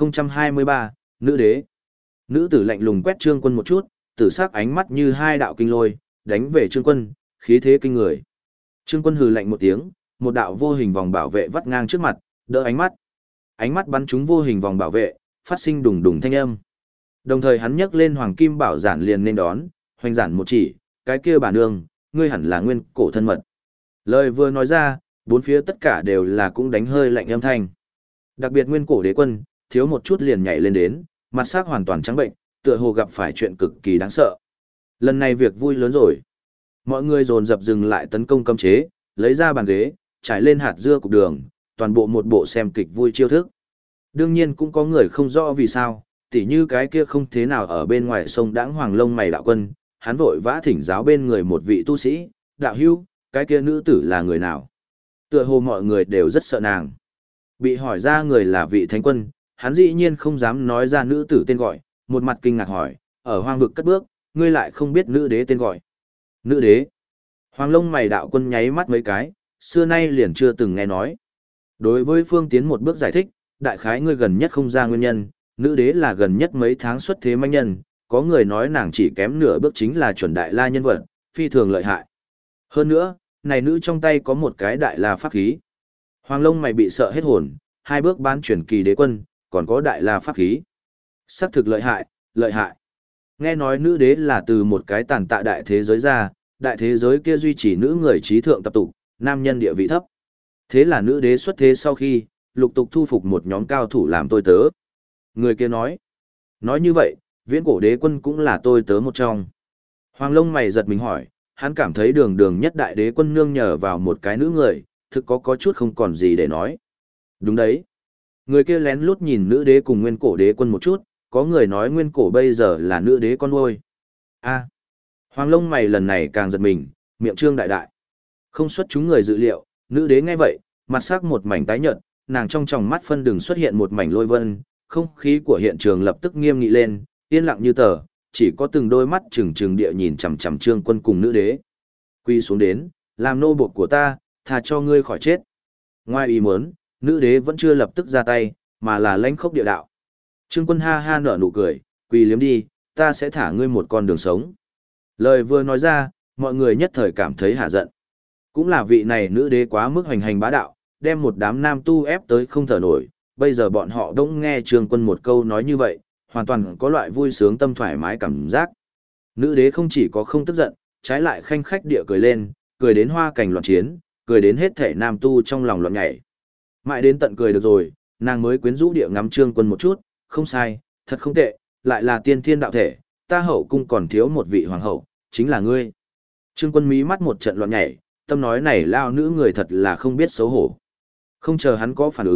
Speaker 1: 1023, nữ đế. Nữ tử lạnh lùng quét Trương Quân một chút, tử sắc ánh mắt như hai đạo kinh lôi, đánh về Trương Quân, khí thế kinh người. Trương Quân hừ lạnh một tiếng, một đạo vô hình vòng bảo vệ vắt ngang trước mặt, đỡ ánh mắt. Ánh mắt bắn trúng vô hình vòng bảo vệ, phát sinh đùng đùng thanh âm. Đồng thời hắn nhấc lên hoàng kim bảo giản liền nên đón, hoành giản một chỉ, cái kia bà nương, ngươi hẳn là nguyên cổ thân mật. Lời vừa nói ra, bốn phía tất cả đều là cũng đánh hơi lạnh âm thanh. Đặc biệt nguyên cổ đế quân, thiếu một chút liền nhảy lên đến, mặt sắc hoàn toàn trắng bệnh, tựa hồ gặp phải chuyện cực kỳ đáng sợ. Lần này việc vui lớn rồi. Mọi người dồn dập dừng lại tấn công cấm chế, lấy ra bàn ghế, trải lên hạt dưa cục đường, toàn bộ một bộ xem kịch vui chiêu thức. Đương nhiên cũng có người không rõ vì sao, tỉ như cái kia không thế nào ở bên ngoài sông đãng Hoàng lông mày đạo quân, hắn vội vã thỉnh giáo bên người một vị tu sĩ, đạo hưu, cái kia nữ tử là người nào? Tựa hồ mọi người đều rất sợ nàng. Bị hỏi ra người là vị thánh quân, hắn dĩ nhiên không dám nói ra nữ tử tên gọi, một mặt kinh ngạc hỏi, ở hoang vực cất bước, ngươi lại không biết nữ đế tên gọi. Nữ đế. Hoàng lông mày đạo quân nháy mắt mấy cái, xưa nay liền chưa từng nghe nói. Đối với Phương Tiến một bước giải thích, đại khái ngươi gần nhất không ra nguyên nhân, nữ đế là gần nhất mấy tháng xuất thế manh nhân, có người nói nàng chỉ kém nửa bước chính là chuẩn đại la nhân vật, phi thường lợi hại. Hơn nữa, này nữ trong tay có một cái đại la pháp khí. Hoàng lông mày bị sợ hết hồn, hai bước bán chuyển kỳ đế quân, còn có đại la pháp khí. Sắc thực lợi hại, lợi hại. Nghe nói nữ đế là từ một cái tàn tạ đại thế giới ra, đại thế giới kia duy trì nữ người trí thượng tập tục, nam nhân địa vị thấp. Thế là nữ đế xuất thế sau khi, lục tục thu phục một nhóm cao thủ làm tôi tớ. Người kia nói như vậy, viễn cổ đế quân cũng là tôi tớ một trong. Hoàng lông mày giật mình hỏi, hắn cảm thấy đường đường nhất đại đế quân nương nhờ vào một cái nữ người, thực có chút không còn gì để nói. Đúng đấy. Người kia lén lút nhìn nữ đế cùng nguyên cổ đế quân một chút, có người nói nguyên cổ bây giờ là nữ đế con nuôi. A. Hoàng lông mày lần này càng giật mình, miệng trương đại đại. Không xuất chúng người dự liệu, nữ đế nghe vậy, mặt sắc một mảnh tái nhợt, nàng trong tròng mắt phân đường xuất hiện một mảnh lôi vân, không khí của hiện trường lập tức nghiêm nghị lên, yên lặng như tờ, chỉ có từng đôi mắt trừng trừng địa nhìn chằm chằm Trương Quân cùng nữ đế. Quy xuống đến, làm nô bộc của ta, thà cho ngươi khỏi chết. Ngoài ý muốn, nữ đế vẫn chưa lập tức ra tay, mà là lãnh khốc địa đạo. Trương Quân ha ha nở nụ cười, quỳ liếm đi, ta sẽ thả ngươi một con đường sống. Lời vừa nói ra, mọi người nhất thời cảm thấy hả giận. Cũng là vị này nữ đế quá mức hoành hành bá đạo, đem một đám nam tu ép tới không thở nổi. Bây giờ bọn họ đỗng nghe Trương Quân một câu nói như vậy, hoàn toàn có loại vui sướng tâm thoải mái cảm giác. Nữ đế không chỉ có không tức giận, trái lại khanh khách địa cười lên, cười đến hoa cảnh loạn chiến, cười đến hết thể nam tu trong lòng loạn nhảy. Mãi đến tận cười được rồi, nàng mới quyến rũ địa ngắm Trương Quân một chút, không sai, thật không tệ, lại là tiên thiên đạo thể, ta hậu cung còn thiếu một vị hoàng hậu, chính là ngươi. Trương Quân mí mắt một trận loạn nhảy, tâm nói này lao nữ người thật là không biết xấu hổ. Không chờ hắn có phản ứng,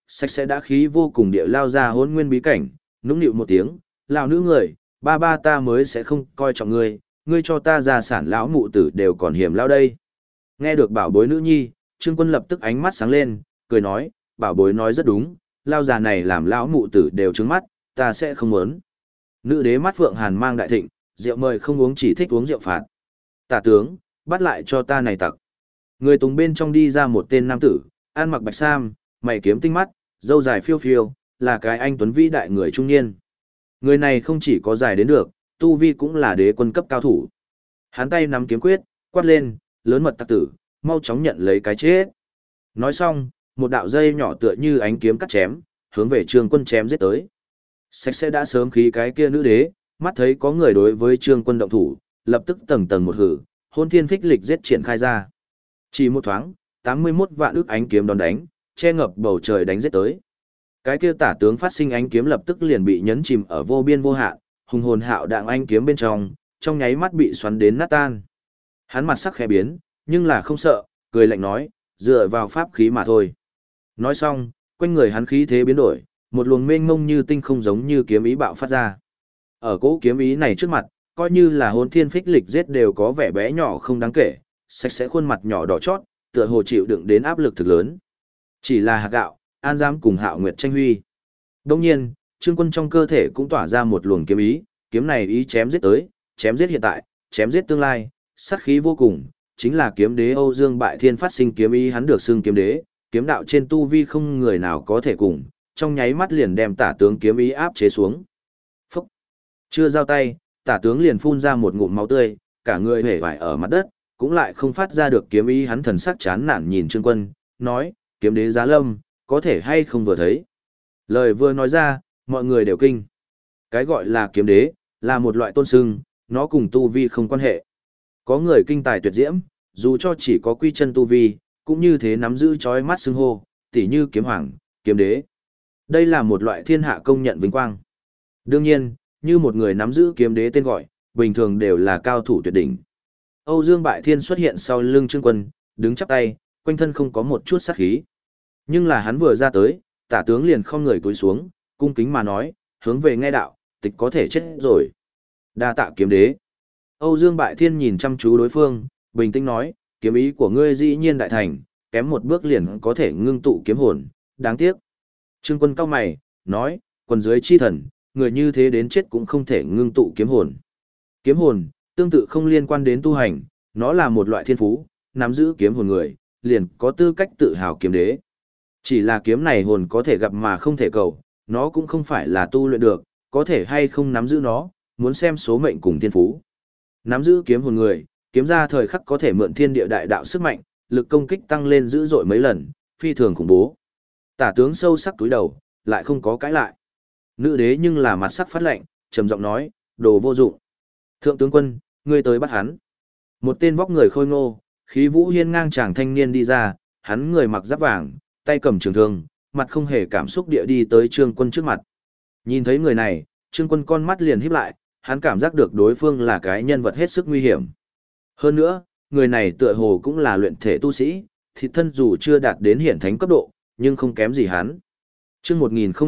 Speaker 1: sạch sẽ đã khí vô cùng địa lao ra hôn nguyên bí cảnh, nũng nịu một tiếng, lão nữ người, ba ba ta mới sẽ không coi trọng ngươi, ngươi cho ta gia sản lão mụ tử đều còn hiểm lao đây. Nghe được bảo bối nữ nhi, Trương Quân lập tức ánh mắt sáng lên, cười nói, bảo bối nói rất đúng, lao già này làm lão mụ tử đều trứng mắt, ta sẽ không muốn. Nữ đế mắt phượng hàn mang đại thịnh, rượu mời không uống chỉ thích uống rượu phạt. Tả tướng, bắt lại cho ta này tặc. Người tùng bên trong đi ra một tên nam tử, ăn mặc bạch sam, mày kiếm tinh mắt, râu dài phiêu phiêu, là cái anh tuấn vĩ đại người trung niên. Người này không chỉ có dài đến được, tu vi cũng là đế quân cấp cao thủ. Hắn tay nắm kiếm quyết, quát lên, lớn mật tặc tử, mau chóng nhận lấy cái chết. Nói xong, một đạo dây nhỏ tựa như ánh kiếm cắt chém, hướng về Trương Quân chém giết tới. Sạch sẽ đã sớm khí cái kia nữ đế, mắt thấy có người đối với Trương Quân động thủ, lập tức tầng tầng một hử, hôn thiên phích lịch giết triển khai ra. Chỉ một thoáng, 81 vạn ức ánh kiếm đón đánh, che ngập bầu trời đánh giết tới. Cái kia tả tướng phát sinh ánh kiếm lập tức liền bị nhấn chìm ở vô biên vô hạn, hùng hồn hạo đạng ánh kiếm bên trong nháy mắt bị xoắn đến nát tan. Hắn mặt sắc khẽ biến, nhưng là không sợ, cười lạnh nói, dựa vào pháp khí mà thôi. Nói xong, quanh người hắn khí thế biến đổi, một luồng mênh mông như tinh không giống như kiếm ý bạo phát ra. Ở cỗ kiếm ý này trước mặt, coi như là hồn thiên phích lịch giết đều có vẻ bé nhỏ không đáng kể, sạch sẽ khuôn mặt nhỏ đỏ chót, tựa hồ chịu đựng đến áp lực thực lớn. Chỉ là hạt gạo, An Giám cùng Hạo Nguyệt tranh huy. Đồng nhiên, Trương Quân trong cơ thể cũng tỏa ra một luồng kiếm ý, kiếm này ý chém giết tới, chém giết hiện tại, chém giết tương lai, sát khí vô cùng, chính là kiếm đế Âu Dương Bại Thiên phát sinh kiếm ý, hắn được xưng kiếm đế, kiếm đạo trên tu vi không người nào có thể cùng, trong nháy mắt liền đem tả tướng kiếm ý áp chế xuống. Phúc! Chưa giao tay, tả tướng liền phun ra một ngụm máu tươi, cả người hể vải ở mặt đất, cũng lại không phát ra được kiếm ý, hắn thần sắc chán nản nhìn Trương Quân, nói, kiếm đế Giá Lâm, có thể hay không vừa thấy. Lời vừa nói ra, mọi người đều kinh. Cái gọi là kiếm đế, là một loại tôn xưng, nó cùng tu vi không quan hệ. Có người kinh tài tuyệt diễm, dù cho chỉ có quy chân tu vi, cũng như thế nắm giữ chói mắt xưng hô, tỉ như kiếm hoàng, kiếm đế. Đây là một loại thiên hạ công nhận vinh quang. Đương nhiên, như một người nắm giữ kiếm đế tên gọi, bình thường đều là cao thủ tuyệt đỉnh. Âu Dương Bại Thiên xuất hiện sau lưng Trương Quân, đứng chắp tay, quanh thân không có một chút sát khí. Nhưng là hắn vừa ra tới, tả tướng liền không người cúi xuống, cung kính mà nói, hướng về nghe đạo, tịch có thể chết rồi. Đa tạ kiếm đế. Âu Dương Bại Thiên nhìn chăm chú đối phương, bình tĩnh nói, kiếm ý của ngươi dĩ nhiên đại thành, kém một bước liền có thể ngưng tụ kiếm hồn, đáng tiếc. Trương Quân cau mày, nói, quần dưới chi thần, người như thế đến chết cũng không thể ngưng tụ kiếm hồn. Kiếm hồn, tương tự không liên quan đến tu hành, nó là một loại thiên phú, nắm giữ kiếm hồn người, liền có tư cách tự hào kiếm đế. Chỉ là kiếm này hồn có thể gặp mà không thể cầu, nó cũng không phải là tu luyện được, có thể hay không nắm giữ nó, muốn xem số mệnh cùng thiên phú. Nắm giữ kiếm hồn người, kiếm ra thời khắc có thể mượn thiên địa đại đạo sức mạnh, lực công kích tăng lên dữ dội mấy lần, phi thường khủng bố. Tả tướng sâu sắc túi đầu, lại không có cãi lại. Nữ đế nhưng là mặt sắc phát lạnh, trầm giọng nói, đồ vô dụng. Thượng tướng quân, ngươi tới bắt hắn. Một tên vóc người khôi ngô, khí vũ hiên ngang chàng thanh niên đi ra, hắn người mặc giáp vàng, tay cầm trường thương, mặt không hề cảm xúc địa đi tới Trương Quân trước mặt. Nhìn thấy người này, Trương Quân con mắt liền híp lại, hắn cảm giác được đối phương là cái nhân vật hết sức nguy hiểm. Hơn nữa, người này tựa hồ cũng là luyện thể tu sĩ, thịt thân dù chưa đạt đến hiển thánh cấp độ, nhưng không kém gì hắn. Chương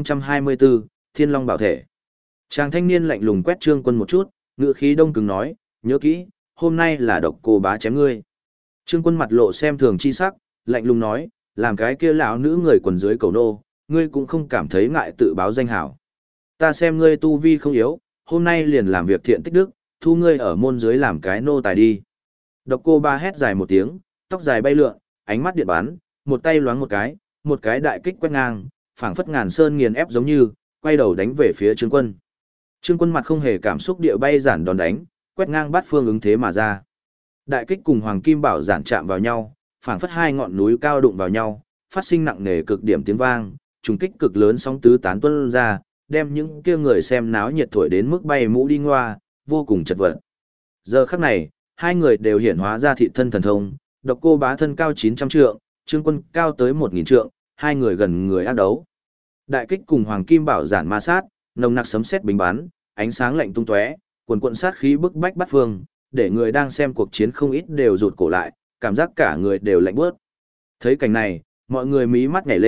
Speaker 1: 1024, Thiên Long Bảo Thể. Chàng thanh niên lạnh lùng quét Trương Quân một chút, ngữ khí đông cứng nói, nhớ kỹ, hôm nay là độc cô bá chém ngươi. Trương Quân mặt lộ xem thường chi sắc, lạnh lùng nói, làm cái kia lão nữ người quần dưới cầu nô, ngươi cũng không cảm thấy ngại tự báo danh hảo. Ta xem ngươi tu vi không yếu, hôm nay liền làm việc thiện tích đức, thu ngươi ở môn dưới làm cái nô tài đi. Độc cô ba hét dài một tiếng, tóc dài bay lượn, ánh mắt điện bắn, một tay loáng một cái đại kích quét ngang, phảng phất ngàn sơn nghiền ép giống như, quay đầu đánh về phía Trương Quân. Trương Quân mặt không hề cảm xúc địa bay giản đòn đánh, quét ngang bát phương ứng thế mà ra. Đại kích cùng hoàng kim bảo giản chạm vào nhau, phảng phất hai ngọn núi cao đụng vào nhau, phát sinh nặng nề cực điểm tiếng vang, trùng kích cực lớn sóng tứ tán tuôn ra, đem những kia người xem náo nhiệt thổi đến mức bay mũ đi ngoa, vô cùng chật vật. Giờ khắc này, hai người đều hiển hóa ra thị thân thần thông, độc cô bá thân cao 900 trượng, Trương Quân cao tới 1000 trượng, hai người gần người ác đấu. Đại kích cùng hoàng kim bảo giản ma sát, nồng nặc sấm sét bình bắn, ánh sáng lạnh tung tóe, quần quần sát khí bức bách bát phương, để người đang xem cuộc chiến không ít đều rụt cổ lại, cảm giác cả người đều lạnh buốt. Thấy cảnh này, mọi người mí mắt nhảy lên,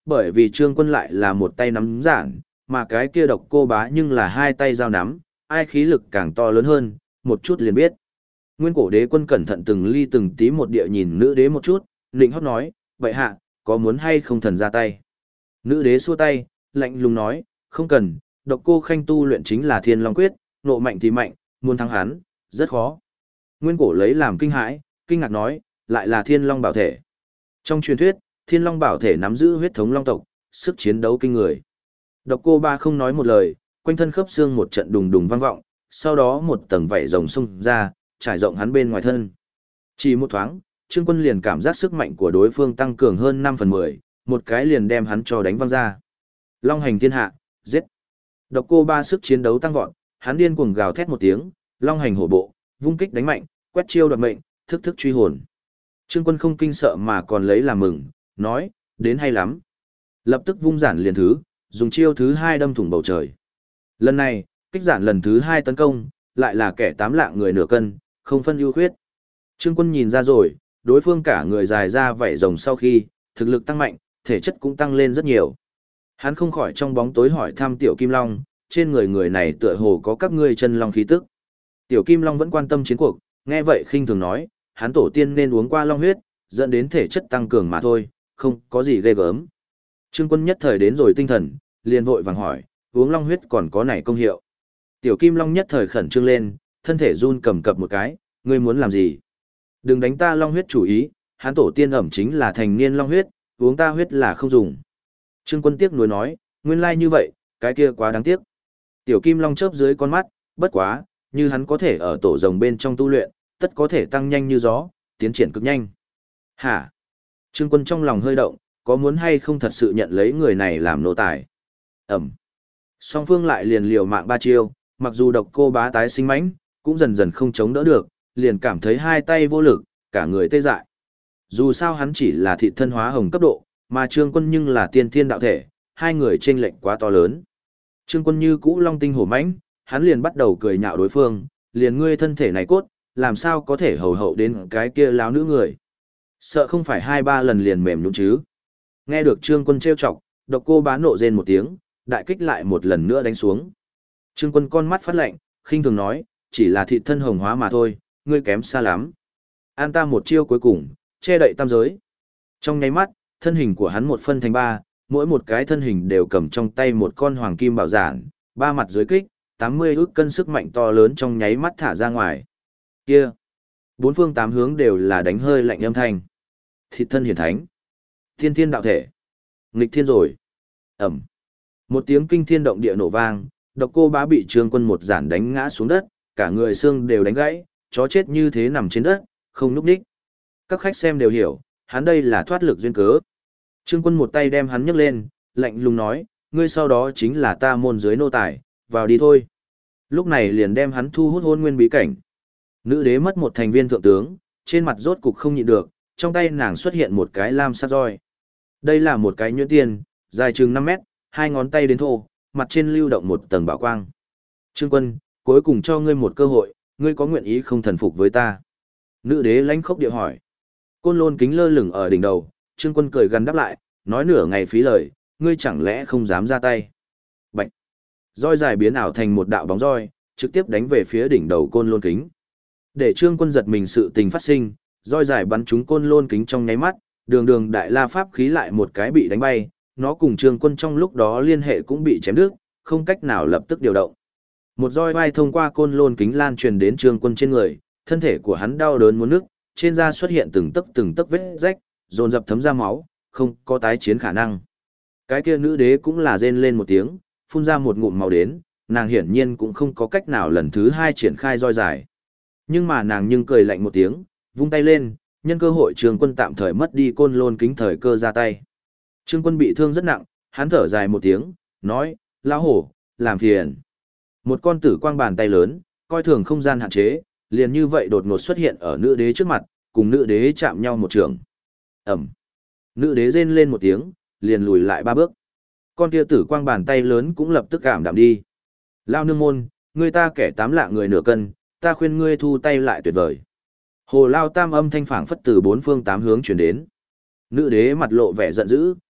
Speaker 1: bởi vì Trương Quân lại là một tay nắm giản, mà cái kia Độc Cô Bá nhưng là hai tay giao nắm, ai khí lực càng to lớn hơn, một chút liền biết. Nguyên Cổ Đế Quân cẩn thận từng ly từng tí một địa nhìn nữ đế một chút, lĩnh hót nói, vậy hạ, có muốn hay không thần ra tay? Nữ đế xua tay, lạnh lùng nói, không cần, Độc Cô Khanh tu luyện chính là Thiên Long Quyết, nộ mạnh thì mạnh, muốn thắng hắn, rất khó. Nguyên Cổ lấy làm kinh hãi, kinh ngạc nói, lại là Thiên Long Bảo Thể. Trong truyền thuyết, Thiên Long Bảo Thể nắm giữ huyết thống long tộc, sức chiến đấu kinh người. Độc Cô Ba không nói một lời, quanh thân khớp xương một trận đùng đùng vang vọng, sau đó một tầng vảy rồng xông ra, trải rộng hắn bên ngoài thân. Chỉ một thoáng, Trương Quân liền cảm giác sức mạnh của đối phương tăng cường hơn 5/10, một cái liền đem hắn cho đánh văng ra. Long hành thiên hạ, giết. Độc Cô Ba sức chiến đấu tăng vọt, hắn điên cuồng gào thét một tiếng, long hành hổ bộ, vung kích đánh mạnh, quét chiêu đoạt mệnh, thức thức truy hồn. Trương Quân không kinh sợ mà còn lấy làm mừng, nói, đến hay lắm. Lập tức vung giản liền thứ, dùng chiêu thứ 2 đâm thủng bầu trời. Lần này, kích giản lần thứ 2 tấn công, lại là kẻ 8 lạng người nửa cân, không phân ưu khuyết. Trương Quân nhìn ra rồi, đối phương cả người dài ra vảy rồng sau khi, thực lực tăng mạnh, thể chất cũng tăng lên rất nhiều. Hắn không khỏi trong bóng tối hỏi thăm Tiểu Kim Long, trên người người này tựa hồ có các ngươi chân long khí tức. Tiểu Kim Long vẫn quan tâm chiến cuộc, nghe vậy khinh thường nói, hắn tổ tiên nên uống qua long huyết, dẫn đến thể chất tăng cường mà thôi, không có gì ghê gớm. Trương Quân nhất thời đến rồi tinh thần, liền vội vàng hỏi, uống long huyết còn có này công hiệu. Tiểu Kim Long nhất thời khẩn trương lên, thân thể run cầm cập một cái, ngươi muốn làm gì? Đừng đánh ta long huyết chủ ý, hắn tổ tiên ẩm chính là thành niên long huyết, uống ta huyết là không dùng. Trương Quân tiếc nuối nói, nguyên lai như vậy, cái kia quá đáng tiếc. Tiểu Kim Long chớp dưới con mắt, bất quá, như hắn có thể ở tổ rồng bên trong tu luyện, tất có thể tăng nhanh như gió, tiến triển cực nhanh. Hả? Trương Quân trong lòng hơi động, có muốn hay không thật sự nhận lấy người này làm nô tài? Ẩm. Song phương lại liền liều mạng 3 chiêu, mặc dù Độc Cô Bá tái sinh mãnh, cũng dần dần không chống đỡ được, liền cảm thấy hai tay vô lực, cả người tê dại. Dù sao hắn chỉ là thị thân hóa hồng cấp độ, mà Trương Quân nhưng là tiên thiên đạo thể, hai người chênh lệch quá to lớn. Trương Quân như cũ long tinh hổ mãnh, hắn liền bắt đầu cười nhạo đối phương, liền ngươi thân thể này cốt, làm sao có thể hầu hậu đến cái kia láo nữ người. Sợ không phải 2-3 lần liền mềm nhũn chứ. Nghe được Trương Quân trêu chọc, Độc Cô Bá nộ rên một tiếng, đại kích lại một lần nữa đánh xuống. Trương Quân con mắt phát lạnh, khinh thường nói, chỉ là thịt thân hồng hóa mà thôi, ngươi kém xa lắm. An ta một chiêu cuối cùng, che đậy tam giới. Trong nháy mắt, thân hình của hắn một phân thành 3, mỗi một cái thân hình đều cầm trong tay một con hoàng kim bảo giản, 3 mặt dưới kích, 80 ức cân sức mạnh to lớn trong nháy mắt thả ra ngoài. Kia! 4 phương 8 hướng đều là đánh hơi lạnh âm thanh. Thịt thân hiển thánh. Thiên thiên đạo thể. Nghịch thiên rồi. Ẩm. Một tiếng kinh thiên động địa nổ vang, Độc Cô Bá bị Trương Quân một giản đánh ngã xuống đất, cả người xương đều đánh gãy, chó chết như thế nằm trên đất, không nhúc nhích. Các khách xem đều hiểu, hắn đây là thoát lực duyên cớ. Trương Quân một tay đem hắn nhấc lên, lạnh lùng nói, ngươi sau đó chính là ta môn dưới nô tài, vào đi thôi. Lúc này liền đem hắn thu hút hôn nguyên bí cảnh. Nữ đế mất một thành viên thượng tướng, trên mặt rốt cục không nhịn được, trong tay nàng xuất hiện một cái lam sắc roi. Đây là một cái nhuyễn tiền, dài chừng 5 mét, 2 ngón tay đến thô, mặt trên lưu động một tầng bảo quang. Trương Quân, cuối cùng cho ngươi một cơ hội, ngươi có nguyện ý không thần phục với ta? Nữ đế lãnh khốc điệu hỏi. Côn lôn kính lơ lửng ở đỉnh đầu, Trương Quân cười gằn đáp lại, nói nửa ngày phí lời, ngươi chẳng lẽ không dám ra tay? Bạch! Roi dài biến ảo thành một đạo bóng roi, trực tiếp đánh về phía đỉnh đầu côn lôn kính. Để Trương Quân giật mình sự tình phát sinh, roi dài bắn trúng côn lôn kính trong nháy mắt, đường đường đại la pháp khí lại một cái bị đánh bay, nó cùng Trương Quân trong lúc đó liên hệ cũng bị chém đứt, không cách nào lập tức điều động. Một roi bay thông qua côn lôn kính lan truyền đến Trương Quân trên người, thân thể của hắn đau đớn muốn nức, trên da xuất hiện từng tấc vết rách, dồn dập thấm ra máu, không có tái chiến khả năng. Cái kia nữ đế cũng là rên lên một tiếng, phun ra một ngụm máu đến, nàng hiển nhiên cũng không có cách nào lần thứ 2 triển khai roi dài. Nhưng mà nàng cười lạnh một tiếng, vung tay lên, nhân cơ hội Trương Quân tạm thời mất đi côn lôn kính thời cơ ra tay. Trương Quân bị thương rất nặng, hắn thở dài một tiếng, nói, lão hổ, làm phiền. Một con tử quang bàn tay lớn, coi thường không gian hạn chế, liền như vậy đột ngột xuất hiện ở nữ đế trước mặt, cùng nữ đế chạm nhau một trường. Ẩm. Nữ đế rên lên một tiếng, liền lùi lại 3 bước. Con kia tử quang bàn tay lớn cũng lập tức cảm đạm đi. Lao nương môn, ngươi ta kẻ 8 lạng người nửa cân, ta khuyên ngươi thu tay lại tuyệt vời. Hồ Lao Tam âm thanh phảng phất từ 4 phương 8 hướng truyền đến. Nữ đế mặt lộ vẻ giận dữ,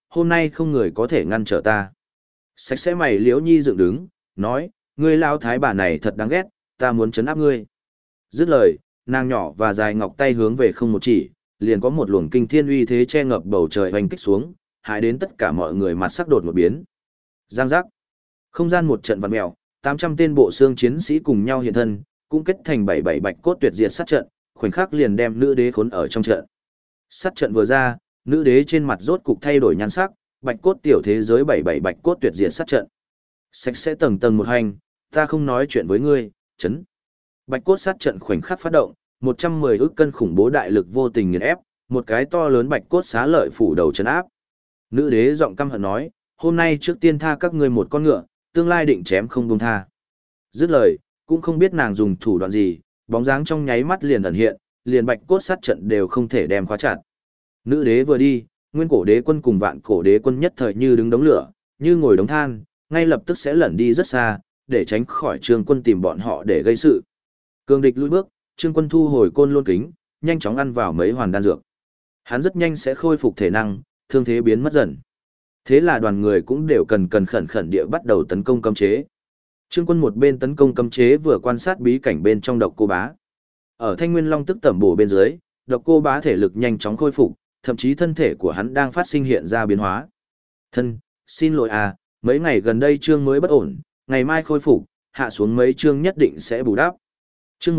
Speaker 1: hôm nay không người có thể ngăn trở ta. Sạch sẽ mày Liễu Nhi dựng đứng, nói, ngươi lao thái bà này thật đáng ghét, ta muốn trấn áp ngươi. Dứt lời, nàng nhỏ và dài ngọc tay hướng về không một chỉ, liền có một luồng kinh thiên uy thế che ngập bầu trời hoành kích xuống, hại đến tất cả mọi người mặt sắc đột một biến. Giang giác. Không gian một trận vặn mèo, 800 tên bộ xương chiến sĩ cùng nhau hiện thân, cũng kết thành 77 bạch cốt tuyệt diệt sát trận, khoảnh khắc liền đem nữ đế khốn ở trong trận. Sát trận vừa ra, nữ đế trên mặt rốt cục thay đổi nhan sắc, bạch cốt tiểu thế giới 77 bạch cốt tuyệt diệt sát trận. Sạch sẽ tầng tầng một hành, ta không nói chuyện với ngươi, chấn. Bạch cốt sát trận khoảnh khắc phát động, 110 ức cân khủng bố đại lực vô tình nghiền ép, một cái to lớn bạch cốt xá lợi phủ đầu chấn áp. Nữ đế giọng căm hận nói, hôm nay trước tiên tha các ngươi một con ngựa, tương lai định chém không buông tha. Dứt lời, cũng không biết nàng dùng thủ đoạn gì, bóng dáng trong nháy mắt liền ẩn hiện, liền bạch cốt sát trận đều không thể đem khóa chặt. Nữ đế vừa đi, nguyên cổ đế quân cùng vạn cổ đế quân nhất thời như đứng đống lửa, như ngồi đống than, ngay lập tức sẽ lẩn đi rất xa, để tránh khỏi Trương Quân tìm bọn họ để gây sự. Cường địch lùi bước, Trương Quân thu hồi côn lôn kính, nhanh chóng ăn vào mấy hoàn đan dược. Hắn rất nhanh sẽ khôi phục thể năng, thương thế biến mất dần. Thế là đoàn người cũng đều cần khẩn địa bắt đầu tấn công cấm chế. Trương Quân một bên tấn công cấm chế vừa quan sát bí cảnh bên trong Độc Cô Bá. Ở Thanh Nguyên Long tức tẩm bổ bên dưới, Độc Cô Bá thể lực nhanh chóng khôi phục, thậm chí thân thể của hắn đang phát sinh hiện ra biến hóa. Xin lỗi à, mấy ngày gần đây Trương mới bất ổn, ngày mai khôi phục, hạ xuống mấy chương nhất định sẽ bù đắp. Chương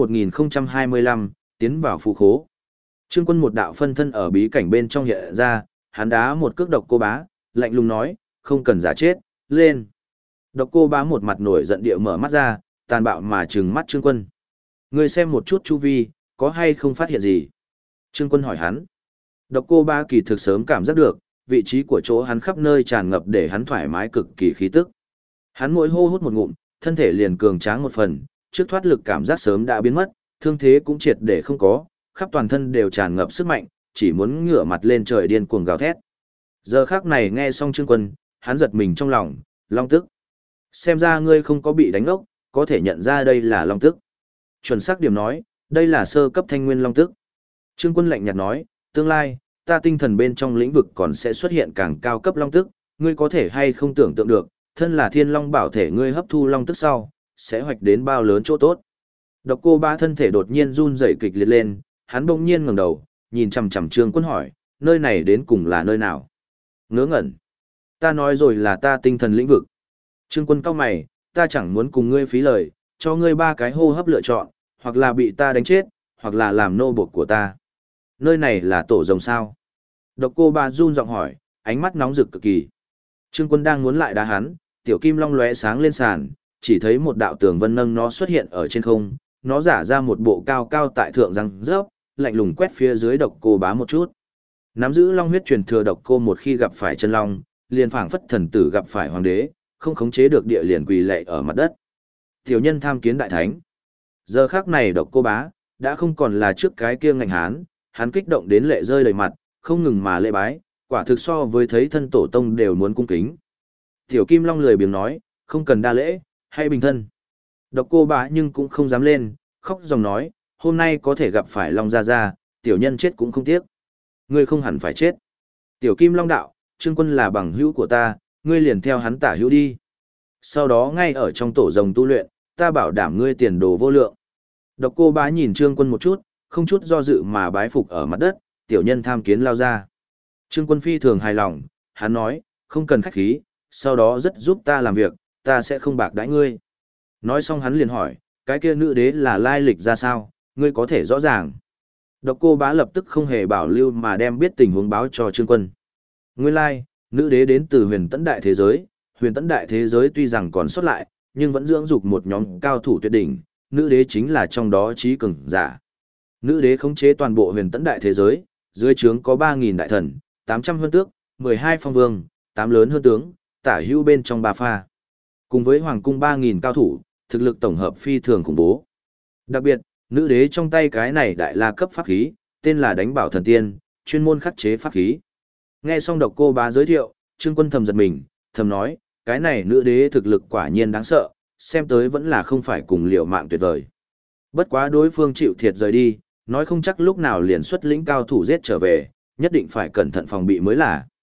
Speaker 1: 1025, tiến vào phù khố. Trương Quân một đạo phân thân ở bí cảnh bên trong hiện ra, hắn đá một cước Độc Cô Bá, lạnh lùng nói, không cần giả chết, lên. Độc Cô Bá một mặt nổi giận địa mở mắt ra, tàn bạo mà trừng mắt Trương Quân. Ngươi xem một chút chu vi, có hay không phát hiện gì? Trương Quân hỏi hắn. Độc Cô Bá kỳ thực sớm cảm giác được, vị trí của chỗ hắn khắp nơi tràn ngập để hắn thoải mái cực kỳ khí tức. Hắn mỗi hô hút một ngụm, thân thể liền cường tráng một phần, trước thoát lực cảm giác sớm đã biến mất, thương thế cũng triệt để không có, khắp toàn thân đều tràn ngập sức mạnh, chỉ muốn ngửa mặt lên trời điên cuồng gào thét. Giờ khắc này nghe xong Trương Quân, hắn giật mình trong lòng, long tức. Xem ra ngươi không có bị đánh ốc, có thể nhận ra đây là long tức. Chuẩn xác điểm nói, đây là sơ cấp thanh nguyên long tức. Trương Quân lạnh nhạt nói, tương lai, ta tinh thần bên trong lĩnh vực còn sẽ xuất hiện càng cao cấp long tức, ngươi có thể hay không tưởng tượng được, thân là thiên long bảo thể ngươi hấp thu long tức sau, sẽ hoạch đến bao lớn chỗ tốt. Độc Cô Bá thân thể đột nhiên run rẩy kịch liệt lên, hắn bỗng nhiên ngẩng đầu, nhìn chằm chằm Trương Quân hỏi, nơi này đến cùng là nơi nào? Ngớ ngẩn. Ta nói rồi là ta tinh thần lĩnh vực. Trương Quân cau mày, ta chẳng muốn cùng ngươi phí lời, cho ngươi ba cái hô hấp lựa chọn, hoặc là bị ta đánh chết, hoặc là làm nô bộc của ta. Nơi này là tổ rồng sao? Độc Cô Bá run giọng hỏi, ánh mắt nóng rực cực kỳ. Trương Quân đang muốn lại đá hắn, tiểu kim long lóe sáng lên sàn, chỉ thấy một đạo tường vân nâng nó xuất hiện ở trên không, nó giả ra một bộ cao cao tại thượng răng rớp, lạnh lùng quét phía dưới Độc Cô Bá một chút. Nắm giữ long huyết truyền thừa Độc Cô một khi gặp phải chân long, liền phảng phất thần tử gặp phải hoàng đế, không khống chế được địa liền quỳ lạy ở mặt đất. Tiểu nhân tham kiến đại thánh. Giờ khắc này Độc Cô Bá đã không còn là trước cái kia ngạnh hán, hắn kích động đến lệ rơi đầy mặt, không ngừng mà lễ bái, quả thực so với thấy thân tổ tông đều muốn cung kính. Tiểu Kim Long lười biếng nói, không cần đa lễ, hay bình thân. Độc Cô Bá nhưng cũng không dám lên, khóc dòng nói, hôm nay có thể gặp phải Long Gia Gia, tiểu nhân chết cũng không tiếc. Ngươi không hẳn phải chết. Tiểu Kim Long đạo, Trương Quân là bằng hữu của ta, ngươi liền theo hắn tả hữu đi. Sau đó ngay ở trong tổ rồng tu luyện, ta bảo đảm ngươi tiền đồ vô lượng. Độc Cô Bá nhìn Trương Quân một chút, không chút do dự mà bái phục ở mặt đất, tiểu nhân tham kiến lao ra. Trương Quân phi thường hài lòng, hắn nói, không cần khách khí, sau đó rất giúp ta làm việc, ta sẽ không bạc đãi ngươi. Nói xong hắn liền hỏi, cái kia nữ đế là lai lịch ra sao, ngươi có thể rõ ràng. Độc Cô Bá lập tức không hề bảo lưu mà đem biết tình huống báo cho Trương Quân. Nguyên lai, nữ đế đến từ huyền tẫn đại thế giới, huyền tẫn đại thế giới tuy rằng còn sót lại, nhưng vẫn dưỡng dục một nhóm cao thủ tuyệt đỉnh, nữ đế chính là trong đó trí cường giả. Nữ đế khống chế toàn bộ huyền tẫn đại thế giới, dưới trướng có 3.000 đại thần, 800 hơn tước, 12 phong vương, 8 lớn hơn tướng, tả hữu bên trong 3 pha. Cùng với hoàng cung 3.000 cao thủ, thực lực tổng hợp phi thường khủng bố. Đặc biệt, nữ đế trong tay cái này đại la cấp pháp khí, tên là Đánh Bảo Thần Tiên, chuyên môn khắc chế pháp khí. Nghe xong Độc Cô Bá giới thiệu, Trương Quân thầm giật mình, thầm nói, cái này nữ đế thực lực quả nhiên đáng sợ, xem tới vẫn là không phải cùng liều mạng tuyệt vời. Bất quá đối phương chịu thiệt rời đi, nói không chắc lúc nào liền xuất lĩnh cao thủ giết trở về, nhất định phải cẩn thận phòng bị mới là.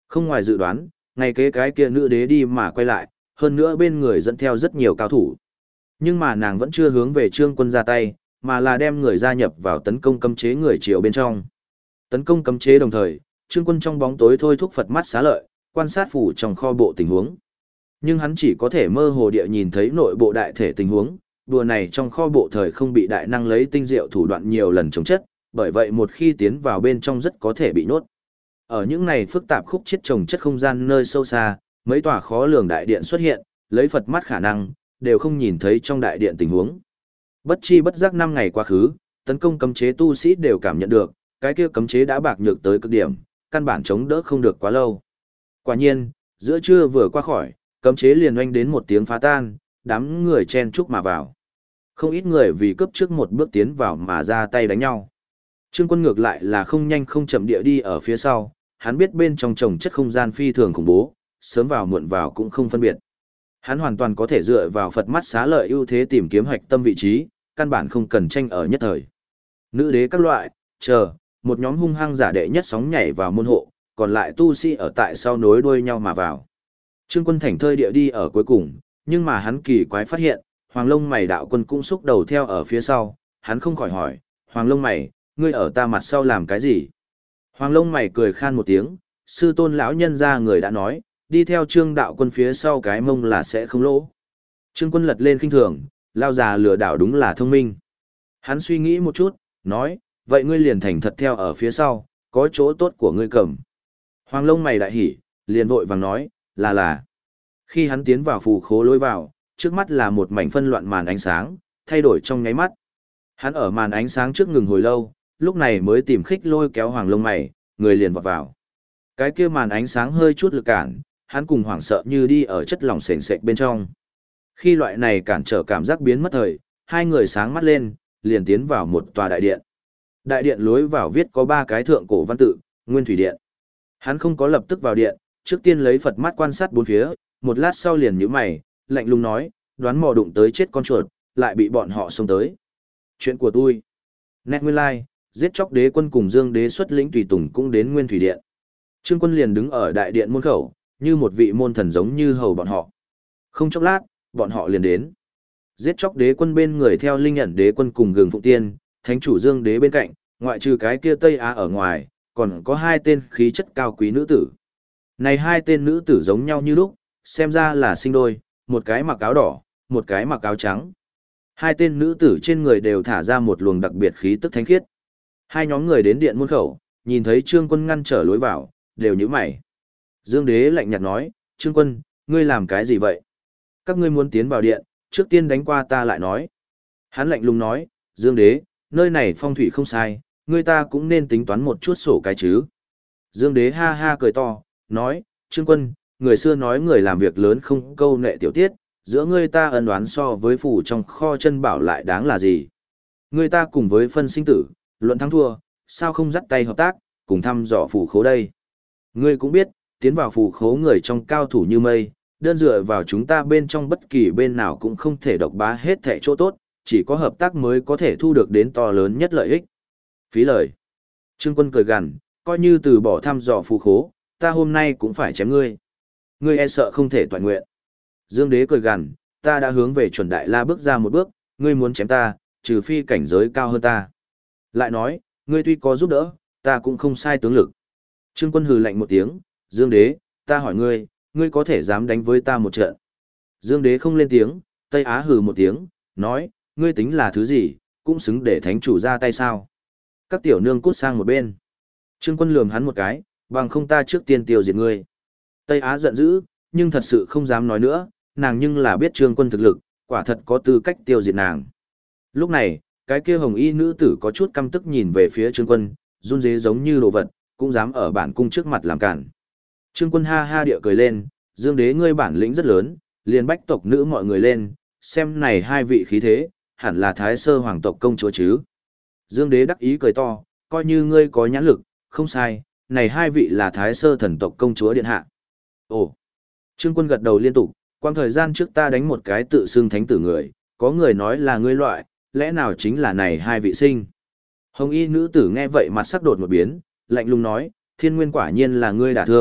Speaker 1: Không ngoài dự đoán, ngày kế cái kia nữ đế đi mà quay lại, hơn nữa bên người dẫn theo rất nhiều cao thủ. Nhưng mà nàng vẫn chưa hướng về Trương Quân ra tay, mà là đem người gia nhập vào tấn công cấm chế người Triều bên trong. Tấn công cấm chế đồng thời, Trương Quân trong bóng tối thôi thúc Phật mắt xá lợi, quan sát phủ trong kho bộ tình huống. Nhưng hắn chỉ có thể mơ hồ địa nhìn thấy nội bộ đại thể tình huống, đùa này trong kho bộ thời không bị đại năng lấy tinh diệu thủ đoạn nhiều lần chống chất, bởi vậy một khi tiến vào bên trong rất có thể bị nhốt. Ở những này phức tạp khúc chiết trồng chất không gian nơi sâu xa, mấy tòa khó lường đại điện xuất hiện, lấy Phật mắt khả năng, đều không nhìn thấy trong đại điện tình huống. Bất chi bất giác 5 ngày quá khứ, tấn công cấm chế tu sĩ đều cảm nhận được, cái kia cấm chế đã bạc nhược tới cực điểm, căn bản chống đỡ không được quá lâu. Quả nhiên, giữa trưa vừa qua khỏi, cấm chế liền oanh đến một tiếng phá tan, đám người chen chúc mà vào. Không ít người vì cướp trước một bước tiến vào mà ra tay đánh nhau. Trương Quân ngược lại là không nhanh không chậm địa đi ở phía sau, hắn biết bên trong trồng chất không gian phi thường khủng bố, sớm vào muộn vào cũng không phân biệt. Hắn hoàn toàn có thể dựa vào Phật mắt xá lợi ưu thế tìm kiếm hạch tâm vị trí, căn bản không cần tranh ở nhất thời. Nữ đế các loại, chờ, một nhóm hung hăng giả đệ nhất sóng nhảy vào môn hộ, còn lại tu sĩ ở tại sau nối đuôi nhau mà vào. Trương Quân thảnh thơi địa đi ở cuối cùng, nhưng mà hắn kỳ quái phát hiện, Hoàng Lông Mày đạo quân cũng xúc đầu theo ở phía sau, hắn không khỏi hỏi, Hoàng Lông Mày, ngươi ở ta mặt sau làm cái gì? Hoàng Lông Mày cười khan một tiếng, sư tôn lão nhân ra người đã nói, đi theo Trương đạo quân phía sau cái mông là sẽ không lỗ. Trương Quân lật lên khinh thường, lao già lừa đảo đúng là thông minh. Hắn suy nghĩ một chút, nói, vậy ngươi liền thành thật theo ở phía sau, có chỗ tốt của ngươi cầm. Hoàng Lông Mày đại hỉ, liền vội vàng nói, là. Khi hắn tiến vào phù khố lối vào, trước mắt là một mảnh phân loạn màn ánh sáng, thay đổi trong nháy mắt. Hắn ở màn ánh sáng trước ngừng hồi lâu, lúc này mới tìm khích lôi kéo Hoàng Lông Mày, người liền vọt vào. Cái kia màn ánh sáng hơi chút lực cản, hắn cùng hoảng sợ như đi ở chất lỏng sền sệt bên trong. Khi loại này cản trở cảm giác biến mất thời, hai người sáng mắt lên, liền tiến vào một tòa đại điện. Đại điện lối vào viết có 3 cái thượng cổ văn tự, Nguyên Thủy Điện. Hắn không có lập tức vào điện, trước tiên lấy Phật mắt quan sát bốn phía, một lát sau liền nhíu mày, lạnh lùng nói, đoán mò đụng tới chết con chuột, lại bị bọn họ xông tới. Chuyện của tôi. Nét nguyên lai, giết chóc đế quân cùng Dương đế xuất lĩnh tùy tùng cũng đến Nguyên Thủy Điện. Trương Quân liền đứng ở đại điện môn khẩu, như một vị môn thần giống như hầu bọn họ. Không chốc lát, bọn họ liền đến. Giết chóc đế quân bên người theo linh ẩn đế quân cùng Gừng Phụng Tiên, thánh chủ Dương đế bên cạnh, ngoại trừ cái kia Tây Á ở ngoài, còn có 2 tên khí chất cao quý nữ tử. Này 2 tên nữ tử giống nhau như lúc, xem ra là sinh đôi, một cái mặc áo đỏ, một cái mặc áo trắng. 2 tên nữ tử trên người đều thả ra một luồng đặc biệt khí tức thánh khiết. Hai nhóm người đến điện môn khẩu, nhìn thấy Trương Quân ngăn trở lối vào, đều nhíu mày. Dương đế lạnh nhạt nói, Trương Quân, ngươi làm cái gì vậy? Các ngươi muốn tiến vào điện, trước tiên đánh qua ta lại nói. Hắn lạnh lùng nói, Dương đế, nơi này phong thủy không sai, ngươi ta cũng nên tính toán một chút sổ cái chứ. Dương đế ha ha cười to, nói, Trương Quân, người xưa nói người làm việc lớn không câu nệ tiểu tiết, giữa ngươi ta ân oán so với phủ trong kho chân bảo lại đáng là gì. Ngươi ta cùng với phân sinh tử, luận thắng thua, sao không dắt tay hợp tác, cùng thăm dò phủ khố đây. Ngươi cũng biết, tiến vào phủ khố người trong cao thủ như mây, đơn dựa vào chúng ta bên trong bất kỳ bên nào cũng không thể độc bá hết thảy chỗ tốt, chỉ có hợp tác mới có thể thu được đến to lớn nhất lợi ích. Phí lời. Trương Quân cười gằn, coi như từ bỏ thăm dò phù khố, ta hôm nay cũng phải chém ngươi. Ngươi e sợ không thể toàn nguyện. Dương đế cười gằn, ta đã hướng về chuẩn đại la bước ra một bước, ngươi muốn chém ta, trừ phi cảnh giới cao hơn ta. Lại nói, ngươi tuy có giúp đỡ, ta cũng không sai tướng lực. Trương Quân hừ lạnh một tiếng, Dương đế, ta hỏi ngươi, ngươi có thể dám đánh với ta một trận. Dương đế không lên tiếng, Tây Á hừ một tiếng, nói, ngươi tính là thứ gì, cũng xứng để thánh chủ ra tay sao. Các tiểu nương cút sang một bên. Trương Quân lườm hắn một cái, bằng không ta trước tiên tiêu diệt ngươi. Tây Á giận dữ, nhưng thật sự không dám nói nữa, nàng nhưng là biết Trương Quân thực lực, quả thật có tư cách tiêu diệt nàng. Lúc này, cái kia hồng y nữ tử có chút căm tức nhìn về phía Trương Quân, run rế giống như đồ vật, cũng dám ở bản cung trước mặt làm cản. Trương Quân ha ha địa cười lên, Dương đế ngươi bản lĩnh rất lớn, liền bách tộc nữ mọi người lên, xem này 2 vị khí thế, hẳn là Thái Sơ hoàng tộc công chúa chứ. Dương đế đắc ý cười to, coi như ngươi có nhãn lực, không sai, này 2 vị là Thái Sơ thần tộc công chúa điện hạ. Ồ! Trương Quân gật đầu liên tục, quang thời gian trước ta đánh một cái tự xưng thánh tử người, có người nói là ngươi loại, lẽ nào chính là này 2 vị sinh. Hồng y nữ tử nghe vậy mặt sắc đột một biến, lạnh lùng nói, Thiên Nguyên quả nhiên là ngươi đả thương,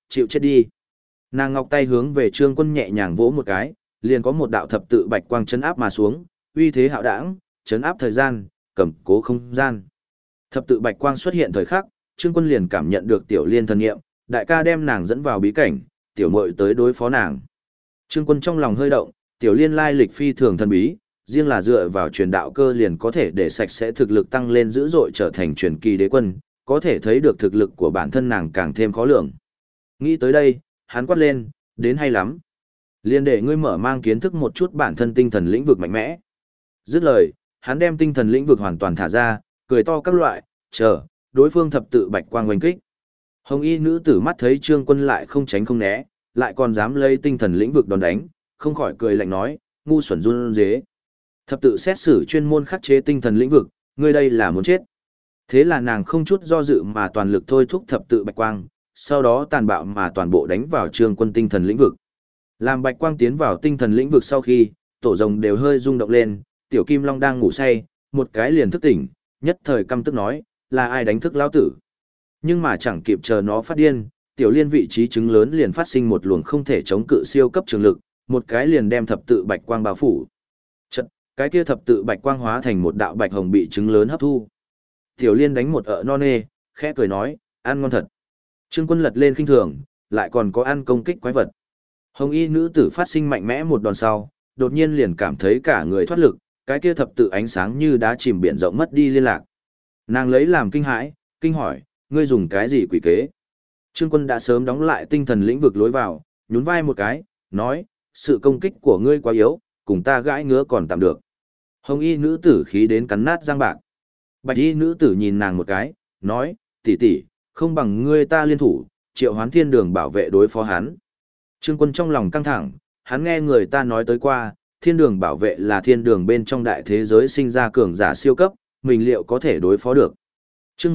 Speaker 1: chịu chết đi. Nàng ngọc tay hướng về Trương Quân nhẹ nhàng vỗ một cái, liền có một đạo thập tự bạch quang chấn áp mà xuống, uy thế hạo đảng, chấn áp thời gian, cầm cố không gian. Thập tự bạch quang xuất hiện thời khắc, Trương Quân liền cảm nhận được Tiểu Liên thần nghiệm, đại ca đem nàng dẫn vào bí cảnh, tiểu muội tới đối phó nàng. Trương Quân trong lòng hơi động, Tiểu Liên lai lịch phi thường thần bí, riêng là dựa vào truyền đạo cơ liền có thể để sạch sẽ thực lực tăng lên dữ dội trở thành truyền kỳ đế quân, có thể thấy được thực lực của bản thân nàng càng thêm khó lường. Nghĩ tới đây, hắn quát lên, đến hay lắm. Liên để ngươi mở mang kiến thức một chút bản thân tinh thần lĩnh vực mạnh mẽ. Dứt lời, hắn đem tinh thần lĩnh vực hoàn toàn thả ra, cười to các loại, chờ, đối phương thập tự bạch quang oanh kích. Hồng y nữ tử mắt thấy Trương Quân lại không tránh không né, lại còn dám lấy tinh thần lĩnh vực đòn đánh, không khỏi cười lạnh nói, ngu xuẩn run rế. Thập tự xét xử chuyên môn khắc chế tinh thần lĩnh vực, ngươi đây là muốn chết. Thế là nàng không chút do dự mà toàn lực thôi thúc thập tự bạch quang, sau đó tàn bạo mà toàn bộ đánh vào Trương Quân tinh thần lĩnh vực. Làm bạch quang tiến vào tinh thần lĩnh vực sau khi, tổ rồng đều hơi rung động lên, tiểu kim long đang ngủ say, một cái liền thức tỉnh, nhất thời căm tức nói, là ai đánh thức lão tử. Nhưng mà chẳng kịp chờ nó phát điên, Tiểu Liên vị trí trứng lớn liền phát sinh một luồng không thể chống cự siêu cấp trường lực, một cái liền đem thập tự bạch quang bao phủ. Chật, cái kia thập tự bạch quang hóa thành một đạo bạch hồng bị trứng lớn hấp thu. Tiểu Liên đánh một ợ non nê, khẽ cười nói, ăn ngon thật. Trương Quân lật lên khinh thường, lại còn có ăn công kích quái vật. Hồng y nữ tử phát sinh mạnh mẽ một đòn sau, đột nhiên liền cảm thấy cả người thoát lực, cái kia thập tự ánh sáng như đá chìm biển rộng mất đi liên lạc. Nàng lấy làm kinh hãi, kinh hỏi, ngươi dùng cái gì quỷ kế? Trương Quân đã sớm đóng lại tinh thần lĩnh vực lối vào, nhún vai một cái, nói, sự công kích của ngươi quá yếu, cùng ta gãi ngứa còn tạm được. Hồng y nữ tử khí đến cắn nát răng bạc. Bạch y nữ tử nhìn nàng một cái, nói, tỷ tỷ, không bằng ngươi ta liên thủ, triệu hoán thiên đường bảo vệ đối phó hắn. Trương Quân trong lòng căng thẳng, hắn nghe người ta nói tới qua, thiên đường bảo vệ là thiên đường bên trong đại thế giới sinh ra cường giả siêu cấp, mình liệu có thể đối phó được. Chương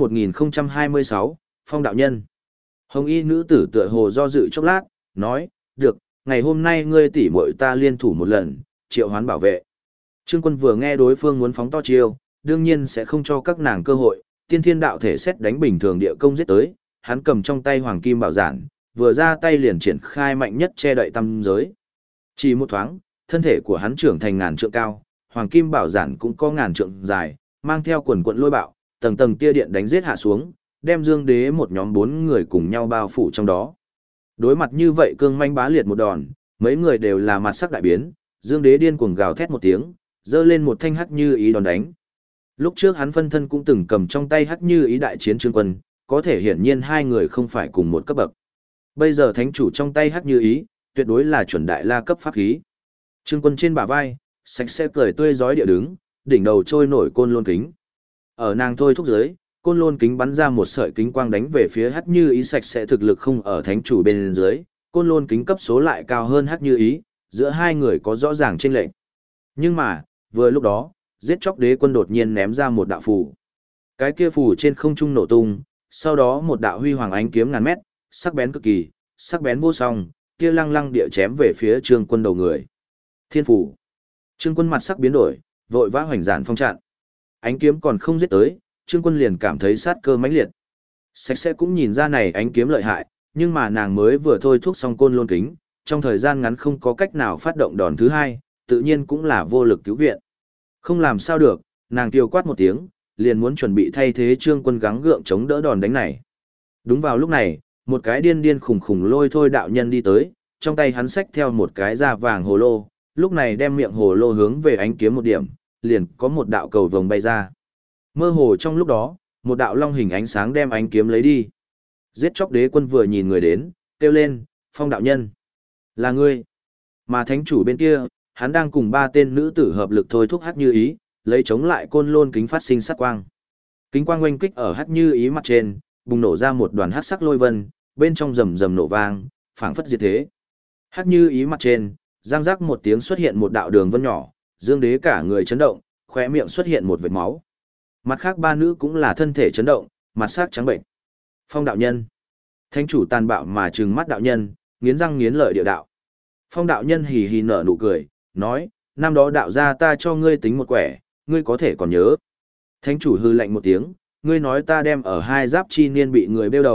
Speaker 1: 1026, Phong đạo nhân. Hồng y nữ tử tựa hồ do dự chốc lát, nói, được, ngày hôm nay ngươi tỷ muội ta liên thủ một lần, triệu hoán bảo vệ. Trương Quân vừa nghe đối phương muốn phóng to chiêu, đương nhiên sẽ không cho các nàng cơ hội, tiên thiên đạo thể xét đánh bình thường địa công giết tới, hắn cầm trong tay hoàng kim bảo giản, vừa ra tay liền triển khai mạnh nhất che đậy tam giới. Chỉ một thoáng, thân thể của hắn trưởng thành ngàn trượng cao, hoàng kim bảo giản cũng có ngàn trượng dài, mang theo quần quận lôi bạo, tầng tầng tia điện đánh giết hạ xuống, đem Dương Đế một nhóm 4 người cùng nhau bao phủ trong đó. Đối mặt như vậy cương manh bá liệt một đòn, mấy người đều là mặt sắc đại biến, Dương Đế điên cuồng gào thét một tiếng, giơ lên một thanh hắc như ý đòn đánh. Lúc trước hắn phân thân cũng từng cầm trong tay hắc như ý đại chiến Trương Quân, có thể hiển nhiên hai người không phải cùng một cấp bậc. Bây giờ thánh chủ trong tay hắc như ý, tuyệt đối là chuẩn đại la cấp pháp khí. Trương Quân trên bả vai, sạch sẽ cười tươi rói địa đứng, đỉnh đầu trôi nổi côn lôn kính. Ở nàng thôi thúc dưới, côn lôn kính bắn ra một sợi kính quang đánh về phía hắc như ý sạch sẽ thực lực không ở thánh chủ bên dưới, côn lôn kính cấp số lại cao hơn hắc như ý, giữa hai người có rõ ràng chênh lệch. Nhưng mà, vừa lúc đó, giết chóc đế quân đột nhiên ném ra một đạo phù. Cái kia phù trên không trung nổ tung, sau đó một đạo huy hoàng ánh kiếm ngàn mét, sắc bén cực kỳ, sắc bén vô song, kia lăng lăng địa chém về phía Trương Quân đầu người. Thiên phủ. Trương Quân mặt sắc biến đổi, vội vã hoành giản phong chặn. Ánh kiếm còn không giết tới, Trương Quân liền cảm thấy sát cơ mãnh liệt. Sạch sẽ cũng nhìn ra này ánh kiếm lợi hại, nhưng mà nàng mới vừa thôi thúc xong côn lôn kính, trong thời gian ngắn không có cách nào phát động đòn thứ hai, tự nhiên cũng là vô lực cứu viện. Không làm sao được, nàng kêu quát một tiếng, liền muốn chuẩn bị thay thế Trương Quân gắng gượng chống đỡ đòn đánh này. Đúng vào lúc này, một cái điên điên khủng khủng lôi thôi đạo nhân đi tới, trong tay hắn xách theo một cái da vàng hồ lô, lúc này đem miệng hồ lô hướng về ánh kiếm một điểm, liền có một đạo cầu vồng bay ra. Mơ hồ trong lúc đó, một đạo long hình ánh sáng đem ánh kiếm lấy đi. Giết chóc đế quân vừa nhìn người đến, kêu lên, Phong đạo nhân. Là ngươi. Mà thánh chủ bên kia, hắn đang cùng 3 tên nữ tử hợp lực thôi thúc hắc như ý, lấy chống lại côn lôn kính phát sinh sát quang. Kính quang oanh kích ở hắc như ý mặt trên, bùng nổ ra một đoàn hắc sắc lôi vân, bên trong rầm rầm nổ vang, phảng phất diệt thế. Hắc như ý mặt trên, giang rắc một tiếng xuất hiện một đạo đường vân nhỏ, Dương Đế cả người chấn động, khóe miệng xuất hiện một vệt máu. Mặt khác 3 nữ cũng là thân thể chấn động, mặt sắc trắng bệnh. Phong đạo nhân. Thánh chủ tàn bạo mà trừng mắt đạo nhân, nghiến răng nghiến lợi địa đạo. Phong đạo nhân hì hì nở nụ cười, nói, năm đó đạo gia ta cho ngươi tính một quẻ, ngươi có thể còn nhớ. Thánh chủ hư lạnh một tiếng, ngươi nói ta đem ở 2 giáp chi niên bị người bêu đầu,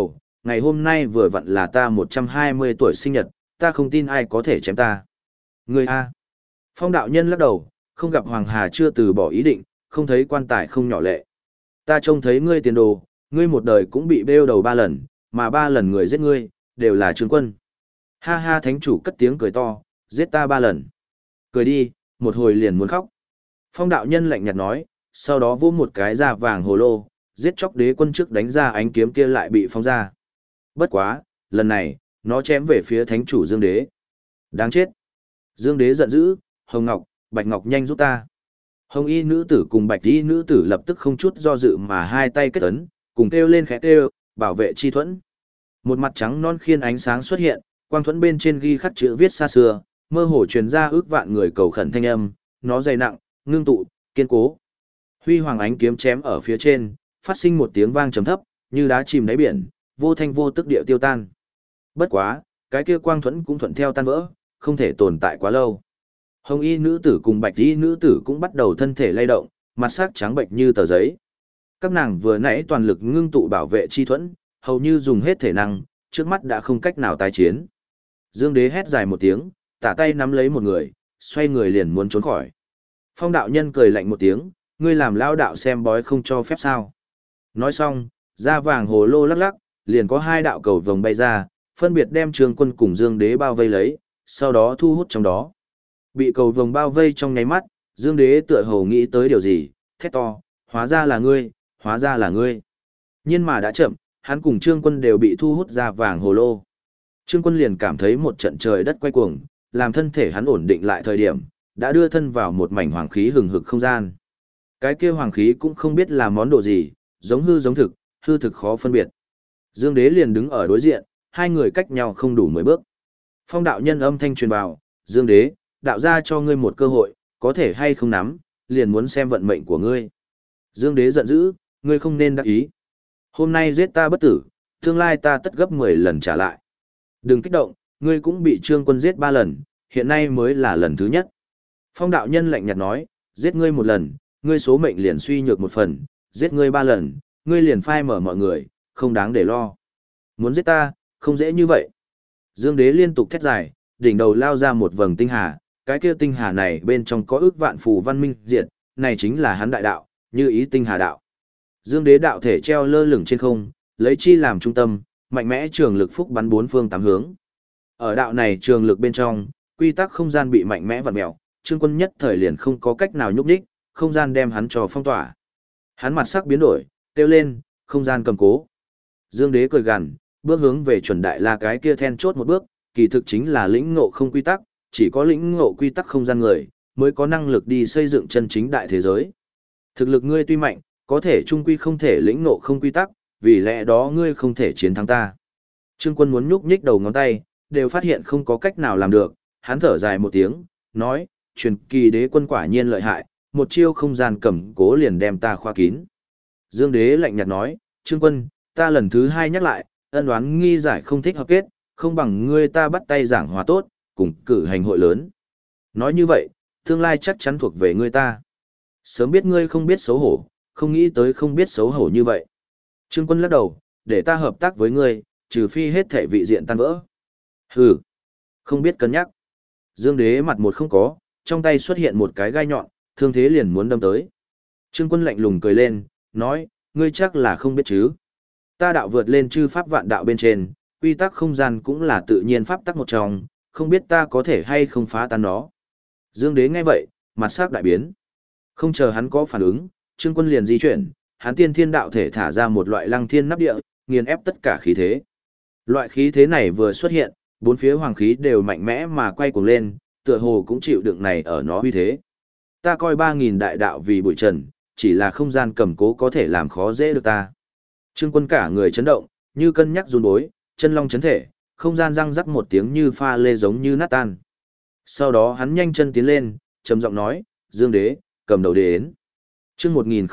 Speaker 1: ngày hôm nay vừa vặn là ta 120 tuổi sinh nhật, ta không tin ai có thể chém ta. Ngươi a. Phong đạo nhân lắc đầu, không gặp Hoàng Hà chưa từ bỏ ý định, không thấy quan tài không nhỏ lệ. Ta trông thấy ngươi tiền đồ, ngươi một đời cũng bị bêu đầu 3 lần, mà 3 lần người giết ngươi, đều là Trương Quân. Ha ha, thánh chủ cất tiếng cười to, giết ta 3 lần. Cười đi, một hồi liền muốn khóc. Phong đạo nhân lạnh nhạt nói, sau đó vỗ một cái da vàng hồ lô, giết chóc đế quân trước đánh ra ánh kiếm kia lại bị phong ra. Bất quá, lần này, nó chém về phía thánh chủ Dương Đế. Đáng chết. Dương Đế giận dữ, Hồng Ngọc, Bạch Ngọc nhanh giúp ta. Hồng y nữ tử cùng Bạch y nữ tử lập tức không chút do dự mà hai tay kết ấn, cùng kêu lên khẽ kêu, bảo vệ chi thuẫn. Một mặt trắng non khiên ánh sáng xuất hiện, quang thuẫn bên trên ghi khắc chữ viết xa xưa, mơ hồ truyền ra ước vạn người cầu khẩn thanh âm, nó dày nặng, ngưng tụ, kiên cố. Huy hoàng ánh kiếm chém ở phía trên, phát sinh một tiếng vang trầm thấp, như đá chìm đáy biển, vô thanh vô tức địa tiêu tan. Bất quá, cái kia quang thuẫn cũng thuận theo tan vỡ, không thể tồn tại quá lâu. Hồng y nữ tử cùng bạch y nữ tử cũng bắt đầu thân thể lay động, mặt sắc trắng bệnh như tờ giấy. Các nàng vừa nãy toàn lực ngưng tụ bảo vệ chi thuẫn, hầu như dùng hết thể năng, trước mắt đã không cách nào tái chiến. Dương Đế hét dài một tiếng, tả tay nắm lấy một người, xoay người liền muốn trốn khỏi. Phong đạo nhân cười lạnh một tiếng, ngươi làm lao đạo xem bói không cho phép sao. Nói xong, da vàng hồ lô lắc lắc, liền có 2 đạo cầu vồng bay ra, phân biệt đem Trương Quân cùng Dương Đế bao vây lấy, sau đó thu hút trong đó. Bị cầu vồng bao vây trong nháy mắt, Dương Đế tựa hồ nghĩ tới điều gì, thét to, hóa ra là ngươi, hóa ra là ngươi. Nhưng mà đã chậm, hắn cùng Trương Quân đều bị thu hút ra vàng hồ lô. Trương Quân liền cảm thấy một trận trời đất quay cuồng, làm thân thể hắn ổn định lại thời điểm, đã đưa thân vào một mảnh hoàng khí hừng hực không gian. Cái kia hoàng khí cũng không biết là món đồ gì, giống hư giống thực, hư thực khó phân biệt. Dương Đế liền đứng ở đối diện, hai người cách nhau không đủ 10 bước. Phong đạo nhân âm thanh truyền vào, Dương Đế, đạo ra cho ngươi một cơ hội, có thể hay không nắm, liền muốn xem vận mệnh của ngươi. Dương Đế giận dữ, ngươi không nên đắc ý. Hôm nay giết ta bất tử, tương lai ta tất gấp 10 lần trả lại. Đừng kích động, ngươi cũng bị Trương Quân giết 3 lần, hiện nay mới là lần thứ nhất. Phong đạo nhân lạnh nhạt nói, giết ngươi 1 lần, ngươi số mệnh liền suy nhược 1 phần, giết ngươi 3 lần, ngươi liền phai mở mọi người, không đáng để lo. Muốn giết ta, không dễ như vậy. Dương Đế liên tục thét dài, đỉnh đầu lao ra một vầng tinh hà, cái kia tinh hà này bên trong có ước vạn phù văn minh diệt, này chính là hắn đại đạo, như ý tinh hà đạo. Dương Đế đạo thể treo lơ lửng trên không, lấy chi làm trung tâm, mạnh mẽ trường lực phúc bắn 4 phương 8 hướng. Ở đạo này trường lực bên trong, quy tắc không gian bị mạnh mẽ vặn mèo, Trương Quân nhất thời liền không có cách nào nhúc nhích, không gian đem hắn cho phong tỏa. Hắn mặt sắc biến đổi, kêu lên, không gian cầm cố. Dương Đế cười gằn, bước hướng về chuẩn đại la cái kia then chốt một bước, kỳ thực chính là lĩnh ngộ không quy tắc, chỉ có lĩnh ngộ quy tắc không gian người, mới có năng lực đi xây dựng chân chính đại thế giới. Thực lực ngươi tuy mạnh, có thể trung quy không thể lĩnh ngộ không quy tắc, vì lẽ đó ngươi không thể chiến thắng ta. Trương Quân muốn nhúc nhích đầu ngón tay, đều phát hiện không có cách nào làm được, hắn thở dài một tiếng, nói, truyền kỳ đế quân quả nhiên lợi hại, một chiêu không gian cầm cố liền đem ta khóa kín. Dương Đế lạnh nhạt nói, Trương Quân, ta lần thứ 2 nhắc lại, ân oán nghi giải không thích hợp kết, không bằng ngươi ta bắt tay giảng hòa tốt, cùng cử hành hội lớn. Nói như vậy, tương lai chắc chắn thuộc về ngươi ta. Sớm biết ngươi không biết xấu hổ, không nghĩ tới không biết xấu hổ như vậy. Trương Quân lắc đầu, để ta hợp tác với ngươi, trừ phi hết thể vị diện tan vỡ. Hừ, không biết cân nhắc. Dương Đế mặt một không có, trong tay xuất hiện một cái gai nhọn, thương thế liền muốn đâm tới. Trương Quân lạnh lùng cười lên, nói, ngươi chắc là không biết chứ. Ta đạo vượt lên chư pháp vạn đạo bên trên, quy tắc không gian cũng là tự nhiên pháp tắc một trong, không biết ta có thể hay không phá tan nó. Dương Đế nghe vậy, mặt sắc đại biến. Không chờ hắn có phản ứng, Trương Quân liền di chuyển, hắn tiên thiên đạo thể thả ra một loại lăng thiên nắp địa, nghiền ép tất cả khí thế. Loại khí thế này vừa xuất hiện, 4 phía hoàng khí đều mạnh mẽ mà quay cuồng lên, tựa hồ cũng chịu đựng này ở nó uy thế. Ta coi 3.000 đại đạo vì bụi trần, chỉ là không gian cầm cố có thể làm khó dễ được ta. Trương Quân cả người chấn động, như cân nhắc run bối, chân long chấn thể, không gian răng rắc một tiếng như pha lê giống như nát tan. Sau đó hắn nhanh chân tiến lên, trầm giọng nói, Dương Đế, cầm đầu đến. Chương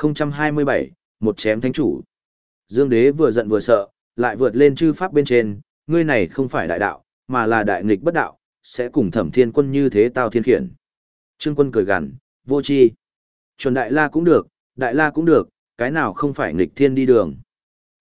Speaker 1: 1027, một chém thánh chủ. Dương Đế vừa giận vừa sợ, lại vượt lên chư pháp bên trên, ngươi này không phải đại đạo, mà là đại nghịch bất đạo, sẽ cùng Thẩm Thiên Quân như thế tao thiên khiển. Trương Quân cười gằn, vô tri. Chuẩn đại la cũng được, cái nào không phải nghịch thiên đi đường.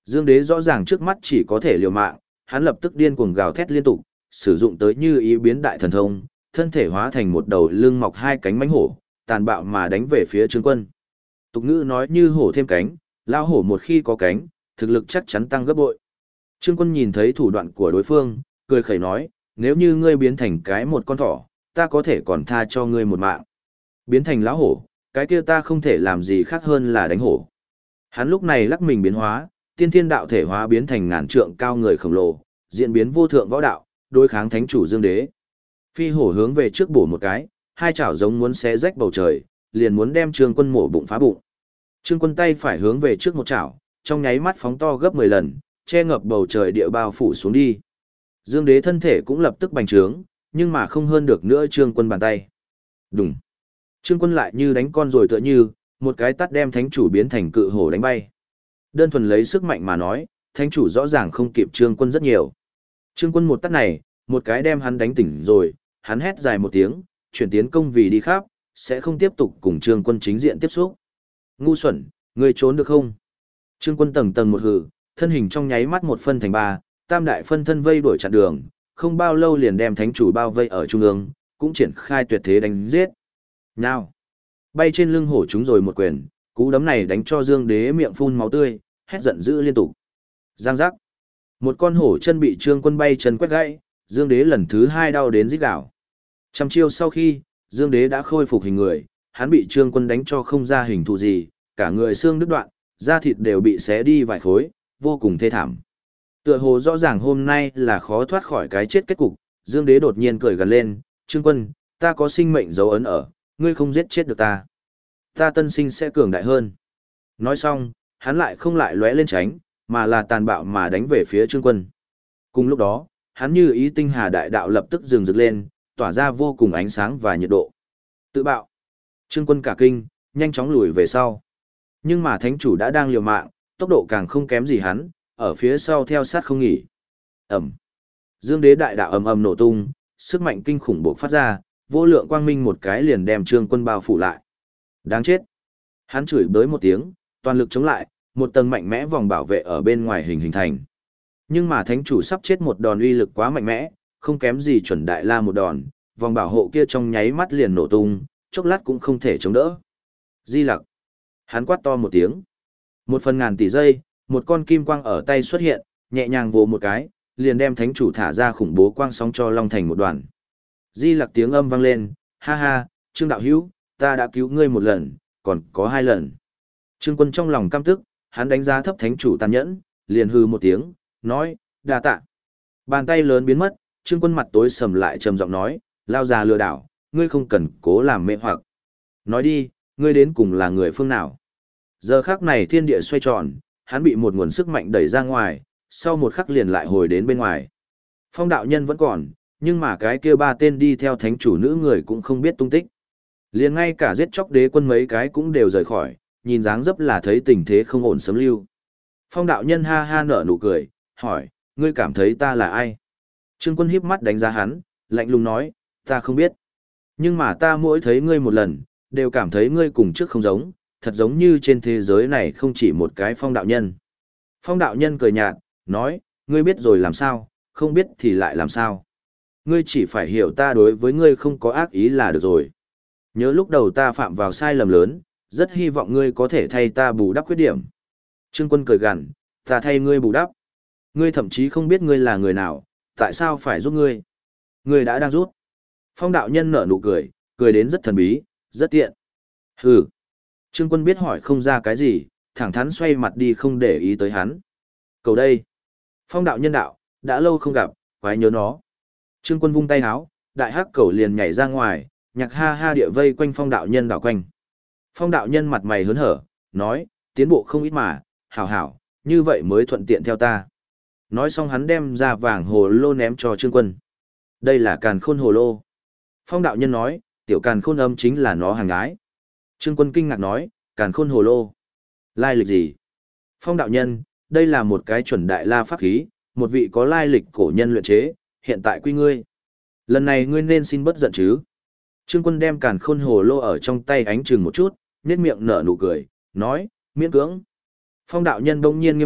Speaker 1: Dương Đế rõ ràng trước mắt chỉ có thể liều mạng, hắn lập tức điên cuồng gào thét liên tục, sử dụng tới như ý biến đại thần thông, thân thể hóa thành một đầu lưng mọc hai cánh mãnh hổ, tàn bạo mà đánh về phía Trương Quân. Tục ngữ nói như hổ thêm cánh, lao hổ một khi có cánh, thực lực chắc chắn tăng gấp bội. Trương Quân nhìn thấy thủ đoạn của đối phương, cười khẩy nói, nếu như ngươi biến thành cái một con thỏ, ta có thể còn tha cho ngươi một mạng. Biến thành lão hổ, cái kia ta không thể làm gì khác hơn là đánh hổ. Hắn lúc này lắc mình biến hóa, tiên thiên đạo thể hóa biến thành ngàn trượng cao người khổng lồ, diễn biến vô thượng võ đạo, đối kháng thánh chủ Dương Đế. Phi hổ hướng về trước bổ một cái, hai chảo giống muốn xé rách bầu trời, liền muốn đem Trương Quân mổ bụng phá bụng. Trương Quân tay phải hướng về trước một chảo, trong nháy mắt phóng to gấp 10 lần, che ngập bầu trời địa bao phủ xuống đi. Dương Đế thân thể cũng lập tức bành trướng, nhưng mà không hơn được nữa Trương Quân bàn tay. Đùng. Trương Quân lại như đánh con rồi tựa như, một cái tát đem thánh chủ biến thành cự hổ đánh bay. Đơn thuần lấy sức mạnh mà nói, thánh chủ rõ ràng không kịp Trương Quân rất nhiều. Trương Quân một tát này, một cái đem hắn đánh tỉnh rồi, hắn hét dài một tiếng, chuyển tiến công vì đi khắp, sẽ không tiếp tục cùng Trương Quân chính diện tiếp xúc. Ngu xuẩn, ngươi trốn được không? Trương Quân tầng tầng một hừ, thân hình trong nháy mắt một phân thành ba, tam đại phân thân vây đuổi chặn đường, không bao lâu liền đem thánh chủ bao vây ở trung ương, cũng triển khai tuyệt thế đánh giết. Nào, bay trên lưng hổ chúng rồi một quyền, cú đấm này đánh cho Dương Đế miệng phun máu tươi, hét giận dữ liên tục. Giang giác, một con hổ chân bị Trương Quân bay chân quét gãy, Dương Đế lần thứ hai đau đến rít gào. Trăm chiêu sau khi, Dương Đế đã khôi phục hình người, hắn bị Trương Quân đánh cho không ra hình thù gì, cả người xương đứt đoạn, da thịt đều bị xé đi vài khối, vô cùng thê thảm. Tựa hồ rõ ràng hôm nay là khó thoát khỏi cái chết kết cục, Dương Đế đột nhiên cười gần lên, Trương Quân, ta có sinh mệnh dấu ấn ở, ngươi không giết chết được ta. Ta tân sinh sẽ cường đại hơn. Nói xong, hắn lại không lại lóe lên tránh, mà là tàn bạo mà đánh về phía Trương Quân. Cùng lúc đó, hắn như ý tinh hà đại đạo lập tức rừng rực lên, tỏa ra vô cùng ánh sáng và nhiệt độ. Tự bạo. Trương Quân cả kinh, nhanh chóng lùi về sau. Nhưng mà thánh chủ đã đang liều mạng, tốc độ càng không kém gì hắn, ở phía sau theo sát không nghỉ. Ẩm. Dương Đế đại đạo ầm ầm nổ tung, sức mạnh kinh khủng bộc phát ra, vô lượng quang minh một cái liền đem Trương Quân bao phủ lại. Đáng chết. Hắn chửi bới một tiếng, toàn lực chống lại, một tầng mạnh mẽ vòng bảo vệ ở bên ngoài hình thành. Nhưng mà thánh chủ sắp chết một đòn uy lực quá mạnh mẽ, không kém gì chuẩn đại la một đòn, vòng bảo hộ kia trong nháy mắt liền nổ tung, chốc lát cũng không thể chống đỡ. Di Lặc. Hắn quát to một tiếng. Một phần ngàn tỷ giây, một con kim quang ở tay xuất hiện, nhẹ nhàng vồ một cái, liền đem thánh chủ thả ra khủng bố quang sóng cho Long Thành một đoàn. Di Lặc tiếng âm vang lên, ha ha, Trương đạo hữu, ta đã cứu ngươi một lần, còn có 2 lần. Trương Quân trong lòng căm tức, hắn đánh giá thấp thánh chủ tàn nhẫn, liền hừ một tiếng, nói, đa tạ. Bàn tay lớn biến mất, Trương Quân mặt tối sầm lại trầm giọng nói, lao già lừa đảo, ngươi không cần cố làm mê hoặc. Nói đi, ngươi đến cùng là người phương nào? Giờ khắc này thiên địa xoay tròn, hắn bị một nguồn sức mạnh đẩy ra ngoài, sau một khắc liền lại hồi đến bên ngoài. Phong đạo nhân vẫn còn, nhưng mà cái kia 3 tên đi theo thánh chủ nữ người cũng không biết tung tích. Liền ngay cả giết chóc đế quân mấy cái cũng đều rời khỏi, nhìn dáng dấp là thấy tình thế không ổn sớm lưu. Phong đạo nhân ha ha nở nụ cười, hỏi, ngươi cảm thấy ta là ai? Trương Quân híp mắt đánh giá hắn, lạnh lùng nói, ta không biết. Nhưng mà ta mỗi thấy ngươi một lần, đều cảm thấy ngươi cùng trước không giống, thật giống như trên thế giới này không chỉ một cái phong đạo nhân. Phong đạo nhân cười nhạt, nói, ngươi biết rồi làm sao, không biết thì lại làm sao. Ngươi chỉ phải hiểu ta đối với ngươi không có ác ý là được rồi. Nhớ lúc đầu ta phạm vào sai lầm lớn, rất hy vọng ngươi có thể thay ta bù đắp khuyết điểm. Trương Quân cười gằn, ta thay ngươi bù đắp. Ngươi thậm chí không biết ngươi là người nào, tại sao phải giúp ngươi. Ngươi đã đang rút. Phong đạo nhân nở nụ cười, cười đến rất thần bí, rất tiện. Hừ. Trương Quân biết hỏi không ra cái gì, thẳng thắn xoay mặt đi không để ý tới hắn. Cầu đây. Phong đạo nhân đạo, đã lâu không gặp, quái nhớ nó. Trương Quân vung tay háo, đại hắc cầu liền nhảy ra ngoài, nhạc ha ha địa vây quanh phong đạo nhân đảo quanh. Phong đạo nhân mặt mày hớn hở, nói, tiến bộ không ít mà, hảo hảo, như vậy mới thuận tiện theo ta. Nói xong hắn đem ra vàng hồ lô ném cho Trương Quân. Đây là càn khôn hồ lô. Phong đạo nhân nói, tiểu càn khôn âm chính là nó hàng gái. Trương Quân kinh ngạc nói, càn khôn hồ lô. Lai lịch gì? Phong đạo nhân, đây là một cái chuẩn đại la pháp khí, một vị có lai lịch cổ nhân luyện chế, hiện tại quy ngươi. Lần này ngươi nên xin bất giận chứ. Trương Quân đem càn khôn hồ lô ở trong tay ánh chừng một chút, nhếch miệng nở nụ cười, nói, miễn cưỡng. Phong đạo nhân đông nhiên nghiêm mặt,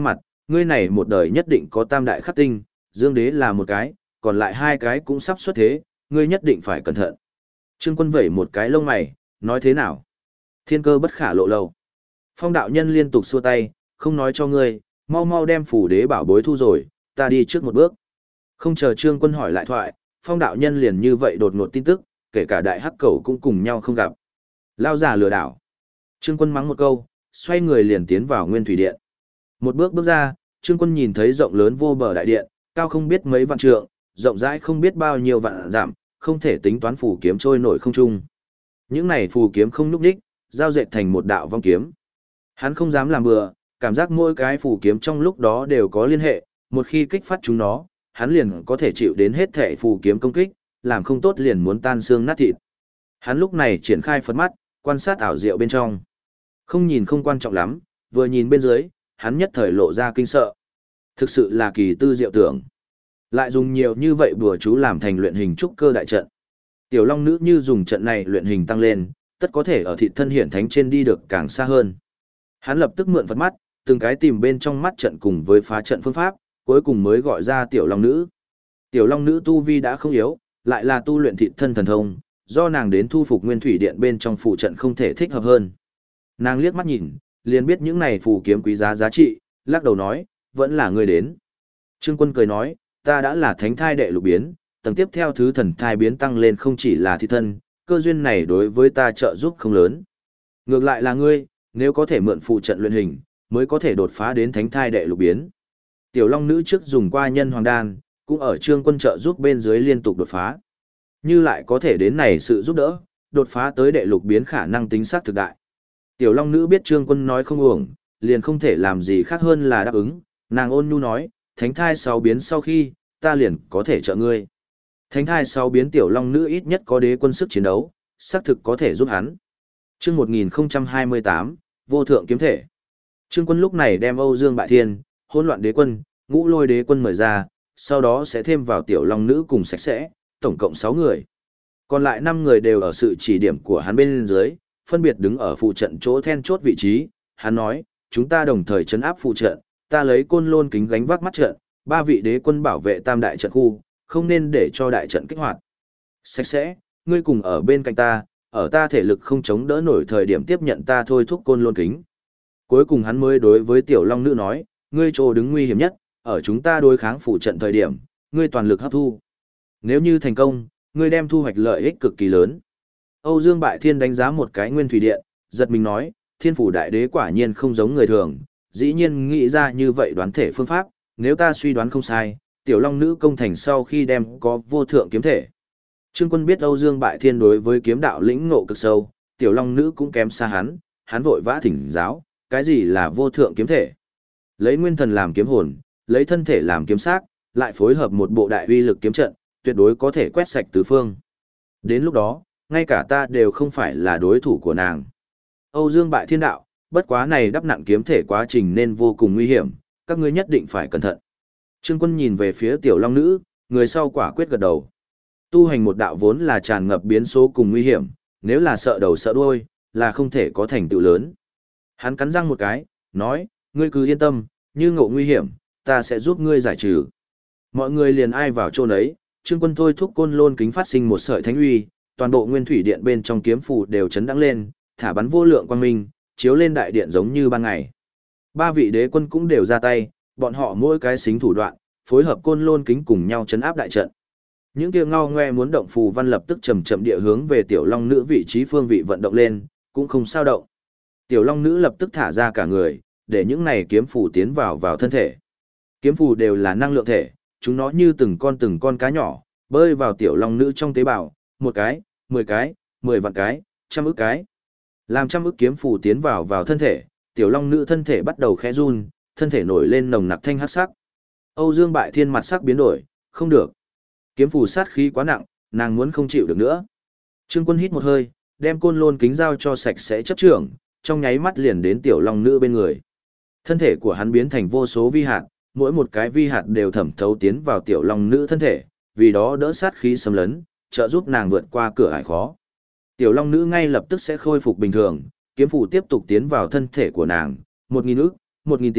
Speaker 1: Ngươi này một đời nhất định có tam đại khắc tinh, Dương Đế là một cái, còn lại hai cái cũng sắp xuất thế, ngươi nhất định phải cẩn thận. Trương Quân vẩy một cái lông mày, nói thế nào? Thiên cơ bất khả lộ lâu. Phong đạo nhân liên tục xua tay, không nói cho ngươi, mau mau đem phủ đế bảo bối thu rồi, ta đi trước một bước. Không chờ Trương Quân hỏi lại thoại, phong đạo nhân liền như vậy đột ngột tin tức, kể cả đại hắc cẩu cũng cùng nhau không gặp. Lao giả lừa đảo. Trương Quân mắng một câu, xoay người liền tiến vào Nguyên Thủy Điện. Một bước bước ra, Trương Quân nhìn thấy rộng lớn vô bờ đại điện, cao không biết mấy vạn trượng, rộng rãi không biết bao nhiêu vạn dặm, không thể tính toán phù kiếm trôi nổi không trung. Những này phù kiếm không nhúc nhích, giao dệt thành một đạo vong kiếm. Hắn không dám làm bừa, cảm giác mỗi cái phù kiếm trong lúc đó đều có liên hệ, một khi kích phát chúng nó, hắn liền có thể chịu đến hết thể phù kiếm công kích, làm không tốt liền muốn tan xương nát thịt. Hắn lúc này triển khai Phật mắt, quan sát ảo diệu bên trong. Không nhìn không quan trọng lắm, vừa nhìn bên dưới, hắn nhất thời lộ ra kinh sợ. Thực sự là kỳ tư diệu tưởng. Lại dùng nhiều như vậy bùa chú làm thành luyện hình trúc cơ đại trận. Tiểu Long nữ như dùng trận này luyện hình tăng lên, tất có thể ở thị thân hiển thánh trên đi được càng xa hơn. Hắn lập tức mượn Phật mắt, từng cái tìm bên trong mắt trận cùng với phá trận phương pháp, cuối cùng mới gọi ra Tiểu Long nữ. Tiểu Long nữ tu vi đã không yếu, lại là tu luyện thị thân thần thông, do nàng đến thu phục Nguyên Thủy Điện bên trong phụ trận không thể thích hợp hơn. Nàng liếc mắt nhìn, liền biết những này phù kiếm quý giá giá trị, lắc đầu nói, vẫn là ngươi đến. Trương Quân cười nói, ta đã là thánh thai đệ lục biến, tầng tiếp theo thứ thần thai biến tăng lên không chỉ là thị thân, cơ duyên này đối với ta trợ giúp không lớn. Ngược lại là ngươi, nếu có thể mượn phụ trận luyện hình, mới có thể đột phá đến thánh thai đệ lục biến. Tiểu Long nữ trước dùng qua nhân hoàng đan, cũng ở Trương Quân trợ giúp bên dưới liên tục đột phá. Như lại có thể đến này sự giúp đỡ, đột phá tới đệ lục biến khả năng tính xác thực đại. Tiểu Long nữ biết Trương Quân nói không uổng, liền không thể làm gì khác hơn là đáp ứng, nàng ôn nhu nói, thánh thai 6 biến sau khi, ta liền có thể trợ ngươi. Thánh thai 6 biến Tiểu Long nữ ít nhất có đế quân sức chiến đấu, xác thực có thể giúp hắn. Chương 1028, vô thượng kiếm thể. Trương Quân lúc này đem Âu Dương Bại Thiên, Hỗn Loạn Đế Quân, Ngũ Lôi Đế Quân mời ra, sau đó sẽ thêm vào Tiểu Long nữ cùng sạch sẽ, tổng cộng 6 người. Còn lại 5 người đều ở sự chỉ điểm của hắn bên dưới, phân biệt đứng ở phụ trận chỗ then chốt vị trí. Hắn nói, chúng ta đồng thời trấn áp phụ trận, ta lấy Côn Lôn kính gánh vác mắt trận, 3 vị đế quân bảo vệ tam đại trận khu, không nên để cho đại trận kích hoạt. Sạch sẽ, ngươi cùng ở bên cạnh ta, ở ta thể lực không chống đỡ nổi thời điểm tiếp nhận ta thôi thúc Côn Lôn kính. Cuối cùng hắn mới đối với Tiểu Long nữ nói, ngươi chỗ đứng nguy hiểm nhất, ở chúng ta đối kháng phụ trận thời điểm, ngươi toàn lực hấp thu. Nếu như thành công, ngươi đem thu hoạch lợi ích cực kỳ lớn. Âu Dương Bại Thiên đánh giá một cái Nguyên Thủy Điện, giật mình nói, Thiên phủ đại đế quả nhiên không giống người thường, dĩ nhiên nghĩ ra như vậy đoán thể phương pháp, nếu ta suy đoán không sai, Tiểu Long nữ công thành sau khi đem có vô thượng kiếm thể. Trương Quân biết Âu Dương Bại Thiên đối với kiếm đạo lĩnh ngộ cực sâu, Tiểu Long nữ cũng kém xa hắn vội vã thỉnh giáo, cái gì là vô thượng kiếm thể? Lấy nguyên thần làm kiếm hồn, lấy thân thể làm kiếm sắc, lại phối hợp một bộ đại uy lực kiếm trận, tuyệt đối có thể quét sạch tứ phương. Đến lúc đó, ngay cả ta đều không phải là đối thủ của nàng. Âu Dương Bại Thiên đạo, bất quá này đắp nặng kiếm thể quá trình nên vô cùng nguy hiểm, các ngươi nhất định phải cẩn thận. Trương Quân nhìn về phía Tiểu Long nữ, người sau quả quyết gật đầu. Tu hành một đạo vốn là tràn ngập biến số cùng nguy hiểm, nếu là sợ đầu sợ đuôi, là không thể có thành tựu lớn. Hắn cắn răng một cái, nói, ngươi cứ yên tâm, như ngộ nguy hiểm, ta sẽ giúp ngươi giải trừ. Mọi người liền ai vào chỗ nấy, Trương Quân thôi thúc Côn Lôn kính phát sinh một sợi thánh uy, toàn bộ Nguyên Thủy Điện bên trong kiếm phù đều chấn đãng lên, thả bắn vô lượng quang minh, chiếu lên đại điện giống như ban ngày. 3 vị đế quân cũng đều ra tay, bọn họ mỗi cái xính thủ đoạn, phối hợp Côn Lôn kính cùng nhau chấn áp đại trận. Những kia ngao ngoe muốn động phù văn lập tức chậm chậm địa hướng về Tiểu Long nữ vị trí phương vị vận động lên, cũng không sao động. Tiểu Long nữ lập tức thả ra cả người, để những này kiếm phù tiến vào thân thể. Kiếm phù đều là năng lượng thể, chúng nó như từng con cá nhỏ, bơi vào Tiểu Long nữ trong tế bào, 1 cái, 10 cái, 10 vạn cái, 100 ức cái. Làm 100 ức kiếm phù tiến vào thân thể, Tiểu Long nữ thân thể bắt đầu khẽ run, thân thể nổi lên nồng nặc thanh hắc sắc. Âu Dương Bại Thiên mặt sắc biến đổi, không được. Kiếm phù sát khí quá nặng, nàng muốn không chịu được nữa. Trương Quân hít một hơi, đem Côn Lôn kính giao cho sạch sẽ chấp trưởng, trong nháy mắt liền đến Tiểu Long nữ bên người. Thân thể của hắn biến thành vô số vi hạt, mỗi một cái vi hạt đều thẩm thấu tiến vào Tiểu Long nữ thân thể, vì đó đỡ sát khí xâm lấn, trợ giúp nàng vượt qua cửa ải khó. Tiểu Long nữ ngay lập tức sẽ khôi phục bình thường, kiếm phù tiếp tục tiến vào thân thể của nàng, 1000 ức, 1000 tỷ,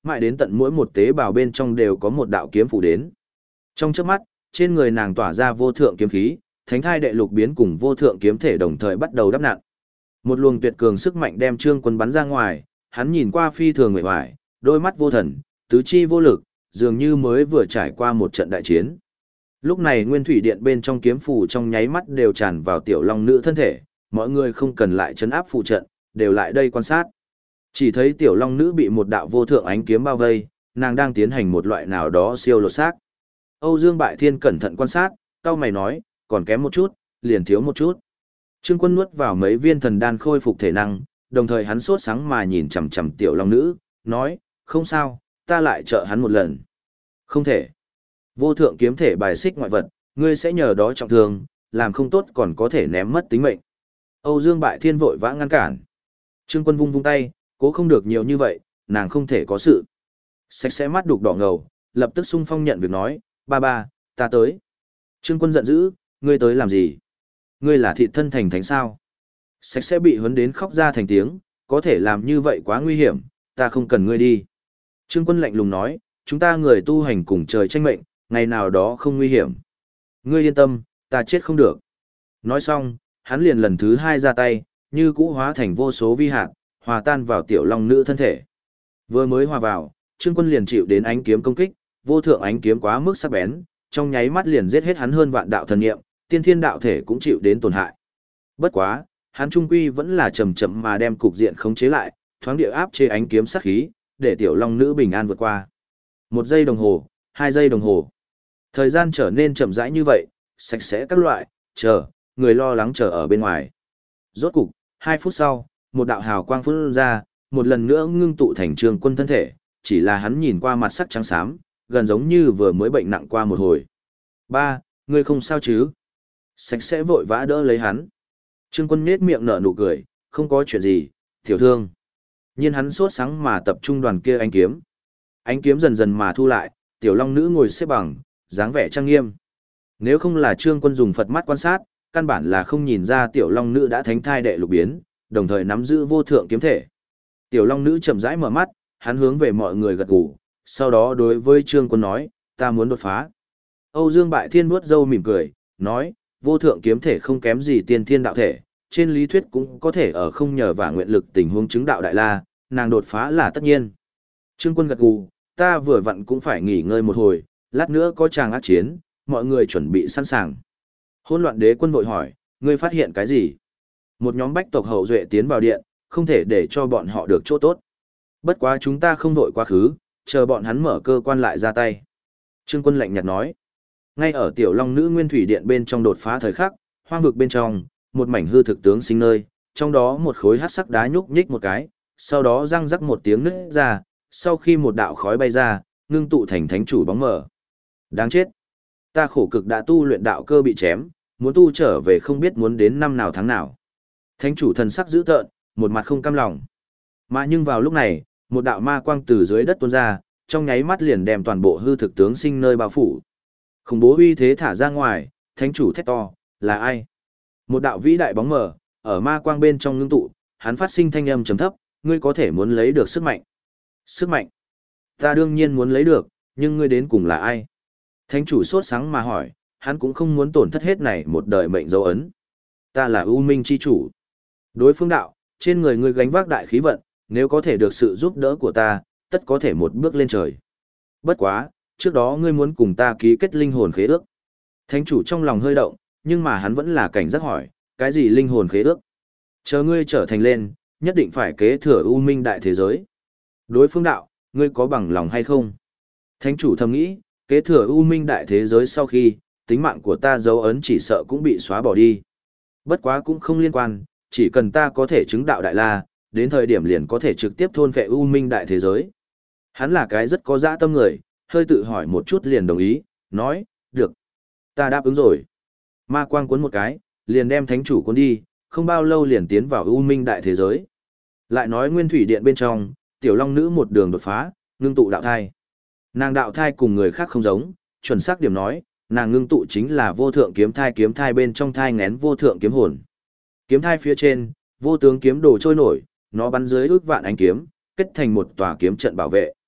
Speaker 1: mãi đến tận mỗi một tế bào bên trong đều có một đạo kiếm phủ đến. Trong chớp mắt, trên người nàng tỏa ra vô thượng kiếm khí, thánh thai đệ lục biến cùng vô thượng kiếm thể đồng thời bắt đầu đắp nặn. Một luồng tuyệt cường sức mạnh đem Trương Quân bắn ra ngoài, hắn nhìn qua phi thường uể oải, đôi mắt vô thần, tứ chi vô lực, dường như mới vừa trải qua một trận đại chiến. Lúc này nguyên thủy điện bên trong kiếm phù trong nháy mắt đều tràn vào tiểu long nữ thân thể, mọi người không cần lại trấn áp phù trận, đều lại đây quan sát. Chỉ thấy tiểu long nữ bị một đạo vô thượng ánh kiếm bao vây, nàng đang tiến hành một loại nào đó siêu lột xác. Âu Dương Bại Thiên cẩn thận quan sát, cau mày nói, còn kém một chút, liền thiếu một chút. Trương Quân nuốt vào mấy viên thần đan khôi phục thể năng, đồng thời hắn sốt sáng mà nhìn chằm chằm tiểu long nữ, nói, không sao, ta lại trợ hắn một lần. Không thể. Vô thượng kiếm thể bài xích ngoại vật, ngươi sẽ nhờ đó trọng thương, làm không tốt còn có thể ném mất tính mệnh. Âu Dương Bại Thiên vội vã ngăn cản. Trương Quân vung vung tay, cố không được nhiều như vậy, nàng không thể có sự. Sạch sẽ mắt đục đỏ ngầu, lập tức xung phong nhận việc nói, ba, ta tới. Trương Quân giận dữ, ngươi tới làm gì? Ngươi là thị thân thành thánh sao? Sạch sẽ bị huấn đến khóc ra thành tiếng, có thể làm như vậy quá nguy hiểm, ta không cần ngươi đi. Trương Quân lạnh lùng nói, chúng ta người tu hành cùng trời tranh mệnh, ngày nào đó không nguy hiểm. Ngươi yên tâm, ta chết không được. Nói xong, hắn liền lần thứ hai ra tay, như cũ hóa thành vô số vi hạt, hòa tan vào tiểu long nữ thân thể. Vừa mới hòa vào, Trương Quân liền chịu đến ánh kiếm công kích, vô thượng ánh kiếm quá mức sắc bén, trong nháy mắt liền giết hết hắn hơn vạn đạo thần niệm, tiên thiên đạo thể cũng chịu đến tổn hại. Bất quá, hắn trung quy vẫn là chậm chậm mà đem cục diện khống chế lại, thoáng địa áp chế ánh kiếm sát khí, để tiểu long nữ bình an vượt qua. 1 giây đồng hồ, 2 giây đồng hồ. Thời gian trở nên chậm rãi như vậy, sạch sẽ các loại, chờ, người lo lắng chờ ở bên ngoài. Rốt cục, 2 phút sau, một đạo hào quang phun ra, một lần nữa ngưng tụ thành Trương Quân thân thể, chỉ là hắn nhìn qua mặt sắc trắng xám, gần giống như vừa mới bệnh nặng qua một hồi. Ba, ngươi không sao chứ? Sạch sẽ vội vã đỡ lấy hắn. Trương Quân nhếch miệng nở nụ cười, không có chuyện gì, tiểu thương. Nhiên hắn sốt sáng mà tập trung đoàn kia ánh kiếm. Ánh kiếm dần dần mà thu lại, tiểu long nữ ngồi xếp bằng, dáng vẻ trang nghiêm. Nếu không là Trương Quân dùng Phật mắt quan sát, căn bản là không nhìn ra tiểu long nữ đã thánh thai đệ lục biến, đồng thời nắm giữ vô thượng kiếm thể. Tiểu long nữ chậm rãi mở mắt, hắn hướng về mọi người gật gù, sau đó đối với Trương Quân nói, ta muốn đột phá. Âu Dương Bại Thiên vuốt râu mỉm cười, nói, vô thượng kiếm thể không kém gì tiên thiên đạo thể, trên lý thuyết cũng có thể ở không nhờ và nguyện lực tình huống chứng đạo đại la, nàng đột phá là tất nhiên. Trương Quân gật gù, ta vừa vặn cũng phải nghỉ ngơi một hồi, lát nữa có tràng ác chiến, mọi người chuẩn bị sẵn sàng. Hỗn Loạn Đế Quân vội hỏi, ngươi phát hiện cái gì? Một nhóm bách tộc hậu duệ tiến vào điện, không thể để cho bọn họ được chỗ tốt. Bất quá chúng ta không vội quá khứ, chờ bọn hắn mở cơ quan lại ra tay. Trương Quân lạnh nhạt nói. Ngay ở Tiểu Long Nữ Nguyên Thủy Điện bên trong đột phá thời khắc, hoang vực bên trong, một mảnh hư thực tướng sinh nơi, trong đó một khối hắc sắc đá nhúc nhích một cái, sau đó răng rắc một tiếng nứt ra, sau khi một đạo khói bay ra, ngưng tụ thành thánh chủ bóng mờ. Đáng chết! Ta khổ cực đã tu luyện đạo cơ bị chém, muốn tu trở về không biết muốn đến năm nào tháng nào. Thánh chủ thần sắc dữ tợn, một mặt không cam lòng. Mà nhưng vào lúc này, một đạo ma quang từ dưới đất tuôn ra, trong nháy mắt liền đem toàn bộ hư thực tướng sinh nơi bao phủ. Khủng bố uy thế thả ra ngoài, thánh chủ thét to, là ai? Một đạo vĩ đại bóng mờ, ở ma quang bên trong ngưng tụ, hắn phát sinh thanh âm trầm thấp, ngươi có thể muốn lấy được sức mạnh. Sức mạnh? Ta đương nhiên muốn lấy được, nhưng ngươi đến cùng là ai? Thánh chủ sốt sáng mà hỏi, hắn cũng không muốn tổn thất hết này một đời mệnh dấu ấn. Ta là U Minh chi chủ. Đối phương đạo, trên người ngươi gánh vác đại khí vận, nếu có thể được sự giúp đỡ của ta, tất có thể một bước lên trời. Bất quá, trước đó ngươi muốn cùng ta ký kết linh hồn khế ước. Thánh chủ trong lòng hơi động, nhưng mà hắn vẫn là cảnh giác hỏi, cái gì linh hồn khế ước? Chờ ngươi trở thành lên, nhất định phải kế thừa U Minh đại thế giới. Đối phương đạo, ngươi có bằng lòng hay không? Thánh chủ thầm nghĩ, kế thừa U Minh đại thế giới sau khi, tính mạng của ta dấu ấn chỉ sợ cũng bị xóa bỏ đi. Bất quá cũng không liên quan, chỉ cần ta có thể chứng đạo đại la, đến thời điểm liền có thể trực tiếp thôn phệ U Minh đại thế giới. Hắn là cái rất có dã tâm người, hơi tự hỏi một chút liền đồng ý, nói, được, ta đáp ứng rồi. Ma quang cuốn một cái, liền đem thánh chủ cuốn đi, không bao lâu liền tiến vào U Minh đại thế giới. Lại nói Nguyên Thủy Điện bên trong, tiểu long nữ một đường đột phá, ngưng tụ đạo thai. Nàng đạo thai cùng người khác không giống, chuẩn xác điểm nói, nàng ngưng tụ chính là vô thượng kiếm thai bên trong thai ngén vô thượng kiếm hồn. Kiếm thai phía trên, vô tướng kiếm đồ trôi nổi, nó bắn dưới ước vạn ánh kiếm, kết thành một tòa kiếm trận bảo vệ.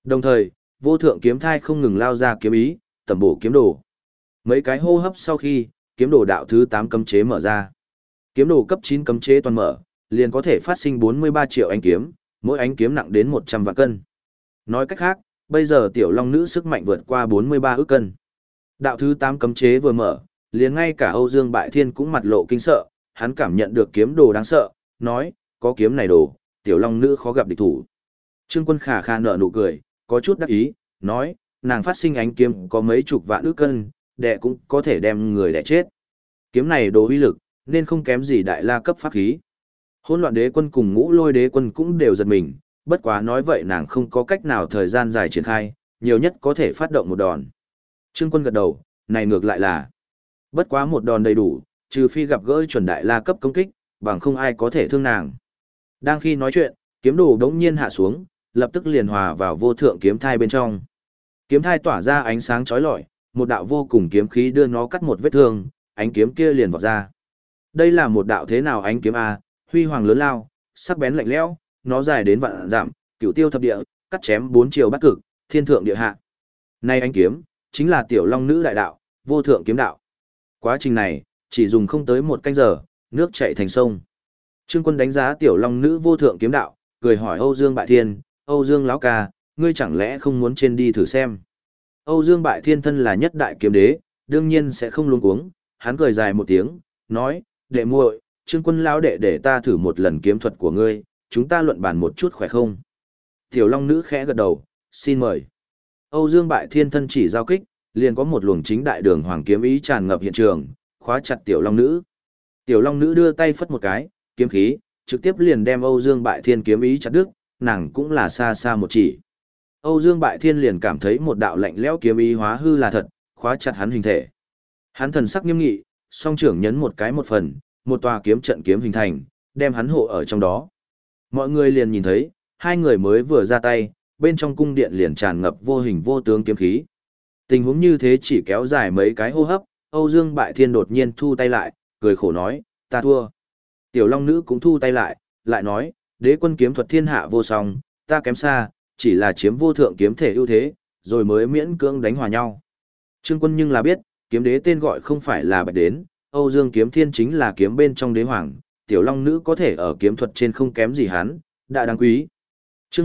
Speaker 1: Đồng thời, vô thượng kiếm thai không ngừng lao ra kiếm ý, tẩm bổ kiếm đồ. Mấy cái hô hấp sau khi, kiếm đồ đạo thứ 8 cấm chế mở ra. Kiếm đồ cấp 9 cấm chế toàn mở, liền có thể phát sinh 43 triệu ánh kiếm, mỗi ánh kiếm nặng đến 100 vạn cân. Nói cách khác, bây giờ tiểu long nữ sức mạnh vượt qua 43 ức cân. Đạo thứ 8 cấm chế vừa mở, liền ngay cả Âu Dương Bại Thiên cũng mặt lộ kinh sợ, hắn cảm nhận được kiếm đồ đáng sợ, nói, có kiếm này đồ, tiểu long nữ khó gặp địch thủ. Trương Quân khà khà nở nụ cười, có chút đắc ý, nói, nàng phát sinh ánh kiếm có mấy chục vạn ức cân, đẻ cũng có thể đem người đẻ chết. Kiếm này đồ uy lực, nên không kém gì đại la cấp pháp khí. Hỗn loạn đế quân cùng ngũ lôi đế quân cũng đều giật mình, bất quá nói vậy nàng không có cách nào thời gian dài triển khai, nhiều nhất có thể phát động một đòn. Trương Quân gật đầu, này ngược lại là, bất quá một đòn đầy đủ, trừ phi gặp gỡ chuẩn đại la cấp công kích, bằng không ai có thể thương nàng. Đang khi nói chuyện, kiếm đồ đống nhiên hạ xuống, lập tức liền hòa vào vô thượng kiếm thai bên trong. Kiếm thai tỏa ra ánh sáng chói lọi, một đạo vô cùng kiếm khí đưa nó cắt một vết thương, ánh kiếm kia liền vọt ra. Đây là một đạo thế nào ánh kiếm a, huy hoàng lớn lao, sắc bén lạnh lẽo, nó dài đến vạn dặm, cửu tiêu thập địa, cắt chém bốn chiều bát cực, thiên thượng địa hạ. Nay ánh kiếm chính là tiểu long nữ đại đạo, vô thượng kiếm đạo. Quá trình này chỉ dùng không tới một canh giờ, nước chảy thành sông. Trương Quân đánh giá tiểu long nữ vô thượng kiếm đạo, cười hỏi Âu Dương Bại Thiên, Âu Dương lão ca, ngươi chẳng lẽ không muốn trên đi thử xem? Âu Dương Bại Thiên thân là nhất đại kiếm đế, đương nhiên sẽ không luống cuống, hắn cười dài một tiếng, nói, đệ muội, Trương Quân lão đệ để ta thử một lần kiếm thuật của ngươi, chúng ta luận bàn một chút khỏe không? Tiểu long nữ khẽ gật đầu, xin mời. Âu Dương Bại Thiên thân chỉ giao kích, liền có một luồng chính đại đường hoàng kiếm ý tràn ngập hiện trường, khóa chặt tiểu long nữ. Tiểu long nữ đưa tay phất một cái, kiếm khí trực tiếp liền đem Âu Dương Bại Thiên kiếm ý chặt đứt, nàng cũng là xa xa một chỉ. Âu Dương Bại Thiên liền cảm thấy một đạo lạnh lẽo kiếm ý hóa hư là thật, khóa chặt hắn hình thể. Hắn thần sắc nghiêm nghị, song trưởng nhấn một cái một phần, một tòa kiếm trận kiếm hình thành, đem hắn hộ ở trong đó. Mọi người liền nhìn thấy, hai người mới vừa ra tay, bên trong cung điện liền tràn ngập vô hình vô tướng kiếm khí. Tình huống như thế chỉ kéo dài mấy cái hô hấp, Âu Dương Bại Thiên đột nhiên thu tay lại, cười khổ nói, ta thua. Tiểu Long Nữ cũng thu tay lại nói, đế quân kiếm thuật thiên hạ vô song, ta kém xa, chỉ là chiếm vô thượng kiếm thể ưu thế, rồi mới miễn cưỡng đánh hòa nhau. Trương Quân nhưng là biết, kiếm đế tên gọi không phải là bạch đến, Âu Dương kiếm thiên chính là kiếm bên trong đế hoàng, Tiểu Long Nữ có thể ở kiếm thuật trên không kém gì hắn, đã đáng quý. Chương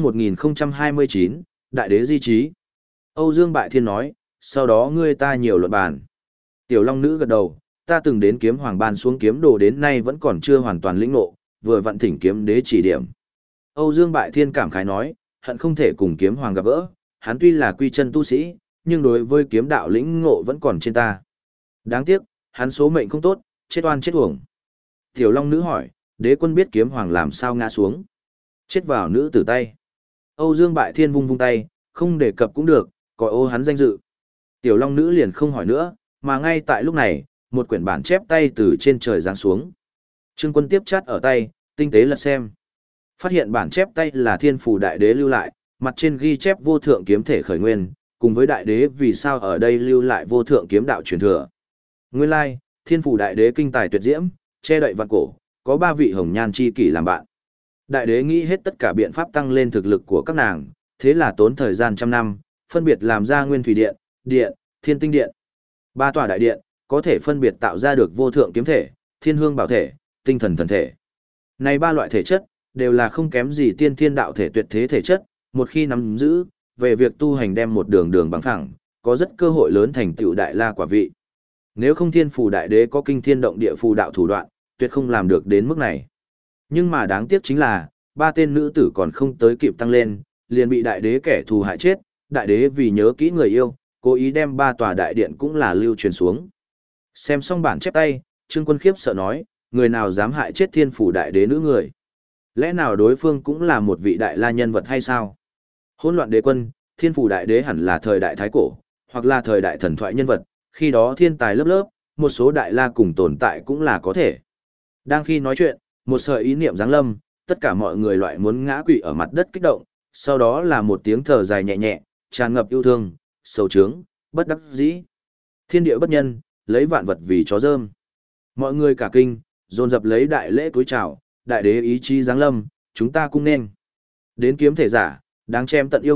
Speaker 1: 1029, Đại đế di trí. Âu Dương Bại Thiên nói, sau đó ngươi ta nhiều luận bàn. Tiểu Long Nữ gật đầu, ta từng đến kiếm hoàng ban xuống kiếm đồ đến nay vẫn còn chưa hoàn toàn lĩnh ngộ, vừa vặn thỉnh kiếm đế chỉ điểm. Âu Dương Bại Thiên cảm khái nói, hận không thể cùng kiếm hoàng gặp gỡ, hắn tuy là quy chân tu sĩ, nhưng đối với kiếm đạo lĩnh ngộ vẫn còn trên ta. Đáng tiếc, hắn số mệnh không tốt, chết oan chết uổng. Tiểu Long Nữ hỏi, đế quân biết kiếm hoàng làm sao ngã xuống. Chết vào nữ tử tay. Âu Dương Bại Thiên vung vung tay, không đề cập cũng được, coi ô hắn danh dự. Tiểu Long Nữ liền không hỏi nữa, mà ngay tại lúc này, một quyển bản chép tay từ trên trời giáng xuống. Trương Quân tiếp chát ở tay, tinh tế lật xem. Phát hiện bản chép tay là Thiên Phủ Đại Đế lưu lại, mặt trên ghi chép vô thượng kiếm thể khởi nguyên, cùng với Đại Đế vì sao ở đây lưu lại vô thượng kiếm đạo truyền thừa. Nguyên lai, Thiên Phủ Đại Đế kinh tài tuyệt diễm, che đậy vạn cổ, có 3 vị hồng nhan chi kỷ làm bạn. Đại Đế nghĩ hết tất cả biện pháp tăng lên thực lực của các nàng, thế là tốn thời gian trăm năm, phân biệt làm ra Nguyên Thủy Điện, Điện, Thiên Tinh Điện. 3 tòa đại điện, có thể phân biệt tạo ra được vô thượng kiếm thể, thiên hương bảo thể, tinh thần thần thể. Này 3 loại thể chất, đều là không kém gì tiên thiên đạo thể tuyệt thế thể chất, một khi nắm giữ, về việc tu hành đem một đường đường bằng phẳng, có rất cơ hội lớn thành tựu đại la quả vị. Nếu không Thiên Phủ Đại Đế có kinh thiên động địa phù đạo thủ đoạn, tuyệt không làm được đến mức này. Nhưng mà đáng tiếc chính là, 3 tên nữ tử còn không tới kịp tăng lên, liền bị đại đế kẻ thù hại chết, đại đế vì nhớ kỹ người yêu, cố ý đem 3 tòa đại điện cũng là lưu truyền xuống. Xem xong bản chép tay, Trương Quân khiếp sợ nói, người nào dám hại chết Thiên Phủ Đại Đế nữ người? Lẽ nào đối phương cũng là một vị đại la nhân vật hay sao? Hỗn loạn đế quân, Thiên Phủ Đại Đế hẳn là thời đại thái cổ, hoặc là thời đại thần thoại nhân vật, khi đó thiên tài lớp lớp, một số đại la cùng tồn tại cũng là có thể. Đang khi nói chuyện, một sợi ý niệm giáng lâm, tất cả mọi người loại muốn ngã quỵ ở mặt đất kích động, sau đó là một tiếng thở dài nhẹ nhẹ, tràn ngập yêu thương, sầu trướng, bất đắc dĩ. Thiên địa bất nhân, lấy vạn vật vì chó rơm. Mọi người cả kinh, dồn dập lấy đại lễ cúi chào, đại đế ý chí giáng lâm, chúng ta cung nên. Đến kiếm thể giả, đáng chém tận yêu nghiệt,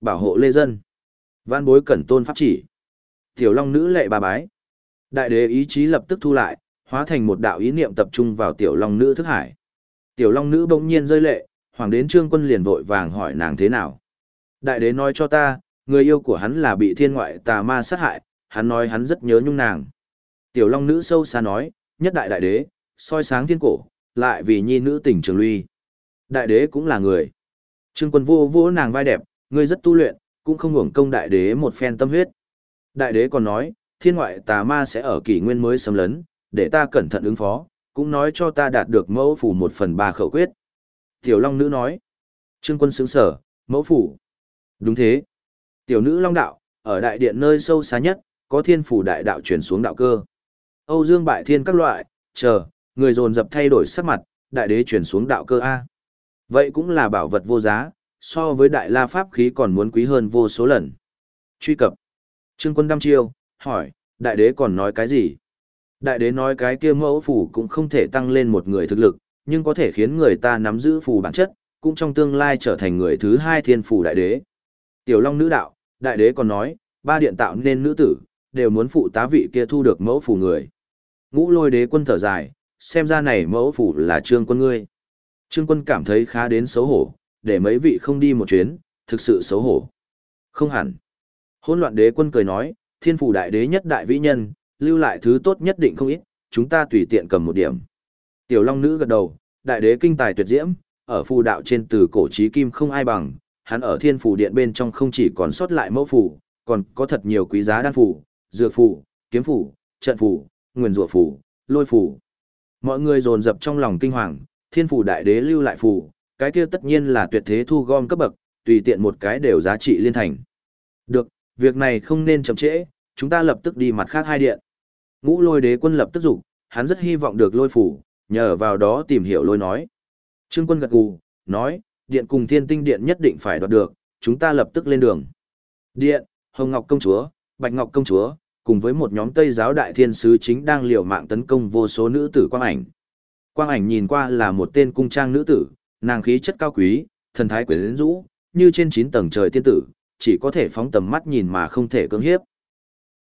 Speaker 1: bảo hộ lê dân. Vạn bối cẩn tôn pháp chỉ. Tiểu Long Nữ lệ ba bái. Đại đế ý chí lập tức thu lại, hóa thành một đạo ý niệm tập trung vào Tiểu Long Nữ thức hải. Tiểu Long Nữ bỗng nhiên rơi lệ, Hoàng đến Trương Quân liền vội vàng hỏi nàng thế nào. Đại đế nói cho ta, người yêu của hắn là bị thiên ngoại tà ma sát hại, hắn nói hắn rất nhớ nhung nàng. Tiểu Long Nữ sâu xa nói, nhất đại đại đế, soi sáng thiên cổ, lại vì nhi nữ tình trường luy. Đại đế cũng là người. Trương Quân vô vỗ nàng vai đẹp, ngươi rất tu luyện, cũng không hưởng công đại đế một phen tâm huyết. Đại đế còn nói, thiên ngoại tà ma sẽ ở kỷ nguyên mới xâm lấn, để ta cẩn thận ứng phó, cũng nói cho ta đạt được mẫu phủ 1/3 khẩu quyết. Tiểu Long Nữ nói. Trương Quân sững sở, mẫu phủ. Đúng thế. Tiểu nữ Long đạo, ở đại điện nơi sâu xa nhất, có thiên phủ đại đạo chuyển xuống đạo cơ. Âu Dương bại thiên các loại, chờ, người dồn dập thay đổi sắc mặt, đại đế chuyển xuống đạo cơ A. Vậy cũng là bảo vật vô giá, so với đại la pháp khí còn muốn quý hơn vô số lần. Truy cập. Trương Quân đăm chiêu, hỏi, đại đế còn nói cái gì? Đại đế nói cái kia mẫu phủ cũng không thể tăng lên một người thực lực, nhưng có thể khiến người ta nắm giữ phù bản chất, cũng trong tương lai trở thành người thứ hai thiên phủ đại đế. Tiểu Long Nữ đạo, đại đế còn nói, 3 điện tạo nên nữ tử, đều muốn phụ tá vị kia thu được mẫu phủ người. Ngũ Lôi Đế Quân thở dài, xem ra này mẫu phủ là Trương Quân ngươi. Trương Quân cảm thấy khá đến xấu hổ, để mấy vị không đi một chuyến, thực sự xấu hổ. Không hẳn. Hỗn Loạn Đế Quân cười nói, thiên phủ đại đế nhất đại vĩ nhân, lưu lại thứ tốt nhất định không ít, chúng ta tùy tiện cầm một điểm. Tiểu Long Nữ gật đầu, đại đế kinh tài tuyệt diễm, ở phù đạo trên từ cổ chí kim không ai bằng, hắn ở thiên phủ điện bên trong không chỉ còn sót lại mẫu phủ, còn có thật nhiều quý giá đan phủ, dược phủ, kiếm phủ, trận phủ, nguyền rủa phủ, lôi phủ. Mọi người dồn dập trong lòng kinh hoàng, thiên phủ đại đế lưu lại phủ, cái kia tất nhiên là tuyệt thế thu gom cấp bậc, tùy tiện một cái đều giá trị liên thành. Được, việc này không nên chậm trễ, chúng ta lập tức đi mặt khác 2 điện. Ngũ Lôi Đế Quân lập tức dục, hắn rất hy vọng được lôi phủ, nhờ vào đó tìm hiểu lôi nói. Trương Quân gật gù, nói, điện cùng Thiên Tinh Điện nhất định phải đoạt được, chúng ta lập tức lên đường. Điện, Hồng Ngọc Công Chúa, Bạch Ngọc Công Chúa, cùng với một nhóm Tây giáo đại thiên sứ chính đang liều mạng tấn công vô số nữ tử Quang Ảnh. Quang Ảnh nhìn qua là một tên cung trang nữ tử, nàng khí chất cao quý, thần thái quyến rũ, như trên 9 tầng trời tiên tử, chỉ có thể phóng tầm mắt nhìn mà không thể cưỡng hiếp.